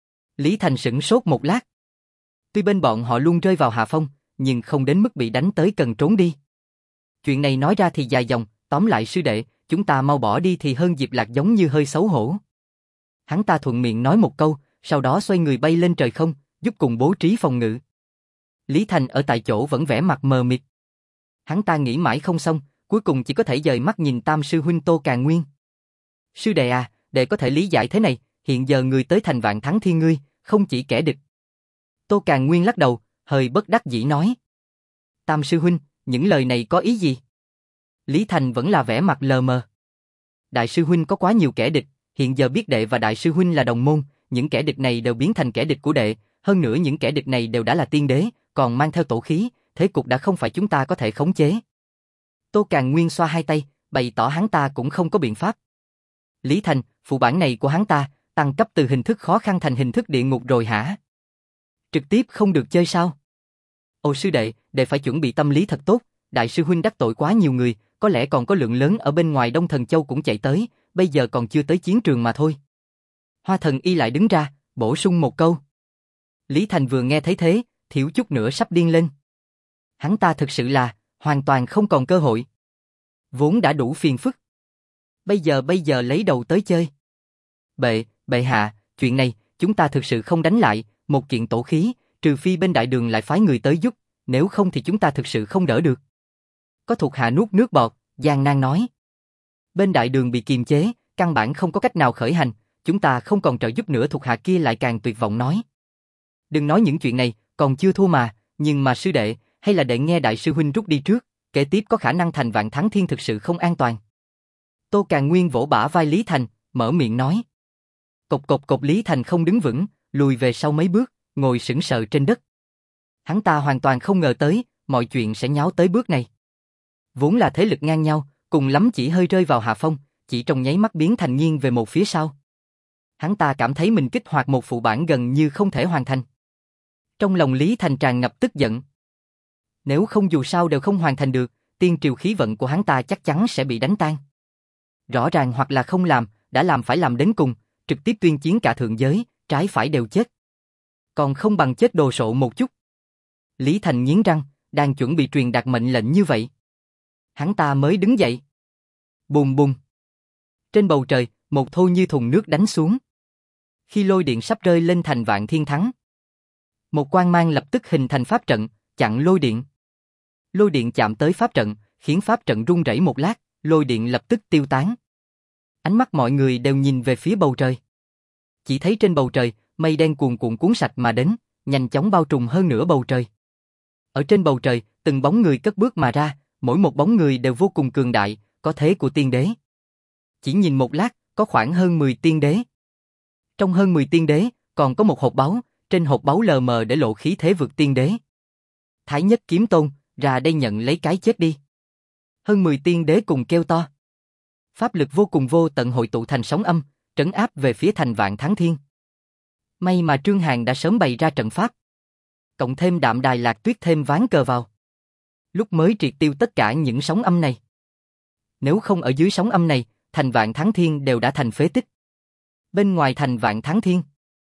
Lý Thành sửng sốt một lát. Tuy bên bọn họ luôn rơi vào hạ phong, nhưng không đến mức bị đánh tới cần trốn đi. Chuyện này nói ra thì dài dòng, tóm lại sư đệ, chúng ta mau bỏ đi thì hơn. Diệp Lạc giống như hơi xấu hổ. Hắn ta thuận miệng nói một câu, sau đó xoay người bay lên trời không, giúp cùng bố trí phòng ngự. Lý Thành ở tại chỗ vẫn vẻ mặt mờ mịt. Hắn ta nghĩ mãi không xong, cuối cùng chỉ có thể dời mắt nhìn tam sư huynh Tô Càn Nguyên. Sư đệ à, đệ có thể lý giải thế này, hiện giờ người tới thành Vạn Thắng Thiên ngươi, không chỉ kẻ địch. Tô Càn Nguyên lắc đầu, hơi bất đắc dĩ nói. Tam sư huynh, những lời này có ý gì? Lý Thành vẫn là vẻ mặt lờ mờ. Đại sư huynh có quá nhiều kẻ địch, hiện giờ biết đệ và đại sư huynh là đồng môn, những kẻ địch này đều biến thành kẻ địch của đệ, hơn nữa những kẻ địch này đều đã là tiên đế, còn mang theo tổ khí, thế cục đã không phải chúng ta có thể khống chế. Tô Càn Nguyên xoa hai tay, bày tỏ hắn ta cũng không có biện pháp. Lý Thành, phụ bản này của hắn ta, tăng cấp từ hình thức khó khăn thành hình thức địa ngục rồi hả? Trực tiếp không được chơi sao? Ồ sư đệ, đệ phải chuẩn bị tâm lý thật tốt, đại sư huynh đắc tội quá nhiều người, có lẽ còn có lượng lớn ở bên ngoài Đông Thần Châu cũng chạy tới, bây giờ còn chưa tới chiến trường mà thôi. Hoa Thần Y lại đứng ra, bổ sung một câu. Lý Thành vừa nghe thấy thế, thiếu chút nữa sắp điên lên. Hắn ta thực sự là, hoàn toàn không còn cơ hội. Vốn đã đủ phiền phức. Bây giờ lấy đầu tới chơi. Bệ hạ, chuyện này, chúng ta thực sự không đánh lại, một kiện tổ khí, trừ phi bên đại đường lại phái người tới giúp, nếu không thì chúng ta thực sự không đỡ được. Có thuộc hạ nuốt nước bọt, gian nan nói. Bên đại đường bị kiềm chế, căn bản không có cách nào khởi hành, chúng ta không còn trợ giúp nữa. Thuộc hạ kia lại càng tuyệt vọng nói. Đừng nói những chuyện này, còn chưa thua mà, nhưng mà sư đệ, hay là đệ nghe đại sư huynh rút đi trước, kế tiếp có khả năng thành Vạn Thắng Thiên thực sự không an toàn. Tô Càn Nguyên vỗ bả vai Lý Thành, mở miệng nói. Cộc Lý Thành không đứng vững, lùi về sau mấy bước, ngồi sững sờ trên đất. Hắn ta hoàn toàn không ngờ tới, mọi chuyện sẽ nháo tới bước này. Vốn là thế lực ngang nhau, cùng lắm chỉ hơi rơi vào hạ phong, chỉ trong nháy mắt biến thành nghiêng về một phía sau. Hắn ta cảm thấy mình kích hoạt một phụ bản gần như không thể hoàn thành. Trong lòng Lý Thành tràn ngập tức giận. Nếu không dù sao đều không hoàn thành được, tiên triều khí vận của hắn ta chắc chắn sẽ bị đánh tan. Rõ ràng hoặc là không làm, đã làm phải làm đến cùng, trực tiếp tuyên chiến cả thượng giới, trái phải đều chết. Còn không bằng chết đồ sộ một chút. Lý Thành nghiến răng, đang chuẩn bị truyền đạt mệnh lệnh như vậy. Hắn ta mới đứng dậy. Bùm bùm. Trên bầu trời, một thô như thùng nước đánh xuống. Khi lôi điện sắp rơi lên thành Vạn Thiên Thắng, một quang mang lập tức hình thành pháp trận, chặn lôi điện. Lôi điện chạm tới pháp trận, khiến pháp trận rung rẩy một lát, lôi điện lập tức tiêu tán. Ánh mắt mọi người đều nhìn về phía bầu trời. Chỉ thấy trên bầu trời, mây đen cuồn cuộn cuốn sạch mà đến, nhanh chóng bao trùm hơn nửa bầu trời. Ở trên bầu trời, từng bóng người cất bước mà ra, mỗi một bóng người đều vô cùng cường đại, có thế của tiên đế. Chỉ nhìn một lát, có khoảng hơn 10 tiên đế. Trong hơn 10 tiên đế, còn có một hộp báu, trên hộp báu lờ mờ để lộ khí thế vượt tiên đế. Thái Nhất Kiếm Tôn, ra đây nhận lấy cái chết đi. Hơn 10 tiên đế cùng kêu to. Pháp lực vô cùng vô tận hội tụ thành sóng âm, trấn áp về phía thành Vạn Thắng Thiên. May mà Trương Hàn đã sớm bày ra trận pháp. Cộng thêm Đạm Đài Lạc Tuyết thêm ván cờ vào. Lúc mới triệt tiêu tất cả những sóng âm này. Nếu không ở dưới sóng âm này, thành Vạn Thắng Thiên đều đã thành phế tích. Bên ngoài thành Vạn Thắng Thiên,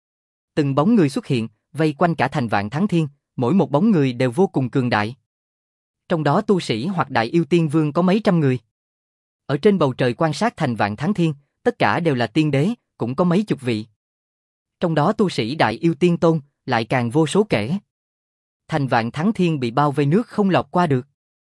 từng bóng người xuất hiện, vây quanh cả thành Vạn Thắng Thiên, mỗi một bóng người đều vô cùng cường đại. Trong đó tu sĩ hoặc đại yêu tiên vương có mấy trăm người. Ở trên bầu trời quan sát thành Vạn Thắng Thiên, tất cả đều là tiên đế, cũng có mấy chục vị. Trong đó tu sĩ đại yêu tiên tôn, lại càng vô số kể. Thành Vạn Thắng Thiên bị bao vây nước không lọt qua được.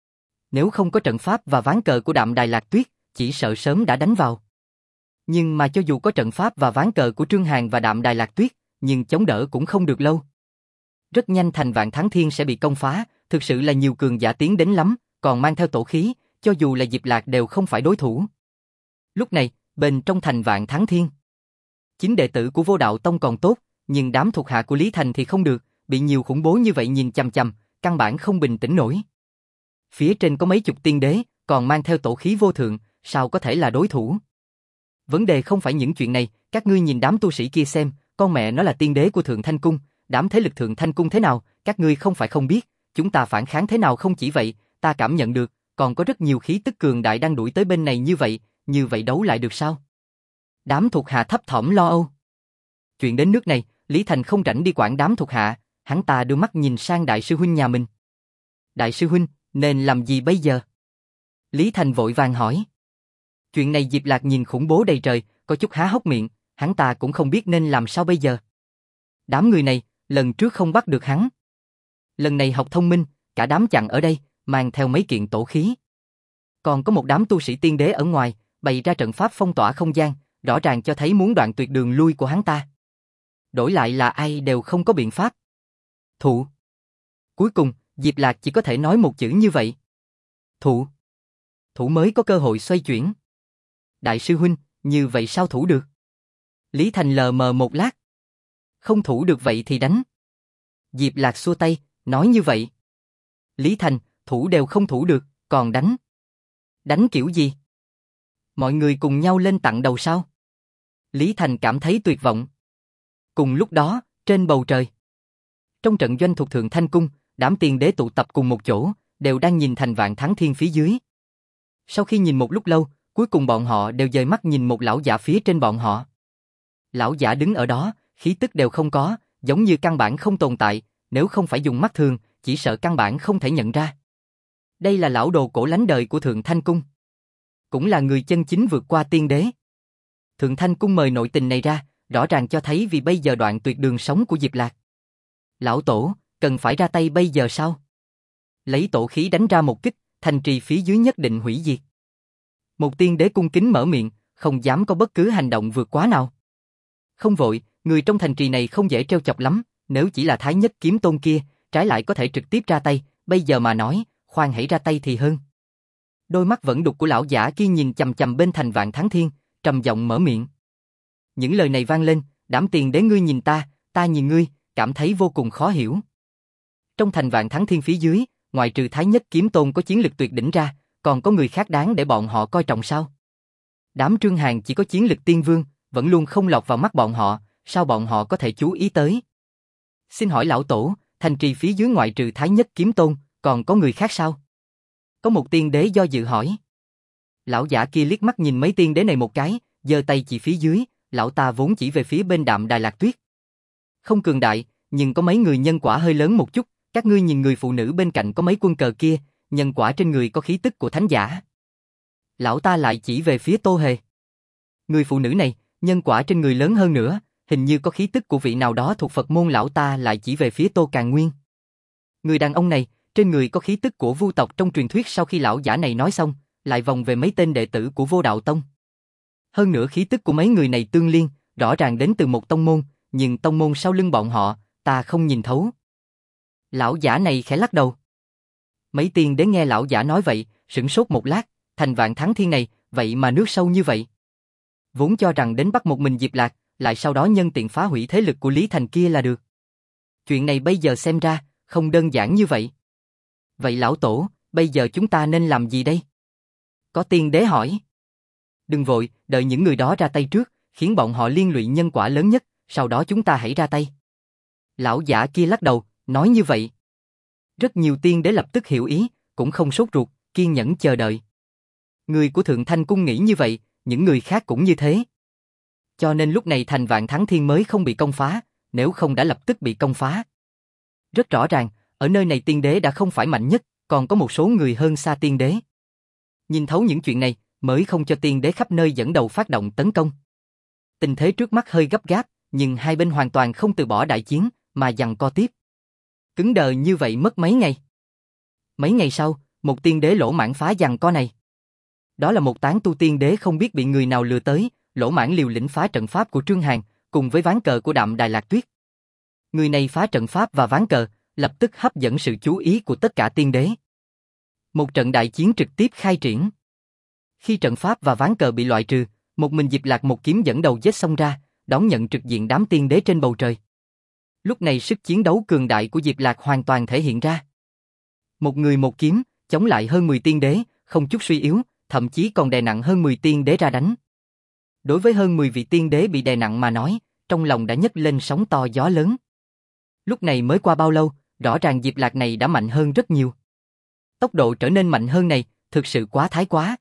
Nếu không có trận pháp và ván cờ của Đạm Đài Lạc Tuyết, chỉ sợ sớm đã đánh vào. Nhưng mà cho dù có trận pháp và ván cờ của Trương Hàn và Đạm Đài Lạc Tuyết, nhưng chống đỡ cũng không được lâu. Rất nhanh thành Vạn Thắng Thiên sẽ bị công phá, thực sự là nhiều cường giả tiến đến lắm, còn mang theo tổ khí, cho dù là Diệp Lạc đều không phải đối thủ. Lúc này, bên trong thành Vạn Thắng Thiên, chính đệ tử của Vô Đạo Tông còn tốt, nhưng đám thuộc hạ của Lý Thành thì không được, bị nhiều khủng bố như vậy nhìn chằm chằm, căn bản không bình tĩnh nổi. Phía trên có mấy chục tiên đế, còn mang theo tổ khí vô thượng, sao có thể là đối thủ? Vấn đề không phải những chuyện này, các ngươi nhìn đám tu sĩ kia xem, con mẹ nó là tiên đế của Thượng Thanh Cung, đám thế lực Thượng Thanh Cung thế nào, các ngươi không phải không biết, chúng ta phản kháng thế nào không chỉ vậy, ta cảm nhận được, còn có rất nhiều khí tức cường đại đang đuổi tới bên này như vậy đấu lại được sao? Đám thuộc hạ thấp thỏm lo âu. Chuyện đến nước này, Lý Thành không rảnh đi quản đám thuộc hạ, hắn ta đưa mắt nhìn sang đại sư huynh nhà mình. Đại sư huynh, nên làm gì bây giờ? Lý Thành vội vàng hỏi. Chuyện này Diệp Lạc nhìn khủng bố đầy trời, có chút há hốc miệng, hắn ta cũng không biết nên làm sao bây giờ. Đám người này, lần trước không bắt được hắn. Lần này học thông minh, cả đám chặn ở đây, mang theo mấy kiện tổ khí. Còn có một đám tu sĩ tiên đế ở ngoài, bày ra trận pháp phong tỏa không gian, rõ ràng cho thấy muốn đoạn tuyệt đường lui của hắn ta. Đổi lại là ai đều không có biện pháp. Thụ. Cuối cùng, Diệp Lạc chỉ có thể nói một chữ như vậy. Thụ. Thủ mới có cơ hội xoay chuyển. Đại sư huynh, như vậy sao thủ được? Lý Thành lờ mờ một lát. Không thủ được vậy thì đánh. Diệp Lạc xua tay, nói như vậy. Lý Thành, thủ đều không thủ được, còn đánh. Đánh kiểu gì? Mọi người cùng nhau lên tặng đầu sao? Lý Thành cảm thấy tuyệt vọng. Cùng lúc đó, trên bầu trời, trong trận doanh thuộc Thượng Thanh Cung, đám tiên đế tụ tập cùng một chỗ, đều đang nhìn thành Vạn Thắng Thiên phía dưới. Sau khi nhìn một lúc lâu, cuối cùng bọn họ đều dời mắt nhìn một lão giả phía trên bọn họ. Lão giả đứng ở đó, khí tức đều không có, giống như căn bản không tồn tại, nếu không phải dùng mắt thường, chỉ sợ căn bản không thể nhận ra. Đây là lão đồ cổ lánh đời của Thượng Thanh Cung. Cũng là người chân chính vượt qua tiên đế. Thượng Thanh Cung mời nội tình này ra, rõ ràng cho thấy vì bây giờ đoạn tuyệt đường sống của Diệp Lạc. Lão tổ, cần phải ra tay bây giờ sao? Lấy tổ khí đánh ra một kích, thành trì phía dưới nhất định hủy diệt. Một tiên đế cung kính mở miệng, không dám có bất cứ hành động vượt quá nào. Không vội, người trong thành trì này không dễ trêu chọc lắm, nếu chỉ là Thái Nhất Kiếm Tôn kia, trái lại có thể trực tiếp ra tay, bây giờ mà nói, khoan hãy ra tay thì hơn. Đôi mắt vẫn đục của lão giả kia nhìn chằm chằm bên thành Vạn Thắng Thiên, trầm giọng mở miệng. Những lời này vang lên, đám tiền đế ngươi nhìn ta nhìn ngươi, cảm thấy vô cùng khó hiểu. Trong thành Vạn Thắng Thiên phía dưới, ngoài trừ Thái Nhất Kiếm Tôn có chiến lực tuyệt đỉnh ra, còn có người khác đáng để bọn họ coi trọng sao? Đám Trương Hàn chỉ có chiến lực tiên vương, vẫn luôn không lọt vào mắt bọn họ, sao bọn họ có thể chú ý tới? Xin hỏi lão tổ, thành trì phía dưới ngoại trừ Thái Nhất Kiếm Tôn, còn có người khác sao? Có một tiên đế do dự hỏi. Lão giả kia liếc mắt nhìn mấy tiên đế này một cái, giơ tay chỉ phía dưới, lão ta vốn chỉ về phía bên Đạm Đài Lạc Tuyết. Không cường đại, nhưng có mấy người nhân quả hơi lớn một chút, các ngươi nhìn người phụ nữ bên cạnh có mấy quân cờ kia, nhân quả trên người có khí tức của thánh giả. Lão ta lại chỉ về phía Tô Hề. Người phụ nữ này, nhân quả trên người lớn hơn nữa, hình như có khí tức của vị nào đó thuộc Phật môn. Lão ta lại chỉ về phía Tô Càn Nguyên. Người đàn ông này, trên người có khí tức của Vu tộc trong truyền thuyết. Sau khi lão giả này nói xong, lại vòng về mấy tên đệ tử của Vô Đạo Tông. Hơn nữa khí tức của mấy người này tương liên, rõ ràng đến từ một tông môn, nhưng tông môn sau lưng bọn họ, ta không nhìn thấu. Lão giả này khẽ lắc đầu. Mấy tiên đế nghe lão giả nói vậy, sửng sốt một lát, thành Vạn Thắng Thiên này, vậy mà nước sâu như vậy. Vốn cho rằng đến bắt một mình Diệp Lạc, lại sau đó nhân tiện phá hủy thế lực của Lý Thành kia là được. Chuyện này bây giờ xem ra, không đơn giản như vậy. Vậy lão tổ, bây giờ chúng ta nên làm gì đây? Có tiên đế hỏi. Đừng vội, đợi những người đó ra tay trước, khiến bọn họ liên lụy nhân quả lớn nhất, sau đó chúng ta hãy ra tay. Lão giả kia lắc đầu, nói như vậy. Rất nhiều tiên đế lập tức hiểu ý, cũng không sốt ruột, kiên nhẫn chờ đợi. Người của Thượng Thanh Cung nghĩ như vậy, những người khác cũng như thế. Cho nên lúc này thành Vạn Thắng Thiên mới không bị công phá, nếu không đã lập tức bị công phá. Rất rõ ràng, ở nơi này tiên đế đã không phải mạnh nhất, còn có một số người hơn xa tiên đế. Nhìn thấu những chuyện này, mới không cho tiên đế khắp nơi dẫn đầu phát động tấn công. Tình thế trước mắt hơi gấp gáp, nhưng hai bên hoàn toàn không từ bỏ đại chiến, mà giằng co tiếp. Cứng đờ như vậy mất mấy ngày. Mấy ngày sau, một tiên đế lỗ mãng phá giằng co này. Đó là một tán tu tiên đế không biết bị người nào lừa tới, lỗ mãng liều lĩnh phá trận pháp của Trương Hàn, cùng với ván cờ của Đạm Đài Lạc Tuyết. Người này phá trận pháp và ván cờ, lập tức hấp dẫn sự chú ý của tất cả tiên đế. Một trận đại chiến trực tiếp khai triển. Khi trận pháp và ván cờ bị loại trừ, một mình Diệp Lạc một kiếm dẫn đầu giết xông ra, đón nhận trực diện đám tiên đế trên bầu trời. Lúc này sức chiến đấu cường đại của Diệp Lạc hoàn toàn thể hiện ra. Một người một kiếm, chống lại hơn 10 tiên đế, không chút suy yếu, thậm chí còn đè nặng hơn 10 tiên đế ra đánh. Đối với hơn 10 vị tiên đế bị đè nặng mà nói, trong lòng đã nhấc lên sóng to gió lớn. Lúc này mới qua bao lâu, rõ ràng Diệp Lạc này đã mạnh hơn rất nhiều. Tốc độ trở nên mạnh hơn này, thực sự quá thái quá.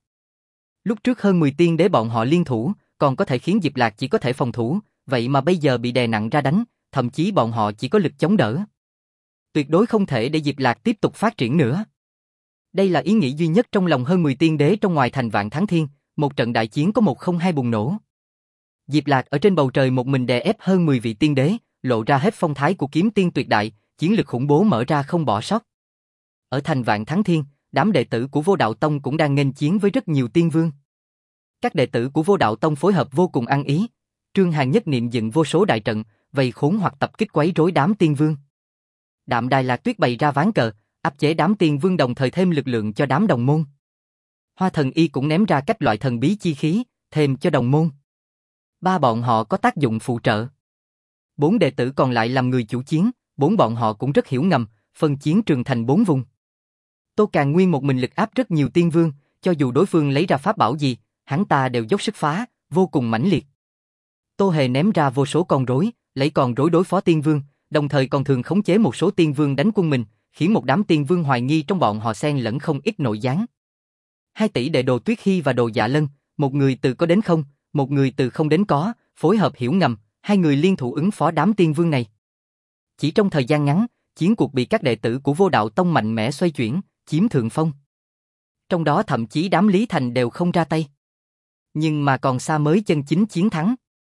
Lúc trước hơn 10 tiên đế bọn họ liên thủ, còn có thể khiến Diệp Lạc chỉ có thể phòng thủ, vậy mà bây giờ bị đè nặng ra đánh, thậm chí bọn họ chỉ có lực chống đỡ. Tuyệt đối không thể để Diệp Lạc tiếp tục phát triển nữa. Đây là ý nghĩ duy nhất trong lòng hơn 10 tiên đế trong ngoài thành Vạn Thắng Thiên, một trận đại chiến có 102 bùng nổ. Diệp Lạc ở trên bầu trời một mình đè ép hơn 10 vị tiên đế, lộ ra hết phong thái của kiếm tiên tuyệt đại, chiến lực khủng bố mở ra không bỏ sót. Ở thành Vạn Thắng Thiên, đám đệ tử của Vô Đạo Tông cũng đang nghênh chiến với rất nhiều tiên vương. Các đệ tử của Vô Đạo Tông phối hợp vô cùng ăn ý, Trương Hàn nhất niệm dựng vô số đại trận, vây khốn hoặc tập kích quấy rối đám tiên vương. Đạm Đài Lạc Tuyết bày ra ván cờ, áp chế đám tiên vương đồng thời thêm lực lượng cho đám đồng môn. Hoa Thần Y cũng ném ra cách loại thần bí chi khí, thêm cho đồng môn. Ba bọn họ có tác dụng phụ trợ. 4 đệ tử còn lại làm người chủ chiến, 4 bọn họ cũng rất hiểu ngầm, phân chiến trường thành 4 vùng. Tô Càn Nguyên một mình lực áp rất nhiều tiên vương, cho dù đối phương lấy ra pháp bảo gì, hắn ta đều dốc sức phá, vô cùng mãnh liệt. Tô Hề ném ra vô số con rối, lấy con rối đối phó tiên vương, đồng thời còn thường khống chế một số tiên vương đánh quân mình, khiến một đám tiên vương hoài nghi trong bọn họ xen lẫn không ít nội gián. 2 tỷ đệ Đồ Tuyết Hy và Đồ Dạ Lân, một người từ có đến không, một người từ không đến có, phối hợp hiểu ngầm, 2 người liên thủ ứng phó đám tiên vương này. Chỉ trong thời gian ngắn, chiến cuộc bị các đệ tử của Vô Đạo Tông mạnh mẽ xoay chuyển, chiếm thượng phong. Trong đó thậm chí đám Lý Thành đều không ra tay. Nhưng mà còn xa mới chân chính chiến thắng.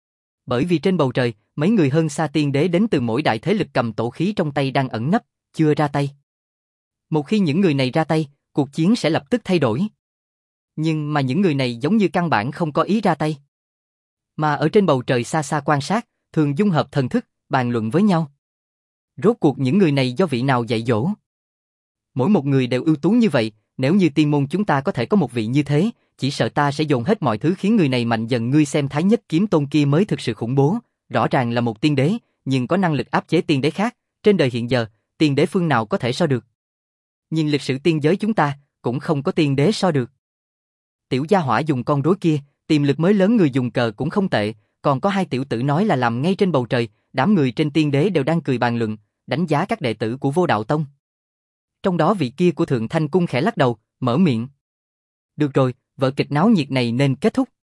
Bởi vì trên bầu trời, mấy người hơn xa tiên đế đến từ mỗi đại thế lực cầm tổ khí trong tay đang ẩn nấp, chưa ra tay. Một khi những người này ra tay, cuộc chiến sẽ lập tức thay đổi. Nhưng mà những người này giống như căn bản không có ý ra tay. Mà ở trên bầu trời xa xa quan sát, thường dung hợp thần thức, bàn luận với nhau. Rốt cuộc những người này do vị nào dạy dỗ? Mỗi một người đều ưu tú như vậy, nếu như tiên môn chúng ta có thể có một vị như thế, chỉ sợ ta sẽ dồn hết mọi thứ khiến người này mạnh dần. Ngươi xem Thái Nhất Kiếm Tôn kia mới thực sự khủng bố, rõ ràng là một tiên đế, nhưng có năng lực áp chế tiên đế khác, trên đời hiện giờ, tiên đế phương nào có thể so được. Nhìn lịch sử tiên giới chúng ta, cũng không có tiên đế so được. Tiểu gia hỏa dùng con rối kia, tiềm lực mới lớn, người dùng cờ cũng không tệ, còn có 2 tiểu tử nói là làm ngay trên bầu trời, đám người trên tiên đế đều đang cười bàn luận, đánh giá các đệ tử của Vô Đạo Tông. Trong đó vị kia của Thượng Thanh Cung khẽ lắc đầu, mở miệng. Được rồi, vở kịch náo nhiệt này nên kết thúc.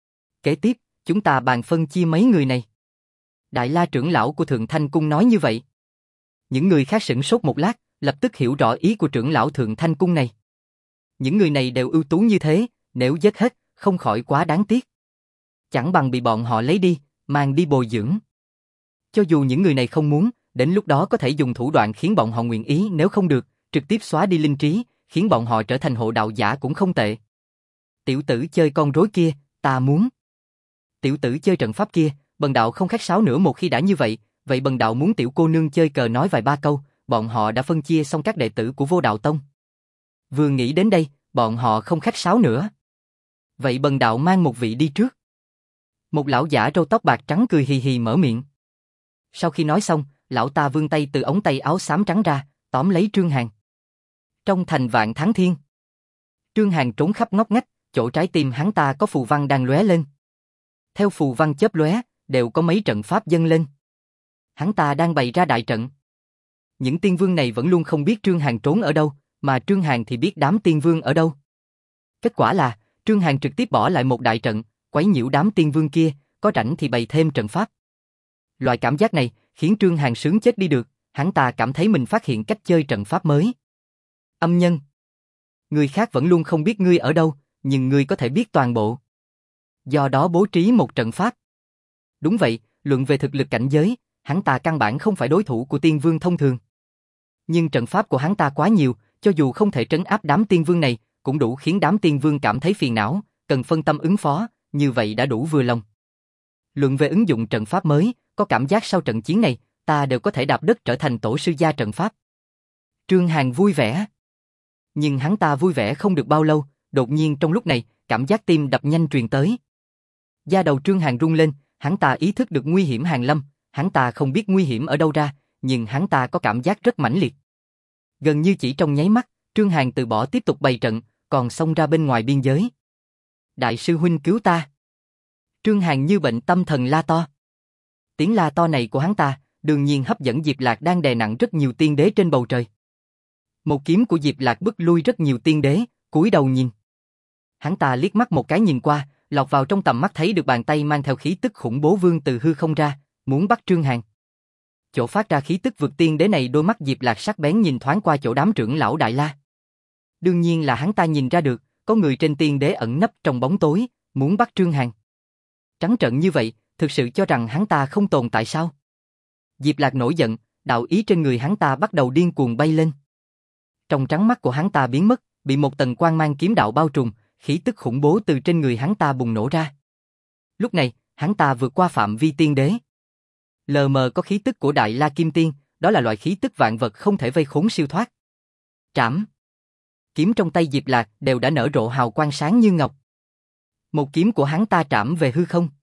Kế tiếp, chúng ta bàn phân chia mấy người này. Đại La trưởng lão của Thượng Thanh Cung nói như vậy. Những người khác sửng sốt một lát, lập tức hiểu rõ ý của trưởng lão Thượng Thanh Cung này. Những người này đều ưu tú như thế, nếu giết hết, không khỏi quá đáng tiếc. Chẳng bằng bị bọn họ lấy đi, mang đi bồi dưỡng. Cho dù những người này không muốn, đến lúc đó có thể dùng thủ đoạn khiến bọn họ nguyện ý, nếu không được, trực tiếp xóa đi linh trí, khiến bọn họ trở thành hộ đạo giả cũng không tệ. Tiểu tử chơi con rối kia, ta muốn. Tiểu tử chơi trận pháp kia, bần đạo không khách sáo nữa. Một khi đã như vậy, vậy bần đạo muốn tiểu cô nương chơi cờ nói vài ba câu. Bọn họ đã phân chia xong các đệ tử của Vô Đạo Tông. Vừa nghĩ đến đây, bọn họ không khách sáo nữa. Vậy bần đạo mang một vị đi trước. Một lão giả râu tóc bạc trắng cười hì hì mở miệng. Sau khi nói xong, lão ta vươn tay từ ống tay áo xám trắng ra, tóm lấy Trương Hàn. Trong thành Vạn Thắng Thiên, Trương Hàn trốn khắp ngóc ngách, chỗ trái tim hắn ta có phù văn đang lóe lên. Theo phù văn chớp lóe, đều có mấy trận pháp dâng lên. Hắn ta đang bày ra đại trận. Những tiên vương này vẫn luôn không biết Trương Hàn trốn ở đâu, mà Trương Hàn thì biết đám tiên vương ở đâu. Kết quả là, Trương Hàn trực tiếp bỏ lại một đại trận, quấy nhiễu đám tiên vương kia, có rảnh thì bày thêm trận pháp. Loại cảm giác này khiến Trương Hàn sướng chết đi được, hắn ta cảm thấy mình phát hiện cách chơi trận pháp mới. Âm nhân. Người khác vẫn luôn không biết ngươi ở đâu, nhưng ngươi có thể biết toàn bộ. Do đó bố trí một trận pháp. Đúng vậy, luận về thực lực cảnh giới, hắn ta căn bản không phải đối thủ của tiên vương thông thường. Nhưng trận pháp của hắn ta quá nhiều, cho dù không thể trấn áp đám tiên vương này, cũng đủ khiến đám tiên vương cảm thấy phiền não, cần phân tâm ứng phó, như vậy đã đủ vừa lòng. Luận về ứng dụng trận pháp mới, có cảm giác sau trận chiến này, ta đều có thể đạp đất trở thành tổ sư gia trận pháp. Trương Hàn vui vẻ. Nhưng hắn ta vui vẻ không được bao lâu, đột nhiên trong lúc này, cảm giác tim đập nhanh truyền tới. Da đầu Trương Hàn rung lên, hắn ta ý thức được nguy hiểm hàng lâm, hắn ta không biết nguy hiểm ở đâu ra, nhưng hắn ta có cảm giác rất mãnh liệt. Gần như chỉ trong nháy mắt, Trương Hàn từ bỏ tiếp tục bày trận, còn xông ra bên ngoài biên giới. Đại sư huynh cứu ta. Trương Hàn như bệnh tâm thần la to. Tiếng la to này của hắn ta, đương nhiên hấp dẫn Diệp Lạc đang đè nặng rất nhiều tiên đế trên bầu trời. Một kiếm của Diệp Lạc bức lui rất nhiều tiên đế, cúi đầu nhìn. Hắn ta liếc mắt một cái nhìn qua, lọt vào trong tầm mắt thấy được bàn tay mang theo khí tức khủng bố vươn từ hư không ra, muốn bắt Trương Hàn. Chỗ phát ra khí tức vượt tiên đế này, đôi mắt Diệp Lạc sắc bén nhìn thoáng qua chỗ đám trưởng lão Đại La. Đương nhiên là hắn ta nhìn ra được, có người trên tiên đế ẩn nấp trong bóng tối, muốn bắt Trương Hàn. Trắng trợn như vậy, thực sự cho rằng hắn ta không tồn tại sao? Diệp Lạc nổi giận, đạo ý trên người hắn ta bắt đầu điên cuồng bay lên. Trong trắng mắt của hắn ta biến mất, bị một tầng quang mang kiếm đạo bao trùm, khí tức khủng bố từ trên người hắn ta bùng nổ ra. Lúc này, hắn ta vượt qua phạm vi tiên đế. Lờ mờ có khí tức của Đại La Kim Tiên, đó là loại khí tức vạn vật không thể vây khốn siêu thoát. Trảm. Kiếm trong tay Diệp Lạc đều đã nở rộ hào quang sáng như ngọc. Một kiếm của hắn ta trảm về hư không.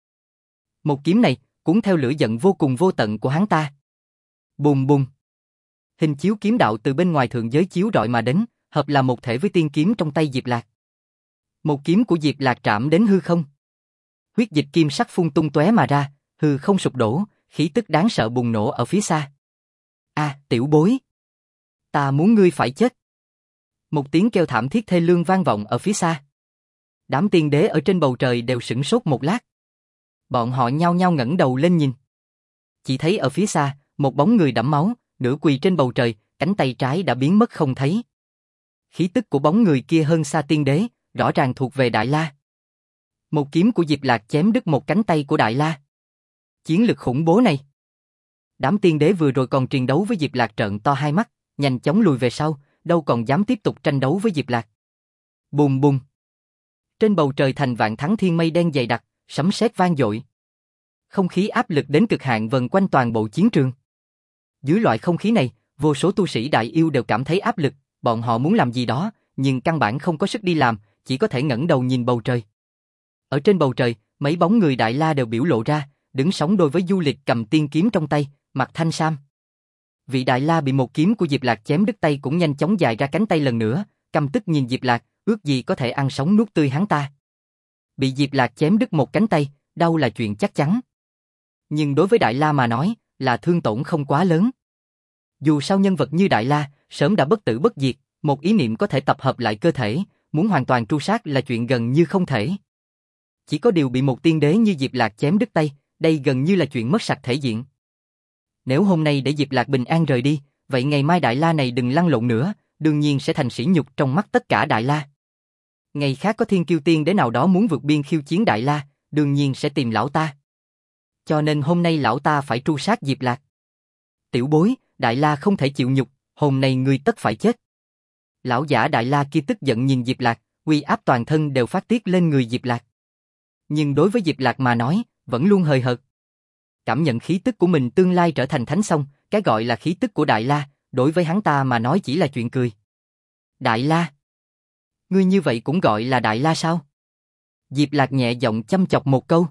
Một kiếm này, cuốn theo lửa giận vô cùng vô tận của hắn ta. Bùng bùng. Hình chiếu kiếm đạo từ bên ngoài thượng giới chiếu rọi mà đến, hợp là một thể với tiên kiếm trong tay Diệp Lạc. Một kiếm của Diệp Lạc trảm đến hư không. Huyết dịch kim sắc phun tung tóe mà ra, hư không sụp đổ, khí tức đáng sợ bùng nổ ở phía xa. Tiểu bối. Ta muốn ngươi phải chết. Một tiếng kêu thảm thiết thê lương vang vọng ở phía xa. Đám tiên đế ở trên bầu trời đều sửng sốt một lát. Bọn họ nhao nhao ngẩng đầu lên nhìn. Chỉ thấy ở phía xa, một bóng người đẫm máu, nửa quỳ trên bầu trời, cánh tay trái đã biến mất không thấy. Khí tức của bóng người kia hơn xa tiên đế, rõ ràng thuộc về Đại La. Một kiếm của Diệp Lạc chém đứt một cánh tay của Đại La. Chiến lực khủng bố này. Đám tiên đế vừa rồi còn chiến đấu với Diệp Lạc trợn to hai mắt, nhanh chóng lùi về sau, đâu còn dám tiếp tục tranh đấu với Diệp Lạc. Bùng bùng. Trên bầu trời thành vạn thắng thiên mây đen dày đặc, sấm sét vang dội. Không khí áp lực đến cực hạn vần quanh toàn bộ chiến trường. Dưới loại không khí này, vô số tu sĩ đại yêu đều cảm thấy áp lực, bọn họ muốn làm gì đó, nhưng căn bản không có sức đi làm, chỉ có thể ngẩng đầu nhìn bầu trời. Ở trên bầu trời, mấy bóng người Đại La đều biểu lộ ra, đứng sóng đôi với Du Lịch cầm tiên kiếm trong tay, mặt thanh sam. Vị Đại La bị một kiếm của Diệp Lạc chém đứt tay cũng nhanh chóng dài ra cánh tay lần nữa, căm tức nhìn Diệp Lạc, ước gì có thể ăn sống nuốt tươi hắn ta. Bị Diệp Lạc chém đứt một cánh tay, đau là chuyện chắc chắn. Nhưng đối với Đại La mà nói, là thương tổn không quá lớn. Dù sao nhân vật như Đại La, sớm đã bất tử bất diệt, một ý niệm có thể tập hợp lại cơ thể, muốn hoàn toàn tru sát là chuyện gần như không thể. Chỉ có điều bị một tiên đế như Diệp Lạc chém đứt tay, đây gần như là chuyện mất sạch thể diện. Nếu hôm nay để Diệp Lạc bình an rời đi, vậy ngày mai Đại La này đừng lăn lộn nữa, đương nhiên sẽ thành sỉ nhục trong mắt tất cả Đại La. Ngày khác có thiên kiêu tiên đế nào đó muốn vượt biên khiêu chiến Đại La, đương nhiên sẽ tìm lão ta. Cho nên hôm nay lão ta phải tru sát Diệp Lạc. Tiểu bối, Đại La không thể chịu nhục, hôm nay ngươi tất phải chết. Lão giả Đại La kia tức giận nhìn Diệp Lạc, uy áp toàn thân đều phát tiết lên người Diệp Lạc. Nhưng đối với Diệp Lạc mà nói, vẫn luôn hời hợt. Cảm nhận khí tức của mình tương lai trở thành thánh xong, cái gọi là khí tức của Đại La, đối với hắn ta mà nói chỉ là chuyện cười. Đại La? Ngươi như vậy cũng gọi là Đại La sao? Diệp Lạc nhẹ giọng chăm chọc một câu.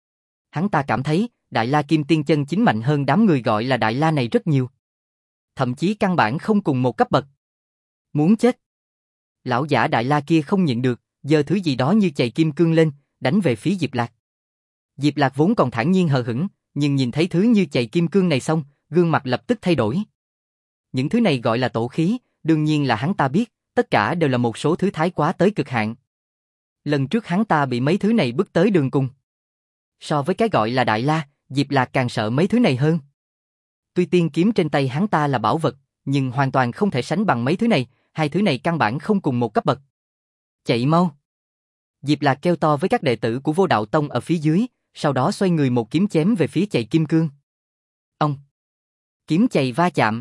Hắn ta cảm thấy, Đại La Kim Tiên chân chính mạnh hơn đám người gọi là Đại La này rất nhiều. Thậm chí căn bản không cùng một cấp bậc. Muốn chết. Lão giả Đại La kia không nhịn được, giơ thứ gì đó như chày kim cương lên, đánh về phía Diệp Lạc. Diệp Lạc vốn còn thản nhiên hờ hững, nhưng nhìn thấy thứ như chày kim cương này xong, gương mặt lập tức thay đổi. Những thứ này gọi là tổ khí, đương nhiên là hắn ta biết, tất cả đều là một số thứ thái quá tới cực hạn. Lần trước hắn ta bị mấy thứ này bức tới đường cùng. So với cái gọi là đại la, Diệp Lạc càng sợ mấy thứ này hơn. Tuy tiên kiếm trên tay hắn ta là bảo vật, nhưng hoàn toàn không thể sánh bằng mấy thứ này, hai thứ này căn bản không cùng một cấp bậc. Chạy mau! Diệp Lạc kêu to với các đệ tử của Vô Đạo Tông ở phía dưới, sau đó xoay người một kiếm chém về phía chày kim cương. Ông! Kiếm chày va chạm.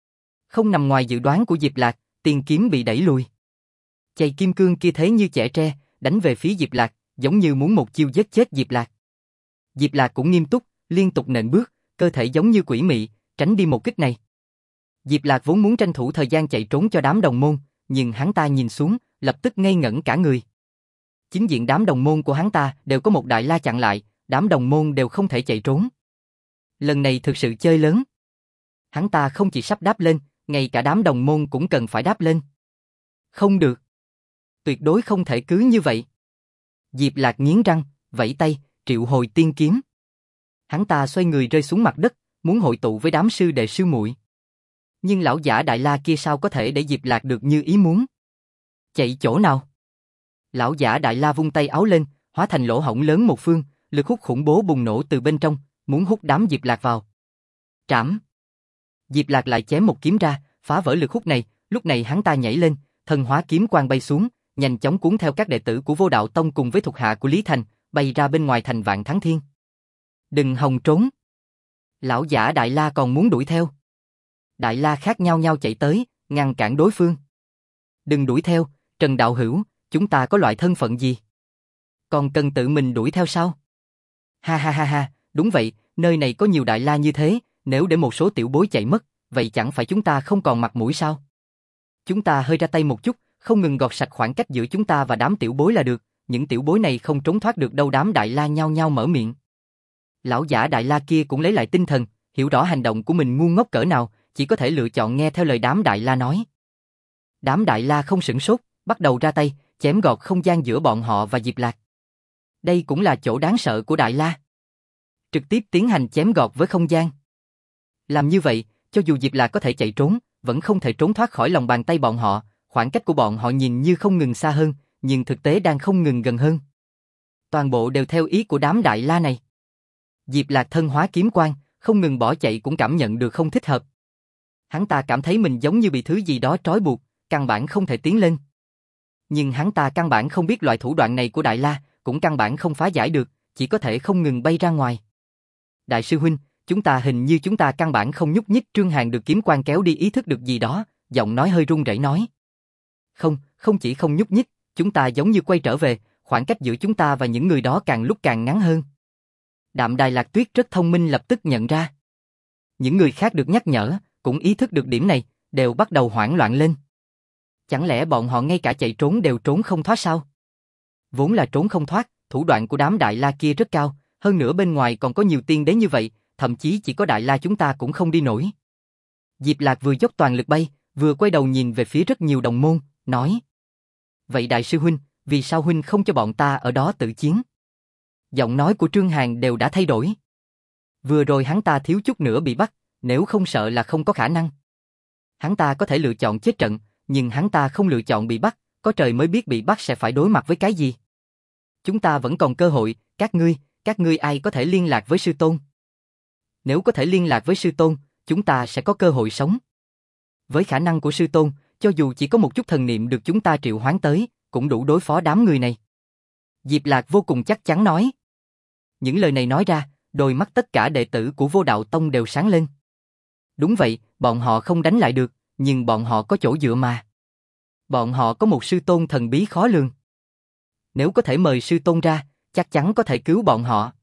Không nằm ngoài dự đoán của Diệp Lạc, tiên kiếm bị đẩy lùi. Chày kim cương kia thế như chẻ tre, đánh về phía Diệp Lạc, giống như muốn một chiêu giết chết Diệp Lạc. Diệp Lạc cũng nghiêm túc, liên tục nện bước, cơ thể giống như quỷ mị, tránh đi một kích này. Diệp Lạc vốn muốn tranh thủ thời gian chạy trốn cho đám đồng môn, nhưng hắn ta nhìn xuống, lập tức ngây ngẩn cả người. Chính diện đám đồng môn của hắn ta đều có một đại la chặn lại, đám đồng môn đều không thể chạy trốn. Lần này thực sự chơi lớn. Hắn ta không chỉ sắp đáp lên, ngay cả đám đồng môn cũng cần phải đáp lên. Không được. Tuyệt đối không thể cứ như vậy. Diệp Lạc nghiến răng, vẫy tay, triệu hồi tiên kiếm. Hắn ta xoay người rơi xuống mặt đất, muốn hội tụ với đám sư đệ sư muội. Nhưng lão giả đại la kia sao có thể để Diệp Lạc được như ý muốn? Chạy chỗ nào? Lão giả đại la vung tay áo lên, hóa thành lỗ hổng lớn một phương, lực hút khủng bố bùng nổ từ bên trong, muốn hút đám Diệp Lạc vào. Trảm! Diệp Lạc lại chém một kiếm ra, phá vỡ lực hút này, lúc này hắn ta nhảy lên, thần hóa kiếm quang bay xuống, nhanh chóng cuốn theo các đệ tử của Vô Đạo Tông cùng với thuộc hạ của Lý Thành, bay ra bên ngoài thành Vạn Thắng Thiên. Đừng hòng trốn! Lão giả đại la còn muốn đuổi theo. Đại la khác nhau nhau chạy tới, ngăn cản đối phương. Đừng đuổi theo, Trần Đạo Hữu, chúng ta có loại thân phận gì? Còn cần tự mình đuổi theo sao? Ha ha ha ha, đúng vậy, nơi này có nhiều đại la như thế, nếu để một số tiểu bối chạy mất, vậy chẳng phải chúng ta không còn mặt mũi sao? Chúng ta hơi ra tay một chút, không ngừng gọt sạch khoảng cách giữa chúng ta và đám tiểu bối là được, những tiểu bối này không trốn thoát được đâu. Đám đại la nhao nhao mở miệng. Lão giả đại la kia cũng lấy lại tinh thần, hiểu rõ hành động của mình ngu ngốc cỡ nào, chỉ có thể lựa chọn nghe theo lời đám đại la nói. Đám đại la không sửng sốt, bắt đầu ra tay, chém gọt không gian giữa bọn họ và Diệp Lạc. Đây cũng là chỗ đáng sợ của đại la. Trực tiếp tiến hành chém gọt với không gian. Làm như vậy, cho dù Diệp Lạc có thể chạy trốn, vẫn không thể trốn thoát khỏi lòng bàn tay bọn họ, khoảng cách của bọn họ nhìn như không ngừng xa hơn, nhưng thực tế đang không ngừng gần hơn. Toàn bộ đều theo ý của đám đại la này. Diệp Lạc thân hóa kiếm quang, không ngừng bỏ chạy cũng cảm nhận được không thích hợp. Hắn ta cảm thấy mình giống như bị thứ gì đó trói buộc, căn bản không thể tiến lên. Nhưng hắn ta căn bản không biết loại thủ đoạn này của đại la, cũng căn bản không phá giải được, chỉ có thể không ngừng bay ra ngoài. Đại sư huynh, hình như chúng ta căn bản không nhúc nhích. Trương Hàn được kiếm quang kéo đi ý thức được gì đó, giọng nói hơi run rẩy nói. Không chỉ không nhúc nhích, chúng ta giống như quay trở về, khoảng cách giữa chúng ta và những người đó càng lúc càng ngắn hơn. Đạm Đài Lạc Tuyết rất thông minh lập tức nhận ra. Những người khác được nhắc nhở, cũng ý thức được điểm này, đều bắt đầu hoảng loạn lên. Chẳng lẽ bọn họ ngay cả chạy trốn đều trốn không thoát sao? Vốn là trốn không thoát, thủ đoạn của đám đại la kia rất cao, hơn nữa bên ngoài còn có nhiều tiên đế như vậy, thậm chí chỉ có đại la chúng ta cũng không đi nổi. Diệp Lạc vừa dốc toàn lực bay, vừa quay đầu nhìn về phía rất nhiều đồng môn, nói. Vậy đại sư huynh, vì sao huynh không cho bọn ta ở đó tự chiến? Giọng nói của Trương Hàn đều đã thay đổi. Vừa rồi hắn ta thiếu chút nữa bị bắt, nếu không sợ là không có khả năng. Hắn ta có thể lựa chọn chết trận, nhưng hắn ta không lựa chọn bị bắt, có trời mới biết bị bắt sẽ phải đối mặt với cái gì. Chúng ta vẫn còn cơ hội, các ngươi ai có thể liên lạc với sư tôn? Nếu có thể liên lạc với sư tôn, chúng ta sẽ có cơ hội sống. Với khả năng của sư tôn, cho dù chỉ có một chút thần niệm được chúng ta triệu hoán tới, cũng đủ đối phó đám người này. Diệp Lạc vô cùng chắc chắn nói. Những lời này nói ra, đôi mắt tất cả đệ tử của Vô Đạo Tông đều sáng lên. Đúng vậy, bọn họ không đánh lại được, nhưng bọn họ có chỗ dựa mà. Bọn họ có một sư tôn thần bí khó lường. Nếu có thể mời sư tôn ra, chắc chắn có thể cứu bọn họ.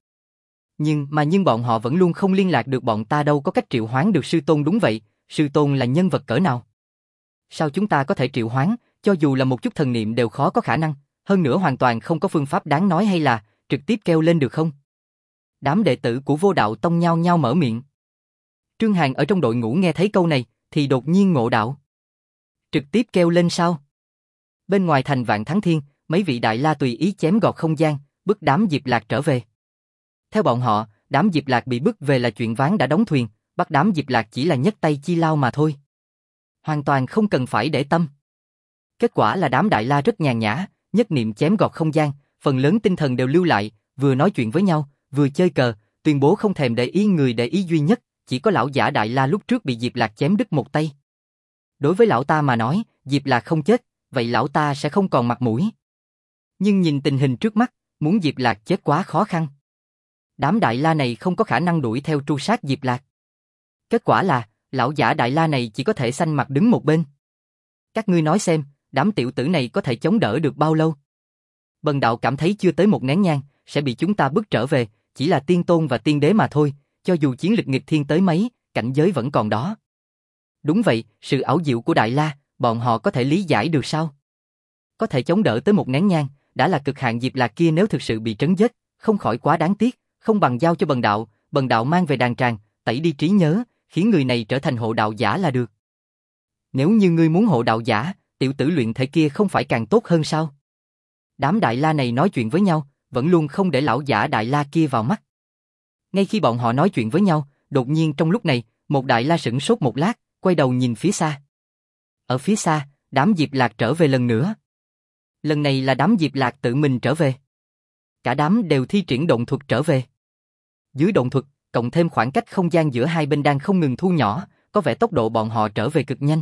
Nhưng bọn họ vẫn luôn không liên lạc được, bọn ta đâu có cách triệu hoán được sư tôn. Đúng vậy, sư tôn là nhân vật cỡ nào? Sao chúng ta có thể triệu hoán, cho dù là một chút thần niệm đều khó có khả năng, hơn nữa hoàn toàn không có phương pháp đáng nói, hay là trực tiếp kêu lên được không? Đám đệ tử của Vô Đạo Tông nhao nhao mở miệng. Trương Hàn ở trong đội ngũ nghe thấy câu này, thì đột nhiên ngộ đạo. Trực tiếp kêu lên sao? Bên ngoài thành Vạn Thắng Thiên, mấy vị đại la tùy ý chém gọt không gian, bức đám Diệp Lạc trở về. Theo bọn họ, đám Diệp Lạc bị bức về là chuyện ván đã đóng thuyền, bắt đám Diệp Lạc chỉ là nhấc tay chi lao mà thôi. Hoàn toàn không cần phải để tâm. Kết quả là đám Đại La rất nhàn nhã, nhất niệm chém gọt không gian, phần lớn tinh thần đều lưu lại, vừa nói chuyện với nhau, vừa chơi cờ, tuyên bố không thèm để ý người để ý duy nhất, chỉ có lão giả Đại La lúc trước bị Diệp Lạc chém đứt một tay. Đối với lão ta mà nói, Diệp Lạc không chết, vậy lão ta sẽ không còn mặt mũi. Nhưng nhìn tình hình trước mắt, muốn Diệp Lạc chết quá khó khăn. Đám Đại La này không có khả năng đuổi theo tru sát Diệp Lạc. Kết quả là, lão giả Đại La này chỉ có thể xanh mặt đứng một bên. Các ngươi nói xem, đám tiểu tử này có thể chống đỡ được bao lâu? Bần đạo cảm thấy chưa tới một nén nhang, sẽ bị chúng ta bước trở về, chỉ là tiên tôn và tiên đế mà thôi, cho dù chiến lực nghịch thiên tới mấy, cảnh giới vẫn còn đó. Đúng vậy, sự ảo diệu của Đại La, bọn họ có thể lý giải được sao? Có thể chống đỡ tới một nén nhang, đã là cực hạn. Diệp Lạc kia nếu thực sự bị trấn giết, không khỏi quá đáng tiếc, không bằng giao cho bần đạo mang về đàn tràng, tẩy đi trí nhớ, khiến người này trở thành hộ đạo giả là được. Nếu như ngươi muốn hộ đạo giả, tiểu tử luyện thể kia không phải càng tốt hơn sao? Đám Đại La này nói chuyện với nhau, vẫn luôn không để lão giả Đại La kia vào mắt. Ngay khi bọn họ nói chuyện với nhau, đột nhiên trong lúc này, một Đại La sửng sốt một lát, quay đầu nhìn phía xa. Ở phía xa, đám Diệp Lạc trở về lần nữa. Lần này là đám Diệp Lạc tự mình trở về. Cả đám đều thi triển động thuật trở về. Dưới động thuật, cộng thêm khoảng cách không gian giữa hai bên đang không ngừng thu nhỏ, có vẻ tốc độ bọn họ trở về cực nhanh.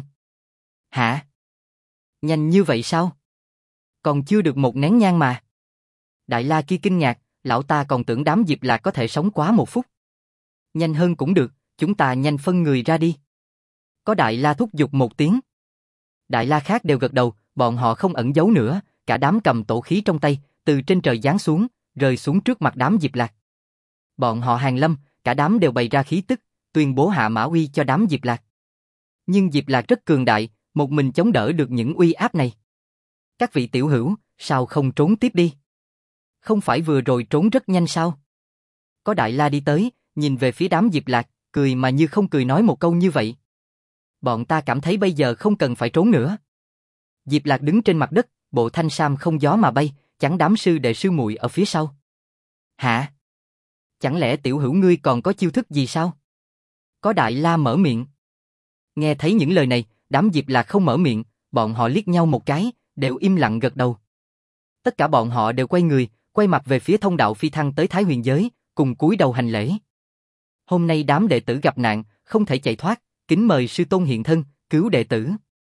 Hả? Nhanh như vậy sao? Còn chưa được một nén nhang mà. Đại La kia kinh ngạc, lão ta còn tưởng đám Diệp Lạc có thể sống quá một phút. Nhanh hơn cũng được, chúng ta nhanh phân người ra đi. Có Đại La thúc giục một tiếng. Đại La khác đều gật đầu, bọn họ không ẩn giấu nữa, cả đám cầm tổ khí trong tay, từ trên trời giáng xuống, rơi xuống trước mặt đám Diệp Lạc. Bọn họ hàng lâm, cả đám đều bày ra khí tức, tuyên bố hạ mã uy cho đám Diệp Lạc. Nhưng Diệp Lạc rất cường đại, một mình chống đỡ được những uy áp này. Các vị tiểu hữu, sao không trốn tiếp đi? Không phải vừa rồi trốn rất nhanh sao? Có Đại La đi tới, nhìn về phía đám Diệp Lạc, cười mà như không cười nói một câu như vậy. Bọn ta cảm thấy bây giờ không cần phải trốn nữa. Diệp Lạc đứng trên mặt đất, bộ thanh sam không gió mà bay, chắn đám sư đệ sư muội ở phía sau. Hả? Chẳng lẽ tiểu hữu ngươi còn có chiêu thức gì sao? Có Đại La mở miệng. Nghe thấy những lời này, đám Diệp Lạc không mở miệng, bọn họ liếc nhau một cái, đều im lặng gật đầu. Tất cả bọn họ đều quay người, quay mặt về phía thông đạo phi thăng tới Thái Huyền giới, cùng cúi đầu hành lễ. Hôm nay đám đệ tử gặp nạn, không thể chạy thoát, kính mời sư tôn hiện thân, cứu đệ tử.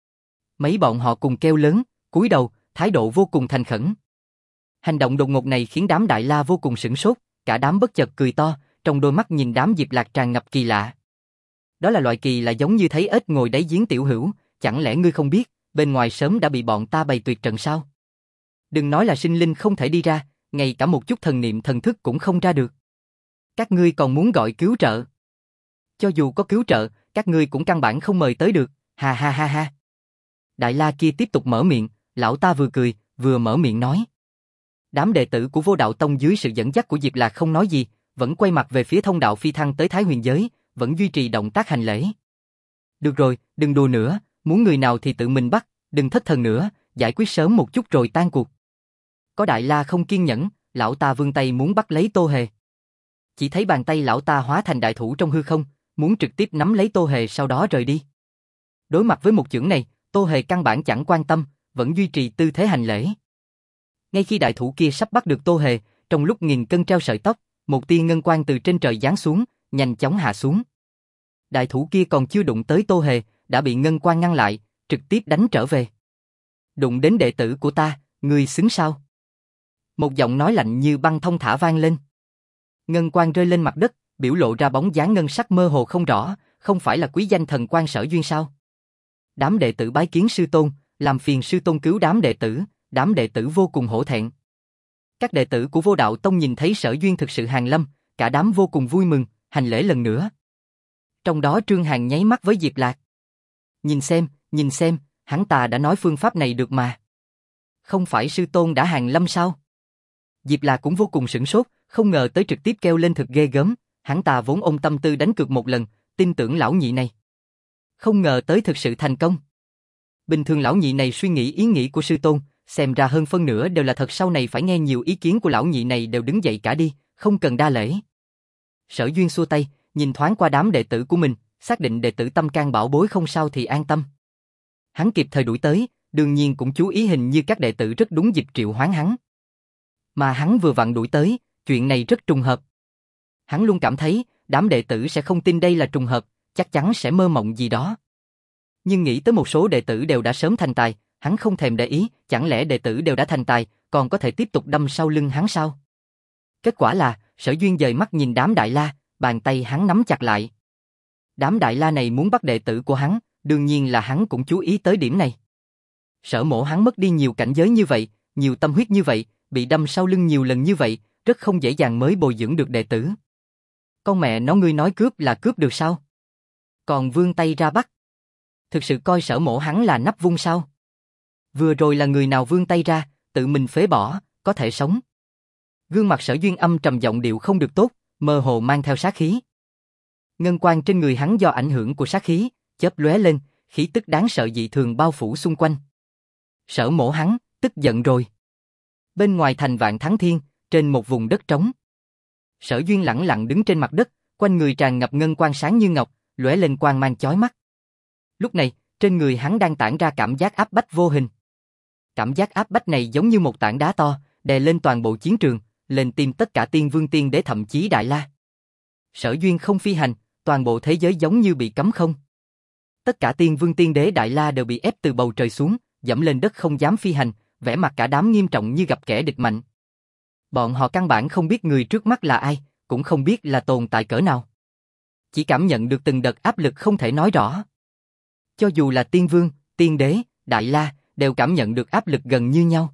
Mấy bọn họ cùng kêu lớn, cúi đầu, thái độ vô cùng thành khẩn. Hành động đột ngột này khiến đám Đại La vô cùng sửng sốt, cả đám bất chợt cười to, trong đôi mắt nhìn đám Diệp Lạc tràn ngập kỳ lạ. Đó là loại kỳ lạ giống như thấy ếch ngồi đáy giếng tiểu hữu, chẳng lẽ ngươi không biết, bên ngoài sớm đã bị bọn ta bày tuyệt trận sao? Đừng nói là sinh linh không thể đi ra, ngay cả một chút thần niệm thần thức cũng không ra được. Các ngươi còn muốn gọi cứu trợ? Cho dù có cứu trợ, các ngươi cũng căn bản không mời tới được, ha ha ha ha. Đại La kia tiếp tục mở miệng, lão ta vừa cười, vừa mở miệng nói. Đám đệ tử của Vô Đạo Tông dưới sự dẫn dắt của Diệp Lạc không nói gì, vẫn quay mặt về phía thông đạo phi thăng tới Thái Huyền giới, vẫn duy trì động tác hành lễ. Được rồi, đừng đùa nữa, muốn người nào thì tự mình bắt, đừng thất thần nữa, giải quyết sớm một chút rồi tan cuộc. Có Đại La không kiên nhẫn, lão ta vươn tay muốn bắt lấy Tô Hề. Chỉ thấy bàn tay lão ta hóa thành đại thủ trong hư không, muốn trực tiếp nắm lấy Tô Hề sau đó rời đi. Đối mặt với một chưởng này, Tô Hề căn bản chẳng quan tâm, vẫn duy trì tư thế hành lễ. Ngay khi đại thủ kia sắp bắt được Tô Hề, trong lúc nghìn cân treo sợi tóc, một tia ngân quang từ trên trời giáng xuống, nhanh chóng hạ xuống. Đại thủ kia còn chưa đụng tới Tô Hề, đã bị ngân quang ngăn lại, trực tiếp đánh trở về. Đụng đến đệ tử của ta, ngươi xứng sao? Một giọng nói lạnh như băng thông thả vang lên. Ngân quang rơi lên mặt đất, biểu lộ ra bóng dáng ngân sắc mơ hồ không rõ, không phải là quý danh thần quan Sở Duyên sao? Đám đệ tử bái kiến sư tôn, làm phiền sư tôn cứu đám đệ tử vô cùng hổ thẹn. Các đệ tử của Vô Đạo Tông nhìn thấy Sở Duyên thực sự hàng lâm, cả đám vô cùng vui mừng, hành lễ lần nữa. Trong đó Trương Hàn nháy mắt với Diệp Lạc. Nhìn xem, hắn ta đã nói phương pháp này được mà. Không phải sư tôn đã hàng lâm sao? Diệp Lạc cũng vô cùng sửng sốt, không ngờ tới trực tiếp kêu lên thực ghê gớm, hắn ta vốn ôm tâm tư đánh cược một lần, tin tưởng lão nhị này. Không ngờ tới thực sự thành công. Bình thường lão nhị này suy nghĩ ý nghĩ của sư tôn, xem ra hơn phân nửa đều là thật, sau này phải nghe nhiều ý kiến của lão nhị này đều đứng dậy cả đi, không cần đa lễ. Sở Duyên xua tay, nhìn thoáng qua đám đệ tử của mình, xác định đệ tử tâm can bảo bối không sao thì an tâm. Hắn kịp thời đuổi tới, đương nhiên cũng chú ý hình như các đệ tử rất đúng dịp triệu hoán hắn. Mà hắn vừa vặn đuổi tới, chuyện này rất trùng hợp. Hắn luôn cảm thấy, đám đệ tử sẽ không tin đây là trùng hợp, chắc chắn sẽ mơ mộng gì đó. Nhưng nghĩ tới một số đệ tử đều đã sớm thành tài, hắn không thèm để ý, chẳng lẽ đệ tử đều đã thành tài, còn có thể tiếp tục đâm sau lưng hắn sao? Kết quả là, Sở Duyên dời mắt nhìn đám Đại La, bàn tay hắn nắm chặt lại. Đám Đại La này muốn bắt đệ tử của hắn, đương nhiên là hắn cũng chú ý tới điểm này. Sở Mộ hắn mất đi nhiều cảnh giới như vậy, nhiều tâm huyết như vậy, bị đâm sau lưng nhiều lần như vậy, rất không dễ dàng mới bồi dưỡng được đệ tử. Con mẹ nó, ngươi nói cướp là cướp được sao? Còn vươn tay ra bắt. Thực sự coi Sở Mộ hắn là nắp vung sao? Vừa rồi là người nào vươn tay ra, tự mình phế bỏ, có thể sống. Gương mặt Sở Duyên âm trầm, giọng điệu không được tốt, mơ hồ mang theo sát khí. Ngân quang trên người hắn do ảnh hưởng của sát khí, chớp lóe lên, khí tức đáng sợ dị thường bao phủ xung quanh. Sở Mộ hắn, tức giận rồi. Bên ngoài thành Vạn Thắng Thiên, trên một vùng đất trống. Sở Duyên lẳng lặng đứng trên mặt đất, quanh người tràn ngập ngân quang sáng như ngọc, lóe lên quang mang chói mắt. Lúc này, trên người hắn đang tản ra cảm giác áp bách vô hình. Cảm giác áp bách này giống như một tảng đá to, đè lên toàn bộ chiến trường, lên tim tất cả tiên vương tiên đế thậm chí Đại La. Sở Duyên không phi hành, toàn bộ thế giới giống như bị cấm không. Tất cả tiên vương tiên đế Đại La đều bị ép từ bầu trời xuống, dẫm lên đất không dám phi hành, vẻ mặt cả đám nghiêm trọng như gặp kẻ địch mạnh. Bọn họ căn bản không biết người trước mắt là ai, cũng không biết là tồn tại cỡ nào. Chỉ cảm nhận được từng đợt áp lực không thể nói rõ. Cho dù là tiên vương, tiên đế, Đại La, đều cảm nhận được áp lực gần như nhau.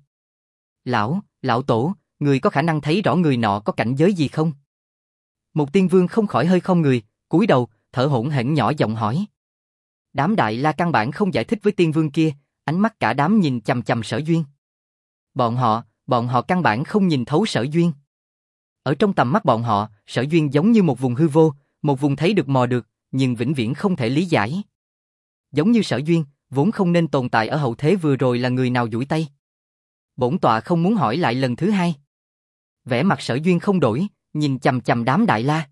Lão tổ, người có khả năng thấy rõ người nọ có cảnh giới gì không? Một tiên vương không khỏi hơi không người, cúi đầu, thở hổn hển nhỏ giọng hỏi. Đám Đại La căn bản không giải thích với tiên vương kia, ánh mắt cả đám nhìn chằm chằm Sở Duyên. Bọn họ căn bản không nhìn thấu Sở Duyên. Ở trong tầm mắt bọn họ, Sở Duyên giống như một vùng hư vô, một vùng thấy được mò được, nhưng vĩnh viễn không thể lý giải. Giống như Sở Duyên, vốn không nên tồn tại ở hậu thế, vừa rồi là người nào duỗi tay. Bổn tọa không muốn hỏi lại lần thứ hai. Vẻ mặt Sở Duyên không đổi, nhìn chằm chằm đám Đại La.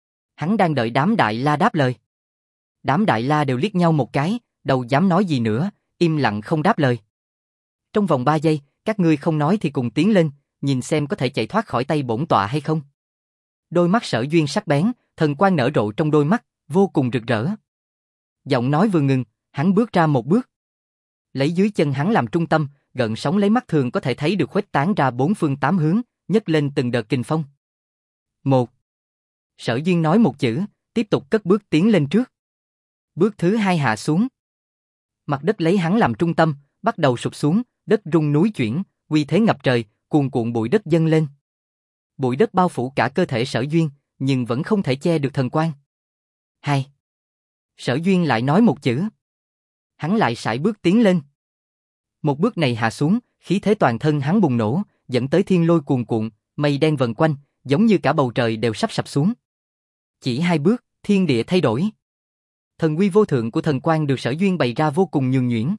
Hắn đang đợi đám Đại La đáp lời. Đám Đại La đều liếc nhau một cái, đâu dám nói gì nữa, im lặng không đáp lời. Trong vòng 3 giây, các ngươi không nói thì cùng tiến lên, nhìn xem có thể chạy thoát khỏi tay bổn tọa hay không. Đôi mắt Sở Duyên sắc bén, thần quang nở rộ trong đôi mắt, vô cùng rực rỡ. Giọng nói vừa ngừng, hắn bước ra một bước. Lấy dưới chân hắn làm trung tâm, gợn sóng lấy mắt thường có thể thấy được khuếch tán ra bốn phương tám hướng, nhấc lên từng đợt kình phong. Một. Sở Duyên nói một chữ, tiếp tục cất bước tiến lên trước. Bước thứ hai hạ xuống. Mặt đất lấy hắn làm trung tâm, bắt đầu sụp xuống, đất rung núi chuyển, uy thế ngập trời, cuồn cuộn bụi đất dâng lên. Bụi đất bao phủ cả cơ thể Sở Duyên, nhưng vẫn không thể che được thần quang. Hai. Sở Duyên lại nói một chữ. Hắn lại sải bước tiến lên. Một bước này hạ xuống, khí thế toàn thân hắn bùng nổ, dẫn tới thiên lôi cuồn cuộn, mây đen vần quanh, giống như cả bầu trời đều sắp sập xuống. Chỉ 2 bước, thiên địa thay đổi. Thần uy vô thượng của thần quang được Sở Duyên bày ra vô cùng nhường nhuyễn.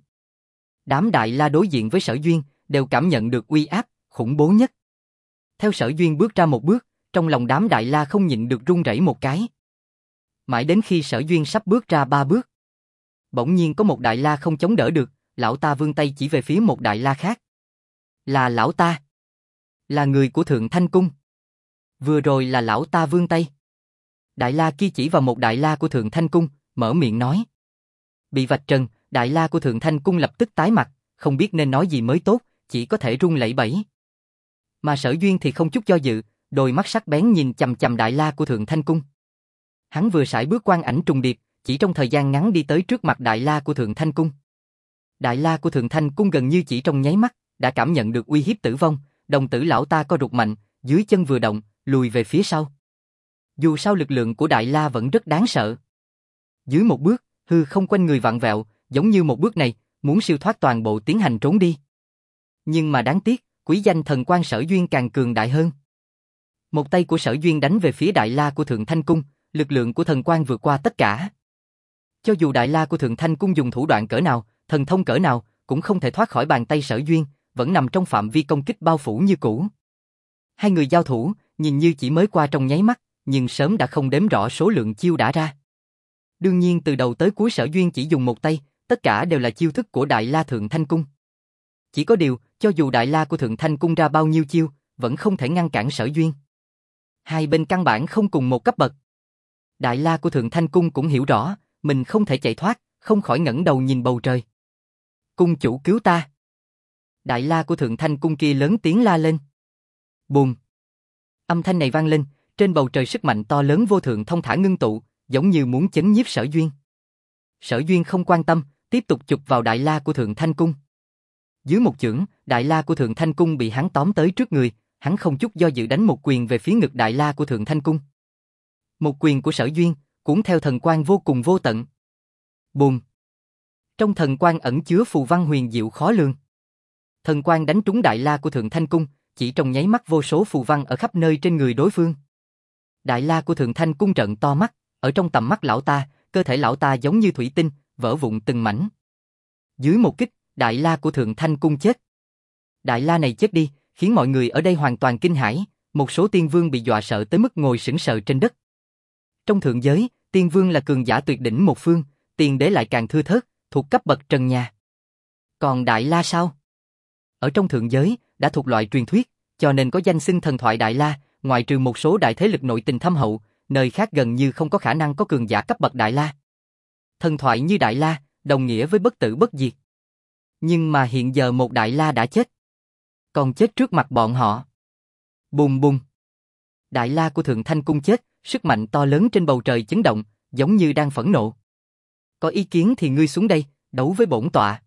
Đám Đại La đối diện với Sở Duyên, đều cảm nhận được uy áp, khủng bố nhất. Theo Sở Duyên bước ra một bước, trong lòng đám Đại La không nhịn được run rẩy một cái. Mãi đến khi Sở Duyên sắp bước ra 3 bước. Bỗng nhiên có một Đại La không chống đỡ được, lão ta vươn tay chỉ về phía một Đại La khác. Là lão ta. Là người của Thượng Thanh Cung. Vừa rồi là lão ta vươn tay. Đại La kia chỉ vào một Đại La của Thượng Thanh Cung, mở miệng nói. Bị vạch trần, Đại La của Thượng Thanh Cung lập tức tái mặt, không biết nên nói gì mới tốt, chỉ có thể run lẩy bẩy. Mà Sở Duyên thì không chút do dự, đôi mắt sắc bén nhìn chằm chằm Đại La của Thượng Thanh Cung. Hắn vừa sải bước quang ảnh trùng điệp, chỉ trong thời gian ngắn đi tới trước mặt Đại La của Thượng Thanh Cung. Đại La của Thượng Thanh Cung gần như chỉ trong nháy mắt, đã cảm nhận được uy hiếp tử vong, đồng tử lão ta co rụt mạnh, dưới chân vừa động, lùi về phía sau. Dù sao lực lượng của Đại La vẫn rất đáng sợ. Dưới một bước, hư không quanh người vặn vẹo, giống như một bước này, muốn siêu thoát toàn bộ tiến hành trốn đi. Nhưng mà đáng tiếc, quý danh thần quang Sở Duyên càng cường đại hơn. Một tay của Sở Duyên đánh về phía Đại La của Thượng Thanh Cung, lực lượng của thần quang vượt qua tất cả. Cho dù Đại La của Thượng Thanh Cung dùng thủ đoạn cỡ nào, thần thông cỡ nào, cũng không thể thoát khỏi bàn tay Sở Duyên, vẫn nằm trong phạm vi công kích bao phủ như cũ. Hai người giao thủ, nhìn như chỉ mới qua trong nháy mắt, nhưng sớm đã không đếm rõ số lượng chiêu đã ra. Đương nhiên từ đầu tới cuối Sở Duyên chỉ dùng một tay, tất cả đều là chiêu thức của Đại La Thượng Thanh Cung. Chỉ có điều, cho dù Đại La của Thượng Thanh Cung ra bao nhiêu chiêu, vẫn không thể ngăn cản Sở Duyên. Hai bên căn bản không cùng một cấp bậc. Đại La của Thượng Thanh Cung cũng hiểu rõ, mình không thể chạy thoát, không khỏi ngẩng đầu nhìn bầu trời. Cung chủ cứu ta. Đại La của Thượng Thanh Cung kia lớn tiếng la lên. Bùm. Âm thanh này vang lên, trên bầu trời sức mạnh to lớn vô thượng thông thả ngưng tụ, giống như muốn chấn nhiếp Sở Duyên. Sở Duyên không quan tâm, tiếp tục chụp vào Đại La của Thượng Thanh Cung. Dưới một chưởng, Đại La của Thượng Thanh Cung bị hắn tóm tới trước người, hắn không chút do dự đánh một quyền về phía ngực Đại La của Thượng Thanh Cung. Một quyền của Sở Duyên, cuốn theo thần quang vô cùng vô tận. Bùm. Trong thần quang ẩn chứa phù văn huyền diệu khó lường. Thần quang đánh trúng Đại La của Thượng Thanh Cung, chỉ trong nháy mắt vô số phù văn ở khắp nơi trên người đối phương. Đại La của Thượng Thanh Cung trợn to mắt, ở trong tầm mắt lão ta, cơ thể lão ta giống như thủy tinh, vỡ vụn từng mảnh. Dưới một kích, Đại La của Thượng Thanh Cung chết. Đại La này chết đi, khiến mọi người ở đây hoàn toàn kinh hãi, một số tiên vương bị dọa sợ tới mức ngồi sững sờ trên đất. Trong thượng giới, tiên vương là cường giả tuyệt đỉnh một phương, tiên đế lại càng thưa thớt, thuộc cấp bậc trần nhà. Còn Đại La sao? Ở trong thượng giới, đã thuộc loại truyền thuyết, cho nên có danh xưng thần thoại Đại La, ngoại trừ một số đại thế lực nội tình thâm hậu, nơi khác gần như không có khả năng có cường giả cấp bậc Đại La. Thần thoại như Đại La, đồng nghĩa với bất tử bất diệt. Nhưng mà hiện giờ một Đại La đã chết. Còn chết trước mặt bọn họ. Bùm bùm. Đại La của Thượng Thanh Cung chết, sức mạnh to lớn trên bầu trời chấn động, giống như đang phẫn nộ. Có ý kiến thì ngươi xuống đây, đấu với bổn tọa.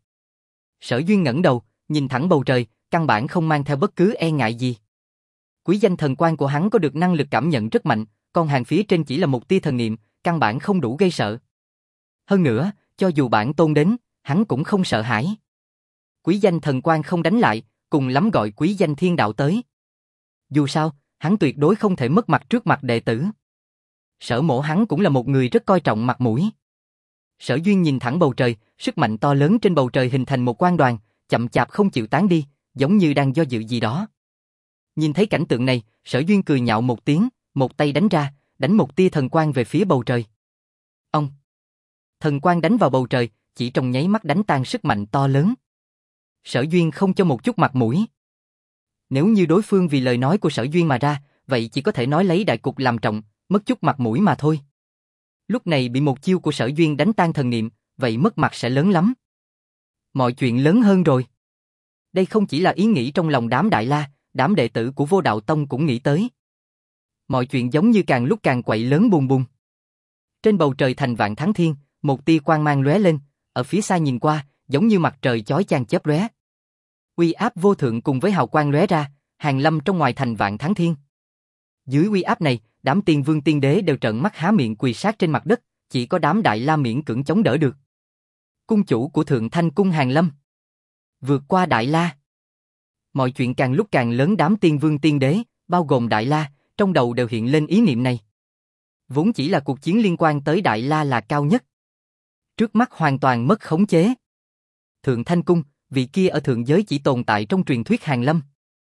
Sở Duyên ngẩng đầu, nhìn thẳng bầu trời, căn bản không mang theo bất cứ e ngại gì. Quý danh thần quan của hắn có được năng lực cảm nhận rất mạnh, còn hàng phía trên chỉ là một tia thần niệm, căn bản không đủ gây sợ. Hơn nữa, cho dù bản tôn đến, hắn cũng không sợ hãi. Quý danh thần quan không đánh lại, cùng lắm gọi quý danh thiên đạo tới. Dù sao, hắn tuyệt đối không thể mất mặt trước mặt đệ tử. Sở Mộ hắn cũng là một người rất coi trọng mặt mũi. Sở Duyên nhìn thẳng bầu trời, sức mạnh to lớn trên bầu trời hình thành một quang đoàn, chậm chạp không chịu tán đi, giống như đang do dự gì đó. Nhìn thấy cảnh tượng này, Sở Duyên cười nhạo một tiếng, một tay đánh ra, đánh một tia thần quang về phía bầu trời. Ông! Thần quang đánh vào bầu trời, chỉ trong nháy mắt đánh tan sức mạnh to lớn. Sở Duyên không cho một chút mặt mũi. Nếu như đối phương vì lời nói của Sở Duyên mà ra, vậy chỉ có thể nói lấy đại cục làm trọng, mất chút mặt mũi mà thôi. Lúc này bị một chiêu của Sở Duyên đánh tan thần niệm, vậy mất mặt sẽ lớn lắm. Mọi chuyện lớn hơn rồi. Đây không chỉ là ý nghĩ trong lòng đám Đại La, đám đệ tử của Vô Đạo Tông cũng nghĩ tới. Mọi chuyện giống như càng lúc càng quậy lớn bùng bùng. Trên bầu trời thành vạn thắng thiên, một tia quang mang lóe lên, ở phía xa nhìn qua, giống như mặt trời chói chang chớp lóe. Uy áp vô thượng cùng với hào quang lóe ra, hàng lâm trong ngoài thành vạn thắng thiên. Dưới uy áp này, đám tiên vương tiên đế đều trợn mắt há miệng quỳ sát trên mặt đất, chỉ có đám Đại La miễn cưỡng chống đỡ được. Cung chủ của Thượng Thanh Cung hàng lâm. Vượt qua Đại La. Mọi chuyện càng lúc càng lớn, đám tiên vương tiên đế, bao gồm Đại La, trong đầu đều hiện lên ý niệm này. Vốn chỉ là cuộc chiến liên quan tới Đại La là cao nhất. Trước mắt hoàn toàn mất khống chế. Thượng Thanh Cung, vị kia ở thượng giới chỉ tồn tại trong truyền thuyết hàng lâm.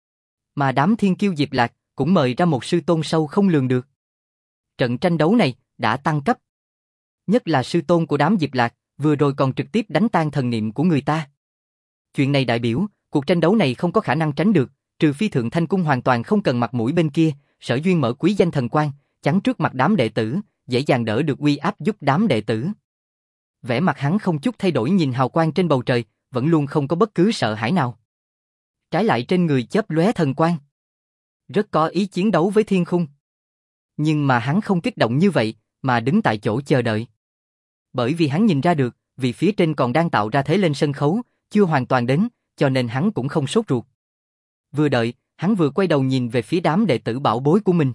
Mà đám thiên kiêu Diệp Lạc cũng mời ra một sư tôn sâu không lường được. Trận tranh đấu này đã tăng cấp. Nhất là sư tôn của đám Diệp Lạc, vừa rồi còn trực tiếp đánh tan thần niệm của người ta. Chuyện này đại biểu, cuộc tranh đấu này không có khả năng tránh được, trừ phi Thượng Thanh Cung hoàn toàn không cần mặt mũi bên kia, Sở Duyên mở quý danh thần quang, chắn trước mặt đám đệ tử, dễ dàng đỡ được uy áp giúp đám đệ tử. Vẻ mặt hắn không chút thay đổi nhìn hào quang trên bầu trời, vẫn luôn không có bất cứ sợ hãi nào. Trái lại trên người chớp lóe thần quang. Rất có ý chiến đấu với thiên khung. Nhưng mà hắn không kích động như vậy, mà đứng tại chỗ chờ đợi. Bởi vì hắn nhìn ra được, vì phía trên còn đang tạo ra thế lên sân khấu, chưa hoàn toàn đến, cho nên hắn cũng không sốt ruột. Vừa đợi, hắn vừa quay đầu nhìn về phía đám đệ tử bảo bối của mình.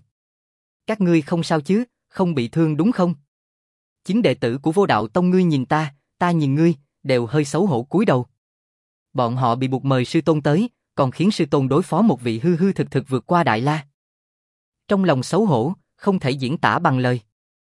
Các ngươi không sao chứ, không bị thương đúng không? Chính đệ tử của Vô Đạo Tông ngươi nhìn ta, ta nhìn ngươi, đều hơi xấu hổ cúi đầu. Bọn họ bị buộc mời sư tôn tới, còn khiến sư tôn đối phó một vị hư hư thực thực vượt qua Đại La. Trong lòng xấu hổ, không thể diễn tả bằng lời.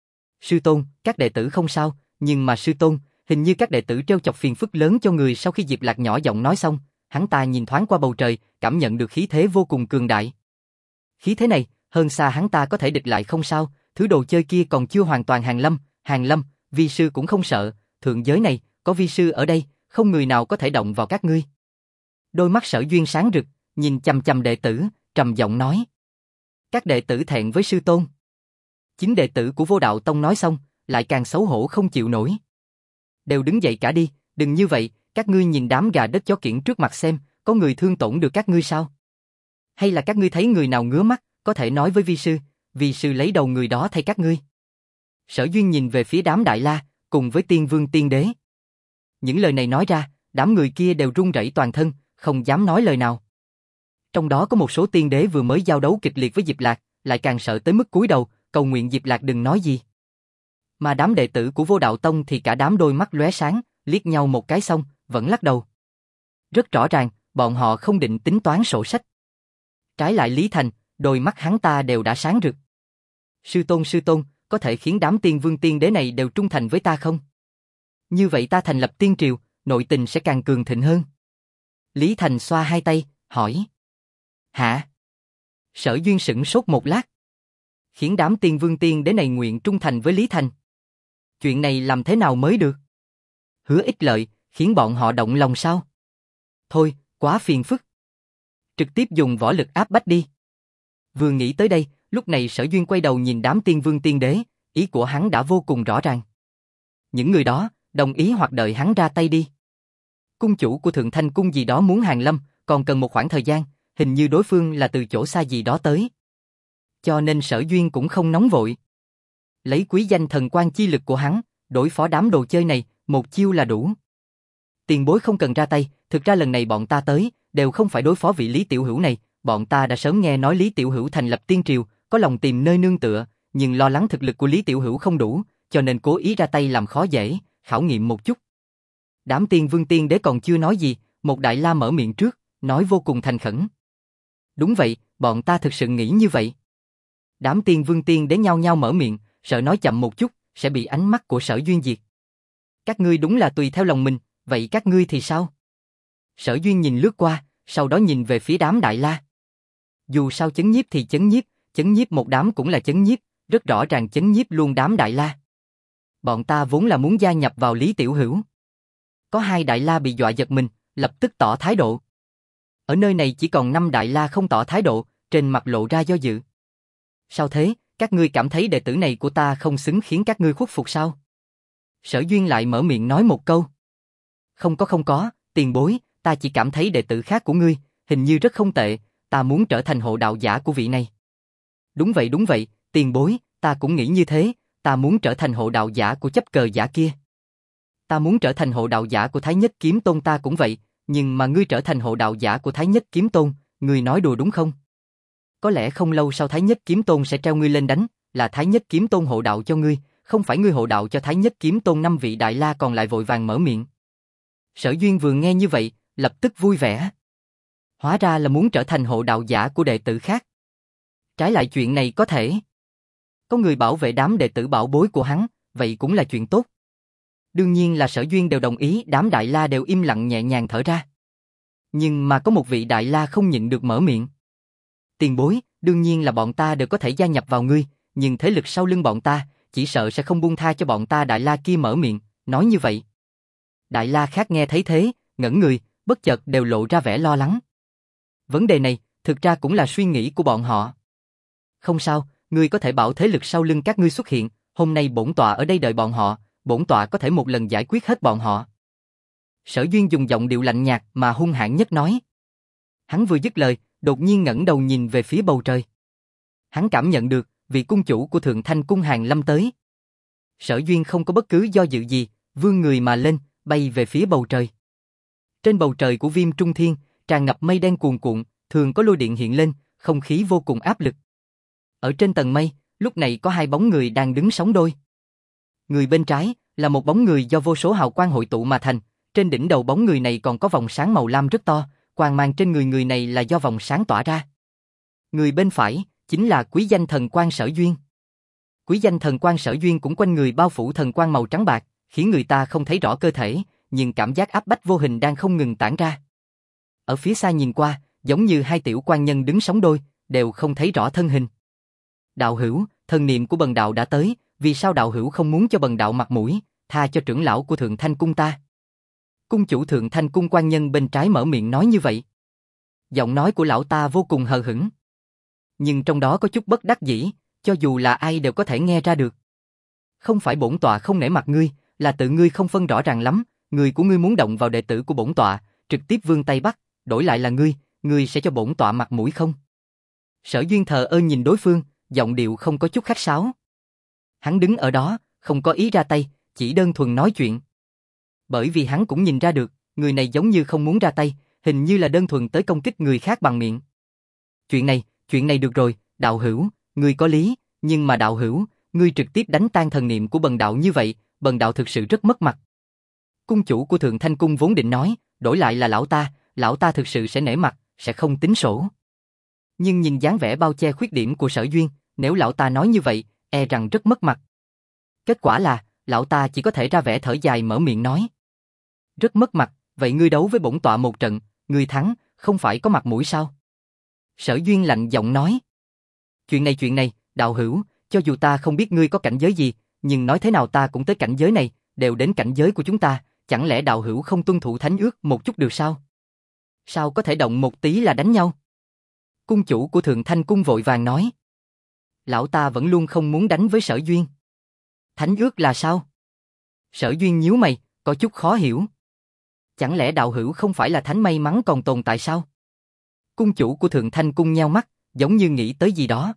Sư tôn, các đệ tử không sao, nhưng mà sư tôn, hình như các đệ tử trêu chọc phiền phức lớn cho người. Sau khi Diệp Lạc nhỏ giọng nói xong, hắn ta nhìn thoáng qua bầu trời, cảm nhận được khí thế vô cùng cường đại. Khí thế này, hơn xa hắn ta có thể địch lại không sao, thứ đồ chơi kia còn chưa hoàn toàn hàng lâm, vi sư cũng không sợ, thượng giới này, có vi sư ở đây, không người nào có thể động vào các ngươi. Đôi mắt Sở Duyên sáng rực, nhìn chằm chằm đệ tử, trầm giọng nói. Các đệ tử thẹn với sư tôn. Chính đệ tử của Vô Đạo Tông nói xong, lại càng xấu hổ không chịu nổi. Đều đứng dậy cả đi, đừng như vậy, các ngươi nhìn đám gà đất chó kiểng trước mặt xem, có người thương tổn được các ngươi sao? Hay là các ngươi thấy người nào ngứa mắt, có thể nói với vi sư lấy đầu người đó thay các ngươi. Sở Duyên nhìn về phía đám Đại La, cùng với Tiên Vương Tiên Đế. Những lời này nói ra, đám người kia đều run rẩy toàn thân, không dám nói lời nào. Trong đó có một số tiên đế vừa mới giao đấu kịch liệt với Diệp Lạc, lại càng sợ tới mức cúi đầu, cầu nguyện Diệp Lạc đừng nói gì. Mà đám đệ tử của Vô Đạo Tông thì cả đám đôi mắt lóe sáng, liếc nhau một cái xong, vẫn lắc đầu. Rất rõ ràng, bọn họ không định tính toán sổ sách. Trái lại Lý Thành, đôi mắt hắn ta đều đã sáng rực. Sư tôn, có thể khiến đám tiên vương tiên đế này đều trung thành với ta không? Như vậy ta thành lập tiên triều, nội tình sẽ càng cường thịnh hơn. Lý Thành xoa hai tay, hỏi. Hả? Sở Duyên sững sốt một lát. Khiến đám tiên vương tiên đế này nguyện trung thành với Lý Thành. Chuyện này làm thế nào mới được? Hứa ích lợi, khiến bọn họ động lòng sao? Thôi, quá phiền phức. Trực tiếp dùng võ lực áp bách đi. Vừa nghĩ tới đây, lúc này Sở Duyên quay đầu nhìn đám tiên vương tiên đế, ý của hắn đã vô cùng rõ ràng. Những người đó, đồng ý hoặc đợi hắn ra tay đi. Cung chủ của Thượng Thanh Cung gì đó muốn hàng lâm, còn cần một khoảng thời gian, hình như đối phương là từ chỗ xa gì đó tới. Cho nên Sở Duyên cũng không nóng vội. Lấy quý danh thần quan chi lực của hắn, đối phó đám đồ chơi này, một chiêu là đủ. Tiền bối không cần ra tay, thực ra lần này bọn ta tới, đều không phải đối phó vị Lý Tiểu Hữu này, bọn ta đã sớm nghe nói Lý Tiểu Hữu thành lập tiên triều, có lòng tìm nơi nương tựa, nhưng lo lắng thực lực của Lý Tiểu Hữu không đủ, cho nên cố ý ra tay làm khó dễ, khảo nghiệm một chút. Đám tiên vương tiên đế còn chưa nói gì, một Đại La mở miệng trước, nói vô cùng thành khẩn. Đúng vậy, bọn ta thực sự nghĩ như vậy. Đám tiên vương tiên đế nhao nhao mở miệng, sợ nói chậm một chút, sẽ bị ánh mắt của Sở Duyên diệt. Các ngươi đúng là tùy theo lòng mình, vậy các ngươi thì sao? Sở Duyên nhìn lướt qua, sau đó nhìn về phía đám Đại La. Dù sao chấn nhiếp thì chấn nhiếp một đám cũng là chấn nhiếp, rất rõ ràng chấn nhiếp luôn đám Đại La. Bọn ta vốn là muốn gia nhập vào Lý Tiểu Hữu. Có hai Đại La bị dọa giật mình, lập tức tỏ thái độ. Ở nơi này chỉ còn 5 Đại La không tỏ thái độ, trên mặt lộ ra do dự. Sao thế, các ngươi cảm thấy đệ tử này của ta không xứng khiến các ngươi khuất phục sao? Sở Duyên lại mở miệng nói một câu. Không có, tiền bối, ta chỉ cảm thấy đệ tử khác của ngươi, hình như rất không tệ, ta muốn trở thành hộ đạo giả của vị này. Đúng vậy, tiền bối, ta cũng nghĩ như thế, ta muốn trở thành hộ đạo giả của chấp cờ giả kia. Ta muốn trở thành hộ đạo giả của Thái Nhất Kiếm Tôn ta cũng vậy, nhưng mà ngươi trở thành hộ đạo giả của Thái Nhất Kiếm Tôn, ngươi nói đùa đúng không? Có lẽ không lâu sau Thái Nhất Kiếm Tôn sẽ treo ngươi lên đánh, là Thái Nhất Kiếm Tôn hộ đạo cho ngươi, không phải ngươi hộ đạo cho Thái Nhất Kiếm Tôn. 5 vị Đại La còn lại vội vàng mở miệng. Sở Duyên vừa nghe như vậy, lập tức vui vẻ. Hóa ra là muốn trở thành hộ đạo giả của đệ tử khác. Trái lại chuyện này có thể. Có người bảo vệ đám đệ tử bảo bối của hắn, vậy cũng là chuyện tốt. Đương nhiên là Sở Duyên đều đồng ý, đám Đại La đều im lặng nhẹ nhàng thở ra. Nhưng mà có một vị Đại La không nhịn được mở miệng. Tiền bối, đương nhiên là bọn ta đều có thể gia nhập vào ngươi, nhưng thế lực sau lưng bọn ta, chỉ sợ sẽ không buông tha cho bọn ta. Đại La kia mở miệng, nói như vậy. Đại La khác nghe thấy thế, ngẩn người, bất chợt đều lộ ra vẻ lo lắng. Vấn đề này, thực ra cũng là suy nghĩ của bọn họ. Không sao, ngươi có thể bảo thế lực sau lưng các ngươi xuất hiện, hôm nay bổn tọa ở đây đợi bọn họ, bổn tọa có thể một lần giải quyết hết bọn họ. Sở Duyên dùng giọng điệu lạnh nhạt mà hung hãn nhất nói. Hắn vừa dứt lời, đột nhiên ngẩng đầu nhìn về phía bầu trời. Hắn cảm nhận được, vị cung chủ của Thượng Thanh Cung hàng lâm tới. Sở Duyên không có bất cứ do dự gì, vươn người mà lên, bay về phía bầu trời. Trên bầu trời của Viêm Trung Thiên, tràn ngập mây đen cuồn cuộn, thường có lôi điện hiện lên, không khí vô cùng áp lực. Ở trên tầng mây, lúc này có 2 bóng người đang đứng sóng đôi. Người bên trái là một bóng người do vô số hào quang hội tụ mà thành, trên đỉnh đầu bóng người này còn có vòng sáng màu lam rất to, quang mang trên người người này là do vòng sáng tỏa ra. Người bên phải chính là quý danh thần quan Sở Duyên. Quý danh thần quan Sở Duyên cũng quanh người bao phủ thần quang màu trắng bạc, khiến người ta không thấy rõ cơ thể, nhưng cảm giác áp bách vô hình đang không ngừng tản ra. Ở phía xa nhìn qua, giống như 2 tiểu quan nhân đứng sóng đôi, đều không thấy rõ thân hình. Đạo hữu, thần niệm của bần đạo đã tới, vì sao đạo hữu không muốn cho bần đạo mặt mũi, tha cho trưởng lão của Thượng Thanh Cung ta? Cung chủ Thượng Thanh Cung quan nhân bên trái mở miệng nói như vậy. Giọng nói của lão ta vô cùng hờ hững. Nhưng trong đó có chút bất đắc dĩ, cho dù là ai đều có thể nghe ra được. Không phải bổn tọa không nể mặt ngươi, là tự ngươi không phân rõ ràng lắm, người của ngươi muốn động vào đệ tử của bổn tọa, trực tiếp vươn tay bắt, đổi lại là ngươi sẽ cho bổn tọa mặt mũi không? Sở Duyên thờ ơ nhìn đối phương, giọng điệu không có chút khách sáo. Hắn đứng ở đó, không có ý ra tay, chỉ đơn thuần nói chuyện. Bởi vì hắn cũng nhìn ra được, người này giống như không muốn ra tay, hình như là đơn thuần tới công kích người khác bằng miệng. Chuyện này được rồi, đạo hữu, ngươi có lý, nhưng mà đạo hữu, ngươi trực tiếp đánh tan thần niệm của bần đạo như vậy, bần đạo thực sự rất mất mặt. Cung chủ của Thượng Thanh Cung vốn định nói, đổi lại là lão ta thực sự sẽ nể mặt, sẽ không tính sổ. Nhưng nhìn dáng vẻ bao che khuyết điểm của Sở Duyên, nếu lão ta nói như vậy, e rằng rất mất mặt. Kết quả là, lão ta chỉ có thể ra vẻ thở dài mở miệng nói. Rất mất mặt, vậy ngươi đấu với bổn tọa một trận, ngươi thắng, không phải có mặt mũi sao? Sở Duyên lạnh giọng nói. Chuyện này, đạo hữu, cho dù ta không biết ngươi có cảnh giới gì, nhưng nói thế nào ta cũng tới cảnh giới này, đều đến cảnh giới của chúng ta, chẳng lẽ đạo hữu không tuân thủ thánh ước một chút được sao? Sao có thể động một tí là đánh nhau? Cung chủ của Thượng Thanh Cung vội vàng nói. Lão ta vẫn luôn không muốn đánh với Sở Duyên. Thánh ước là sao? Sở Duyên nhíu mày, có chút khó hiểu. Chẳng lẽ đạo hữu không phải là thánh may mắn còn tồn tại sao? Cung chủ của Thượng Thanh Cung nheo mắt, giống như nghĩ tới gì đó.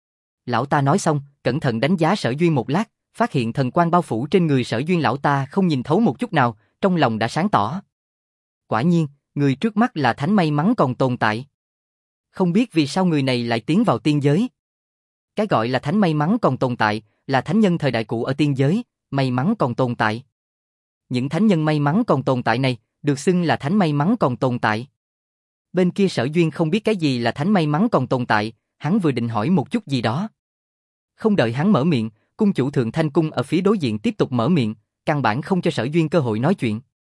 Lão ta nói xong, cẩn thận đánh giá Sở Duyên một lát, phát hiện thần quang bao phủ trên người Sở Duyên lão ta không nhìn thấu một chút nào, trong lòng đã sáng tỏ. Quả nhiên, người trước mắt là thánh may mắn còn tồn tại. Không biết vì sao người này lại tiến vào tiên giới. Cái gọi là thánh may mắn còn tồn tại, là thánh nhân thời đại cũ ở tiên giới, may mắn còn tồn tại. Những thánh nhân may mắn còn tồn tại này, được xưng là thánh may mắn còn tồn tại. Bên kia Sở Duyên không biết cái gì là thánh may mắn còn tồn tại, hắn vừa định hỏi một chút gì đó. Không đợi hắn mở miệng, cung chủ Thượng Thanh Cung ở phía đối diện tiếp tục mở miệng, căn bản không cho Sở Duyên cơ hội nói chuyện.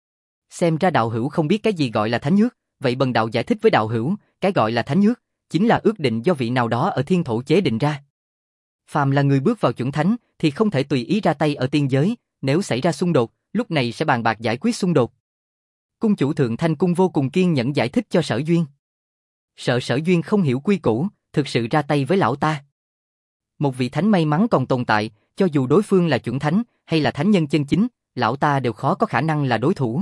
Xem ra đạo hữu không biết cái gì gọi là thánh ước, vậy bần đạo giải thích với đạo hữu, cái gọi là thánh ước, chính là ước định do vị nào đó ở thiên thổ chế định ra. Phàm là người bước vào chuẩn thánh, thì không thể tùy ý ra tay ở tiên giới, nếu xảy ra xung đột, lúc này sẽ bàn bạc giải quyết xung đột. Cung chủ Thượng Thanh Cung vô cùng kiên nhẫn giải thích cho Sở Duyên. Sợ Sở Duyên không hiểu quy củ, thực sự ra tay với lão ta. Một vị thánh may mắn còn tồn tại, cho dù đối phương là chuẩn thánh hay là thánh nhân chân chính, lão ta đều khó có khả năng là đối thủ.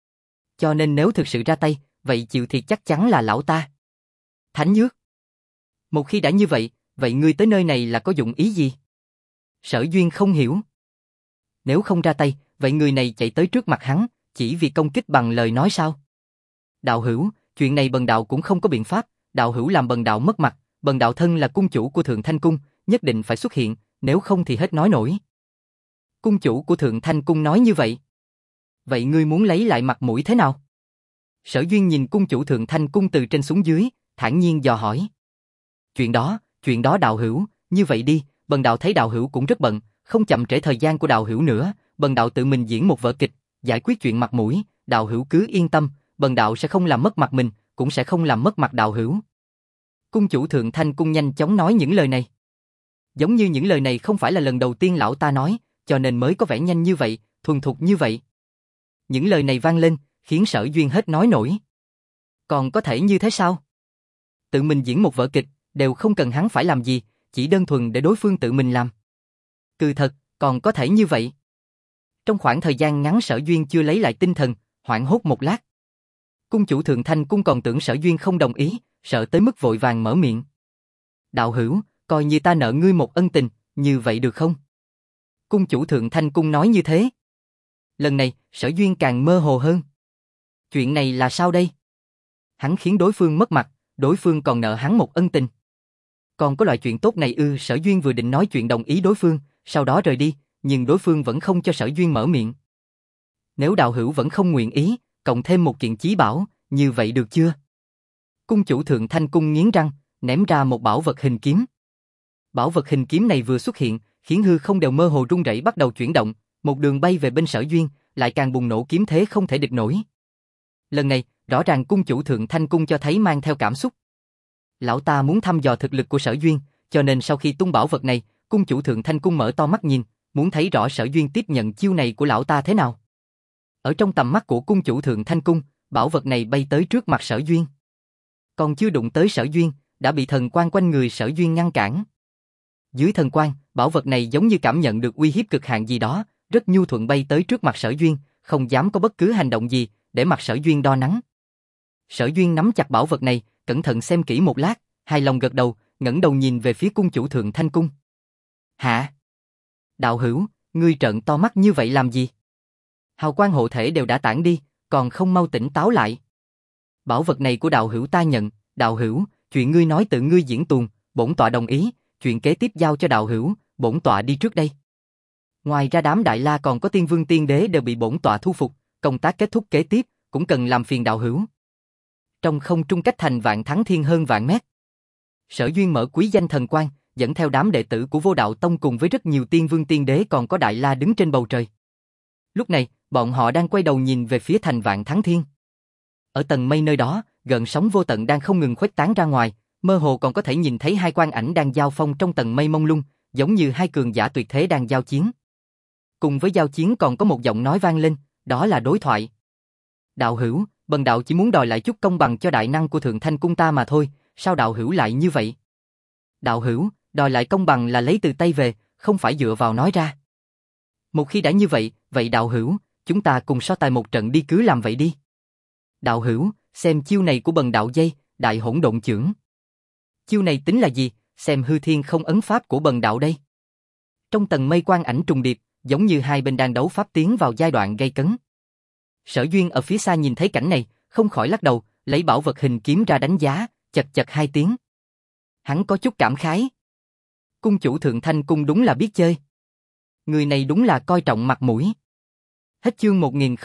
Cho nên nếu thực sự ra tay, vậy chịu thiệt chắc chắn là lão ta. Thánh ước. Một khi đã như vậy, vậy ngươi tới nơi này là có dụng ý gì? Sở Duyên không hiểu. Nếu không ra tay, vậy người này chạy tới trước mặt hắn, chỉ vì công kích bằng lời nói sao? Đạo hữu, chuyện này bần đạo cũng không có biện pháp, đạo hữu làm bần đạo mất mặt, bần đạo thân là cung chủ của Thượng Thanh Cung, nhất định phải xuất hiện, nếu không thì hết nói nổi. Cung chủ của Thượng Thanh Cung nói như vậy. Vậy ngươi muốn lấy lại mặt mũi thế nào? Sở Duyên nhìn cung chủ Thượng Thanh Cung từ trên xuống dưới, thản nhiên dò hỏi. Chuyện đó đạo hữu, như vậy đi, bần đạo thấy đạo hữu cũng rất bận, không chậm trễ thời gian của đạo hữu nữa, bần đạo tự mình diễn một vở kịch, giải quyết chuyện mặt mũi, đạo hữu cứ yên tâm, bần đạo sẽ không làm mất mặt mình, cũng sẽ không làm mất mặt đạo hữu. Cung chủ Thượng Thanh Cung nhanh chóng nói những lời này. Giống như những lời này không phải là lần đầu tiên lão ta nói, cho nên mới có vẻ nhanh như vậy, thuần thục như vậy. Những lời này vang lên, khiến Sở Duyên hết nói nổi. Còn có thể như thế sao? Tự mình diễn một vở kịch, đều không cần hắn phải làm gì, chỉ đơn thuần để đối phương tự mình làm. Cứ thật, còn có thể như vậy. Trong khoảng thời gian ngắn Sở Duyên chưa lấy lại tinh thần, hoảng hốt một lát. Cung chủ Thượng Thanh Cung còn tưởng Sở Duyên không đồng ý, sợ tới mức vội vàng mở miệng. Đạo hữu, coi như ta nợ ngươi một ân tình, như vậy được không? Cung chủ Thượng Thanh Cung nói như thế. Lần này, Sở Duyên càng mơ hồ hơn. Chuyện này là sao đây? Hắn khiến đối phương mất mặt, đối phương còn nợ hắn một ân tình. Còn có loại chuyện tốt này ư? Sở Duyên vừa định nói chuyện đồng ý đối phương, sau đó rời đi, nhưng đối phương vẫn không cho Sở Duyên mở miệng. Nếu đạo hữu vẫn không nguyện ý, cộng thêm một kiện chí bảo, như vậy được chưa? Cung chủ Thượng Thanh Cung nghiến răng, ném ra một bảo vật hình kiếm. Bảo vật hình kiếm này vừa xuất hiện, khiến hư không đều mơ hồ rung rẩy bắt đầu chuyển động, một đường bay về bên Sở Duyên, lại càng bùng nổ kiếm thế không thể địch nổi. Lần này, rõ ràng cung chủ Thượng Thanh Cung cho thấy mang theo cảm xúc. Lão ta muốn thăm dò thực lực của Sở Duyên, cho nên sau khi tung bảo vật này, cung chủ Thượng Thanh Cung mở to mắt nhìn, muốn thấy rõ Sở Duyên tiếp nhận chiêu này của lão ta thế nào. Ở trong tầm mắt của cung chủ Thượng Thanh Cung, bảo vật này bay tới trước mặt Sở Duyên. Còn chưa đụng tới Sở Duyên, đã bị thần quang quanh người Sở Duyên ngăn cản. Dưới thần quang, bảo vật này giống như cảm nhận được uy hiếp cực hạn gì đó, rất nhu thuận bay tới trước mặt Sở Duyên, không dám có bất cứ hành động gì, để mặt Sở Duyên đo nắng. Sở Duyên nắm chặt bảo vật này, cẩn thận xem kỹ một lát, hài lòng gật đầu, ngẩng đầu nhìn về phía cung chủ Thượng Thanh Cung. Hả? Đạo hữu, ngươi trợn to mắt như vậy làm gì? Hào quang hộ thể đều đã tản đi, còn không mau tỉnh táo lại. Bảo vật này của đạo hữu ta nhận, đạo hữu, chuyện ngươi nói tự ngươi diễn tuồng, bổn tọa đồng ý, chuyện kế tiếp giao cho đạo hữu, bổn tọa đi trước đây. Ngoài ra đám Đại La còn có Tiên Vương Tiên Đế đều bị bổn tọa thu phục, công tác kết thúc kế tiếp, cũng cần làm phiền đạo hữu. Trong không trung cách thành Vạn Thắng Thiên hơn vạn mét. Sở Duyên mở quý danh thần quang, dẫn theo đám đệ tử của Vô Đạo Tông cùng với rất nhiều Tiên Vương Tiên Đế còn có Đại La đứng trên bầu trời. Lúc này, bọn họ đang quay đầu nhìn về phía thành Vạn Thắng Thiên. Ở tầng mây nơi đó, gợn sóng vô tận đang không ngừng khuếch tán ra ngoài, mơ hồ còn có thể nhìn thấy hai quang ảnh đang giao phong trong tầng mây mông lung, giống như hai cường giả tuyệt thế đang giao chiến. Cùng với giao chiến còn có một giọng nói vang lên, đó là đối thoại. Đạo hữu, bần đạo chỉ muốn đòi lại chút công bằng cho đại năng của Thượng Thanh Cung ta mà thôi, sao đạo hữu lại như vậy? Đạo hữu, đòi lại công bằng là lấy từ tay về, không phải dựa vào nói ra. Một khi đã như vậy, vậy đạo hữu, chúng ta cùng so tài một trận đi, cứ làm vậy đi. Đạo hữu, xem chiêu này của bần đạo dây, Đại Hỗn Độn Chưởng. Chiêu này tính là gì, xem hư thiên không ấn pháp của bần đạo đây. Trong tầng mây quang ảnh trùng điệp, giống như hai bên đang đấu pháp tiến vào giai đoạn gay cấn. Sở Duyên ở phía xa nhìn thấy cảnh này, không khỏi lắc đầu, lấy bảo vật hình kiếm ra đánh giá, chật chật hai tiếng. Hắn có chút cảm khái. Cung chủ Thượng Thanh Cung đúng là biết chơi. Người này đúng là coi trọng mặt mũi. Hết chương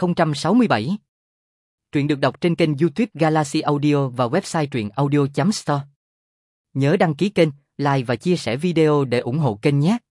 1067. Truyện được đọc trên kênh YouTube Galaxy Audio và website truyệnaudio.store. Nhớ đăng ký kênh, like và chia sẻ video để ủng hộ kênh nhé.